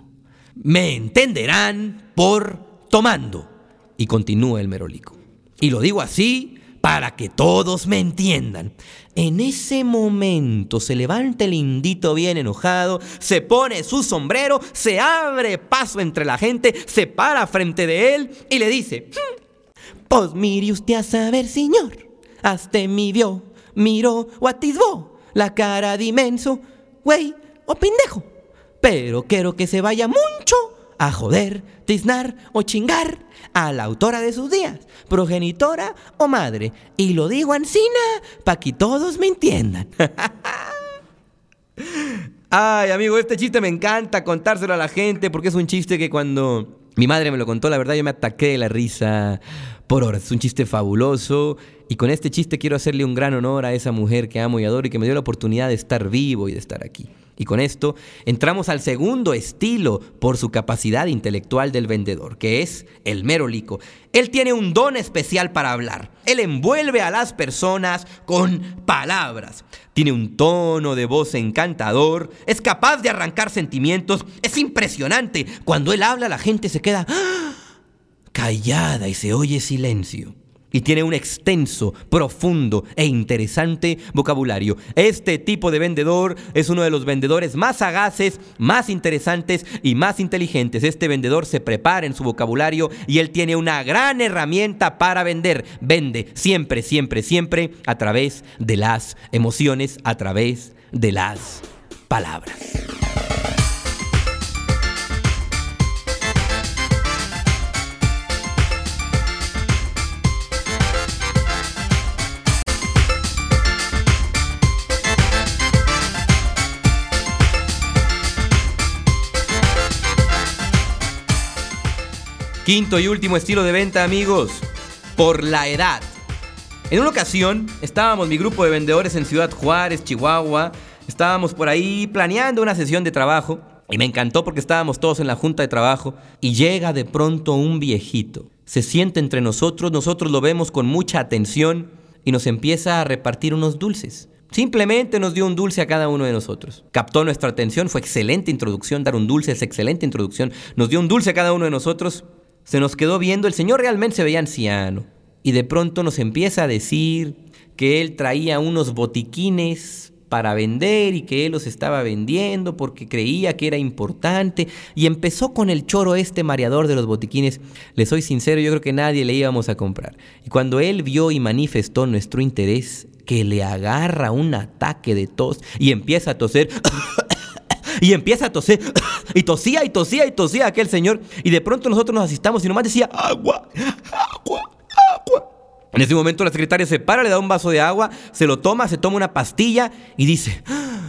me entenderán por tomando. Y continúa el merolico: y lo digo así para que todos me entiendan. En ese momento se levanta el indito bien enojado, se pone su sombrero, se abre paso entre la gente, se para frente de él y le dice: pues mire usted a saber, señor, hasta me vio, miró o atisbó la cara de inmenso, güey o pendejo. Pero quiero que se vaya mucho a joder, tiznar o chingar a la autora de sus días, progenitora o madre. Y lo digo ansina pa' que todos me entiendan. Ay, amigo, este chiste me encanta contárselo a la gente porque es un chiste que cuando mi madre me lo contó, la verdad yo me ataqué de la risa por horas. Es un chiste fabuloso y con este chiste quiero hacerle un gran honor a esa mujer que amo y adoro y que me dio la oportunidad de estar vivo y de estar aquí. Y con esto entramos al segundo estilo por su capacidad intelectual del vendedor, que es el merolico. Él tiene un don especial para hablar. Él envuelve a las personas con palabras. Tiene un tono de voz encantador, es capaz de arrancar sentimientos. Es impresionante. Cuando él habla, la gente se queda ¡ah! Callada y se oye silencio. Y tiene un extenso, profundo e interesante vocabulario. Este tipo de vendedor es uno de los vendedores más sagaces, más interesantes y más inteligentes. Este vendedor se prepara en su vocabulario y él tiene una gran herramienta para vender. Vende siempre, siempre, siempre a través de las emociones, a través de las palabras. Quinto y último estilo de venta, amigos, por la edad. En una ocasión estábamos mi grupo de vendedores en Ciudad Juárez, Chihuahua. Estábamos por ahí planeando una sesión de trabajo y me encantó porque estábamos todos en la junta de trabajo y llega de pronto un viejito. Se sienta entre nosotros, nosotros lo vemos con mucha atención y nos empieza a repartir unos dulces. Simplemente nos dio un dulce a cada uno de nosotros. Captó nuestra atención, fue excelente introducción, dar un dulce es excelente introducción. Nos dio un dulce a cada uno de nosotros. Se nos quedó viendo, el señor realmente se veía anciano. Y de pronto nos empieza a decir que él traía unos botiquines para vender y que él los estaba vendiendo porque creía que era importante. Y empezó con el choro este mareador de los botiquines. Le soy sincero, yo creo que nadie le íbamos a comprar. Y cuando él vio y manifestó nuestro interés, que le agarra un ataque de tos y empieza a toser... Y empieza a toser, y tosía, y tosía, y tosía aquel señor. Y de pronto nosotros nos asistamos y nomás decía, agua, agua, agua. En ese momento la secretaria se para, le da un vaso de agua, se lo toma, se toma una pastilla y dice,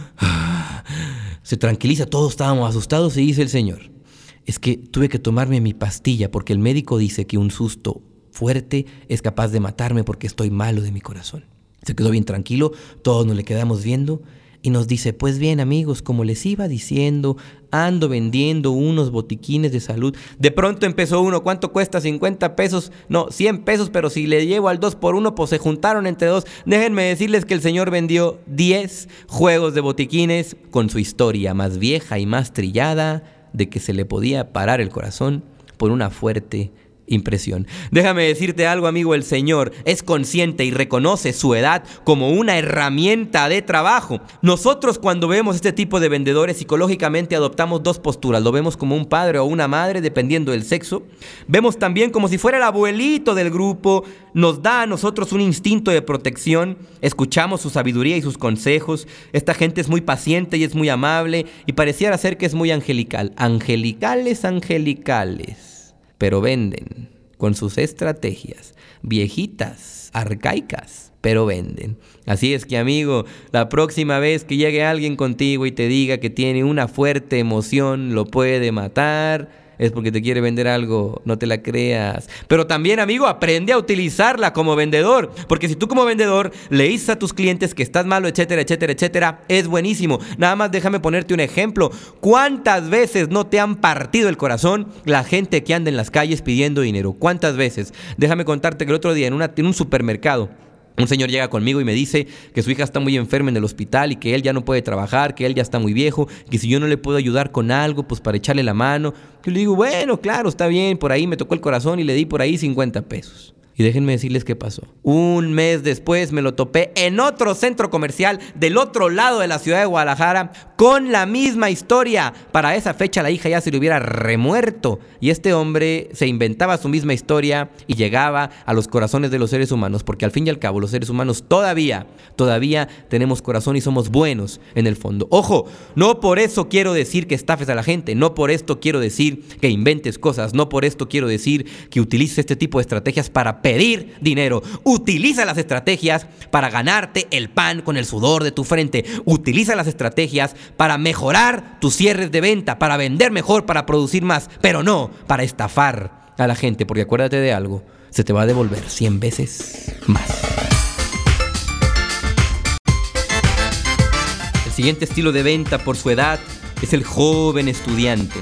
ah, se tranquiliza, todos estábamos asustados y dice el señor, es que tuve que tomarme mi pastilla porque el médico dice que un susto fuerte es capaz de matarme porque estoy malo de mi corazón. Se quedó bien tranquilo, todos nos le quedamos viendo. Y nos dice, pues bien amigos, como les iba diciendo, ando vendiendo unos botiquines de salud. De pronto empezó uno, ¿cuánto cuesta? cincuenta pesos, no, cien pesos, pero si le llevo al dos por uno, pues se juntaron entre dos. Déjenme decirles que el señor vendió diez juegos de botiquines con su historia más vieja y más trillada de que se le podía parar el corazón por una fuerte impresión. Déjame decirte algo, amigo, el señor es consciente y reconoce su edad como una herramienta de trabajo. Nosotros cuando vemos este tipo de vendedores psicológicamente adoptamos dos posturas. Lo vemos como un padre o una madre dependiendo del sexo. Vemos también como si fuera el abuelito del grupo. Nos da a nosotros un instinto de protección. Escuchamos su sabiduría y sus consejos. Esta gente es muy paciente y es muy amable y pareciera ser que es muy angelical. Angelicales, angelicales. Pero venden con sus estrategias, viejitas, arcaicas, pero venden. Así es que, amigo, la próxima vez que llegue alguien contigo y te diga que tiene una fuerte emoción, lo puede matar, es porque te quiere vender algo, no te la creas. Pero también, amigo, aprende a utilizarla como vendedor, porque si tú como vendedor le dices a tus clientes que estás malo, etcétera, etcétera, etcétera, es buenísimo. Nada más déjame ponerte un ejemplo. ¿Cuántas veces no te han partido el corazón la gente que anda en las calles pidiendo dinero? ¿Cuántas veces? Déjame contarte que el otro día en, una, en un supermercado, un señor llega conmigo y me dice que su hija está muy enferma en el hospital y que él ya no puede trabajar, que él ya está muy viejo, que si yo no le puedo ayudar con algo, pues para echarle la mano. Yo le digo, bueno, claro, está bien, por ahí me tocó el corazón y le di por ahí cincuenta pesos. Y déjenme decirles qué pasó. Un mes después me lo topé en otro centro comercial del otro lado de la ciudad de Guadalajara con la misma historia. Para esa fecha la hija ya se le hubiera remuerto. Y este hombre se inventaba su misma historia y llegaba a los corazones de los seres humanos. Porque al fin y al cabo los seres humanos todavía, todavía tenemos corazón y somos buenos en el fondo. Ojo, no por eso quiero decir que estafes a la gente. No por esto quiero decir que inventes cosas. No por esto quiero decir que utilices este tipo de estrategias para pedir dinero. Utiliza las estrategias para ganarte el pan con el sudor de tu frente. Utiliza las estrategias para mejorar tus cierres de venta, para vender mejor, para producir más, pero no para estafar a la gente, porque acuérdate de algo, se te va a devolver cien veces más. El siguiente estilo de venta por su edad es el joven estudiante.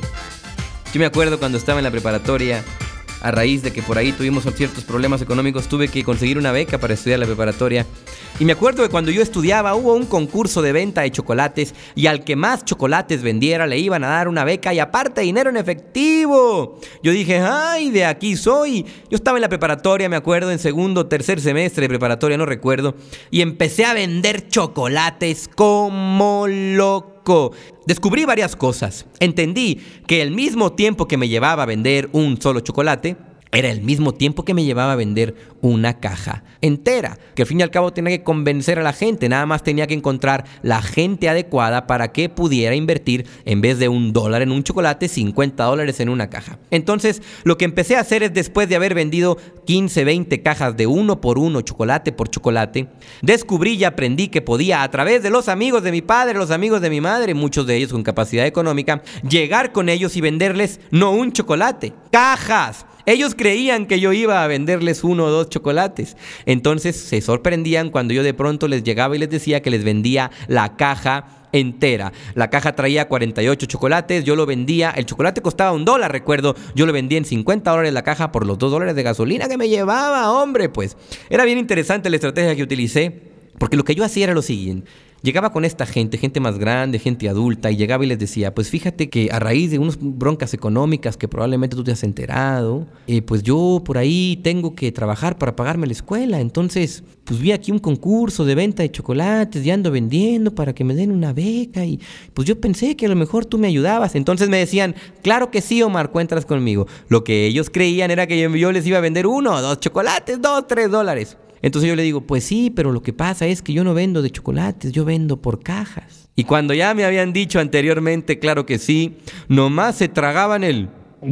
Yo me acuerdo cuando estaba en la preparatoria, a raíz de que por ahí tuvimos ciertos problemas económicos, tuve que conseguir una beca para estudiar la preparatoria. Y me acuerdo que cuando yo estudiaba hubo un concurso de venta de chocolates y al que más chocolates vendiera le iban a dar una beca y aparte dinero en efectivo. Yo dije, ¡ay, de aquí soy! Yo estaba en la preparatoria, me acuerdo, en segundo o tercer semestre de preparatoria, no recuerdo, y empecé a vender chocolates como loco. Descubrí varias cosas. Entendí que el mismo tiempo que me llevaba a vender un solo chocolate era el mismo tiempo que me llevaba a vender una caja entera. Que al fin y al cabo tenía que convencer a la gente. Nada más tenía que encontrar la gente adecuada para que pudiera invertir, en vez de un dólar en un chocolate, cincuenta dólares en una caja. Entonces, lo que empecé a hacer es, después de haber vendido quince, veinte cajas de uno por uno, chocolate por chocolate, descubrí y aprendí que podía, a través de los amigos de mi padre, los amigos de mi madre, muchos de ellos con capacidad económica, llegar con ellos y venderles no un chocolate, cajas. Ellos creían que yo iba a venderles uno o dos chocolates. Entonces se sorprendían cuando yo de pronto les llegaba y les decía que les vendía la caja entera. La caja traía cuarenta y ocho chocolates, yo lo vendía, el chocolate costaba un dólar, recuerdo, yo lo vendía en cincuenta dólares la caja por los dos dólares de gasolina que me llevaba, hombre, pues. Era bien interesante la estrategia que utilicé, porque lo que yo hacía era lo siguiente. Llegaba con esta gente, gente más grande, gente adulta, y llegaba y les decía, pues fíjate que a raíz de unas broncas económicas que probablemente tú te has enterado, eh, pues yo por ahí tengo que trabajar para pagarme la escuela. Entonces, pues vi aquí un concurso de venta de chocolates y ando vendiendo para que me den una beca y pues yo pensé que a lo mejor tú me ayudabas. Entonces me decían, claro que sí, Omar, cuentas conmigo. Lo que ellos creían era que yo, yo les iba a vender uno o dos chocolates, dos, tres dólares. Entonces yo le digo, pues sí, pero lo que pasa es que yo no vendo de chocolates, yo vendo por cajas. Y cuando ya me habían dicho anteriormente, claro que sí, nomás se tragaban el...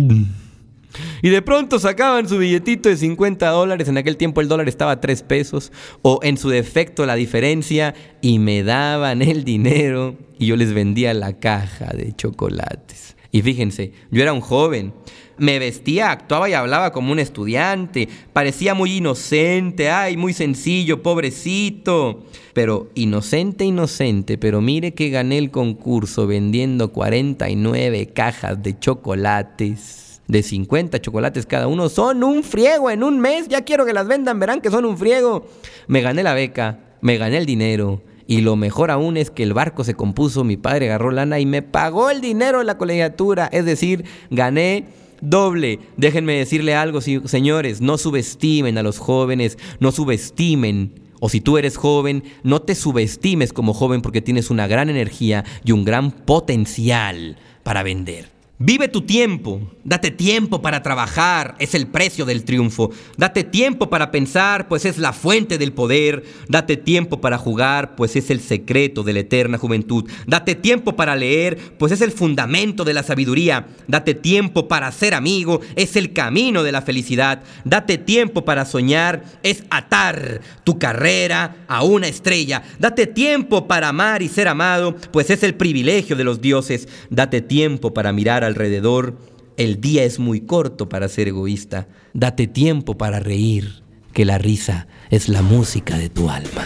Y de pronto sacaban su billetito de cincuenta dólares, en aquel tiempo el dólar estaba a tres pesos, o en su defecto la diferencia, y me daban el dinero y yo les vendía la caja de chocolates. Y fíjense, yo era un joven, me vestía, actuaba y hablaba como un estudiante, parecía muy inocente, ay, muy sencillo, pobrecito. Pero inocente, inocente, pero mire que gané el concurso vendiendo cuarenta y nueve cajas de chocolates, de cincuenta chocolates cada uno. Son un friego en un mes, ya quiero que las vendan, verán que son un friego. Me gané la beca, me gané el dinero. Y lo mejor aún es que el barco se compuso, mi padre agarró lana y me pagó el dinero de la colegiatura. Es decir, gané doble. Déjenme decirle algo, señores, no subestimen a los jóvenes, no subestimen. O si tú eres joven, no te subestimes como joven porque tienes una gran energía y un gran potencial para vender. Vive tu tiempo, date tiempo para trabajar, es el precio del triunfo. Date tiempo para pensar, pues es la fuente del poder. Date tiempo para jugar, pues es el secreto de la eterna juventud. Date tiempo para leer, pues es el fundamento de la sabiduría. Date tiempo para ser amigo, es el camino de la felicidad. Date tiempo para soñar, es atar tu carrera a una estrella. Date tiempo para amar y ser amado, pues es el privilegio de los dioses. Date tiempo para mirar alrededor, el día es muy corto para ser egoísta. Date tiempo para reír, que la risa es la música de tu alma.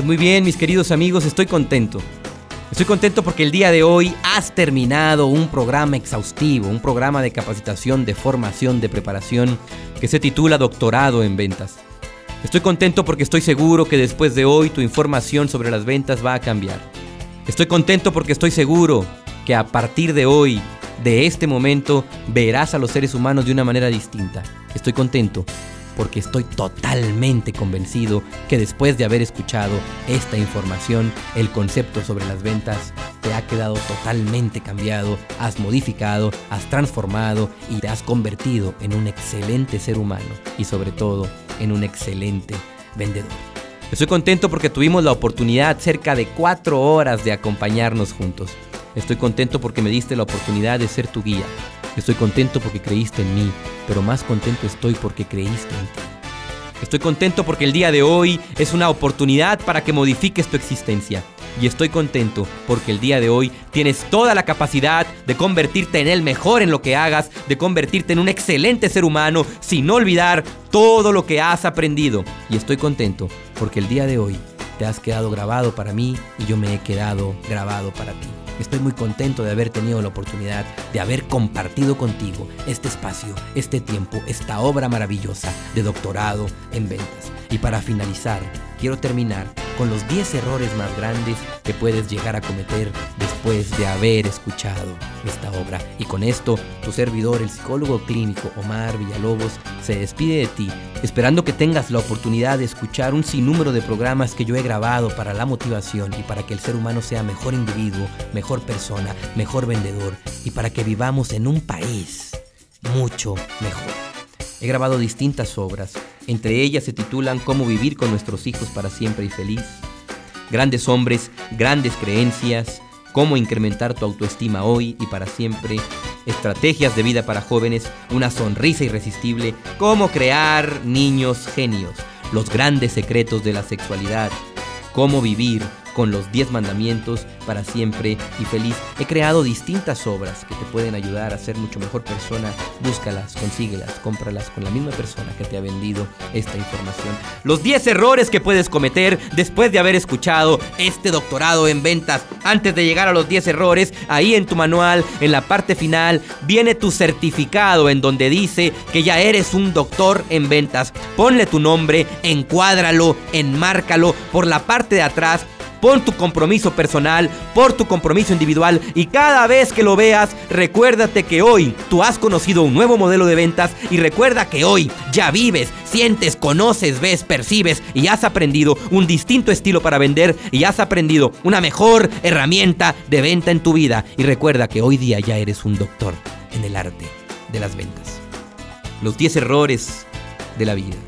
muy bien, mis queridos amigos, estoy contento. Estoy contento porque el día de hoy has terminado un programa exhaustivo, un programa de capacitación, de formación, de preparación que se titula Doctorado en Ventas. Estoy contento porque estoy seguro que después de hoy tu información sobre las ventas va a cambiar. Estoy contento porque estoy seguro que a partir de hoy, de este momento, verás a los seres humanos de una manera distinta. Estoy contento porque estoy totalmente convencido que después de haber escuchado esta información, el concepto sobre las ventas te ha quedado totalmente cambiado, has modificado, has transformado y te has convertido en un excelente ser humano y sobre todo en un excelente vendedor. Estoy contento porque tuvimos la oportunidad cerca de cuatro horas de acompañarnos juntos. Estoy contento porque me diste la oportunidad de ser tu guía. Estoy contento porque creíste en mí, pero más contento estoy porque creíste en ti. Estoy contento porque el día de hoy es una oportunidad para que modifiques tu existencia. Y estoy contento porque el día de hoy tienes toda la capacidad de convertirte en el mejor en lo que hagas, de convertirte en un excelente ser humano, sin olvidar todo lo que has aprendido. Y estoy contento porque el día de hoy te has quedado grabado para mí y yo me he quedado grabado para ti. Estoy muy contento de haber tenido la oportunidad de haber compartido contigo este espacio, este tiempo, esta obra maravillosa de doctorado en ventas. Y para finalizar, quiero terminar con los diez errores más grandes que puedes llegar a cometer después de haber escuchado esta obra. Y con esto, tu servidor, el psicólogo clínico Omar Villalobos, se despide de ti, esperando que tengas la oportunidad de escuchar un sinnúmero de programas que yo he grabado para la motivación y para que el ser humano sea mejor individuo, mejor persona, mejor vendedor y para que vivamos en un país mucho mejor. He grabado distintas obras, entre ellas se titulan Cómo vivir con nuestros hijos para siempre y feliz, Grandes hombres, grandes creencias, Cómo incrementar tu autoestima hoy y para siempre, Estrategias de vida para jóvenes, Una sonrisa irresistible, Cómo crear niños genios, Los grandes secretos de la sexualidad, Cómo vivir con los diez mandamientos para siempre y feliz. He creado distintas obras que te pueden ayudar a ser mucho mejor persona. Búscalas, consíguelas, cómpralas con la misma persona que te ha vendido esta información. Los diez errores que puedes cometer después de haber escuchado este doctorado en ventas. Antes de llegar a los diez errores, ahí en tu manual, en la parte final, viene tu certificado en donde dice que ya eres un doctor en ventas. Ponle tu nombre, encuádralo, enmárcalo por la parte de atrás. Pon tu compromiso personal, por tu compromiso individual y cada vez que lo veas, recuérdate que hoy tú has conocido un nuevo modelo de ventas y recuerda que hoy ya vives, sientes, conoces, ves, percibes y has aprendido un distinto estilo para vender y has aprendido una mejor herramienta de venta en tu vida. Y recuerda que hoy día ya eres un doctor en el arte de las ventas. Los diez errores de la vida.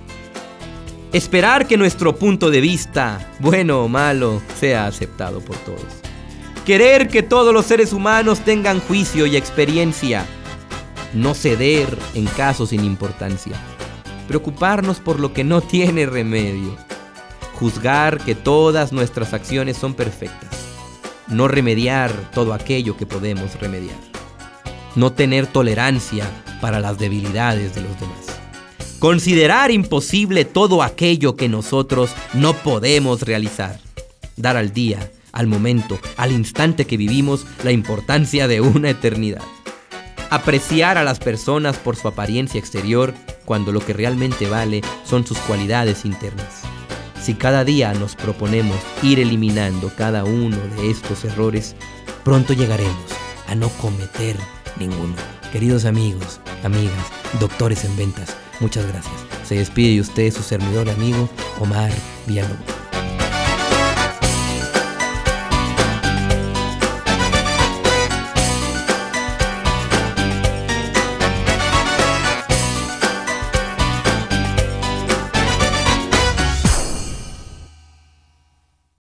Esperar que nuestro punto de vista, bueno o malo, sea aceptado por todos. Querer que todos los seres humanos tengan juicio y experiencia. No ceder en casos sin importancia. Preocuparnos por lo que no tiene remedio. Juzgar que todas nuestras acciones son perfectas. No remediar todo aquello que podemos remediar. No tener tolerancia para las debilidades de los demás. Considerar imposible todo aquello que nosotros no podemos realizar. Dar al día, al momento, al instante que vivimos la importancia de una eternidad. Apreciar a las personas por su apariencia exterior cuando lo que realmente vale son sus cualidades internas. Si cada día nos proponemos ir eliminando cada uno de estos errores, pronto llegaremos a no cometer ninguno. Queridos amigos, amigas, doctores en ventas, muchas gracias. Se despide de usted su servidor y amigo Omar Villalobos.